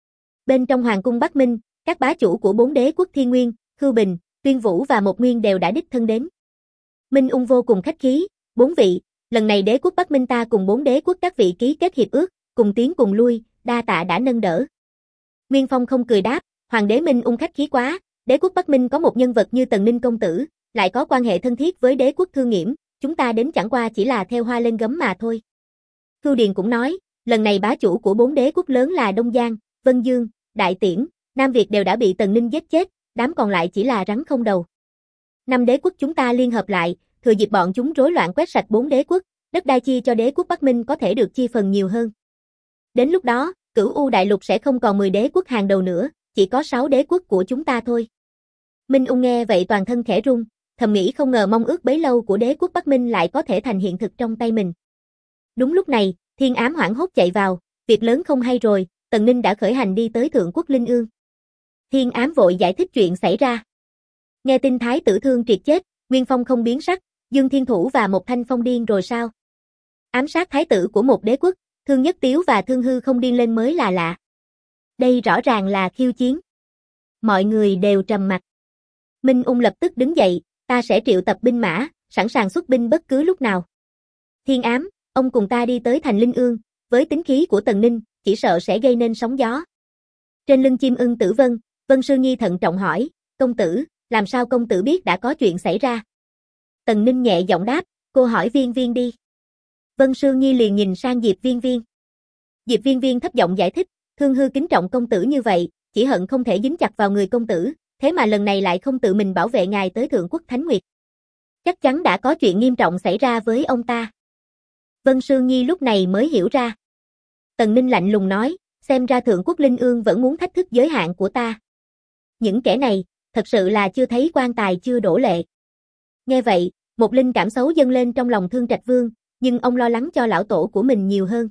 Bên trong hoàng cung Bắc Minh, các bá chủ của 4 đế quốc Thiên Nguyên, Khưu Bình, Tuyên Vũ và Một Nguyên đều đã đích thân đến. Minh Ung vô cùng khách khí, 4 vị, lần này đế quốc Bắc Minh ta cùng 4 đế quốc các vị ký kết hiệp ước, cùng tiến cùng lui, đa tạ đã nâng đỡ. Nguyên Phong không cười đáp, hoàng đế Minh Ung khách khí quá, đế quốc Bắc Minh có một nhân vật như Tần Ninh công tử, lại có quan hệ thân thiết với đế quốc Thương Nghiễm, chúng ta đến chẳng qua chỉ là theo hoa lên gấm mà thôi. Khưu Điền cũng nói, lần này bá chủ của 4 đế quốc lớn là Đông Giang, Vân Dương, Đại Tiễn, Nam Việt đều đã bị Tần Ninh giết chết, đám còn lại chỉ là rắn không đầu. 5 đế quốc chúng ta liên hợp lại, thừa dịp bọn chúng rối loạn quét sạch 4 đế quốc, đất đai chia cho đế quốc Bắc Minh có thể được chia phần nhiều hơn. Đến lúc đó, Cửu U đại lục sẽ không còn 10 đế quốc hàng đầu nữa, chỉ có 6 đế quốc của chúng ta thôi. Minh Ung nghe vậy toàn thân khẽ run, thầm nghĩ không ngờ mong ước bấy lâu của đế quốc Bắc Minh lại có thể thành hiện thực trong tay mình. Đúng lúc này, Thiên Ám hoảng hốt chạy vào, việc lớn không hay rồi, Tần Ninh đã khởi hành đi tới Thượng quốc Linh Ương. Thiên Ám vội giải thích chuyện xảy ra. Nghe tin thái tử Thương Triệt chết, Nguyên Phong không biến sắc, Dương Thiên Thủ và Một Thanh Phong điên rồi sao? Ám sát thái tử của một đế quốc, Thương Nhất Tiếu và Thương Hư không điên lên mới là lạ. Đây rõ ràng là khiêu chiến. Mọi người đều trầm mặc. Minh Ung lập tức đứng dậy, ta sẽ triệu tập binh mã, sẵn sàng xuất binh bất cứ lúc nào. Thiên Ám, ông cùng ta đi tới thành Linh Ương, với tính khí của Tần Ninh, chỉ sợ sẽ gây nên sóng gió. Trên lưng chim ưng Tử Vân, Vân Sương Nhi thận trọng hỏi, công tử, làm sao công tử biết đã có chuyện xảy ra? Tần Ninh nhẹ giọng đáp, cô hỏi Viên Viên đi. Vân Sương Nhi liền nhìn sang Diệp Viên Viên. Diệp Viên Viên thấp giọng giải thích, Thương Hư kính trọng công tử như vậy, chỉ hận không thể dính chặt vào người công tử, thế mà lần này lại không tự mình bảo vệ ngài tới Thượng quốc Thánh Nguyệt. Chắc chắn đã có chuyện nghiêm trọng xảy ra với ông ta. Vân Sương Nhi lúc này mới hiểu ra. Tần Ninh lạnh lùng nói, xem ra Thượng quốc Linh Ương vẫn muốn thách thức giới hạn của ta. Những kẻ này, thật sự là chưa thấy quan tài chưa đổ lệ. Nghe vậy, một linh cảm xấu dâng lên trong lòng Thương Trạch Vương, nhưng ông lo lắng cho lão tổ của mình nhiều hơn.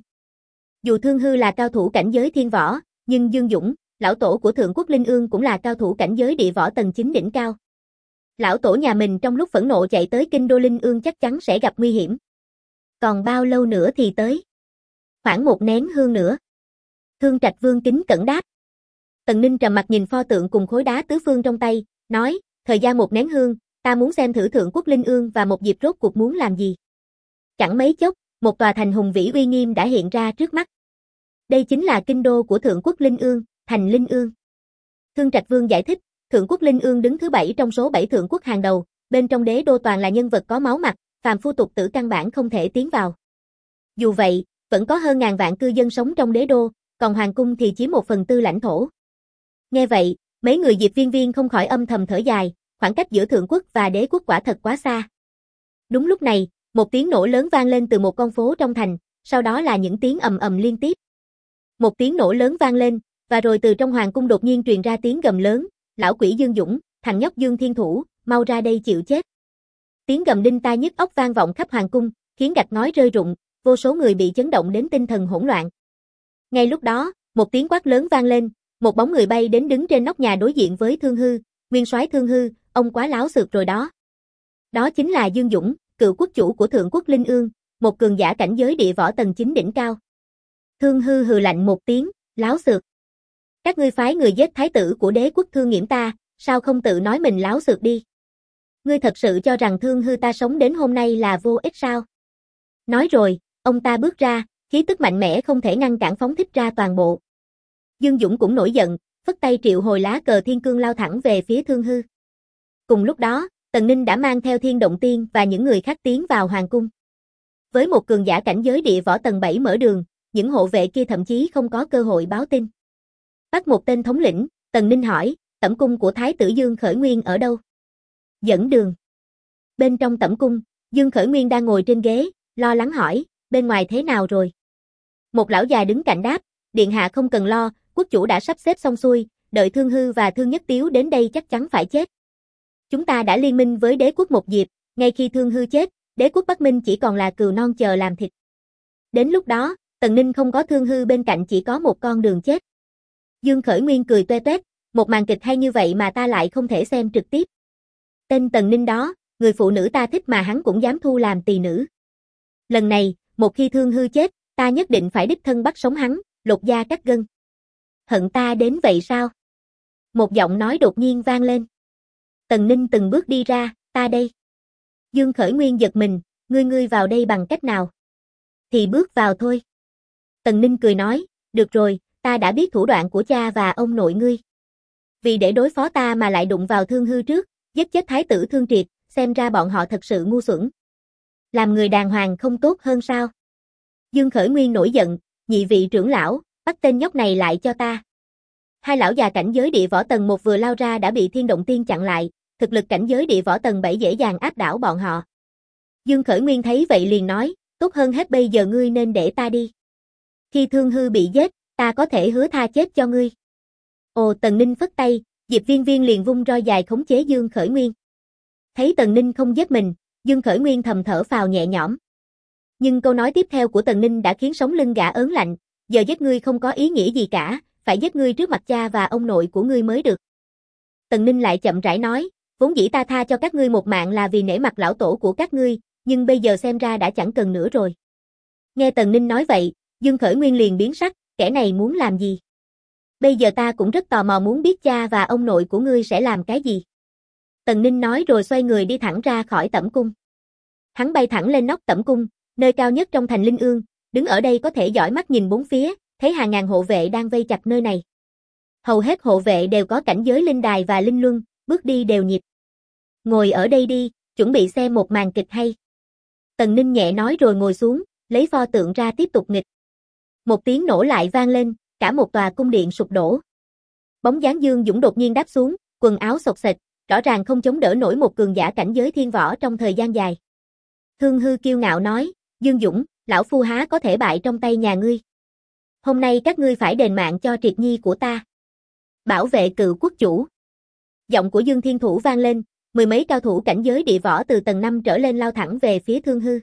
Dù Thương Hư là cao thủ cảnh giới thiên võ, nhưng Dương Dũng, lão tổ của Thượng quốc Linh Ương cũng là cao thủ cảnh giới địa võ tầng 9 đỉnh cao. Lão tổ nhà mình trong lúc phẫn nộ chạy tới kinh đô Linh Ương chắc chắn sẽ gặp nguy hiểm. Còn bao lâu nữa thì tới? Khoảng 1 nén hương nữa. Thương Trạch Vương kính cẩn đáp. Tần Ninh trầm mặt nhìn pho tượng cùng khối đá tứ phương trong tay, nói, thời gian một nén hương, ta muốn xem thử Thượng Quốc Linh Ương và một dịp rốt cuộc muốn làm gì. Chẳng mấy chốc, một tòa thành hùng vĩ uy nghiêm đã hiện ra trước mắt. Đây chính là kinh đô của Thượng Quốc Linh Ương, thành Linh Ương. Thương Trạch Vương giải thích, Thượng Quốc Linh Ương đứng thứ 7 trong số 7 thượng quốc hàng đầu, bên trong đế đô toàn là nhân vật có máu mặt, phàm phu tục tử căn bản không thể tiến vào. Dù vậy, vẫn có hơn ngàn vạn cư dân sống trong đế đô, còn hoàng cung thì chiếm 1/4 lãnh thổ. Nghe vậy, mấy người Diệp Viên Viên không khỏi âm thầm thở dài, khoảng cách giữa thượng quốc và đế quốc quả thật quá xa. Đúng lúc này, một tiếng nổ lớn vang lên từ một con phố trong thành, sau đó là những tiếng ầm ầm liên tiếp. Một tiếng nổ lớn vang lên, và rồi từ trong hoàng cung đột nhiên truyền ra tiếng gầm lớn, lão quỷ Dương Dũng, thằng nhóc Dương Thiên Thủ, mau ra đây chịu chết. Tiếng gầm đinh tai nhức óc vang vọng khắp hoàng cung, khiến gạch ngói rơi rụng, vô số người bị chấn động đến tinh thần hỗn loạn. Ngay lúc đó, một tiếng quát lớn vang lên, một bóng người bay đến đứng trên nóc nhà đối diện với Thương Hư, nguyên soái Thương Hư, ông quá láo xược rồi đó. Đó chính là Dương Dũng, cựu quốc chủ của Thượng Quốc Linh Ương, một cường giả cảnh giới địa võ tầng 9 đỉnh cao. Thương Hư hừ lạnh một tiếng, láo xược. Các ngươi phái người giết thái tử của đế quốc Thương Nghiễm ta, sao không tự nói mình láo xược đi? Ngươi thật sự cho rằng Thương Hư ta sống đến hôm nay là vô ích sao? Nói rồi, ông ta bước ra, khí tức mạnh mẽ không thể ngăn cản phóng thích ra toàn bộ. Dương Dũng cũng nổi giận, phất tay triệu hồi lá cờ thiên cương lao thẳng về phía Thương Hư. Cùng lúc đó, Tần Ninh đã mang theo Thiên Động Tiên và những người khác tiến vào hoàng cung. Với một cường giả cảnh giới địa võ tầng 7 mở đường, những hộ vệ kia thậm chí không có cơ hội báo tin. Bắt một tên thống lĩnh, Tần Ninh hỏi, tẩm cung của Thái tử Dương Khởi Nguyên ở đâu? Dẫn đường. Bên trong tẩm cung, Dương Khởi Nguyên đang ngồi trên ghế, lo lắng hỏi, bên ngoài thế nào rồi? Một lão già đứng cạnh đáp, điện hạ không cần lo, quốc chủ đã sắp xếp xong xuôi, đợi Thương Hư và Thương Nhất Tiếu đến đây chắc chắn phải chết. Chúng ta đã liên minh với đế quốc một dịp, ngay khi Thương Hư chết, đế quốc Bắc Minh chỉ còn là cừu non chờ làm thịt. Đến lúc đó, Tần Ninh không có Thương Hư bên cạnh chỉ có một con đường chết. Dương Khởi Nguyên cười toe toét, một màn kịch hay như vậy mà ta lại không thể xem trực tiếp. Tên Tần Ninh đó, người phụ nữ ta thích mà hắn cũng dám thu làm tỳ nữ. Lần này, một khi Thương Hư chết, ta nhất định phải đích thân bắt sống hắn, lột da cắt gân. Hận ta đến vậy sao? Một giọng nói đột nhiên vang lên. Tần Ninh từng bước đi ra, ta đây. Dương Khởi Nguyên giật mình, ngươi vào đây bằng cách nào? Thì bước vào thôi. Tần Ninh cười nói, được rồi, ta đã biết thủ đoạn của cha và ông nội ngươi. Vì để đối phó ta mà lại đụng vào Thương Hư trước, giết chết thái tử Thương Triệt, xem ra bọn họ thật sự ngu xuẩn. Làm người đàng hoàng không tốt hơn sao? Dương Khởi Nguyên nổi giận, nhị vị trưởng lão, bắt tên nhóc này lại cho ta. Hai lão già cảnh giới địa võ tầng 1 vừa lao ra đã bị Thiên Động Tiên chặn lại, thực lực cảnh giới địa võ tầng 7 dễ dàng áp đảo bọn họ. Dương Khởi Nguyên thấy vậy liền nói, tốt hơn hết bây giờ ngươi nên để ta đi. Khi Thương Hư bị giết, ta có thể hứa tha chết cho ngươi. Ồ, Tần Ninh phất tay, Diệp Viên Viên liền vung roi dài khống chế Dương Khởi Nguyên. Thấy Tần Ninh không giết mình, Dương Khởi Nguyên thầm thở phào nhẹ nhõm. Nhưng câu nói tiếp theo của Tần Ninh đã khiến sống lưng gã ớn lạnh, giờ giết ngươi không có ý nghĩa gì cả, phải giết ngươi trước mặt cha và ông nội của ngươi mới được. Tần Ninh lại chậm rãi nói, vốn dĩ ta tha cho các ngươi một mạng là vì nể mặt lão tổ của các ngươi, nhưng bây giờ xem ra đã chẳng cần nữa rồi. Nghe Tần Ninh nói vậy, Dương Khởi Nguyên liền biến sắc, kẻ này muốn làm gì? Bây giờ ta cũng rất tò mò muốn biết cha và ông nội của ngươi sẽ làm cái gì. Tần Ninh nói rồi xoay người đi thẳng ra khỏi tẩm cung. Hắn bay thẳng lên nóc tẩm cung, nơi cao nhất trong thành Linh Ương, đứng ở đây có thể dõi mắt nhìn bốn phía, thấy hàng ngàn hộ vệ đang vây chặt nơi này. Hầu hết hộ vệ đều có cảnh giới linh đài và linh luân, bước đi đều nhịp. Ngồi ở đây đi, chuẩn bị xem một màn kịch hay. Tần Ninh nhẹ nói rồi ngồi xuống, lấy pho tượng ra tiếp tục nghịch. Một tiếng nổ lại vang lên, cả một tòa cung điện sụp đổ. Bóng dáng Dương Dũng đột nhiên đáp xuống, quần áo xộc xệch, rõ ràng không chống đỡ nổi một cường giả cảnh giới thiên võ trong thời gian dài. Thương Hư kiêu ngạo nói, Dương Dũng, lão phu há có thể bại trong tay nhà ngươi. Hôm nay các ngươi phải đền mạng cho Triệt Nhi của ta. Bảo vệ cựu quốc chủ. Giọng của Dương Thiên Thủ vang lên, mười mấy cao thủ cảnh giới địa võ từ tầng 5 trở lên lao thẳng về phía Thương Hư.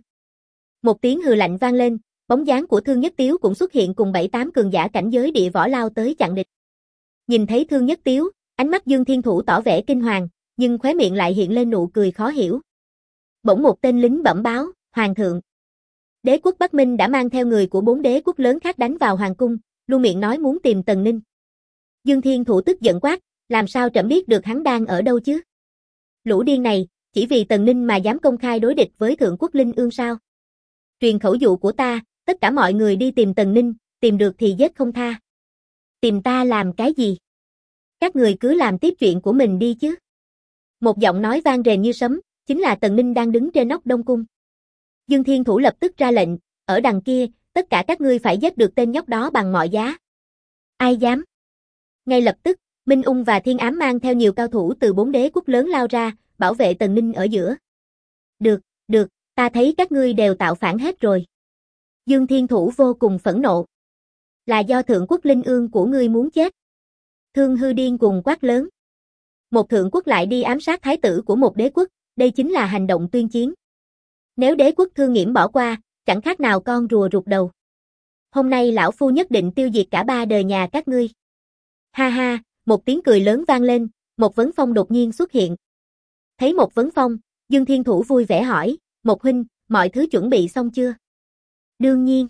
Một tiếng hừ lạnh vang lên, bóng dáng của Thương Nhất Tiếu cũng xuất hiện cùng 7-8 cường giả cảnh giới địa võ lao tới chặn địch. Nhìn thấy Thương Nhất Tiếu, ánh mắt Dương Thiên Thủ tỏ vẻ kinh hoàng, nhưng khóe miệng lại hiện lên nụ cười khó hiểu. Bỗng một tên lính bẩm báo, Hoàng thượng. Đế quốc Bắc Minh đã mang theo người của 4 đế quốc lớn khác đánh vào hoàng cung, luôn miệng nói muốn tìm Tần Ninh. Dương Thiên Thủ tức giận quát, làm sao trẫm biết được hắn đang ở đâu chứ? Lũ điên này, chỉ vì Tần Ninh mà dám công khai đối địch với Thượng Quốc Linh Ương sao? Truyền khẩu dụ của ta, tất cả mọi người đi tìm Tần Ninh, tìm được thì giết không tha. Tìm ta làm cái gì? Các người cứ làm tiếp chuyện của mình đi chứ. Một giọng nói vang rền như sấm, chính là Tần Ninh đang đứng trên nóc Đông Cung. Dương Thiên Thủ lập tức ra lệnh, ở đằng kia, tất cả các ngươi phải giết được tên nhóc đó bằng mọi giá. Ai dám? Ngay lập tức, Minh Ung và Thiên Ám mang theo nhiều cao thủ từ 4 đế quốc lớn lao ra, bảo vệ Tần Ninh ở giữa. Được, ta thấy các ngươi đều tạo phản hết rồi. Dương Thiên Thủ vô cùng phẫn nộ. Là do Thượng Quốc Linh Ương của ngươi muốn chết. Thương Hư điên cuồng quát lớn. Một thượng quốc lại đi ám sát thái tử của một đế quốc, đây chính là hành động tuyên chiến. Nếu đế quốc Thương Nghiễm bỏ qua, chẳng khác nào con rùa rụt đầu. Hôm nay lão phu nhất định tiêu diệt cả 3 đời nhà các ngươi. Ha ha, một tiếng cười lớn vang lên, một Vấn Phong đột nhiên xuất hiện. Thấy một Vấn Phong, Dương Thiên Thủ vui vẻ hỏi, một huynh, mọi thứ chuẩn bị xong chưa? Đương nhiên.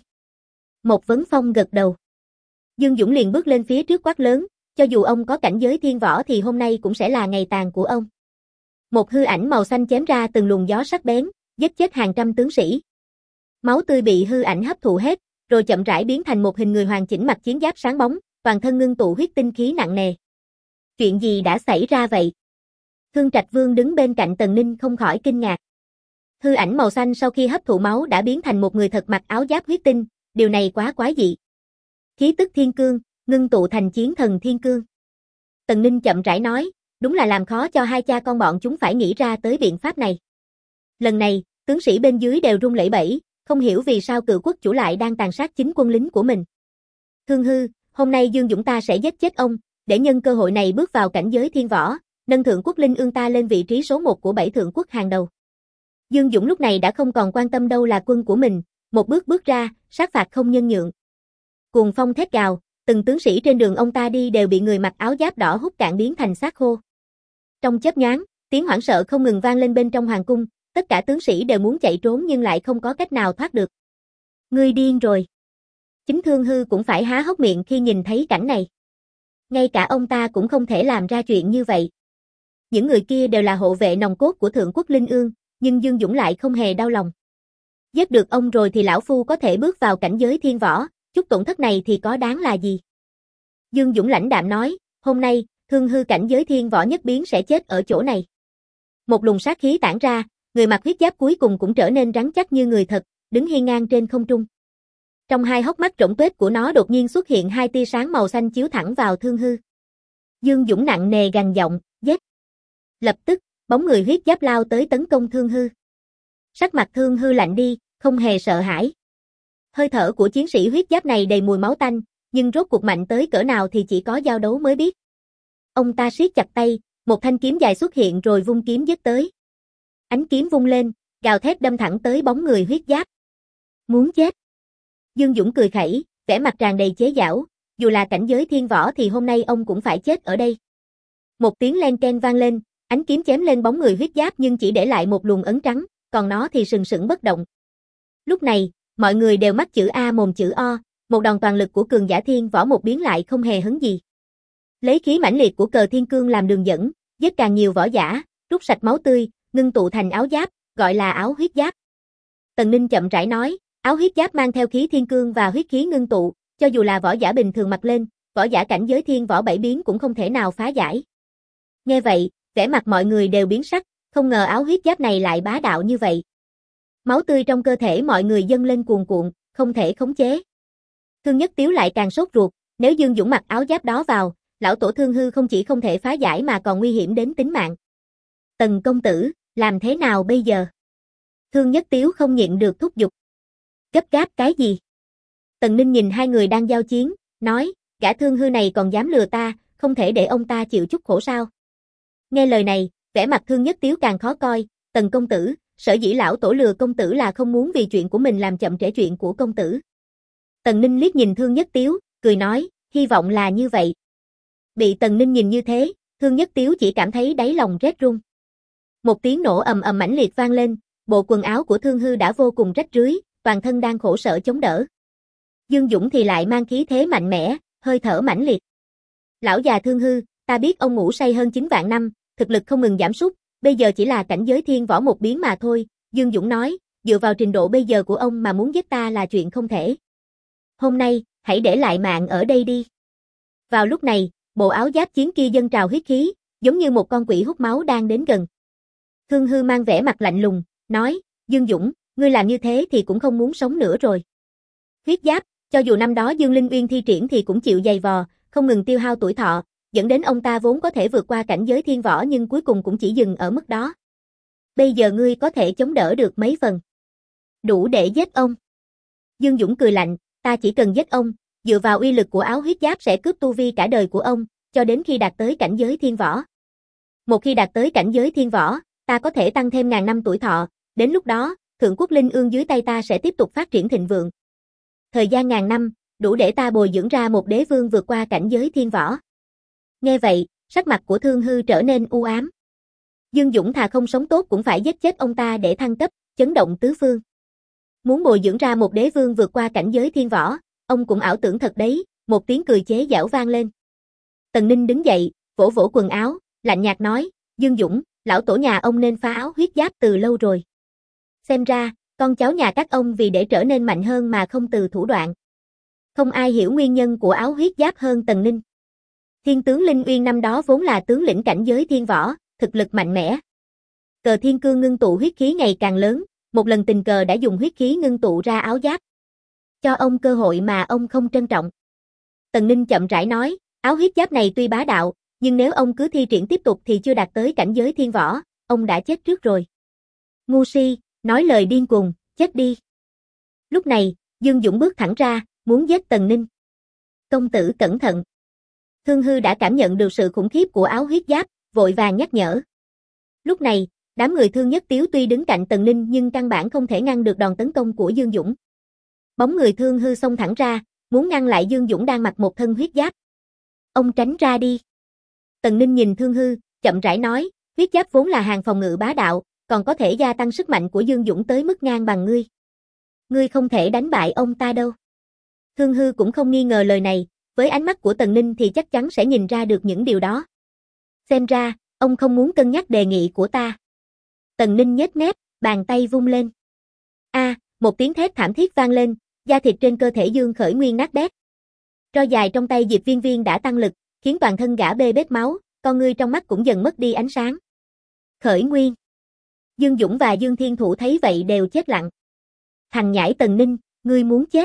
Một Vấn Phong gật đầu. Dương Dũng liền bước lên phía trước quát lớn, cho dù ông có cảnh giới thiên võ thì hôm nay cũng sẽ là ngày tàn của ông. Một hư ảnh màu xanh chém ra từng luồng gió sắc bén, giết chết hàng trăm tướng sĩ. Máu tươi bị hư ảnh hấp thụ hết, rồi chậm rãi biến thành một hình người hoàn chỉnh mặc chiến giáp sáng bóng, toàn thân ngưng tụ huyết tinh khí nặng nề. Chuyện gì đã xảy ra vậy? Thương Trạch Vương đứng bên cạnh Tần Ninh không khỏi kinh ngạc. Hư ảnh màu xanh sau khi hấp thụ máu đã biến thành một người thật mặc áo giáp huyết tinh, điều này quá quái dị. Khí tức thiên cương, ngưng tụ thành chiến thần thiên cương. Tần Ninh chậm rãi nói, đúng là làm khó cho hai cha con bọn chúng phải nghĩ ra tới biện pháp này. Lần này, tướng sĩ bên dưới đều run lẩy bẩy, không hiểu vì sao Cự quốc chủ lại đang tàn sát chính quân lính của mình. Thương Hư, hôm nay Dương Dũng ta sẽ giết chết ông, để nhân cơ hội này bước vào cảnh giới thiên võ, nâng Thượng Quốc Linh Ương ta lên vị trí số 1 của 7 thượng quốc hàng đầu. Dương Dũng lúc này đã không còn quan tâm đâu là quân của mình, một bước ra, sát phạt không nhân nhượng. Cuồng phong thét gào, từng tướng sĩ trên đường ông ta đi đều bị người mặc áo giáp đỏ hút cạn biến thành xác khô. Trong chớp nhoáng, tiếng hoảng sợ không ngừng vang lên bên trong hoàng cung, tất cả tướng sĩ đều muốn chạy trốn nhưng lại không có cách nào thoát được. Ngươi điên rồi. Chính Thương Hư cũng phải há hốc miệng khi nhìn thấy cảnh này. Ngay cả ông ta cũng không thể làm ra chuyện như vậy. Những người kia đều là hộ vệ nòng cốt của Thượng Quốc Linh Ương, nhưng Dương Dũng lại không hề đau lòng. Giết được ông rồi thì lão phu có thể bước vào cảnh giới thiên võ, chút tổn thất này thì có đáng là gì? Dương Dũng lãnh đạm nói, hôm nay, Thương Hư cảnh giới thiên võ nhất biến sẽ chết ở chỗ này. Một luồng sát khí tản ra, người mặc huyết giáp cuối cùng cũng trở nên rắn chắc như người thật, đứng hiên ngang trên không trung. Trong hai hốc mắt rỗng tuếch của nó đột nhiên xuất hiện hai tia sáng màu xanh chiếu thẳng vào Thương Hư. Dương Dũng nặng nề gằn giọng, giết. Lập tức, bóng người huyết giáp lao tới tấn công Thương Hư. Sắc mặt Thương Hư lạnh đi, không hề sợ hãi. Hơi thở của chiến sĩ huyết giáp này đầy mùi máu tanh, nhưng rốt cuộc mạnh tới cỡ nào thì chỉ có giao đấu mới biết. Ông ta siết chặt tay, một thanh kiếm dài xuất hiện rồi vung kiếm giết tới. Ánh kiếm vung lên, gào thét đâm thẳng tới bóng người huyết giáp. Muốn chết. Dương Dũng cười khẩy, vẻ mặt tràn đầy chế giảo, dù là cảnh giới thiên võ thì hôm nay ông cũng phải chết ở đây. Một tiếng len keng vang lên, ánh kiếm chém lên bóng người huyết giáp nhưng chỉ để lại một luồng ấn trắng, còn nó thì sừng sững bất động. Lúc này, mọi người đều mắt chữ A mồm chữ O, một đòn toàn lực của cường giả thiên võ một biến lại không hề hấn gì. Lấy khí mãnh liệt của cờ thiên cương làm đường dẫn, giết càng nhiều võ giả, rút sạch máu tươi, ngưng tụ thành áo giáp, gọi là áo huyết giáp. Tần Ninh chậm rãi nói, áo huyết giáp mang theo khí thiên cương và huyết khí ngưng tụ, cho dù là võ giả bình thường mặc lên, võ giả cảnh giới thiên võ bảy biến cũng không thể nào phá giải. Nghe vậy, vẻ mặt mọi người đều biến sắc, không ngờ áo huyết giáp này lại bá đạo như vậy. Máu tươi trong cơ thể mọi người dâng lên cuồn cuộn, không thể khống chế. Thương Nhất Tiếu lại càng sốt ruột, nếu Dương Dũng mặc áo giáp đó vào, lão tổ Thương Hư không chỉ không thể phá giải mà còn nguy hiểm đến tính mạng. Tần công tử, làm thế nào bây giờ? Thương Nhất Tiếu không nhịn được thúc giục. Gấp gáp cái gì? Tần Ninh nhìn hai người đang giao chiến, nói, gã Thương Hư này còn dám lừa ta, không thể để ông ta chịu chút khổ sao? Nghe lời này, vẻ mặt Thương Nhất Tiếu càng khó coi, Tần công tử, sở dĩ lão tổ lừa công tử là không muốn vì chuyện của mình làm chậm trễ chuyện của công tử. Tần Ninh liếc nhìn Thương Nhất Tiếu, cười nói, hy vọng là như vậy. Bị Tần Ninh nhìn như thế, Thương Nhất Tiếu chỉ cảm thấy đáy lòng rét run. Một tiếng nổ ầm ầm mãnh liệt vang lên, bộ quần áo của Thương Hư đã vô cùng rách rưới, toàn thân đang khổ sở chống đỡ. Dương Dũng thì lại mang khí thế mạnh mẽ, hơi thở mãnh liệt. Lão già Thương Hư, ta biết ông ngủ say hơn 9 vạn năm, thực lực không ngừng giảm sút, bây giờ chỉ là cảnh giới thiên võ một biến mà thôi, Dương Dũng nói, dựa vào trình độ bây giờ của ông mà muốn giết ta là chuyện không thể. Hôm nay, hãy để lại mạng ở đây đi. Vào lúc này, bộ áo giáp chiến kia dâng trào huyết khí, giống như một con quỷ hút máu đang đến gần. Thương Hư mang vẻ mặt lạnh lùng, nói, Dương Dũng, ngươi làm như thế thì cũng không muốn sống nữa rồi. Huyết giáp, cho dù năm đó Dương Linh Uyên thi triển thì cũng chịu dày vò, không ngừng tiêu hao tuổi thọ, dẫn đến ông ta vốn có thể vượt qua cảnh giới thiên võ nhưng cuối cùng cũng chỉ dừng ở mức đó. Bây giờ ngươi có thể chống đỡ được mấy phần? Đủ để giết ông. Dương Dũng cười lạnh, ta chỉ cần giết ông, dựa vào uy lực của áo huyết giáp sẽ cướp tu vi cả đời của ông, cho đến khi đạt tới cảnh giới thiên võ. Một khi đạt tới cảnh giới thiên võ, ta có thể tăng thêm ngàn năm tuổi thọ, đến lúc đó, Thượng Quốc Linh Ương dưới tay ta sẽ tiếp tục phát triển thịnh vượng. Thời gian ngàn năm, đủ để ta bồi dưỡng ra một đế vương vượt qua cảnh giới thiên võ. Nghe vậy, sắc mặt của Thương Hư trở nên u ám. Dương Dũng thà không sống tốt cũng phải giết chết ông ta để thăng cấp, chấn động tứ phương. Muốn bồi dưỡng ra một đế vương vượt qua cảnh giới thiên võ, ông cũng ảo tưởng thật đấy, một tiếng cười chế giễu vang lên. Tần Ninh đứng dậy, vỗ vỗ quần áo, lạnh nhạt nói, Dương Dũng, lão tổ nhà ông nên phá áo huyết giáp từ lâu rồi. Xem ra, con cháu nhà các ông vì để trở nên mạnh hơn mà không từ thủ đoạn. Không ai hiểu nguyên nhân của áo huyết giáp hơn Tần Ninh. Thiên tướng Linh Uyên năm đó vốn là tướng lĩnh cảnh giới thiên võ, thực lực mạnh mẽ. Cờ thiên cương ngưng tụ huyết khí ngày càng lớn, một lần tình cờ đã dùng huyết khí ngưng tụ ra áo giáp. Cho ông cơ hội mà ông không trân trọng. Tần Ninh chậm rãi nói, áo huyết giáp này tuy bá đạo, nhưng nếu ông cứ thi triển tiếp tục thì chưa đạt tới cảnh giới thiên võ, ông đã chết trước rồi. Ngu si, nói lời điên cuồng, chết đi. Lúc này, Dương Dũng bước thẳng ra, muốn giết Tần Ninh. Công tử cẩn thận. Thương Hư đã cảm nhận được sự khủng khiếp của áo huyết giáp, vội vàng nhắc nhở. Lúc này, đám người Thương Nhất Tiếu tuy đứng cạnh Tần Ninh nhưng căn bản không thể ngăn được đòn tấn công của Dương Dũng. Bóng người Thương Hư xông thẳng ra, muốn ngăn lại Dương Dũng đang mặc một thân huyết giáp. Ông tránh ra đi. Tần Ninh nhìn Thương Hư, chậm rãi nói, huyết giáp vốn là hàng phòng ngự bá đạo, còn có thể gia tăng sức mạnh của Dương Dũng tới mức ngang bằng ngươi. Ngươi không thể đánh bại ông ta đâu. Thương Hư cũng không nghi ngờ lời này, với ánh mắt của Tần Ninh thì chắc chắn sẽ nhìn ra được những điều đó. Xem ra, ông không muốn cân nhắc đề nghị của ta. Tần Ninh nhếch mép, bàn tay vung lên. Một tiếng thét thảm thiết vang lên, da thịt trên cơ thể Dương Khởi Nguyên nát bét. Roi dài trong tay Diệp Viên Viên đã tăng lực, khiến toàn thân gã bê bết máu, con ngươi trong mắt cũng dần mất đi ánh sáng. Khởi Nguyên. Dương Dũng và Dương Thiên Thủ thấy vậy đều chết lặng. Thằng nhãi Tần Ninh, ngươi muốn chết.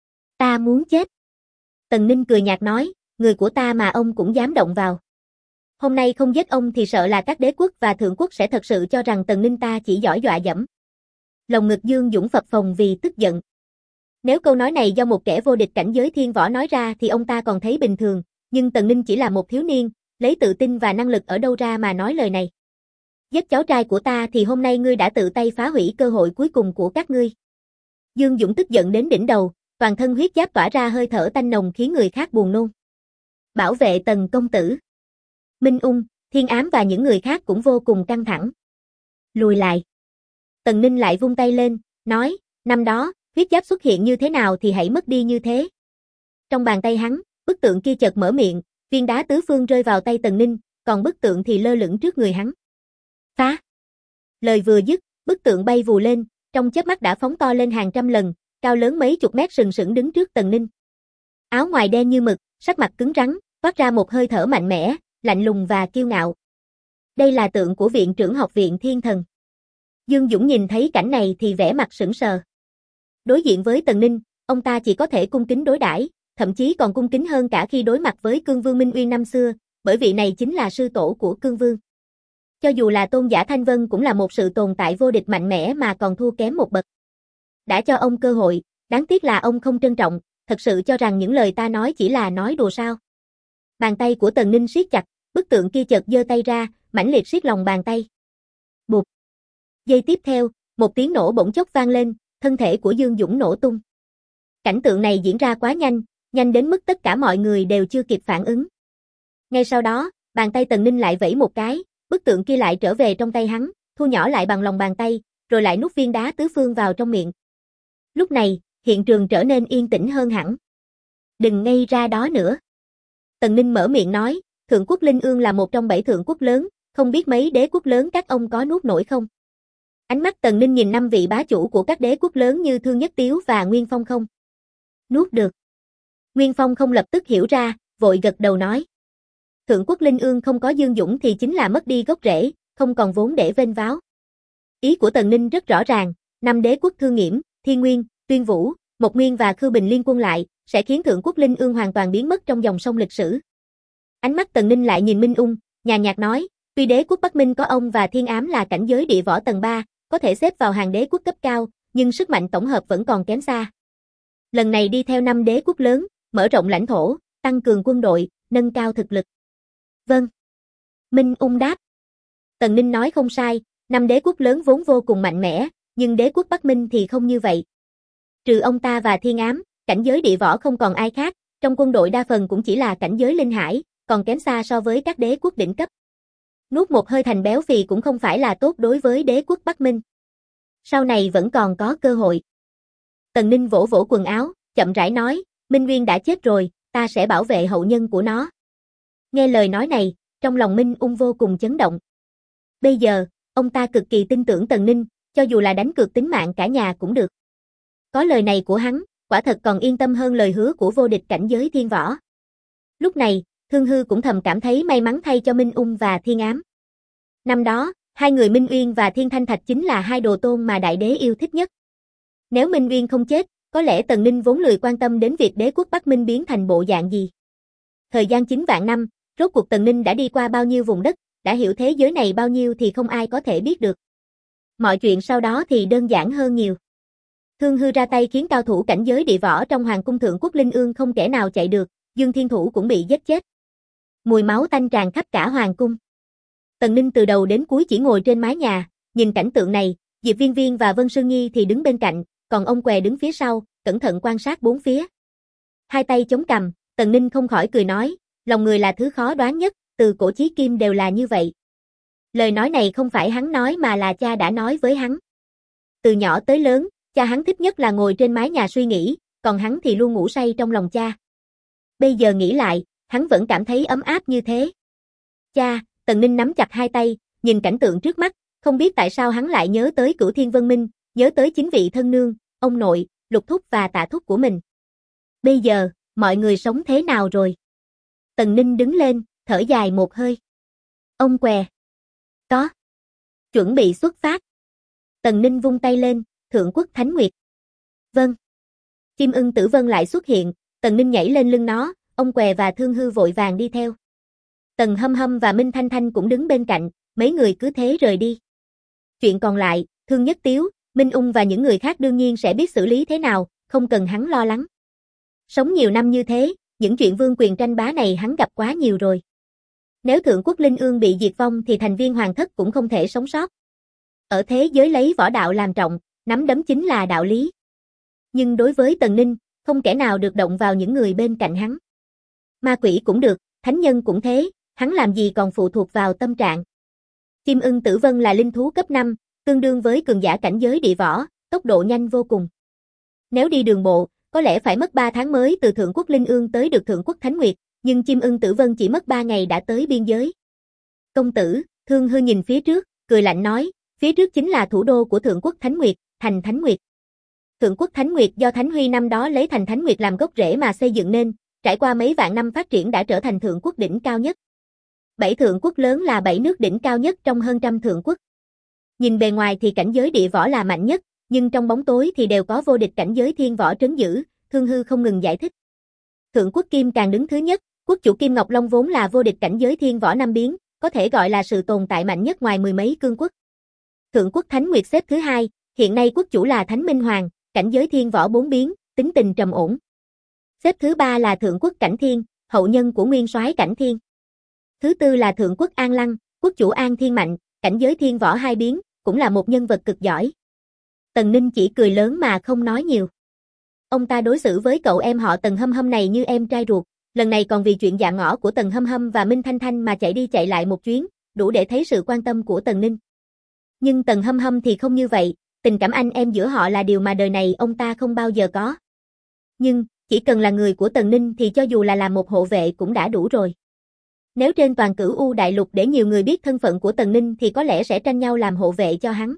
Ta muốn chết. Tần Ninh cười nhạt nói, người của ta mà ông cũng dám động vào. Hôm nay không giết ông thì sợ là các đế quốc và thượng quốc sẽ thật sự cho rằng Tần Ninh ta chỉ giỏi dọa dẫm. Lồng ngực Dương Dũng phập phồng vì tức giận. Nếu câu nói này do một kẻ vô địch cảnh giới thiên võ nói ra thì ông ta còn thấy bình thường, nhưng Tần Ninh chỉ là một thiếu niên, lấy tự tin và năng lực ở đâu ra mà nói lời này. Giết cháu trai của ta thì hôm nay ngươi đã tự tay phá hủy cơ hội cuối cùng của các ngươi. Dương Dũng tức giận đến đỉnh đầu, toàn thân huyết giáp tỏa ra hơi thở tanh nồng khiến người khác buồn nôn. Bảo vệ Tần công tử. Minh Ung, Thiên Ám và những người khác cũng vô cùng căng thẳng. Lùi lại. Tần Ninh lại vung tay lên, nói, năm đó, huyết giáp xuất hiện như thế nào thì hãy mất đi như thế. Trong bàn tay hắn, bức tượng kia chợt mở miệng, viên đá tứ phương rơi vào tay Tần Ninh, còn bức tượng thì lơ lửng trước người hắn. Phá! Lời vừa dứt, bức tượng bay vù lên, trong chớp mắt đã phóng to lên hàng trăm lần, cao lớn mấy chục mét sừng sững đứng trước Tần Ninh. Áo ngoài đen như mực, sắc mặt cứng rắn, toát ra một hơi thở mạnh mẽ, lạnh lùng và kiêu ngạo. Đây là tượng của viện trưởng học viện Thiên Thần. Dương Dũng nhìn thấy cảnh này thì vẻ mặt sững sờ. Đối diện với Tần Ninh, ông ta chỉ có thể cung kính đối đãi, thậm chí còn cung kính hơn cả khi đối mặt với Cương Vương Minh Uyên năm xưa, bởi vị này chính là sư tổ của Cương Vương. Cho dù là Tôn giả Thanh Vân cũng là một sự tồn tại vô địch mạnh mẽ mà còn thua kém một bậc. Đã cho ông cơ hội, đáng tiếc là ông không trân trọng, thật sự cho rằng những lời ta nói chỉ là nói đùa sao. Bàn tay của Tần Ninh siết chặt, bức tượng kia chợt giơ tay ra, mãnh liệt siết lòng bàn tay. Bụp. Giây tiếp theo, một tiếng nổ bỗng chốc vang lên, thân thể của Dương Dũng nổ tung. Cảnh tượng này diễn ra quá nhanh, nhanh đến mức tất cả mọi người đều chưa kịp phản ứng. Ngay sau đó, bàn tay Tần Ninh lại vẫy một cái, bức tượng kia lại trở về trong tay hắn, thu nhỏ lại bằng lòng bàn tay, rồi lại nuốt viên đá tứ phương vào trong miệng. Lúc này, hiện trường trở nên yên tĩnh hơn hẳn. Đừng ngây ra đó nữa. Tần Ninh mở miệng nói, Thượng quốc Linh Ương là một trong 7 thượng quốc lớn, không biết mấy đế quốc lớn các ông có nuốt nổi không? Ánh mắt Tần Ninh nhìn 5 vị bá chủ của các đế quốc lớn như Thương Nhất Tiếu và Nguyên Phong không? Nuốt được. Nguyên Phong không lập tức hiểu ra, vội gật đầu nói. Thượng quốc Linh Ương không có Dương Dũng thì chính là mất đi gốc rễ, không còn vốn để vênh váo. Ý của Tần Ninh rất rõ ràng, 5 đế quốc Thương Nghiễm, Thiên Nguyên, Tuyên Vũ, Mộc Nguyên và Khư Bình liên quân lại, sẽ khiến Thượng quốc Linh Ương hoàn toàn biến mất trong dòng sông lịch sử. Ánh mắt Tần Ninh lại nhìn Minh Ung, nhàn nhạt nói, tuy đế quốc Bắc Minh có ông và Thiên Ám là cảnh giới địa võ tầng 3, có thể xếp vào hàng đế quốc cấp cao, nhưng sức mạnh tổng hợp vẫn còn kém xa. Lần này đi theo 5 đế quốc lớn, mở rộng lãnh thổ, tăng cường quân đội, nâng cao thực lực. Vâng. Minh Ung đáp. Tần Ninh nói không sai, 5 đế quốc lớn vốn vô cùng mạnh mẽ, nhưng đế quốc Bắc Minh thì không như vậy. Trừ ông ta và Thiên Ám, cảnh giới địa võ không còn ai khác, trong quân đội đa phần cũng chỉ là cảnh giới linh hải, còn kém xa so với các đế quốc đỉnh cấp. Nuốt một hơi thành béo phì cũng không phải là tốt đối với đế quốc Bắc Minh. Sau này vẫn còn có cơ hội. Tần Ninh vỗ vỗ quần áo, chậm rãi nói, Minh Nguyên đã chết rồi, ta sẽ bảo vệ hậu nhân của nó. Nghe lời nói này, trong lòng Minh Ung vô cùng chấn động. Bây giờ, ông ta cực kỳ tin tưởng Tần Ninh, cho dù là đánh cược tính mạng cả nhà cũng được. Có lời này của hắn, quả thật còn yên tâm hơn lời hứa của vô địch cảnh giới thiên võ. Lúc này, Thương Hư cũng thầm cảm thấy may mắn thay cho Minh Ung và Thiên Ám. Năm đó, hai người Minh Uyên và Thiên Thanh Thạch chính là hai đồ tôn mà đại đế yêu thích nhất. Nếu Minh Uyên không chết, có lẽ Tần Ninh vốn lười quan tâm đến việc đế quốc Bắc Minh biến thành bộ dạng gì. Thời gian 9 vạn năm, rốt cuộc Tần Ninh đã đi qua bao nhiêu vùng đất, đã hiểu thế giới này bao nhiêu thì không ai có thể biết được. Mọi chuyện sau đó thì đơn giản hơn nhiều. Thương Hư ra tay khiến cao thủ cảnh giới địa võ trong Hoàng cung Thượng quốc Linh Ương không kẻ nào chạy được, Dương Thiên Thủ cũng bị giết chết. Mùi máu tanh tràn khắp cả Hoàng cung. Tần Ninh từ đầu đến cuối chỉ ngồi trên mái nhà, nhìn cảnh tượng này, Diệp Viên Viên và Vân Sương Nhi thì đứng bên cạnh, còn ông què đứng phía sau, cẩn thận quan sát bốn phía. Hai tay chống cằm, Tần Ninh không khỏi cười nói, lòng người là thứ khó đoán nhất, từ cổ chí kim đều là như vậy. Lời nói này không phải hắn nói mà là cha đã nói với hắn. Từ nhỏ tới lớn, cha hắn thích nhất là ngồi trên mái nhà suy nghĩ, còn hắn thì luôn ngủ say trong lòng cha. Bây giờ nghĩ lại, hắn vẫn cảm thấy ấm áp như thế. Cha, Tần Ninh nắm chặt hai tay, nhìn cảnh tượng trước mắt, không biết tại sao hắn lại nhớ tới Cửu Thiên Vân Minh, nhớ tới chính vị thân nương, ông nội, Lục thúc và Tạ thúc của mình. Bây giờ, mọi người sống thế nào rồi? Tần Ninh đứng lên, thở dài một hơi. Ông què. Có. Chuẩn bị xuất phát. Tần Ninh vung tay lên, Thượng quốc Thánh Nguyệt. Vâng. Chim ưng Tử Vân lại xuất hiện, Tần Ninh nhảy lên lưng nó, ông què và Thương Hư vội vàng đi theo. Tần Hâm Hâm và Minh Thanh Thanh cũng đứng bên cạnh, mấy người cứ thế rời đi. Chuyện còn lại, Thương Nhất Tiếu, Minh Ung và những người khác đương nhiên sẽ biết xử lý thế nào, không cần hắn lo lắng. Sống nhiều năm như thế, những chuyện vương quyền tranh bá này hắn gặp quá nhiều rồi. Nếu Thượng quốc Linh Ương bị diệt vong thì thành viên hoàng thất cũng không thể sống sót. Ở thế giới lấy võ đạo làm trọng, nắm đấm chính là đạo lý. Nhưng đối với Tần Ninh, không kẻ nào được động vào những người bên cạnh hắn. Ma quỷ cũng được, thánh nhân cũng thế, hắn làm gì còn phụ thuộc vào tâm trạng. Chim ưng Tử Vân là linh thú cấp 5, tương đương với cường giả cảnh giới địa võ, tốc độ nhanh vô cùng. Nếu đi đường bộ, có lẽ phải mất 3 tháng mới từ Thượng quốc Linh Ương tới được Thượng quốc Thánh Nguyệt, nhưng chim ưng Tử Vân chỉ mất 3 ngày đã tới biên giới. Công tử, Thương Hư nhìn phía trước, cười lạnh nói, phía trước chính là thủ đô của Thượng quốc Thánh Nguyệt, thành Thánh Nguyệt. Thượng quốc Thánh Nguyệt do Thánh Huy năm đó lấy thành Thánh Nguyệt làm gốc rễ mà xây dựng nên, trải qua mấy vạn năm phát triển đã trở thành thượng quốc đỉnh cao nhất. 7 thượng quốc lớn là 7 nước đỉnh cao nhất trong hơn trăm thượng quốc. Nhìn bề ngoài thì cảnh giới địa võ là mạnh nhất, nhưng trong bóng tối thì đều có vô địch cảnh giới thiên võ trấn giữ, Thương Hư không ngừng giải thích. Thượng quốc Kim càng đứng thứ nhất, quốc chủ Kim Ngọc Long vốn là vô địch cảnh giới thiên võ năm biến, có thể gọi là sự tồn tại mạnh nhất ngoài mười mấy cương quốc. Thượng quốc Thánh Nguyệt xếp thứ hai, hiện nay quốc chủ là Thánh Minh Hoàng, cảnh giới thiên võ 4 biến, tính tình trầm ổn. Xếp thứ ba là Thượng quốc Cảnh Thiên, hậu nhân của nguyên soái Cảnh Thiên. Thứ tư là Thượng quốc An Lăng, quốc chủ An Thiên Mạnh, cảnh giới thiên võ 2 biến, cũng là một nhân vật cực giỏi. Tần Ninh chỉ cười lớn mà không nói nhiều. Ông ta đối xử với cậu em họ Tần Hâm Hâm này như em trai ruột, lần này còn vì chuyện dạ ngõ của Tần Hâm Hâm và Minh Thanh Thanh mà chạy đi chạy lại một chuyến, đủ để thấy sự quan tâm của Tần Ninh. Nhưng Tần Hâm Hâm thì không như vậy, tình cảm anh em giữa họ là điều mà đời này ông ta không bao giờ có. Nhưng, Chỉ cần là người của Tần Ninh thì cho dù là làm một hộ vệ cũng đã đủ rồi. Nếu trên toàn Cửu U đại lục để nhiều người biết thân phận của Tần Ninh thì có lẽ sẽ tranh nhau làm hộ vệ cho hắn.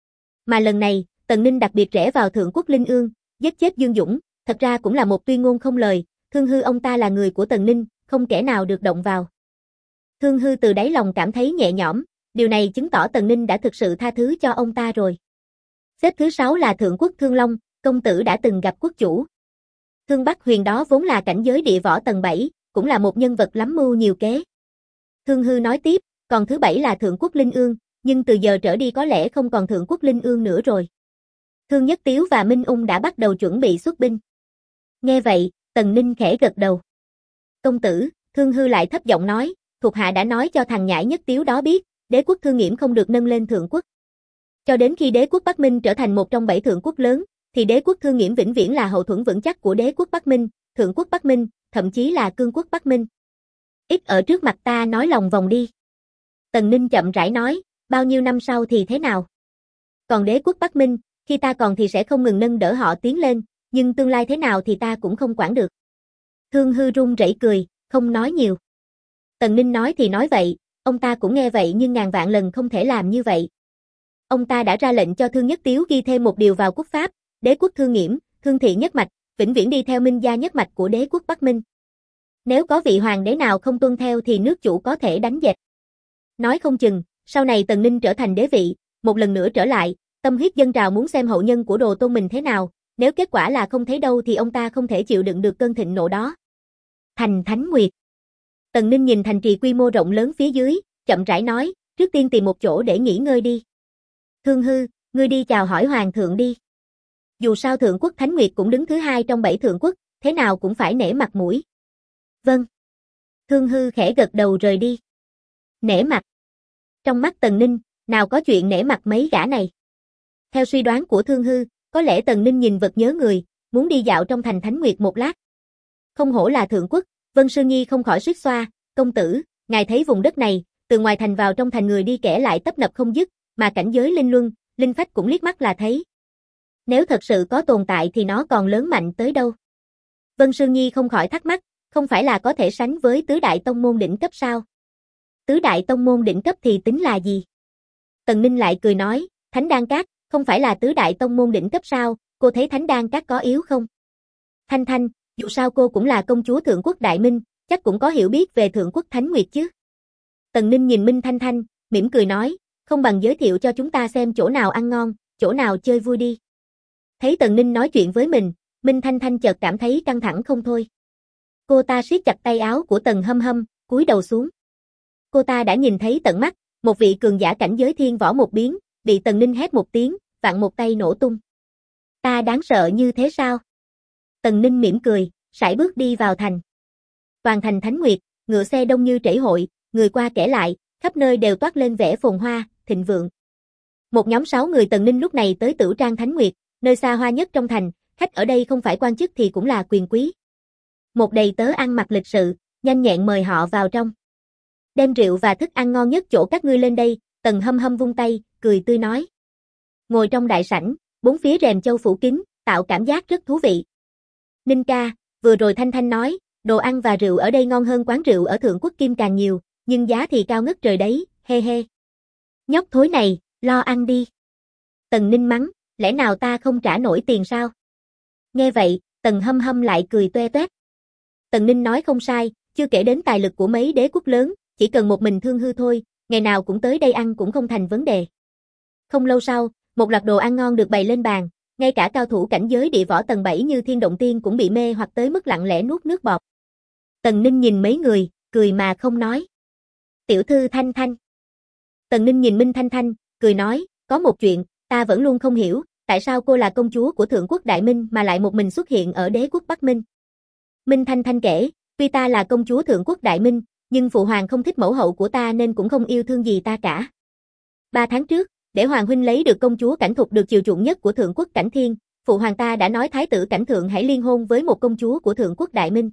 Mà lần này, Tần Ninh đặc biệt rẽ vào Thượng Quốc Linh Ương, giết chết Dương Dũng, thật ra cũng là một tuyên ngôn không lời, Thương Hư ông ta là người của Tần Ninh, không kẻ nào được động vào. Thương Hư từ đáy lòng cảm thấy nhẹ nhõm, điều này chứng tỏ Tần Ninh đã thực sự tha thứ cho ông ta rồi. Xếp thứ 6 là Thượng Quốc Thương Long, công tử đã từng gặp quốc chủ. Thương Bắc Huyền đó vốn là cảnh giới địa võ tầng 7, cũng là một nhân vật lắm mưu nhiều kế. Thương Hư nói tiếp, còn thứ 7 là Thượng Quốc Linh Ương, nhưng từ giờ trở đi có lẽ không còn Thượng Quốc Linh Ương nữa rồi. Thương Nhất Tiếu và Minh Ung đã bắt đầu chuẩn bị xuất binh. Nghe vậy, Tần Ninh khẽ gật đầu. Công tử, Thương Hư lại thấp giọng nói, thuộc hạ đã nói cho thằng nhãi Nhất Tiếu đó biết, đế quốc Thương Nghiễm không được nâng lên thượng quốc. Cho đến khi đế quốc Bắc Minh trở thành một trong 7 thượng quốc lớn, thì đế quốc Thương Nghiễm vĩnh viễn là hậu thuẫn vững chắc của đế quốc Bắc Minh, thượng quốc Bắc Minh, thậm chí là cương quốc Bắc Minh. Ít ở trước mặt ta nói lòng vòng đi. Tần Ninh chậm rãi nói, bao nhiêu năm sau thì thế nào? Còn đế quốc Bắc Minh, khi ta còn thì sẽ không ngừng nâng đỡ họ tiến lên, nhưng tương lai thế nào thì ta cũng không quản được. Thương Hư run rẩy cười, không nói nhiều. Tần Ninh nói thì nói vậy, ông ta cũng nghe vậy nhưng ngàn vạn lần không thể làm như vậy. Ông ta đã ra lệnh cho Thương Nhất Tiếu ghi thêm một điều vào quốc pháp, đế quốc Thương Nghiễm, Thương thị nhất mạch, vĩnh viễn đi theo Minh gia nhất mạch của đế quốc Bắc Minh. Nếu có vị hoàng đế nào không tuân theo thì nước chủ có thể đánh dẹp. Nói không chừng, sau này Tần Ninh trở thành đế vị, một lần nữa trở lại, tâm huyết dâng trào muốn xem hậu nhân của đồ tôn mình thế nào, nếu kết quả là không thấy đâu thì ông ta không thể chịu đựng được cơn thịnh nộ đó. Thành Thánh Nguyệt. Tần Ninh nhìn thành trì quy mô rộng lớn phía dưới, chậm rãi nói, trước tiên tìm một chỗ để nghỉ ngơi đi. Thương Hư, ngươi đi chào hỏi hoàng thượng đi. Dù sao thượng quốc Thánh Nguyệt cũng đứng thứ 2 trong 7 thượng quốc, thế nào cũng phải nể mặt mũi. Vâng. Thương Hư khẽ gật đầu rời đi. Nể mặt. Trong mắt Tần Ninh, nào có chuyện nể mặt mấy gã này. Theo suy đoán của Thương Hư, có lẽ Tần Ninh nhìn vật nhớ người, muốn đi dạo trong thành Thánh Nguyệt một lát. Không hổ là thượng quốc, Vân Sư Nhi không khỏi suýt xoa, công tử, ngài thấy vùng đất này, từ ngoài thành vào trong thành người đi kẻ lại tấp nập không dứt, mà cảnh giới linh luân, linh phách cũng liếc mắt là thấy. Nếu thật sự có tồn tại thì nó còn lớn mạnh tới đâu? Vân Sư Nhi không khỏi thắc mắc, không phải là có thể sánh với tứ đại tông môn đỉnh cấp sao? Tứ đại tông môn đỉnh cấp thì tính là gì? Tần Ninh lại cười nói, Thánh Đan Các, không phải là tứ đại tông môn đỉnh cấp sao, cô thấy Thánh Đan Các có yếu không? Thanh Thanh, dù sao cô cũng là công chúa Thượng Quốc Đại Minh, chắc cũng có hiểu biết về Thượng Quốc Thánh Nguyệt chứ. Tần Ninh nhìn Minh Thanh Thanh, mỉm cười nói, không bằng giới thiệu cho chúng ta xem chỗ nào ăn ngon, chỗ nào chơi vui đi. Thấy Tần Ninh nói chuyện với mình, Minh Thanh Thanh chợt cảm thấy căng thẳng không thôi. Cô ta siết chặt tay áo của Tần Hâm Hâm, cúi đầu xuống. Cô ta đã nhìn thấy tận mắt, một vị cường giả cảnh giới thiên võ một biến, bị Tần Ninh hét một tiếng, vặn một tay nổ tung. Ta đáng sợ như thế sao? Tần Ninh mỉm cười, sải bước đi vào thành. Toàn thành Thánh Nguyệt, ngựa xe đông như trẩy hội, người qua kẻ lại, khắp nơi đều toát lên vẻ phồn hoa, thịnh vượng. Một nhóm 6 người Tần Ninh lúc này tới Tửu Trang Thánh Nguyệt, nơi xa hoa nhất trong thành, khách ở đây không phải quan chức thì cũng là quyền quý. Một đầy tớ ăn mặc lịch sự, nhanh nhẹn mời họ vào trong. Đem rượu và thức ăn ngon nhất chỗ các ngươi lên đây, Tần Hâm Hâm vung tay, cười tươi nói. Ngồi trong đại sảnh, bốn phía rèm châu phủ kín, tạo cảm giác rất thú vị. Ninh ca, vừa rồi Thanh Thanh nói, đồ ăn và rượu ở đây ngon hơn quán rượu ở Thượng Quốc Kim càng nhiều, nhưng giá thì cao ngất trời đấy, he he. Nhóc thối này, lo ăn đi. Tần Ninh mắng, lẽ nào ta không trả nổi tiền sao? Nghe vậy, Tần Hâm Hâm lại cười toe toét. Tần Ninh nói không sai, chưa kể đến tài lực của mấy đế quốc lớn, chỉ cần một mình Thương Hư thôi, ngày nào cũng tới đây ăn cũng không thành vấn đề. Không lâu sau, một loạt đồ ăn ngon được bày lên bàn, ngay cả cao thủ cảnh giới địa võ tầng 7 như Thiên Động Tiên cũng bị mê hoặc tới mức lặng lẽ nuốt nước bọt. Tần Ninh nhìn mấy người, cười mà không nói. Tiểu thư Thanh Thanh. Tần Ninh nhìn Minh Thanh Thanh, cười nói, có một chuyện, ta vẫn luôn không hiểu, tại sao cô là công chúa của Thượng Quốc Đại Minh mà lại một mình xuất hiện ở đế quốc Bắc Minh. Minh Thanh Thanh kể, tuy ta là công chúa Thượng Quốc Đại Minh, nhưng phụ hoàng không thích mẫu hậu của ta nên cũng không yêu thương gì ta cả. 3 tháng trước, để hoàng huynh lấy được công chúa Cảnh Thục được chiều chuộng nhất của Thượng Quốc Cảnh Thiên, phụ hoàng ta đã nói thái tử Cảnh Thượng hãy liên hôn với một công chúa của Thượng Quốc Đại Minh.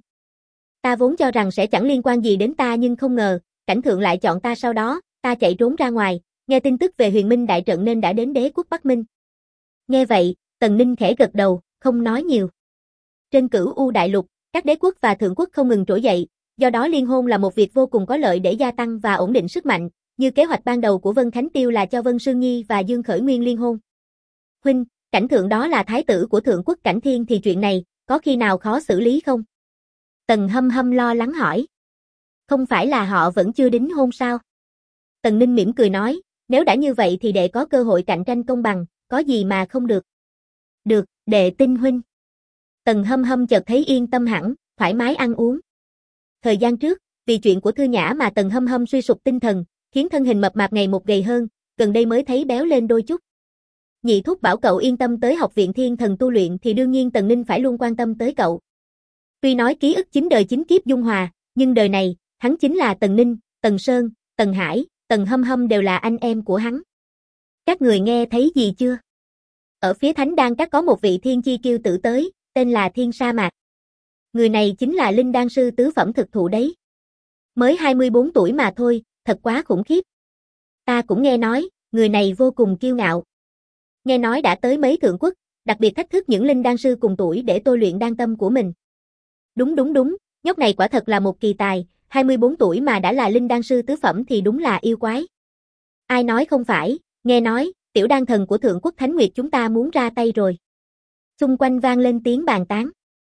Ta vốn cho rằng sẽ chẳng liên quan gì đến ta nhưng không ngờ, Cảnh Thượng lại chọn ta sau đó, ta chạy trốn ra ngoài, nghe tin tức về Huyền Minh đại trận nên đã đến đế quốc Bắc Minh. Nghe vậy, Tần Ninh khẽ gật đầu, không nói nhiều. Trên cửu U đại lục, các đế quốc và thượng quốc không ngừng trỗi dậy, do đó liên hôn là một việc vô cùng có lợi để gia tăng và ổn định sức mạnh, như kế hoạch ban đầu của Vân Khánh Tiêu là cho Vân Sương Nhi và Dương Khởi Nguyên liên hôn. Huynh, Cảnh Thượng đó là thái tử của thượng quốc Cảnh Thiên thì chuyện này, có khi nào khó xử lý không? Tần Hâm Hâm lo lắng hỏi. Không phải là họ vẫn chưa đính hôn sao? Tần Ninh mỉm cười nói, nếu đã như vậy thì đệ có cơ hội cạnh tranh công bằng, có gì mà không được. Được, đệ tin huynh. Tần Hâm Hâm chợt thấy yên tâm hẳn, thoải mái ăn uống. Thời gian trước, vì chuyện của Thư Nhã mà Tần Hâm Hâm suy sụp tinh thần, khiến thân hình mập mạp ngày một gầy hơn, gần đây mới thấy béo lên đôi chút. Nhị thúc bảo cậu yên tâm tới học viện Thiên Thần tu luyện thì đương nhiên Tần Ninh phải luôn quan tâm tới cậu. Tuy nói ký ức 9 đời 9 kiếp dung hòa, nhưng đời này, hắn chính là Tần Ninh, Tần Sơn, Tần Hải, Tần Hâm Hâm đều là anh em của hắn. Các người nghe thấy gì chưa? Ở phía Thánh Đan Các có một vị thiên chi kiêu tử tới, tên là Thiên Sa Mạc. Người này chính là linh đan sư tứ phẩm thực thụ đấy. Mới 24 tuổi mà thôi, thật quá khủng khiếp. Ta cũng nghe nói, người này vô cùng kiêu ngạo. Nghe nói đã tới mấy thượng quốc, đặc biệt thách thức những linh đan sư cùng tuổi để tôi luyện đan tâm của mình. Đúng, nhóc này quả thật là một kỳ tài, 24 tuổi mà đã là linh đan sư tứ phẩm thì đúng là yêu quái. Ai nói không phải, nghe nói, tiểu đan thần của thượng quốc Thánh Nguyệt chúng ta muốn ra tay rồi. Xung quanh vang lên tiếng bàn tán.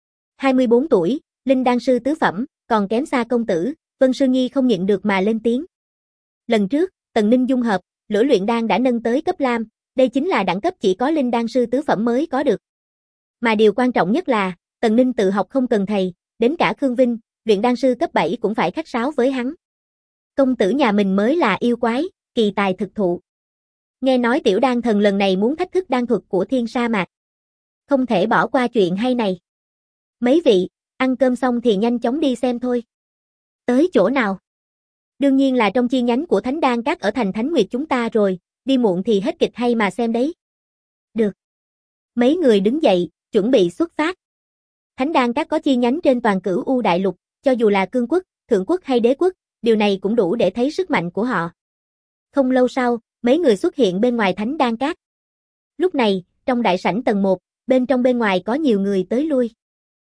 24 tuổi, linh đan sư tứ phẩm, còn kém xa công tử, Vân Sương Nhi không nhịn được mà lên tiếng. Lần trước, Tần Ninh dung hợp, lửa luyện đan đã nâng tới cấp lam, đây chính là đẳng cấp chỉ có linh đan sư tứ phẩm mới có được. Mà điều quan trọng nhất là, Tần Ninh tự học không cần thầy, đến cả Khương Vinh, luyện đan sư cấp 7 cũng phải khách sáo với hắn. Công tử nhà mình mới là yêu quái, kỳ tài thực thụ. Nghe nói tiểu đan thần lần này muốn thách thức đan thuật của Thiên Sa Mạc. Không thể bỏ qua chuyện hay này. Mấy vị, ăn cơm xong thì nhanh chóng đi xem thôi. Tới chỗ nào? Đương nhiên là trong chi nhánh của Thánh Đan Các ở thành Thánh Nguyệt chúng ta rồi, đi muộn thì hết kịch hay mà xem đấy. Được. Mấy người đứng dậy, chuẩn bị xuất phát. Thánh Đan Các có chi nhánh trên toàn cửu U đại lục, cho dù là cương quốc, thượng quốc hay đế quốc, điều này cũng đủ để thấy sức mạnh của họ. Không lâu sau, mấy người xuất hiện bên ngoài Thánh Đan Các. Lúc này, trong đại sảnh tầng 1, bên trong bên ngoài có nhiều người tới lui.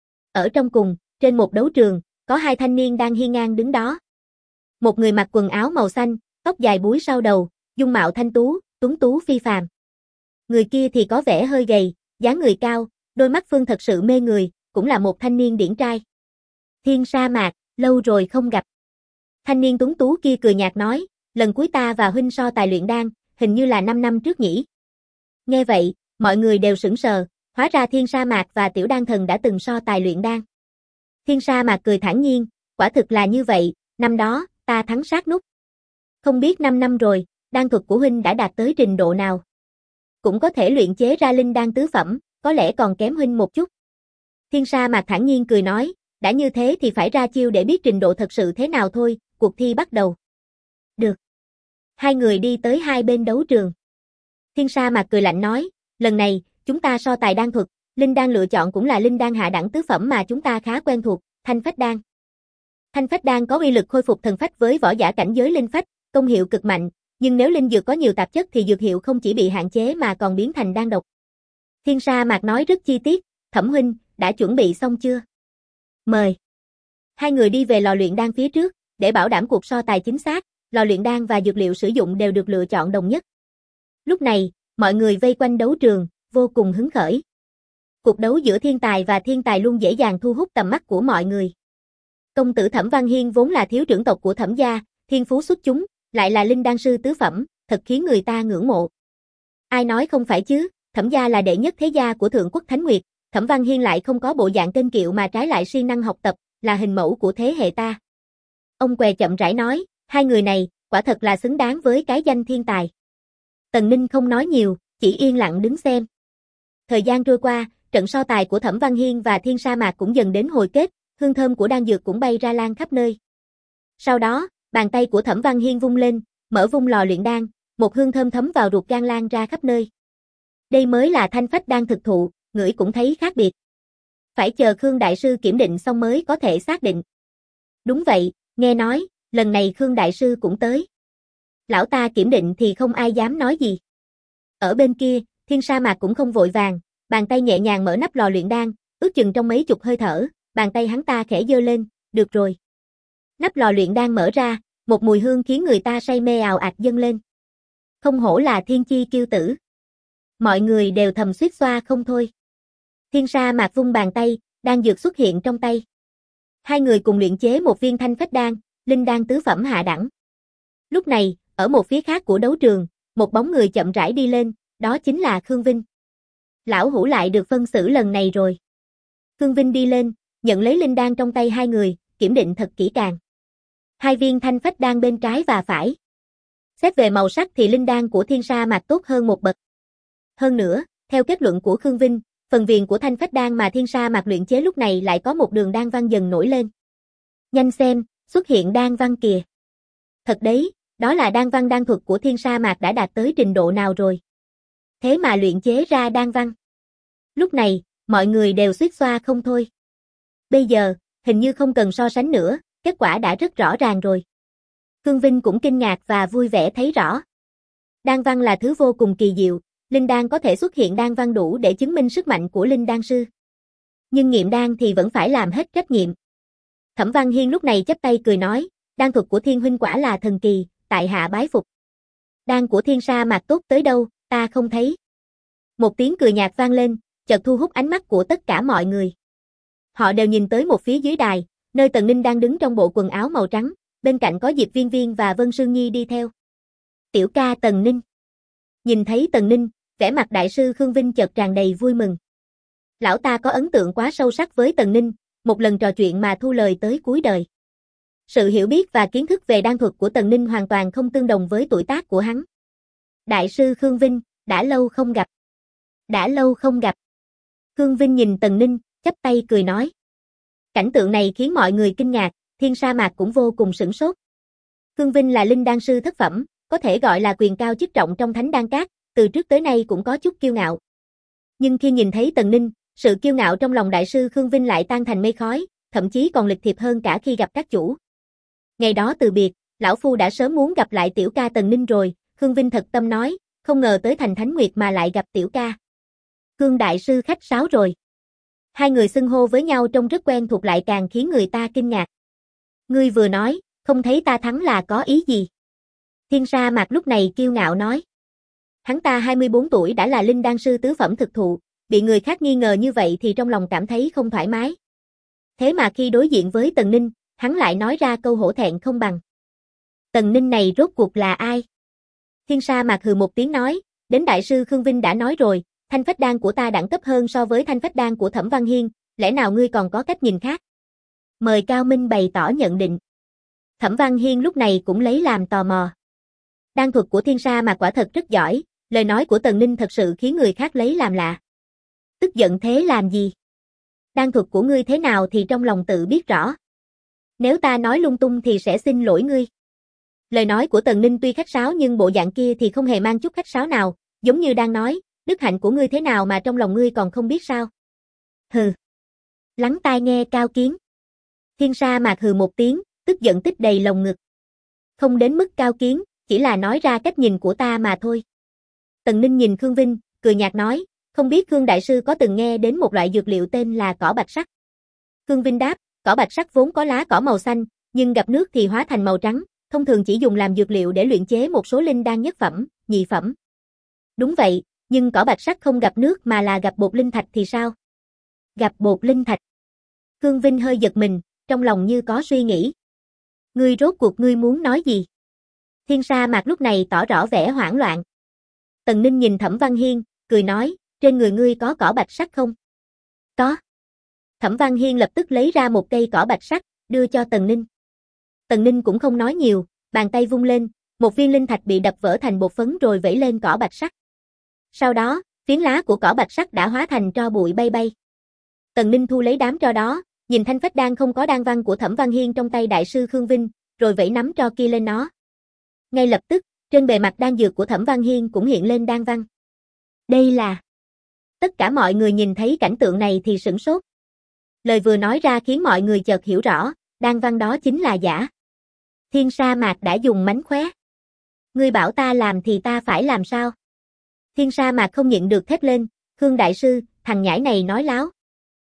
Ở trong cùng, trên một đấu trường, có hai thanh niên đang hiên ngang đứng đó. Một người mặc quần áo màu xanh, tóc dài búi sau đầu, dung mạo thanh tú, tuấn tú phi phàm. Người kia thì có vẻ hơi gầy, dáng người cao, đôi mắt phương thật sự mê người, cũng là một thanh niên điển trai. Thiên Sa Mạc, lâu rồi không gặp. Thanh niên tuấn tú kia cười nhạt nói, lần cuối ta và huynh so tài luyện đan, hình như là 5 năm trước nhỉ. Nghe vậy, mọi người đều sững sờ, hóa ra Thiên Sa Mạc và Tiểu Đan Thần đã từng so tài luyện đan. Thiên Sa Mạc cười thản nhiên, quả thực là như vậy, năm đó, ta thắng sát nút. Không biết 5 năm rồi, đan thuật của huynh đã đạt tới trình độ nào? Cũng có thể luyện chế ra linh đan tứ phẩm, có lẽ còn kém huynh một chút. Thiên Sa Mạc thản nhiên cười nói, đã như thế thì phải ra chiêu để biết trình độ thật sự thế nào thôi, cuộc thi bắt đầu. Được. Hai người đi tới hai bên đấu trường. Thiên Sa Mạc cười lạnh nói, lần này, chúng ta so tài đan thuật, linh đan lựa chọn cũng là linh đan hạ đẳng tứ phẩm mà chúng ta khá quen thuộc, Thanh Phách đan. Thanh Phách đan có uy lực khôi phục thần phách với võ giả cảnh giới linh phách, công hiệu cực mạnh, nhưng nếu linh dược có nhiều tạp chất thì dược hiệu không chỉ bị hạn chế mà còn biến thành đan độc. Thiên Sa Mạc nói rất chi tiết, Thẩm huynh, đã chuẩn bị xong chưa? Mời. Hai người đi về lò luyện đan phía trước, để bảo đảm cuộc so tài chính xác, lò luyện đan và dược liệu sử dụng đều được lựa chọn đồng nhất. Lúc này, mọi người vây quanh đấu trường, vô cùng hứng khởi. Cuộc đấu giữa thiên tài và thiên tài luôn dễ dàng thu hút tầm mắt của mọi người. Công tử Thẩm Văn Hiên vốn là thiếu trưởng tộc của Thẩm gia, thiên phú xuất chúng, lại là linh đan sư tứ phẩm, thật khiến người ta ngưỡng mộ. Ai nói không phải chứ, Thẩm gia là đệ nhất thế gia của thượng quốc Thánh Nguyệt, Thẩm Văn Hiên lại không có bộ dạng kênh kiệu mà trái lại siêng năng học tập, là hình mẫu của thế hệ ta. Ông què chậm rãi nói, hai người này, quả thật là xứng đáng với cái danh thiên tài. Tần Ninh không nói nhiều, chỉ yên lặng đứng xem. Thời gian trôi qua, trận so tài của Thẩm Văn Hiên và Thiên Sa Mạc cũng dần đến hồi kết, hương thơm của đan dược cũng bay ra lan khắp nơi. Sau đó, bàn tay của Thẩm Văn Hiên vung lên, mở vung lò luyện đan, một hương thơm thấm vào ruột gan lan ra khắp nơi. Đây mới là Thanh Phách đan thực thụ, ngửi cũng thấy khác biệt. Phải chờ Khương Đại Sư kiểm định xong mới có thể xác định. Đúng vậy, nghe nói, lần này Khương Đại Sư cũng tới. Lão ta kiểm định thì không ai dám nói gì. Ở bên kia, Thiên Sa Mạc cũng không vội vàng, bàn tay nhẹ nhàng mở nắp lò luyện đan, ước chừng trong mấy chục hơi thở, bàn tay hắn ta khẽ giơ lên, được rồi. Nắp lò luyện đan mở ra, một mùi hương khiến người ta say mê ào ạt dâng lên. Không hổ là thiên chi kiêu tử. Mọi người đều thầm suýt xoa không thôi. Thiên Sa Mạc vung bàn tay, đan dược xuất hiện trong tay. Hai người cùng luyện chế một viên thanh phách đan, linh đan tứ phẩm hạ đẳng. Lúc này, ở một phía khác của đấu trường, một bóng người chậm rãi đi lên, đó chính là Khương Vinh. Lão hủ lại được phân xử lần này rồi. Khương Vinh đi lên, nhận lấy linh đan trong tay hai người, kiểm định thật kỹ càng. Hai viên thanh phách đan bên trái và phải. Xét về màu sắc thì linh đan của Thiên Sa Mạc tốt hơn một bậc. Hơn nữa, theo kết luận của Khương Vinh, phần viền của thanh phách đan mà Thiên Sa Mạc luyện chế lúc này lại có một đường đan văn dần nổi lên. Nhanh xem, xuất hiện đan văn kìa. Thật đấy, đó là đan văn đan thuật của Thiên Sa Mạc đã đạt tới trình độ nào rồi. Thế mà luyện chế ra đan văn. Lúc này, mọi người đều suýt xoa không thôi. Bây giờ, hình như không cần so sánh nữa, kết quả đã rất rõ ràng rồi. Khương Vinh cũng kinh ngạc và vui vẻ thấy rõ. Đan văn là thứ vô cùng kỳ diệu, linh đan có thể xuất hiện đan văn đủ để chứng minh sức mạnh của linh đan sư. Nhưng nghiệm đan thì vẫn phải làm hết trách nhiệm. Thẩm Văn Hiên lúc này chắp tay cười nói, đan thuật của Thiên huynh quả là thần kỳ, tại hạ bái phục. Đan của Thiên Sa Mạc tốt tới đâu, ta không thấy. Một tiếng cười nhạt vang lên, chợt thu hút ánh mắt của tất cả mọi người. Họ đều nhìn tới một phía dưới đài, nơi Tần Ninh đang đứng trong bộ quần áo màu trắng, bên cạnh có Diệp Viên Viên và Vân Sương Nhi đi theo. Tiểu ca Tần Ninh. Nhìn thấy Tần Ninh, vẻ mặt đại sư Khương Vinh chợt tràn đầy vui mừng. Lão ta có ấn tượng quá sâu sắc với Tần Ninh, một lần trò chuyện mà thu lời tới cuối đời. Sự hiểu biết và kiến thức về đan thuật của Tần Ninh hoàn toàn không tương đồng với tuổi tác của hắn. Đại sư Khương Vinh, đã lâu không gặp. Đã lâu không gặp. Khương Vinh nhìn Tần Ninh, chắp tay cười nói. Cảnh tượng này khiến mọi người kinh ngạc, Thiên Sa Mạc cũng vô cùng sửng sốt. Khương Vinh là linh đan sư thất phẩm, có thể gọi là quyền cao chức trọng trong Thánh Đan Các, từ trước tới nay cũng có chút kiêu ngạo. Nhưng khi nhìn thấy Tần Ninh, sự kiêu ngạo trong lòng đại sư Khương Vinh lại tan thành mây khói, thậm chí còn lịch thiệp hơn cả khi gặp các chủ. Ngày đó từ biệt, lão phu đã sớm muốn gặp lại tiểu ca Tần Ninh rồi, Khương Vinh thật tâm nói, không ngờ tới thành Thánh Nguyệt mà lại gặp tiểu ca. Khương đại sư khách sáo rồi. Hai người xưng hô với nhau trông rất quen thuộc lại càng khiến người ta kinh ngạc. Ngươi vừa nói, không thấy ta thắng là có ý gì? Thiên Sa Mạc lúc này kiêu ngạo nói. Hắn ta 24 tuổi đã là linh đan sư tứ phẩm thực thụ, bị người khác nghi ngờ như vậy thì trong lòng cảm thấy không thoải mái. Thế mà khi đối diện với Tần Ninh, hắn lại nói ra câu hổ thẹn không bằng. Tần Ninh này rốt cuộc là ai? Thiên Sa Mạc hừ một tiếng nói, đến đại sư Khương Vinh đã nói rồi, thanh phách đan của ta đẳng cấp hơn so với thanh phách đan của Thẩm Văn Hiên, lẽ nào ngươi còn có cách nhìn khác? Mời Cao Minh bày tỏ nhận định. Thẩm Văn Hiên lúc này cũng lấy làm tò mò. Đan thuật của Thiên Sa Mạc quả thật rất giỏi, lời nói của Tần Ninh thật sự khiến người khác lấy làm lạ. Tức giận thế làm gì? Đan thuật của ngươi thế nào thì trong lòng tự biết rõ. Nếu ta nói lung tung thì sẽ xin lỗi ngươi. Lời nói của Tần Ninh tuy khách sáo nhưng bộ dạng kia thì không hề mang chút khách sáo nào, giống như đang nói, đức hạnh của ngươi thế nào mà trong lòng ngươi còn không biết sao? Hừ. Lắng tai nghe cao kiến. Thiên Sa Mạc hừ một tiếng, tức giận tích đầy lồng ngực. Không đến mức cao kiến, chỉ là nói ra cách nhìn của ta mà thôi. Tần Ninh nhìn Khương Vinh, cười nhạt nói, không biết Khương đại sư có từng nghe đến một loại dược liệu tên là cỏ bạch sắc. Khương Vinh đáp, cỏ bạch sắc vốn có lá cỏ màu xanh, nhưng gặp nước thì hóa thành màu trắng, thông thường chỉ dùng làm dược liệu để luyện chế một số linh đan nhất phẩm, nhị phẩm. Đúng vậy, nhưng cỏ bạch sắc không gặp nước mà là gặp bột linh thạch thì sao? Gặp bột linh thạch. Khương Vinh hơi giật mình, trong lòng như có suy nghĩ. Ngươi rốt cuộc ngươi muốn nói gì? Thiên Sa Mạc lúc này tỏ rõ vẻ hoảng loạn. Tần Ninh nhìn Thẩm Văn Hiên, cười nói, trên người ngươi có cỏ bạch sắc không? Có. Thẩm Văn Hiên lập tức lấy ra một cây cỏ bạch sắc, đưa cho Tần Ninh. Tần Ninh cũng không nói nhiều, bàn tay vung lên, một viên linh thạch bị đập vỡ thành bột phấn rồi vẩy lên cỏ bạch sắc. Sau đó, phiến lá của cỏ bạch sắc đã hóa thành tro bụi bay bay. Tần Ninh thu lấy đám tro đó, nhìn thanh phách đan không có đan văn của Thẩm Văn Hiên trong tay đại sư Khương Vinh, rồi vẩy nắm tro kia lên nó. Ngay lập tức, trên bề mặt đan dược của Thẩm Văn Hiên cũng hiện lên đan văn. Đây là... Tất cả mọi người nhìn thấy cảnh tượng này thì sửng sốt. Lời vừa nói ra khiến mọi người chợt hiểu rõ, đan văn đó chính là giả. Thiên Sa Mạc đã dùng mánh khóe. Ngươi bảo ta làm thì ta phải làm sao? Thiên Sa Mạc không nhịn được thét lên, Khương đại sư, thằng nhãi này nói láo.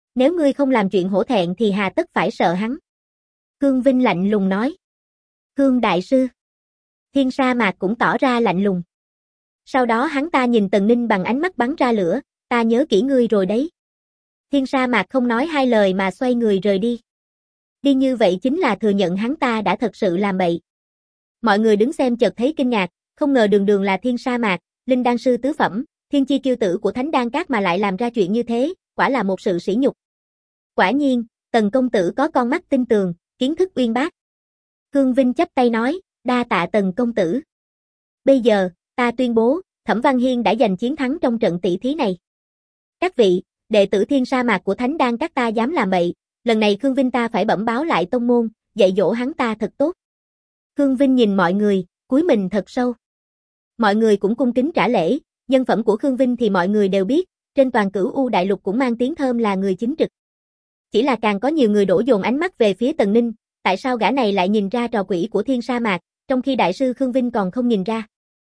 Nếu ngươi không làm chuyện hổ thẹn thì hà tất phải sợ hắn. Khương Vinh lạnh lùng nói. Khương đại sư. Thiên Sa Mạc cũng tỏ ra lạnh lùng. Sau đó hắn ta nhìn Tần Ninh bằng ánh mắt bắn ra lửa, ta nhớ kỹ ngươi rồi đấy. Thiên Sa Mạc không nói hai lời mà xoay người rời đi. Đi như vậy chính là thừa nhận hắn ta đã thật sự làm bậy. Mọi người đứng xem chợt thấy kinh ngạc, không ngờ đường đường là Thiên Sa Mạc, linh đan sư tứ phẩm, thiên chi kiêu tử của Thánh Đan Các mà lại làm ra chuyện như thế, quả là một sự sỉ nhục. Quả nhiên, Tần công tử có con mắt tinh tường, kiến thức uyên bác. Khương Vinh chắp tay nói, đa tạ Tần công tử. Bây giờ, ta tuyên bố, Thẩm Văn Hiên đã giành chiến thắng trong trận tỷ thí này. Các vị, đệ tử Thiên Sa Mạc của Thánh Đan Các ta dám làm bậy, lần này Khương Vinh ta phải bẩm báo lại tông môn, dạy dỗ hắn ta thật tốt. Khương Vinh nhìn mọi người, cúi mình thật sâu. Mọi người cũng cung kính trả lễ, nhân phẩm của Khương Vinh thì mọi người đều biết, trên toàn Cửu U đại lục cũng mang tiếng thơm là người chính trực. Chỉ là càng có nhiều người đổ dồn ánh mắt về phía Tần Ninh, tại sao gã này lại nhìn ra trò quỷ của Thiên Sa Mạc, trong khi đại sư Khương Vinh còn không nhìn ra.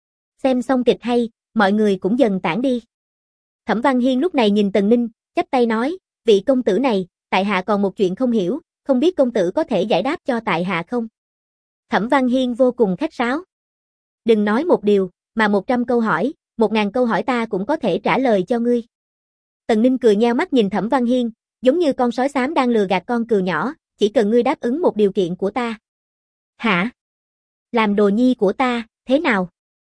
Xem xong kịch hay, mọi người cũng dần tản đi. Thẩm Văn Hiên lúc này nhìn Tần Ninh, chắp tay nói, vị công tử này, tại hạ còn một chuyện không hiểu, không biết công tử có thể giải đáp cho tại hạ không? Thẩm Văn Hiên vô cùng khách sáo. Đừng nói một điều, mà 100 câu hỏi, 1000 câu hỏi ta cũng có thể trả lời cho ngươi. Tần Ninh cười nheo mắt nhìn Thẩm Văn Hiên, giống như con sói xám đang lừa gạt con cừu nhỏ, chỉ cần ngươi đáp ứng một điều kiện của ta. Hả? Làm đồ nhi của ta, thế nào?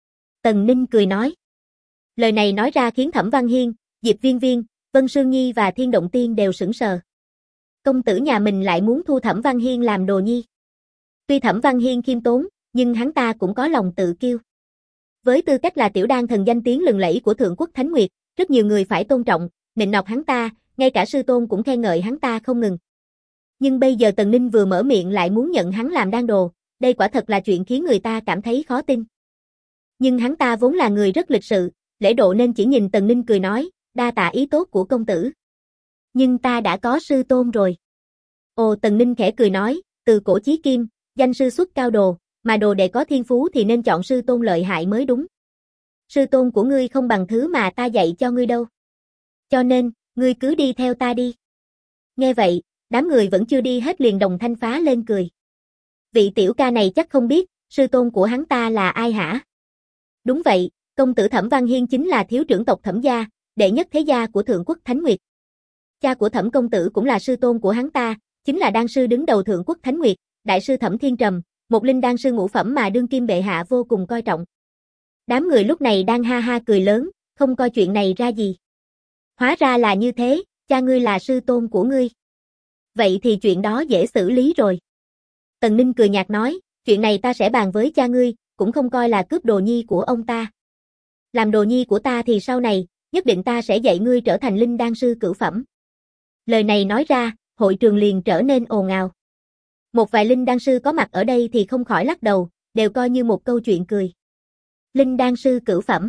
Tần Ninh cười nói. Lời này nói ra khiến Thẩm Văn Hiên, Diệp Viên Viên, Vân Sương Nhi và Thiên Động Tiên đều sững sờ. Công tử nhà mình lại muốn thu Thẩm Văn Hiên làm đồ nhi. Tuy Thẩm Văn Hiên khiêm tốn, nhưng hắn ta cũng có lòng tự kiêu. Với tư cách là tiểu đan thần danh tiếng lừng lẫy của Thượng Quốc Thánh Nguyệt, rất nhiều người phải tôn trọng, nịnh nọt hắn ta, ngay cả sư tôn cũng khen ngợi hắn ta không ngừng. Nhưng bây giờ Tần Ninh vừa mở miệng lại muốn nhận hắn làm đan đồ, đây quả thật là chuyện khiến người ta cảm thấy khó tin. Nhưng hắn ta vốn là người rất lịch sự, lễ độ nên chỉ nhìn Tần Ninh cười nói, đa tạ ý tốt của công tử. Nhưng ta đã có sư tôn rồi. Ồ, Tần Ninh khẽ cười nói, từ cổ chí kim, danh sư xuất cao đồ, mà đồ đệ có thiên phú thì nên chọn sư tôn lợi hại mới đúng. Sư tôn của ngươi không bằng thứ mà ta dạy cho ngươi đâu. Cho nên, ngươi cứ đi theo ta đi. Nghe vậy, đám người vẫn chưa đi hết liền đồng thanh phá lên cười. Vị tiểu ca này chắc không biết, sư tôn của hắn ta là ai hả? Đúng vậy, công tử Thẩm Văn Hiên chính là thiếu trưởng tộc Thẩm gia, đệ nhất thế gia của Thượng Quốc Thánh Nguyệt. Cha của Thẩm công tử cũng là sư tôn của hắn ta, chính là đan sư đứng đầu Thượng Quốc Thánh Nguyệt, đại sư Thẩm Thiên Trầm, một linh đan sư ngũ phẩm mà đương kim bệ hạ vô cùng coi trọng. Đám người lúc này đang ha ha cười lớn, không coi chuyện này ra gì. Hóa ra là như thế, cha ngươi là sư tôn của ngươi. Vậy thì chuyện đó dễ xử lý rồi. Tần Ninh cười nhạt nói, chuyện này ta sẽ bàn với cha ngươi, cũng không coi là cướp đồ nhi của ông ta. Làm đồ nhi của ta thì sau này, nhất định ta sẽ dạy ngươi trở thành linh đan sư cửu phẩm. Lời này nói ra, hội trường liền trở nên ồn ào. Một vài linh đan sư có mặt ở đây thì không khỏi lắc đầu, đều coi như một câu chuyện cười. Linh đan sư cửu phẩm.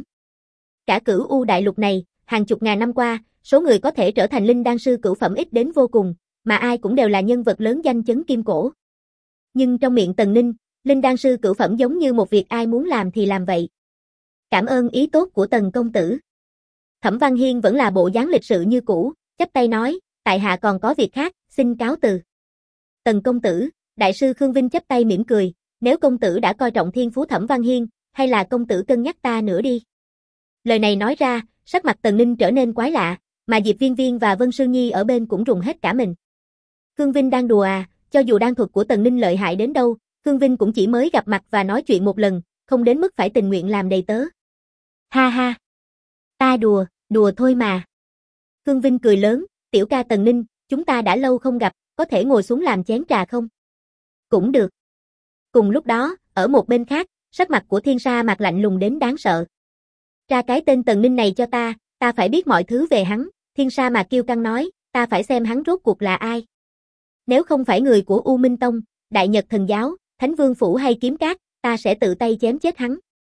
Cả Cửu U đại lục này, hàng chục ngàn năm qua, số người có thể trở thành linh đan sư cửu phẩm ít đến vô cùng, mà ai cũng đều là nhân vật lớn danh chấn kim cổ. Nhưng trong miệng Tần Ninh, linh đan sư cửu phẩm giống như một việc ai muốn làm thì làm vậy. Cảm ơn ý tốt của Tần công tử. Thẩm Văn Hiên vẫn là bộ dáng lịch sự như cũ, chắp tay nói, tại hạ còn có việc khác, xin cáo từ. Tần công tử, đại sư Khương Vinh chắp tay mỉm cười, nếu công tử đã coi trọng thiên phú Thẩm Văn Hiên, hay là công tử cân nhắc ta nữa đi. Lời này nói ra, sắc mặt Tần Ninh trở nên quái lạ, mà Diệp Viên Viên và Vân Sương Nhi ở bên cũng rùng hết cả mình. Khương Vinh đang đùa à, cho dù đan thuật của Tần Ninh lợi hại đến đâu, Khương Vinh cũng chỉ mới gặp mặt và nói chuyện một lần, không đến mức phải tình nguyện làm đầy tớ. Ha ha, ta đùa, đùa thôi mà. Khương Vinh cười lớn, tiểu ca Tần Ninh, chúng ta đã lâu không gặp, có thể ngồi xuống làm chén trà không? Cũng được. Cùng lúc đó, ở một bên khác, sắc mặt của Thiên Sa Mạc lạnh lùng đến đáng sợ. Ra cái tên Tần Ninh này cho ta phải biết mọi thứ về hắn, Thiên Sa Mạc kiêu căng nói, ta phải xem hắn rốt cuộc là ai. Nếu không phải người của U Minh Tông, Đại Nhật Thần Giáo, Thánh Vương Phủ hay Kiếm Cát, ta sẽ tự tay chém chết hắn.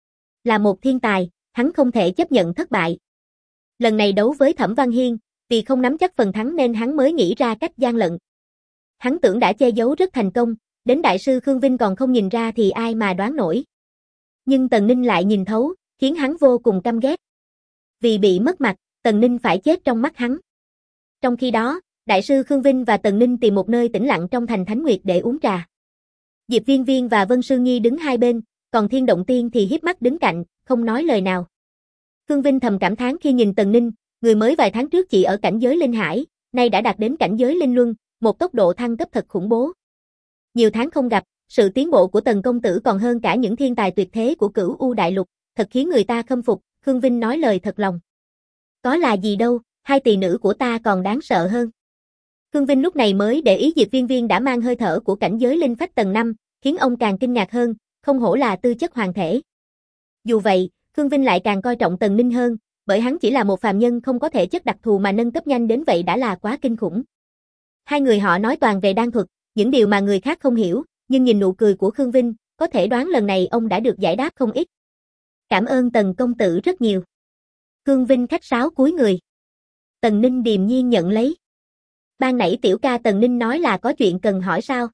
Là một thiên tài, hắn không thể chấp nhận thất bại. Lần này đấu với Thẩm Văn Hiên, vì không nắm chắc phần thắng nên hắn mới nghĩ ra cách gian lận. Hắn tưởng đã che giấu rất thành công, đến đại sư Khương Vinh còn không nhìn ra thì ai mà đoán nổi. Nhưng Tần Ninh lại nhìn thấu, khiến hắn vô cùng căm ghét. Vì bị mất mặt, Tần Ninh phải chết trong mắt hắn. Trong khi đó, Đại sư Khương Vinh và Tần Ninh tìm một nơi tĩnh lặng trong thành Thánh Nguyệt để uống trà. Diệp Viên Viên và Vân Sương Nhi đứng hai bên, còn Thiên Động Tiên thì híp mắt đứng cạnh, không nói lời nào. Khương Vinh thầm cảm thán khi nhìn Tần Ninh, người mới vài tháng trước chỉ ở cảnh giới linh hải, nay đã đạt đến cảnh giới linh luân, một tốc độ thăng cấp thật khủng bố. Nhiều tháng không gặp, sự tiến bộ của Tần công tử còn hơn cả những thiên tài tuyệt thế của Cửu U đại lục, thật khiến người ta khâm phục. Khương Vinh nói lời thật lòng. Có là gì đâu, hai tỳ nữ của ta còn đáng sợ hơn. Khương Vinh lúc này mới để ý Diệp Viên Viên đã mang hơi thở của cảnh giới linh phách tầng 5, khiến ông càng kinh ngạc hơn, không hổ là tư chất hoàng thể. Dù vậy, Khương Vinh lại càng coi trọng Tần Ninh hơn, bởi hắn chỉ là một phàm nhân không có thể chất đặc thù mà nâng cấp nhanh đến vậy đã là quá kinh khủng. Hai người họ nói toàn về đan thuật, những điều mà người khác không hiểu, nhưng nhìn nụ cười của Khương Vinh, có thể đoán lần này ông đã được giải đáp không ít. Cảm ơn Tần công tử rất nhiều. Khương Vinh khách sáo cúi người. Tần Ninh điềm nhiên nhận lấy. Ban nãy tiểu ca Tần Ninh nói là có chuyện cần hỏi sao?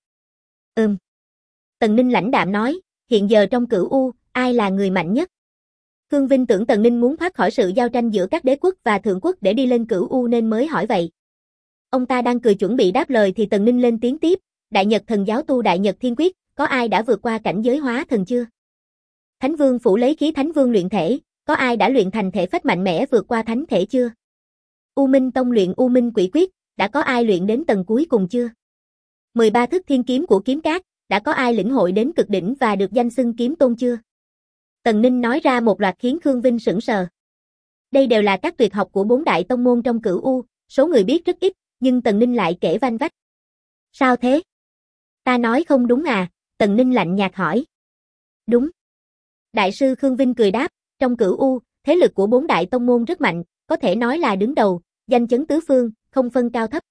Tần Ninh lãnh đạm nói, hiện giờ trong Cửu U, ai là người mạnh nhất? Khương Vinh tưởng Tần Ninh muốn thoát khỏi sự giao tranh giữa các đế quốc và thượng quốc để đi lên Cửu U nên mới hỏi vậy. Ông ta đang cười chuẩn bị đáp lời thì Tần Ninh lên tiếng tiếp, Đại Nhật thần giáo tu Đại Nhật Thiên Quyết, có ai đã vượt qua cảnh giới hóa thần chưa? Thánh Vương phủ lấy khí Thánh Vương luyện thể, có ai đã luyện thành thể phách mạnh mẽ vượt qua thánh thể chưa? U Minh Tông luyện U Minh Quỷ Quyết, đã có ai luyện đến tầng cuối cùng chưa? 13 thức thiên kiếm của kiếm cát, đã có ai lĩnh hội đến cực đỉnh và được danh xưng kiếm tôn chưa? Tần Ninh nói ra một loạt khiến Khương Vinh sững sờ. Đây đều là các tuyệt học của 4 đại tông môn trong Cửu U, số người biết rất ít, nhưng Tần Ninh lại kể vanh vách. Sao thế? Ta nói không đúng à? Tần Ninh lạnh nhạt hỏi. Đúng. Đại sư Khương Vinh cười đáp, trong Cửu U, thế lực của 4 đại tông môn rất mạnh, có thể nói là đứng đầu, danh chấn tứ phương, không phân cao thấp.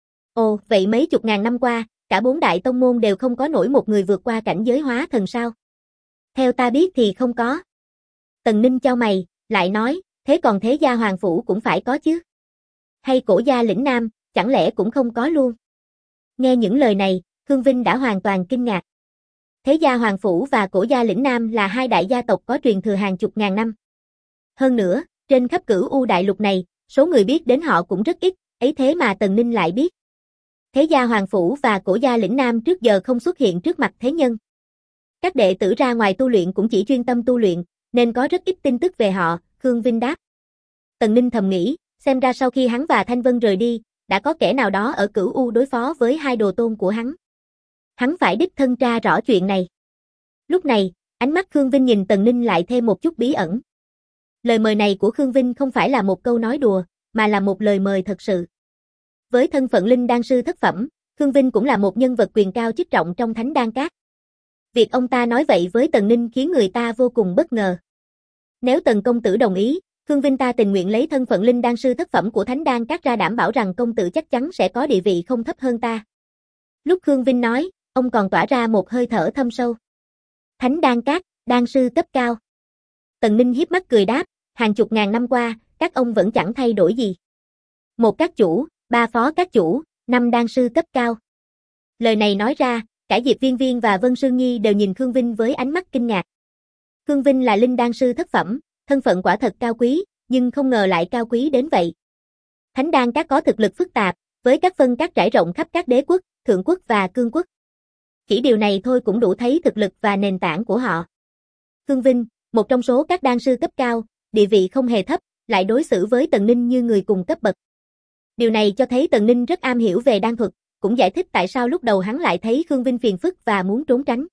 Ồ, vậy mấy chục ngàn năm qua, cả 4 đại tông môn đều không có nổi một người vượt qua cảnh giới hóa thần sao? Theo ta biết thì không có. Tần Ninh chau mày, lại nói, thế còn Thế Gia Hoàng Phủ cũng phải có chứ? Hay Cổ Gia Lĩnh Nam, chẳng lẽ cũng không có luôn? Nghe những lời này, Khương Vinh đã hoàn toàn kinh ngạc. Thế Gia Hoàng Phủ và Cổ Gia Lĩnh Nam là hai đại gia tộc có truyền thừa hàng chục ngàn năm. Hơn nữa, trên khắp Cửu U đại lục này, số người biết đến họ cũng rất ít, ấy thế mà Tần Ninh lại biết. Thế Gia Hoàng Phủ và Cổ Gia Lĩnh Nam trước giờ không xuất hiện trước mặt thế nhân. Các đệ tử ra ngoài tu luyện cũng chỉ chuyên tâm tu luyện, nên có rất ít tin tức về họ, Khương Vinh đáp. Tần Ninh thầm nghĩ, xem ra sau khi hắn và Thanh Vân rời đi, đã có kẻ nào đó ở Cửu U đối phó với hai đồ tôn của hắn. Hắn phải đích thân tra rõ chuyện này. Lúc này, ánh mắt Khương Vinh nhìn Tần Ninh lại thêm một chút bí ẩn. Lời mời này của Khương Vinh không phải là một câu nói đùa, mà là một lời mời thật sự. Với thân phận linh đan sư thất phẩm, Khương Vinh cũng là một nhân vật quyền cao chức trọng trong Thánh Đan Các. Việc ông ta nói vậy với Tần Ninh khiến người ta vô cùng bất ngờ. Nếu Tần công tử đồng ý, Khương Vinh ta tình nguyện lấy thân phận linh đan sư thất phẩm của Thánh Đan Các ra đảm bảo rằng công tử chắc chắn sẽ có địa vị không thấp hơn ta. Lúc Khương Vinh nói, ông còn tỏa ra một hơi thở thâm sâu. Thánh Đan Các, đan sư cấp cao. Tần Ninh hiếp mắt cười đáp, hàng chục ngàn năm qua, các ông vẫn chẳng thay đổi gì. Một các chủ, 3 phó các chủ, 5 đan sư cấp cao. Lời này nói ra, cả Diệp Viên Viên và Vân Sương Nhi đều nhìn Khương Vinh với ánh mắt kinh ngạc. Khương Vinh là linh đan sư thất phẩm, thân phận quả thật cao quý, nhưng không ngờ lại cao quý đến vậy. Thánh Đan Các có thực lực phức tạp, với các phân các trải rộng khắp các đế quốc, thượng quốc và cương quốc. Chỉ điều này thôi cũng đủ thấy thực lực và nền tảng của họ. Khương Vinh, một trong số các đan sư cấp cao, địa vị không hề thấp, lại đối xử với Tần Ninh như người cùng cấp bậc. Điều này cho thấy Tần Ninh rất am hiểu về đan thuật, cũng giải thích tại sao lúc đầu hắn lại thấy Khương Vinh phiền phức và muốn trốn tránh.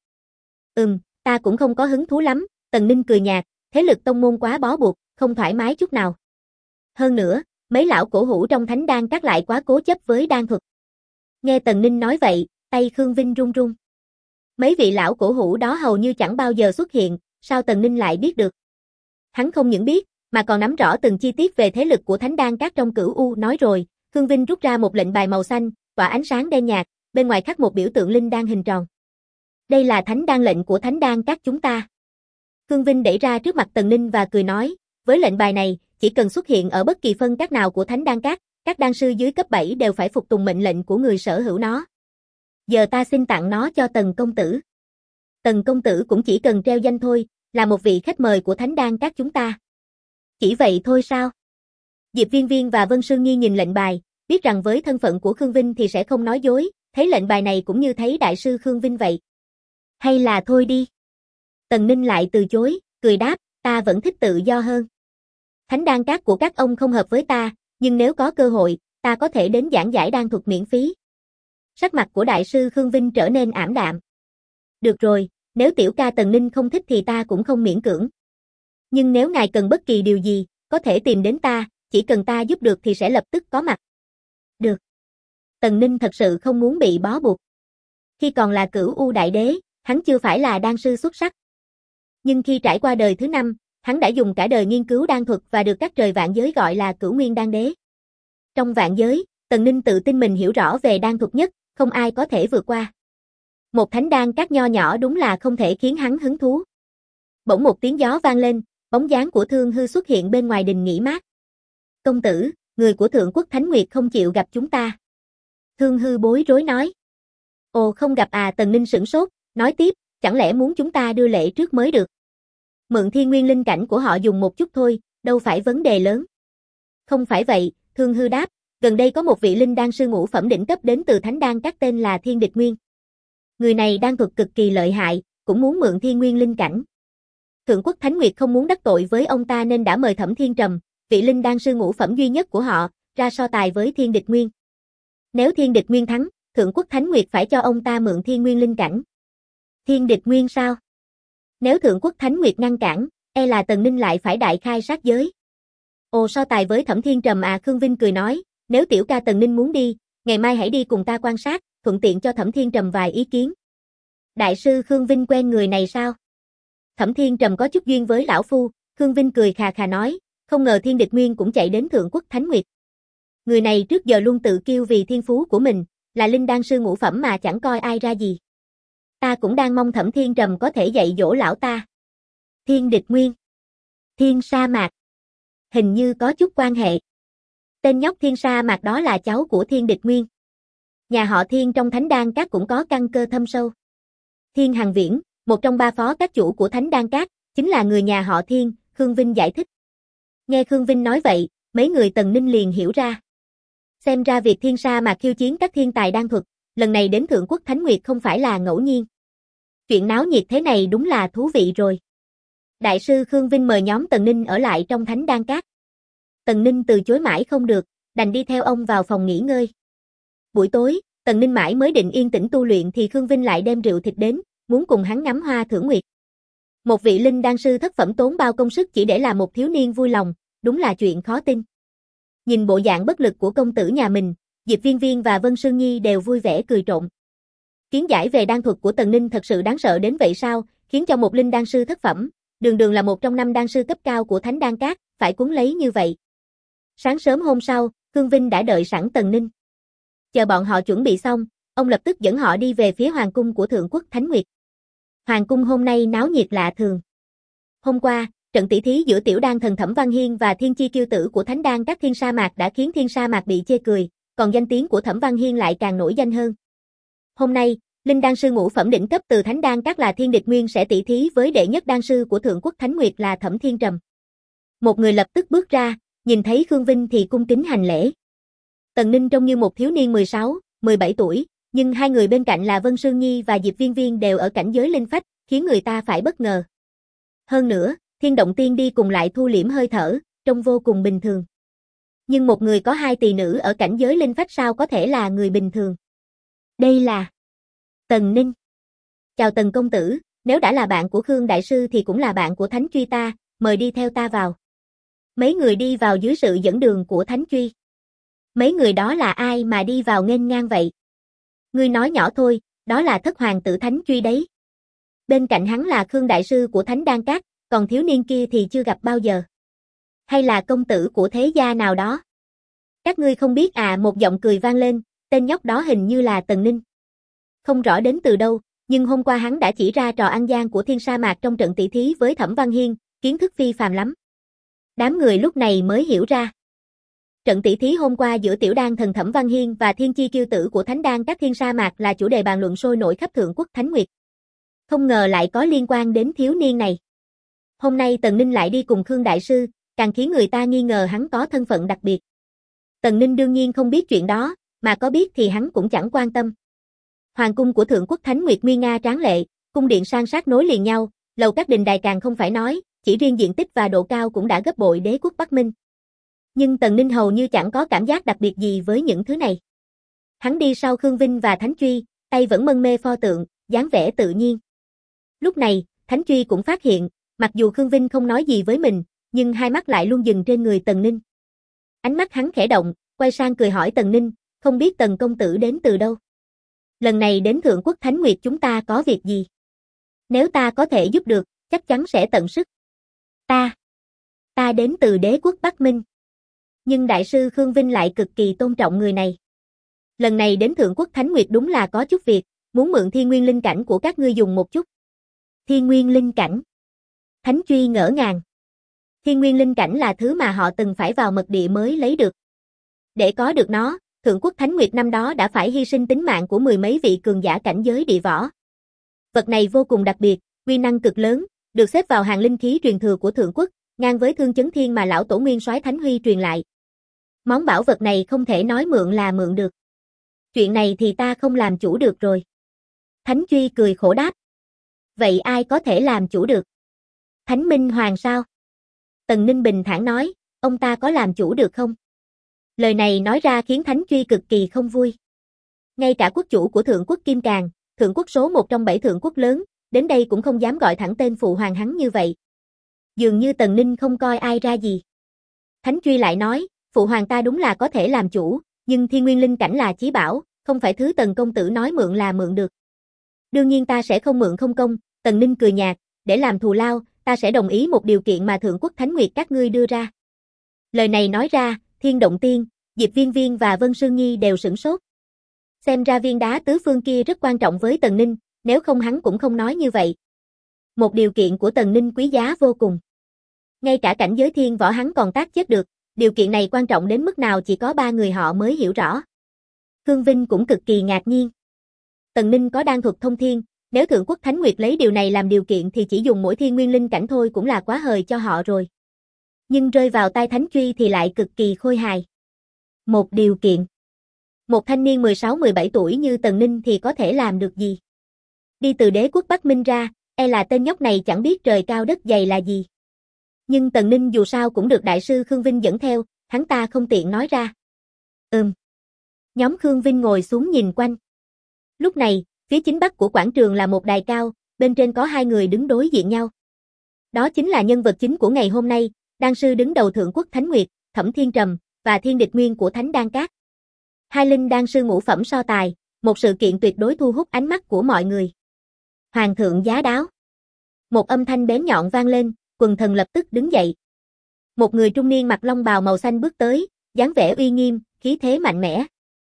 Ta cũng không có hứng thú lắm, Tần Ninh cười nhạt, thế lực tông môn quá bó buộc, không thoải mái chút nào. Hơn nữa, mấy lão cổ hủ trong Thánh Đan Các lại quá cố chấp với đan thuật. Nghe Tần Ninh nói vậy, tay Khương Vinh run run. Mấy vị lão cổ hủ đó hầu như chẳng bao giờ xuất hiện, sao Tần Ninh lại biết được? Hắn không những biết, mà còn nắm rõ từng chi tiết về thế lực của Thánh Đan Các trong Cửu U. Nói rồi, Khương Vinh rút ra một lệnh bài màu xanh, tỏa ánh sáng đen nhạt, bên ngoài khắc một biểu tượng linh đan hình tròn. Đây là Thánh Đan lệnh của Thánh Đan Các chúng ta. Khương Vinh đẩy ra trước mặt Tần Ninh và cười nói, với lệnh bài này, chỉ cần xuất hiện ở bất kỳ phân các nào của Thánh Đan các đan sư dưới cấp 7 đều phải phục tùng mệnh lệnh của người sở hữu nó. Giờ ta xin tặng nó cho Tần công tử. Tần công tử cũng chỉ cần treo danh thôi, là một vị khách mời của Thánh Đan Các chúng ta. Chỉ vậy thôi sao? Diệp Viên Viên và Vân Sương Nhi nhìn lệnh bài, biết rằng với thân phận của Khương Vinh thì sẽ không nói dối, thấy lệnh bài này cũng như thấy đại sư Khương Vinh vậy. Hay là thôi đi. Tần Ninh lại từ chối, cười đáp, ta vẫn thích tự do hơn. Thánh đan các của các ông không hợp với ta, nhưng nếu có cơ hội, ta có thể đến giảng giải đan thuật miễn phí. Sắc mặt của đại sư Khương Vinh trở nên ảm đạm. Được rồi, nếu tiểu ca Tần Ninh không thích thì ta cũng không miễn cưỡng. Nhưng nếu ngài cần bất kỳ điều gì, có thể tìm đến ta, chỉ cần ta giúp được thì sẽ lập tức có mặt. Được. Tần Ninh thật sự không muốn bị bó buộc. Khi còn là Cửu U Đại Đế, hắn chưa phải là đan sư xuất sắc. Nhưng khi trải qua đời thứ 5, hắn đã dùng cả đời nghiên cứu đan thuật và được các trời vạn giới gọi là Cửu Nguyên Đan Đế. Trong vạn giới, Tần Ninh tự tin mình hiểu rõ về đan thuật nhất, không ai có thể vượt qua. Một thánh đan các nho nhỏ đúng là không thể khiến hắn hứng thú. Bỗng một tiếng gió vang lên, bóng dáng của Thương Hư xuất hiện bên ngoài đình nghỉ mát. Công tử, người của Thượng Quốc Thánh Nguyệt không chịu gặp chúng ta. Thương Hư bối rối nói. Ồ, không gặp à? Tần Ninh sửng sốt, nói tiếp, chẳng lẽ muốn chúng ta đưa lễ trước mới được? Mượn thiên nguyên linh cảnh của họ dùng một chút thôi, đâu phải vấn đề lớn. Không phải vậy, Thương Hư đáp, gần đây có một vị linh đan sư ngũ phẩm đỉnh cấp đến từ thánh đan các tên là Thiên Địch Nguyên. Người này đan thuật cực kỳ lợi hại, cũng muốn mượn thiên nguyên linh cảnh. Thượng Quốc Thánh Nguyệt không muốn đắc tội với ông ta nên đã mời Thẩm Thiên Trầm, vị linh đan sư ngũ phẩm duy nhất của họ, ra so tài với Thiên Địch Nguyên. Nếu Thiên Địch Nguyên thắng, Thượng Quốc Thánh Nguyệt phải cho ông ta mượn thiên nguyên linh cảnh. Thiên Địch Nguyên sao? Nếu Thượng Quốc Thánh Nguyệt ngăn cản, e là Tần Ninh lại phải đại khai sát giới. Ồ, so tài với Thẩm Thiên Trầm à? Khương Vinh cười nói, nếu tiểu ca Tần Ninh muốn đi, ngày mai hãy đi cùng ta quan sát, thuận tiện cho Thẩm Thiên Trầm vài ý kiến. Đại sư Khương Vinh quen người này sao? Thẩm Thiên Trầm có chút duyên với lão phu, Khương Vinh cười khà khà nói, không ngờ Thiên Địch Nguyên cũng chạy đến Thượng Quốc Thánh Nguyệt. Người này trước giờ luôn tự kiêu vì thiên phú của mình, là linh đan sư ngũ phẩm mà chẳng coi ai ra gì. Ta cũng đang mong Thẩm Thiên Trầm có thể dạy dỗ lão ta. Thiên Địch Nguyên, Thiên Sa Mạc, hình như có chút quan hệ. Tên nhóc Thiên Sa Mạc đó là cháu của Thiên Địch Nguyên. Nhà họ Thiên trong Thánh Đan Các cũng có căn cơ thâm sâu. Thiên Hằng Viễn, một trong 3 phó các chủ của Thánh Đan Các, chính là người nhà họ Thiên, Khương Vinh giải thích. Nghe Khương Vinh nói vậy, mấy người Tần Ninh liền hiểu ra. Xem ra việc Thiên Sa Mạc khiêu chiến các thiên tài đan thuật, lần này đến Thượng Quốc Thánh Nguyệt không phải là ngẫu nhiên. Chuyện náo nhiệt thế này đúng là thú vị rồi. Đại sư Khương Vinh mời nhóm Tần Ninh ở lại trong Thánh Đan Các. Tần Ninh từ chối mãi không được, đành đi theo ông vào phòng nghỉ ngơi. Buổi tối, Tần Ninh mãi mới định yên tĩnh tu luyện thì Khương Vinh lại đem rượu thịt đến, muốn cùng hắn ngắm hoa thưởng nguyệt. Một vị linh đan sư thất phẩm tốn bao công sức chỉ để làm một thiếu niên vui lòng, đúng là chuyện khó tin. Nhìn bộ dạng bất lực của công tử nhà mình, Diệp Viên Viên và Vân Sương Nhi đều vui vẻ cười trộn. Kiến giải về đan thuật của Tần Ninh thật sự đáng sợ đến vậy sao, khiến cho một linh đan sư thất phẩm, đường đường là một trong 5 đan sư cấp cao của Thánh Đan Các, phải cuốn lấy như vậy. Sáng sớm hôm sau, Khương Vinh đã đợi sẵn Tần Ninh. Chờ bọn họ chuẩn bị xong, ông lập tức dẫn họ đi về phía hoàng cung của Thượng Quốc Thánh Nguyệt. Hoàng cung hôm nay náo nhiệt lạ thường. Hôm qua, trận tỷ thí giữa tiểu đan thần Thẩm Văn Hiên và thiên chi kiêu tử của Thánh Đan Các Thiên Sa Mạc đã khiến Thiên Sa Mạc bị chê cười, còn danh tiếng của Thẩm Văn Hiên lại càng nổi danh hơn. Hôm nay, linh đan sư ngũ phẩm đỉnh cấp từ Thánh Đan Các là Thiên Địch Nguyên sẽ tỷ thí với đệ nhất đan sư của Thượng Quốc Thánh Nguyệt là Thẩm Thiên Trầm. Một người lập tức bước ra, nhìn thấy Khương Vinh thì cung kính hành lễ. Tần Ninh trông như một thiếu niên 16, 17 tuổi, nhưng hai người bên cạnh là Vân Sương Nhi và Diệp Viên Viên đều ở cảnh giới linh phách, khiến người ta phải bất ngờ. Hơn nữa, Thiên Động Tiên đi cùng lại thu liễm hơi thở, trông vô cùng bình thường. Nhưng một người có 2 tỳ nữ ở cảnh giới linh phách sao có thể là người bình thường? Đây là Tần Ninh. Chào Tần công tử, nếu đã là bạn của Khương đại sư thì cũng là bạn của Thánh Truy ta, mời đi theo ta vào. Mấy người đi vào dưới sự dẫn đường của Thánh Truy. Mấy người đó là ai mà đi vào nghênh ngang vậy? Ngươi nói nhỏ thôi, đó là thất hoàng tử Thánh Truy đấy. Bên cạnh hắn là Khương đại sư của Thánh Đan Các, còn thiếu niên kia thì chưa gặp bao giờ. Hay là công tử của thế gia nào đó? Các ngươi không biết à? Một giọng cười vang lên, tên nhóc đó hình như là Tần Ninh. Không rõ đến từ đâu, nhưng hôm qua hắn đã chỉ ra trò ăn gian của Thiên Sa Mạc trong trận tỷ thí với Thẩm Văn Hiên, kiến thức phi phàm lắm. Đám người lúc này mới hiểu ra. Trận tỷ thí hôm qua giữa tiểu đan thần Thẩm Văn Hiên và thiên chi kiêu tử của Thánh Đan Các Thiên Sa Mạc là chủ đề bàn luận sôi nổi khắp Thượng Quốc Thánh Nguyệt. Không ngờ lại có liên quan đến thiếu niên này. Hôm nay Tần Ninh lại đi cùng Khương đại sư, càng khiến người ta nghi ngờ hắn có thân phận đặc biệt. Tần Ninh đương nhiên không biết chuyện đó, mà có biết thì hắn cũng chẳng quan tâm. Hoàng cung của Thượng Quốc Thánh Nguyệt nguy nga tráng lệ, cung điện san sát nối liền nhau, lầu các đình đài càng không phải nói, chỉ riêng diện tích và độ cao cũng đã gấp bội Đế quốc Bắc Minh. Nhưng Tần Ninh hầu như chẳng có cảm giác đặc biệt gì với những thứ này. Hắn đi sau Khương Vinh và Thánh Truy, tay vẫn mân mê pho tượng, dáng vẻ tự nhiên. Lúc này, Thánh Truy cũng phát hiện, mặc dù Khương Vinh không nói gì với mình, nhưng hai mắt lại luôn dừng trên người Tần Ninh. Ánh mắt hắn khẽ động, quay sang cười hỏi Tần Ninh, không biết Tần công tử đến từ đâu? Lần này đến Thượng Quốc Thánh Nguyệt chúng ta có việc gì? Nếu ta có thể giúp được, chắc chắn sẽ tận sức. Ta đến từ Đế quốc Bắc Minh. Nhưng Đại sư Khương Vinh lại cực kỳ tôn trọng người này. Lần này đến Thượng Quốc Thánh Nguyệt đúng là có chút việc, muốn mượn Thiên Nguyên Linh Cảnh của các ngươi dùng một chút. Thiên Nguyên Linh Cảnh. Thánh Truy ngỡ ngàng. Thiên Nguyên Linh Cảnh là thứ mà họ từng phải vào mật địa mới lấy được. Để có được nó, Thượng Quốc Thánh Nguyệt năm đó đã phải hy sinh tính mạng của mười mấy vị cường giả cảnh giới địa võ. Vật này vô cùng đặc biệt, uy năng cực lớn, được xếp vào hàng linh khí truyền thừa của Thượng Quốc, ngang với Thương Chấn Thiên mà lão tổ nguyên soái Thánh Huy truyền lại. Món bảo vật này không thể nói mượn là mượn được. Chuyện này thì ta không làm chủ được rồi. Thánh Truy cười khổ đáp. Vậy ai có thể làm chủ được? Thánh Minh Hoàng sao? Tần Ninh bình thản nói, ông ta có làm chủ được không? Lời này nói ra khiến Thánh Truy cực kỳ không vui. Ngay cả quốc chủ của Thượng Quốc Kim Càn, Thượng Quốc số 1 trong 7 Thượng Quốc lớn, đến đây cũng không dám gọi thẳng tên phụ hoàng hắn như vậy. Dường như Tần Ninh không coi ai ra gì. Thánh Truy lại nói, phụ hoàng ta đúng là có thể làm chủ, nhưng Thiên Nguyên Linh Cảnh là chí bảo, không phải thứ Tần công tử nói mượn là mượn được. Đương nhiên ta sẽ không mượn không công. Tần Ninh cười nhạt, để làm thù lao, ta sẽ đồng ý một điều kiện mà Thượng Quốc Thánh Nguyệt các ngươi đưa ra. Lời này nói ra, Thiên Động Tiên, Diệp Viên Viên và Vân Sương Nhi đều sửng sốt. Xem ra viên đá tứ phương kia rất quan trọng với Tần Ninh, nếu không hắn cũng không nói như vậy. Một điều kiện của Tần Ninh quý giá vô cùng. Ngay cả cảnh giới thiên võ hắn còn tác chết được, điều kiện này quan trọng đến mức nào chỉ có 3 người họ mới hiểu rõ. Khương Vinh cũng cực kỳ ngạc nhiên. Tần Ninh có đan thuật thông thiên, nếu Thượng Quốc Thánh Nguyệt lấy điều này làm điều kiện thì chỉ dùng mỗi Thiên Nguyên Linh Cảnh thôi cũng là quá hời cho họ rồi. Nhưng rơi vào tay Thánh Truy thì lại cực kỳ khôi hài. Một điều kiện. Một thanh niên 16-17 tuổi như Tần Ninh thì có thể làm được gì? Đi từ Đế quốc Bắc Minh ra, e là tên nhóc này chẳng biết trời cao đất dày là gì. Nhưng Tần Ninh dù sao cũng được Đại sư Khương Vinh dẫn theo, hắn ta không tiện nói ra. Nhóm Khương Vinh ngồi xuống nhìn quanh. Lúc này, phía chính bắc của quảng trường là một đài cao, bên trên có 2 người đứng đối diện nhau. Đó chính là nhân vật chính của ngày hôm nay, đan sư đứng đầu Thượng Quốc Thánh Nguyệt, Thẩm Thiên Trầm, và Thiên Địch Nguyên của Thánh Đan Các. Hai linh đan sư ngũ phẩm so tài, một sự kiện tuyệt đối thu hút ánh mắt của mọi người. Hoàng thượng giá đáo. Một âm thanh bén nhọn vang lên, quần thần lập tức đứng dậy. Một người trung niên mặc long bào màu xanh bước tới, dáng vẻ uy nghiêm, khí thế mạnh mẽ.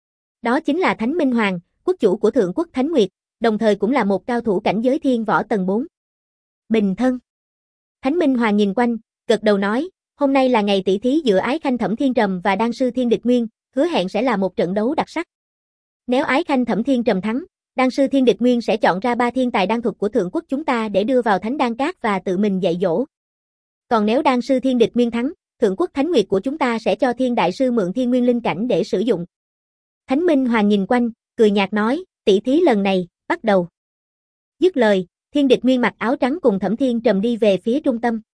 Đó chính là Thánh Minh Hoàng, quốc chủ của Thượng Quốc Thánh Nguyệt, đồng thời cũng là một cao thủ cảnh giới thiên võ tầng 4. Bình thân. Thánh Minh Hoàng nhìn quanh, gật đầu nói, hôm nay là ngày tỷ thí giữa Ái Khanh Thẩm Thiên Trầm và đan sư Thiên Địch Nguyên, hứa hẹn sẽ là một trận đấu đặc sắc. Nếu Ái Khanh Thẩm Thiên Trầm thắng, đan sư Thiên Địch Nguyên sẽ chọn ra 3 thiên tài đan thuật của Thượng Quốc chúng ta để đưa vào Thánh Đan Các và tự mình dạy dỗ. Còn nếu đan sư Thiên Địch Nguyên thắng, Thượng Quốc Thánh Nguyệt của chúng ta sẽ cho Thiên Đại sư mượn Thiên Nguyên Linh Cảnh để sử dụng. Thánh Minh Hoàng nhìn quanh, cười nhạt nói, tỷ thí lần này, bắt đầu. Dứt lời, Thiên Địch Nguyên mặc áo trắng cùng Thẩm Thiên Trầm đi về phía trung tâm.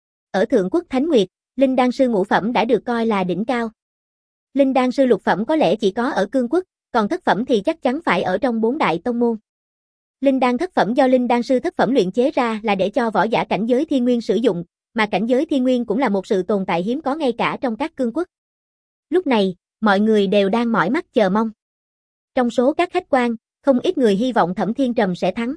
Ở Thượng Quốc Thánh Nguyệt, linh đan sư ngũ phẩm đã được coi là đỉnh cao. Linh đan sư lục phẩm có lẽ chỉ có ở Cương Quốc, còn thất phẩm thì chắc chắn phải ở trong 4 đại tông môn. Linh đan thất phẩm do linh đan sư thất phẩm luyện chế ra là để cho võ giả cảnh giới thiên nguyên sử dụng, mà cảnh giới thiên nguyên cũng là một sự tồn tại hiếm có ngay cả trong các cương quốc. Lúc này, mọi người đều đang mỏi mắt chờ mong. Trong số các khách quan, không ít người hy vọng Thẩm Thiên Trầm sẽ thắng.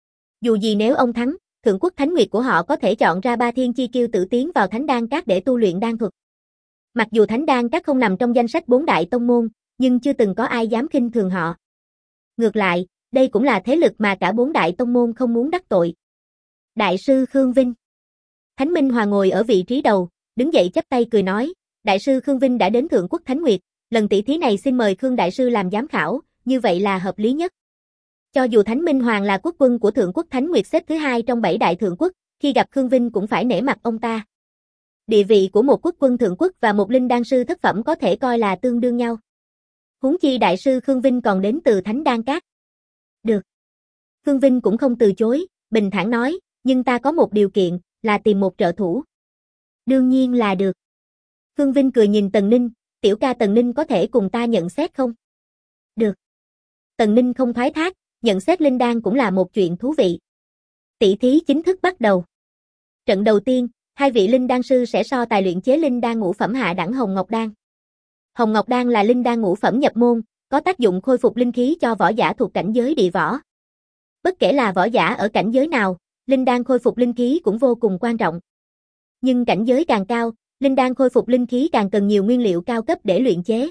Dù gì nếu ông thắng, Thượng Quốc Thánh Nguyệt của họ có thể chọn ra 3 thiên chi kiêu tự tiến vào Thánh Đan Các để tu luyện đan thuật. Mặc dù Thánh Đan Các không nằm trong danh sách 4 đại tông môn, nhưng chưa từng có ai dám khinh thường họ. Ngược lại, đây cũng là thế lực mà cả 4 đại tông môn không muốn đắc tội. Đại sư Khương Vinh. Thánh Minh Hoàng ngồi ở vị trí đầu, đứng dậy chắp tay cười nói, Đại sư Khương Vinh đã đến Thượng Quốc Thánh Nguyệt, lần tỷ thí này xin mời Khương Đại sư làm giám khảo, như vậy là hợp lý nhất. Cho dù Thánh Minh Hoàng là quốc quân của Thượng Quốc Thánh Nguyệt xếp thứ 2 trong 7 đại thượng quốc, khi gặp Khương Vinh cũng phải nể mặt ông ta. Địa vị của một quốc quân thượng quốc và một linh đan sư thất phẩm có thể coi là tương đương nhau. Huống chi đại sư Khương Vinh còn đến từ Thánh Đan Các. Được. Khương Vinh cũng không từ chối, bình thản nói, nhưng ta có một điều kiện, là tìm một trợ thủ. Đương nhiên là được. Khương Vinh cười nhìn Tần Ninh, tiểu ca Tần Ninh có thể cùng ta nhận xét không? Được. Tần Ninh không thoái thác, nhận xét linh đan cũng là một chuyện thú vị. Tỷ thí chính thức bắt đầu. Trận đầu tiên, hai vị linh đan sư sẽ so tài luyện chế linh đan ngũ phẩm hạ đẳng Hồng Ngọc Đan. Hồng Ngọc Đan là linh đan ngũ phẩm nhập môn, có tác dụng khôi phục linh khí cho võ giả thuộc cảnh giới địa võ. Bất kể là võ giả ở cảnh giới nào, linh đan khôi phục linh khí cũng vô cùng quan trọng. Nhưng cảnh giới càng cao, linh đan khôi phục linh khí càng cần nhiều nguyên liệu cao cấp để luyện chế.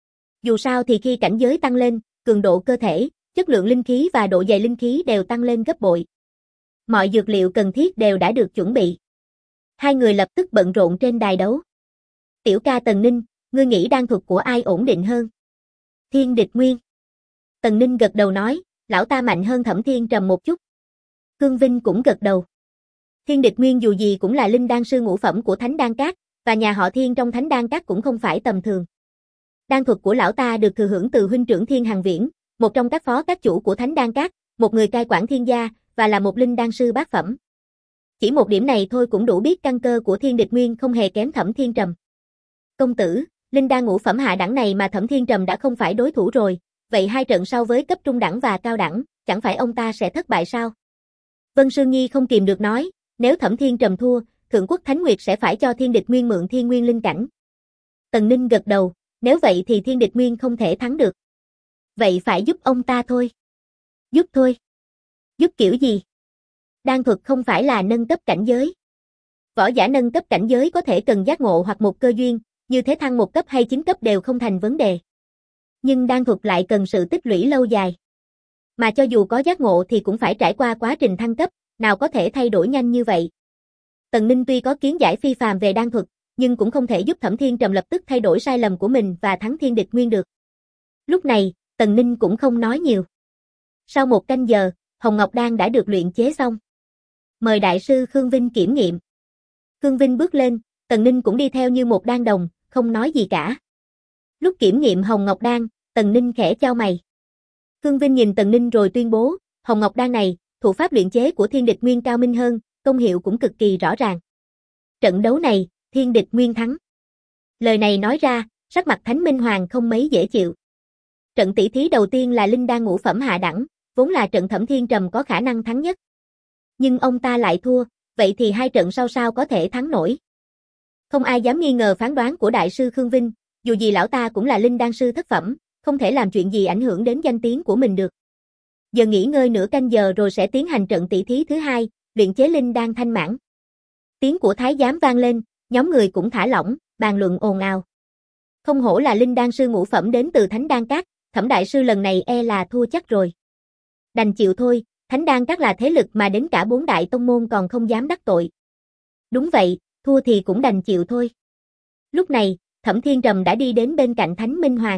Dù sao thì khi cảnh giới tăng lên, cường độ cơ thể, chất lượng linh khí và độ dày linh khí đều tăng lên gấp bội. Mọi dược liệu cần thiết đều đã được chuẩn bị. Hai người lập tức bận rộn trên đài đấu. Tiểu ca Tần Ninh, ngươi nghĩ đan thuật của ai ổn định hơn? Thiên Địch Nguyên. Tần Ninh gật đầu nói, lão ta mạnh hơn Thẩm Thiên Trầm một chút. Khương Vinh cũng gật đầu. Thiên Địch Nguyên dù gì cũng là linh đan sư ngũ phẩm của Thánh Đan Các, và nhà họ Thiên trong Thánh Đan Các cũng không phải tầm thường. Đan thuật của lão ta được thừa hưởng từ huynh trưởng Thiên Hằng Viễn, một trong các phó các chủ của Thánh Đan Các, một người cai quản thiên gia, và là một linh đan sư bát phẩm. Chỉ một điểm này thôi cũng đủ biết căn cơ của Thiên Địch Nguyên không hề kém Thẩm Thiên Trầm. Công tử, linh đan ngũ phẩm hạ đẳng này mà Thẩm Thiên Trầm đã không phải đối thủ rồi, vậy hai trận sau với cấp trung đẳng và cao đẳng, chẳng phải ông ta sẽ thất bại sao? Vân Sương Nhi không kìm được nói, nếu Thẩm Thiên Trầm thua, Thượng Quốc Thánh Nguyệt sẽ phải cho Thiên Địch Nguyên mượn Thiên Nguyên linh cảnh. Tần Ninh gật đầu, nếu vậy thì Thiên Địch Nguyên không thể thắng được. Vậy phải giúp ông ta thôi. Giúp thôi. Giúp kiểu gì? Đan thuật không phải là nâng cấp cảnh giới. Võ giả nâng cấp cảnh giới có thể cần giác ngộ hoặc một cơ duyên, như thế thăng một cấp hay 9 cấp đều không thành vấn đề. Nhưng đan thuật lại cần sự tích lũy lâu dài. Mà cho dù có giác ngộ thì cũng phải trải qua quá trình thăng cấp, nào có thể thay đổi nhanh như vậy. Tần Ninh tuy có kiến giải phi phàm về đan thuật, nhưng cũng không thể giúp Thẩm Thiên Trầm lập tức thay đổi sai lầm của mình và thắng Thiên Địch Nguyên được. Lúc này, Tần Ninh cũng không nói nhiều. Sau một canh giờ, Hồng Ngọc Đan đã được luyện chế xong. Mời đại sư Khương Vinh kiểm nghiệm. Khương Vinh bước lên, Tần Ninh cũng đi theo như một đan đồng, không nói gì cả. Lúc kiểm nghiệm Hồng Ngọc Đan, Tần Ninh khẽ chau mày. Khương Vinh nhìn Tần Ninh rồi tuyên bố, Hồng Ngọc Đan này, thủ pháp luyện chế của Thiên Địch Nguyên cao minh hơn, công hiệu cũng cực kỳ rõ ràng. Trận đấu này, Thiên Địch Nguyên thắng. Lời này nói ra, sắc mặt Thánh Minh Hoàng không mấy dễ chịu. Trận tỷ thí đầu tiên là linh đan ngũ phẩm hạ đẳng, vốn là trận Thẩm Thiên Trầm có khả năng thắng nhất. Nhưng ông ta lại thua, vậy thì hai trận sau sao có thể thắng nổi. Không ai dám nghi ngờ phán đoán của đại sư Khương Vinh, dù gì lão ta cũng là linh đan sư thất phẩm, không thể làm chuyện gì ảnh hưởng đến danh tiếng của mình được. Giờ nghỉ ngơi nửa canh giờ rồi sẽ tiến hành trận tỷ thí thứ hai, luyện chế linh đan thanh mãn. Tiếng của thái giám vang lên, nhóm người cũng thả lỏng, bàn luận ồn ào. Không hổ là linh đan sư ngũ phẩm đến từ Thánh Đan Các, Thẩm đại sư lần này e là thua chắc rồi. Đành chịu thôi, Thánh Đan Các là thế lực mà đến cả 4 đại tông môn còn không dám đắc tội. Đúng vậy, thua thì cũng đành chịu thôi. Lúc này, Thẩm Thiên Trầm đã đi đến bên cạnh Thánh Minh Hoàng.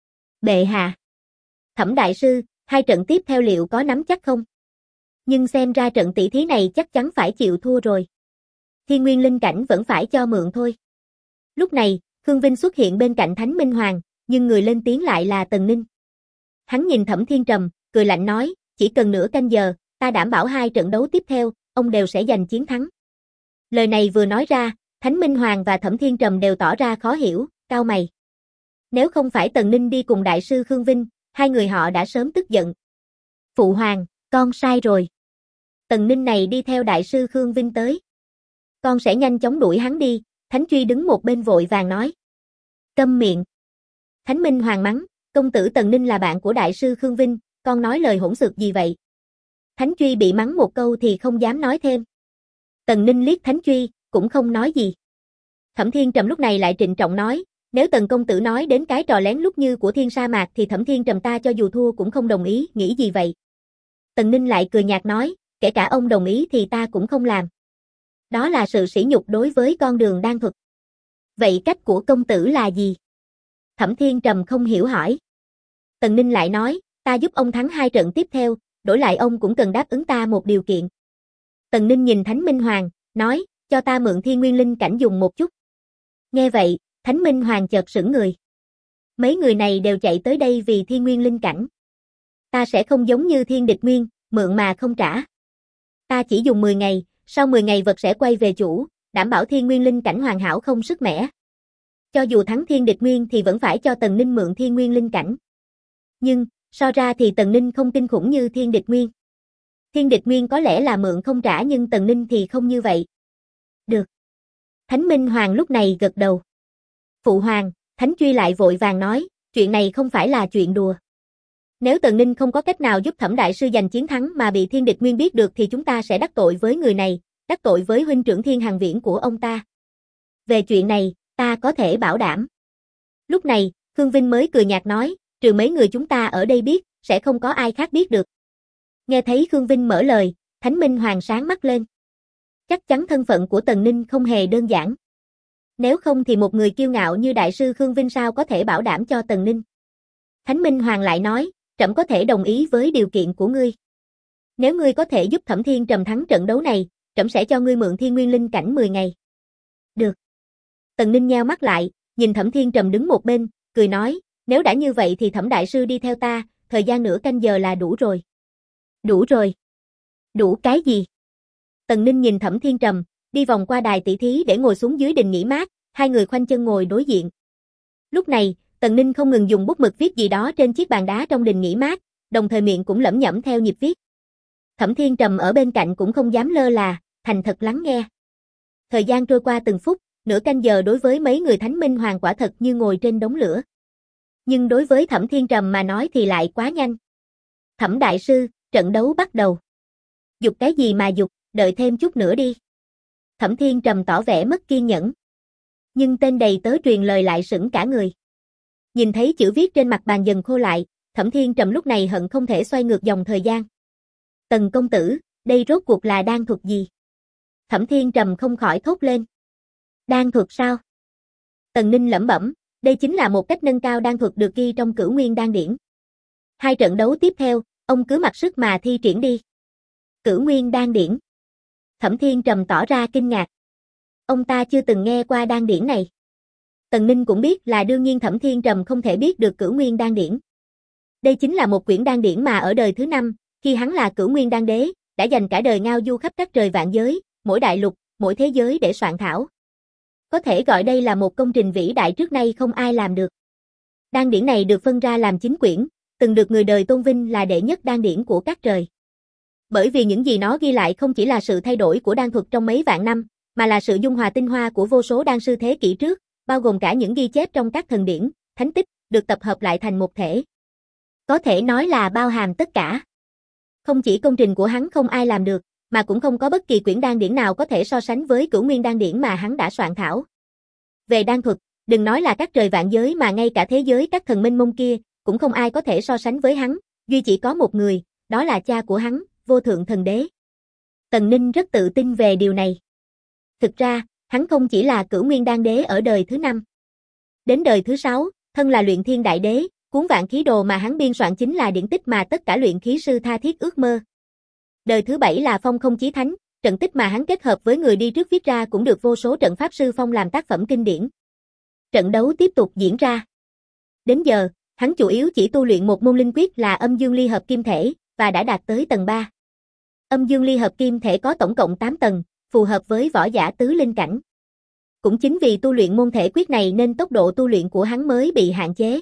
Bệ hạ. Thẩm đại sư, hai trận tiếp theo liệu có nắm chắc không? Nhưng xem ra trận tỷ thí này chắc chắn phải chịu thua rồi. Thiên Nguyên linh cảnh vẫn phải cho mượn thôi. Lúc này, Khương Vinh xuất hiện bên cạnh Thánh Minh Hoàng, nhưng người lên tiếng lại là Tần Ninh. Hắn nhìn Thẩm Thiên Trầm, cười lạnh nói, chỉ cần nửa canh giờ, ta đảm bảo hai trận đấu tiếp theo, ông đều sẽ giành chiến thắng. Lời này vừa nói ra, Thánh Minh Hoàng và Thẩm Thiên Trầm đều tỏ ra khó hiểu, cau mày. Nếu không phải Tần Ninh đi cùng đại sư Khương Vinh, hai người họ đã sớm tức giận. Phụ hoàng, con sai rồi. Tần Ninh này đi theo đại sư Khương Vinh tới. Con sẽ nhanh chóng đuổi hắn đi, Thánh Truy đứng một bên vội vàng nói. Câm miệng. Thánh Minh Hoàng mắng, công tử Tần Ninh là bạn của đại sư Khương Vinh, con nói lời hỗn xược gì vậy? Thánh Truy bị mắng một câu thì không dám nói thêm. Tần Ninh liếc Thánh Truy, cũng không nói gì. Thẩm Thiên Trầm lúc này lại trịnh trọng nói, nếu Tần công tử nói đến cái trò lén lút như của Thiên Sa Mạc thì Thẩm Thiên Trầm ta cho dù thua cũng không đồng ý, nghĩ gì vậy? Tần Ninh lại cười nhạt nói, kể cả ông đồng ý thì ta cũng không làm. Đó là sự sỉ nhục đối với con đường đan thuật. Vậy cách của công tử là gì? Thẩm Thiên Trầm không hiểu hỏi. Tần Ninh lại nói, ta giúp ông thắng hai trận tiếp theo, đổi lại ông cũng cần đáp ứng ta một điều kiện. Tần Ninh nhìn Thánh Minh Hoàng, nói, Cho ta mượn Thiên Nguyên Linh cảnh dùng một chút. Nghe vậy, Thánh Minh Hoàng chợt sững người. Mấy người này đều chạy tới đây vì Thiên Nguyên Linh cảnh. Ta sẽ không giống như Thiên Địch Nguyên, mượn mà không trả. Ta chỉ dùng 10 ngày, sau 10 ngày vật sẽ quay về chủ, đảm bảo Thiên Nguyên Linh cảnh hoàn hảo không sức mẻ. Cho dù thắng Thiên Địch Nguyên thì vẫn phải cho Tần Ninh mượn Thiên Nguyên Linh cảnh. Nhưng, so ra thì Tần Ninh không kinh khủng như Thiên Địch Nguyên. Thiên Địch Nguyên có lẽ là mượn không trả nhưng Tần Ninh thì không như vậy. Được. Thánh Minh Hoàng lúc này gật đầu. Phụ Hoàng, Thánh Truy lại vội vàng nói, chuyện này không phải là chuyện đùa. Nếu Tần Ninh không có cách nào giúp Thẩm Đại Sư giành chiến thắng mà bị Thiên Địch Nguyên biết được thì chúng ta sẽ đắc tội với người này, đắc tội với huynh trưởng Thiên Hằng Viễn của ông ta. Về chuyện này, ta có thể bảo đảm. Lúc này, Khương Vinh mới cười nhạt nói, trừ mấy người chúng ta ở đây biết, sẽ không có ai khác biết được. Nghe thấy Khương Vinh mở lời, Thánh Minh Hoàng sáng mắt lên. Chắc chắn thân phận của Tần Ninh không hề đơn giản. Nếu không thì một người kiêu ngạo như Đại sư Khương Vinh sao có thể bảo đảm cho Tần Ninh. Thánh Minh Hoàng lại nói, trẫm có thể đồng ý với điều kiện của ngươi. Nếu ngươi có thể giúp Thẩm Thiên Trầm thắng trận đấu này, trẫm sẽ cho ngươi mượn Thiên Nguyên Linh cảnh 10 ngày. Được. Tần Ninh nheo mắt lại, nhìn Thẩm Thiên Trầm đứng một bên, cười nói, nếu đã như vậy thì Thẩm Đại sư đi theo ta, thời gian nửa canh giờ là đủ rồi. Đủ rồi. Đủ cái gì? Tần Ninh nhìn Thẩm Thiên Trầm, đi vòng qua đài tỷ thí để ngồi xuống dưới đình nghỉ mát, hai người khoanh chân ngồi đối diện. Lúc này, Tần Ninh không ngừng dùng bút mực viết gì đó trên chiếc bàn đá trong đình nghỉ mát, đồng thời miệng cũng lẩm nhẩm theo nhịp viết. Thẩm Thiên Trầm ở bên cạnh cũng không dám lơ là, thành thật lắng nghe. Thời gian trôi qua từng phút, nửa canh giờ đối với mấy người Thánh Minh Hoàng quả thật như ngồi trên đống lửa. Nhưng đối với Thẩm Thiên Trầm mà nói thì lại quá nhanh. Thẩm Đại sư, trận đấu bắt đầu. Dục cái gì mà dục, đợi thêm chút nữa đi. Thẩm Thiên Trầm tỏ vẻ mất kiên nhẫn. Nhưng tên đầy tớ truyền lời lại sững cả người. Nhìn thấy chữ viết trên mặt bàn dần khô lại, Thẩm Thiên Trầm lúc này hận không thể xoay ngược dòng thời gian. Tần công tử, đây rốt cuộc là đan thuật gì? Thẩm Thiên Trầm không khỏi thốt lên. Đan thuật sao? Tần Ninh lẩm bẩm, đây chính là một cách nâng cao đan thuật được ghi trong Cửu Nguyên Đan Điển. Hai trận đấu tiếp theo, ông cứ mặc sức mà thi triển đi. Cửu Nguyên Đan Điển. Thẩm Thiên Trầm tỏ ra kinh ngạc. Ông ta chưa từng nghe qua đan điển này. Tần Ninh cũng biết là đương nhiên Thẩm Thiên Trầm không thể biết được Cửu Nguyên Đan Điển. Đây chính là một quyển đan điển mà ở đời thứ 5, khi hắn là Cửu Nguyên Đan Đế, đã dành cả đời ngao du khắp các trời vạn giới, mỗi đại lục, mỗi thế giới để soạn thảo. Có thể gọi đây là một công trình vĩ đại trước nay không ai làm được. Đan điển này được phân ra làm 9 quyển, từng được người đời tôn vinh là đệ nhất đan điển của các trời. Bởi vì những gì nó ghi lại không chỉ là sự thay đổi của đan thuật trong mấy vạn năm, mà là sự dung hòa tinh hoa của vô số đan sư thế kỷ trước, bao gồm cả những ghi chép trong các thần điển, thánh tích, được tập hợp lại thành một thể. Có thể nói là bao hàm tất cả. Không chỉ công trình của hắn không ai làm được, mà cũng không có bất kỳ quyển đan điển nào có thể so sánh với Cửu Nguyên Đan Điển mà hắn đã soạn thảo. Về đan thuật, đừng nói là các trời vạn giới mà ngay cả thế giới các thần mênh mông kia, cũng không ai có thể so sánh với hắn, duy chỉ có một người, đó là cha của hắn, Vô Thượng Thần Đế. Tần Ninh rất tự tin về điều này. Thực ra, hắn không chỉ là Cửu Nguyên Đan Đế ở đời thứ 5. Đến đời thứ 6, thân là Luyện Thiên Đại Đế, cuốn Vạn Khí Đồ mà hắn biên soạn chính là điển tích mà tất cả luyện khí sư tha thiết ước mơ. Đời thứ 7 là Phong Không Chí Thánh, trận tích mà hắn kết hợp với người đi trước viết ra cũng được vô số trận pháp sư phong làm tác phẩm kinh điển. Trận đấu tiếp tục diễn ra. Đến giờ, hắn chủ yếu chỉ tu luyện một môn linh quyết là Âm Dương Ly Hợp Kim Thể, và đã đạt tới tầng 3. Âm Dương Ly Hợp Kim Thể có tổng cộng 8 tầng, phù hợp với võ giả tứ linh cảnh. Cũng chính vì tu luyện môn thể quyết này nên tốc độ tu luyện của hắn mới bị hạn chế.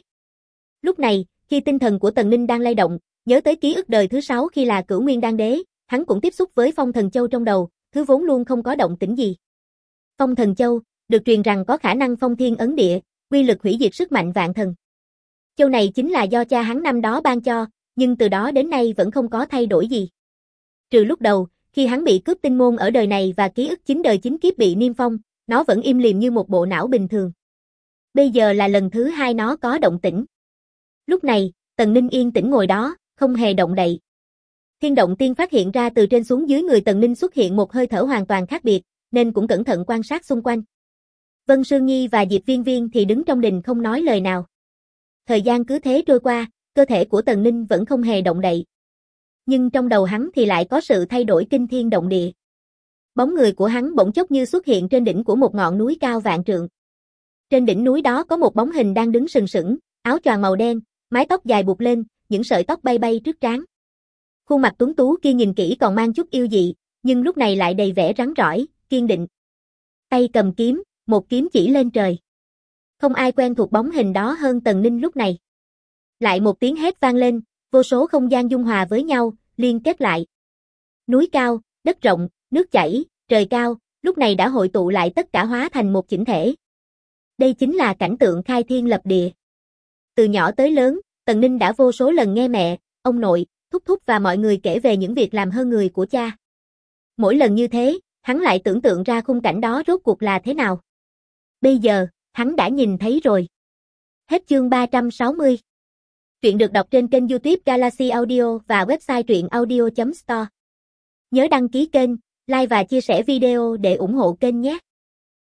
Lúc này, khi tinh thần của Tần Ninh đang lay động, nhớ tới ký ức đời thứ 6 khi là Cửu Nguyên Đan Đế, hắn cũng tiếp xúc với Phong Thần Châu trong đầu, thứ vốn luôn không có động tĩnh gì. Phong Thần Châu, được truyền rằng có khả năng phong thiên ấn địa, quy lực hủy diệt sức mạnh vạn thần. Châu này chính là do cha hắn năm đó ban cho, nhưng từ đó đến nay vẫn không có thay đổi gì. Trừ lúc đầu, khi hắn bị cướp tinh môn ở đời này và ký ức 9 đời 9 kiếp bị niêm phong, nó vẫn im lìm như một bộ não bình thường. Bây giờ là lần thứ 2 nó có động tĩnh. Lúc này, Tần Ninh yên tĩnh ngồi đó, không hề động đậy. Thiên Động Tiên phát hiện ra từ trên xuống dưới người Tần Ninh xuất hiện một hơi thở hoàn toàn khác biệt, nên cũng cẩn thận quan sát xung quanh. Vân Sương Nhi và Diệp Viên Viên thì đứng trong đình không nói lời nào. Thời gian cứ thế trôi qua, cơ thể của Tần Ninh vẫn không hề động đậy. Nhưng trong đầu hắn thì lại có sự thay đổi kinh thiên động địa. Bóng người của hắn bỗng chốc như xuất hiện trên đỉnh của một ngọn núi cao vạn trượng. Trên đỉnh núi đó có một bóng hình đang đứng sừng sững, áo choàng màu đen, mái tóc dài buộc lên, những sợi tóc bay bay trước trán. Khuôn mặt tuấn tú kia nhìn kỹ còn mang chút yêu dị, nhưng lúc này lại đầy vẻ rắn rỏi, kiên định. Tay cầm kiếm, một kiếm chỉ lên trời. Không ai quen thuộc bóng hình đó hơn Tần Ninh lúc này. Lại một tiếng hét vang lên, vô số không gian dung hòa với nhau, liên kết lại. Núi cao, đất rộng, nước chảy, trời cao, lúc này đã hội tụ lại tất cả hóa thành một chỉnh thể. Đây chính là cảnh tượng khai thiên lập địa. Từ nhỏ tới lớn, Tần Ninh đã vô số lần nghe mẹ, ông nội, thúc thúc và mọi người kể về những việc làm hơn người của cha. Mỗi lần như thế, hắn lại tưởng tượng ra khung cảnh đó rốt cuộc là thế nào. Bây giờ, hắn đã nhìn thấy rồi. Hết chương 360. Truyện được đọc trên kênh YouTube Galaxy Audio và website truyệnaudio.store. Nhớ đăng ký kênh, like và chia sẻ video để ủng hộ kênh nhé.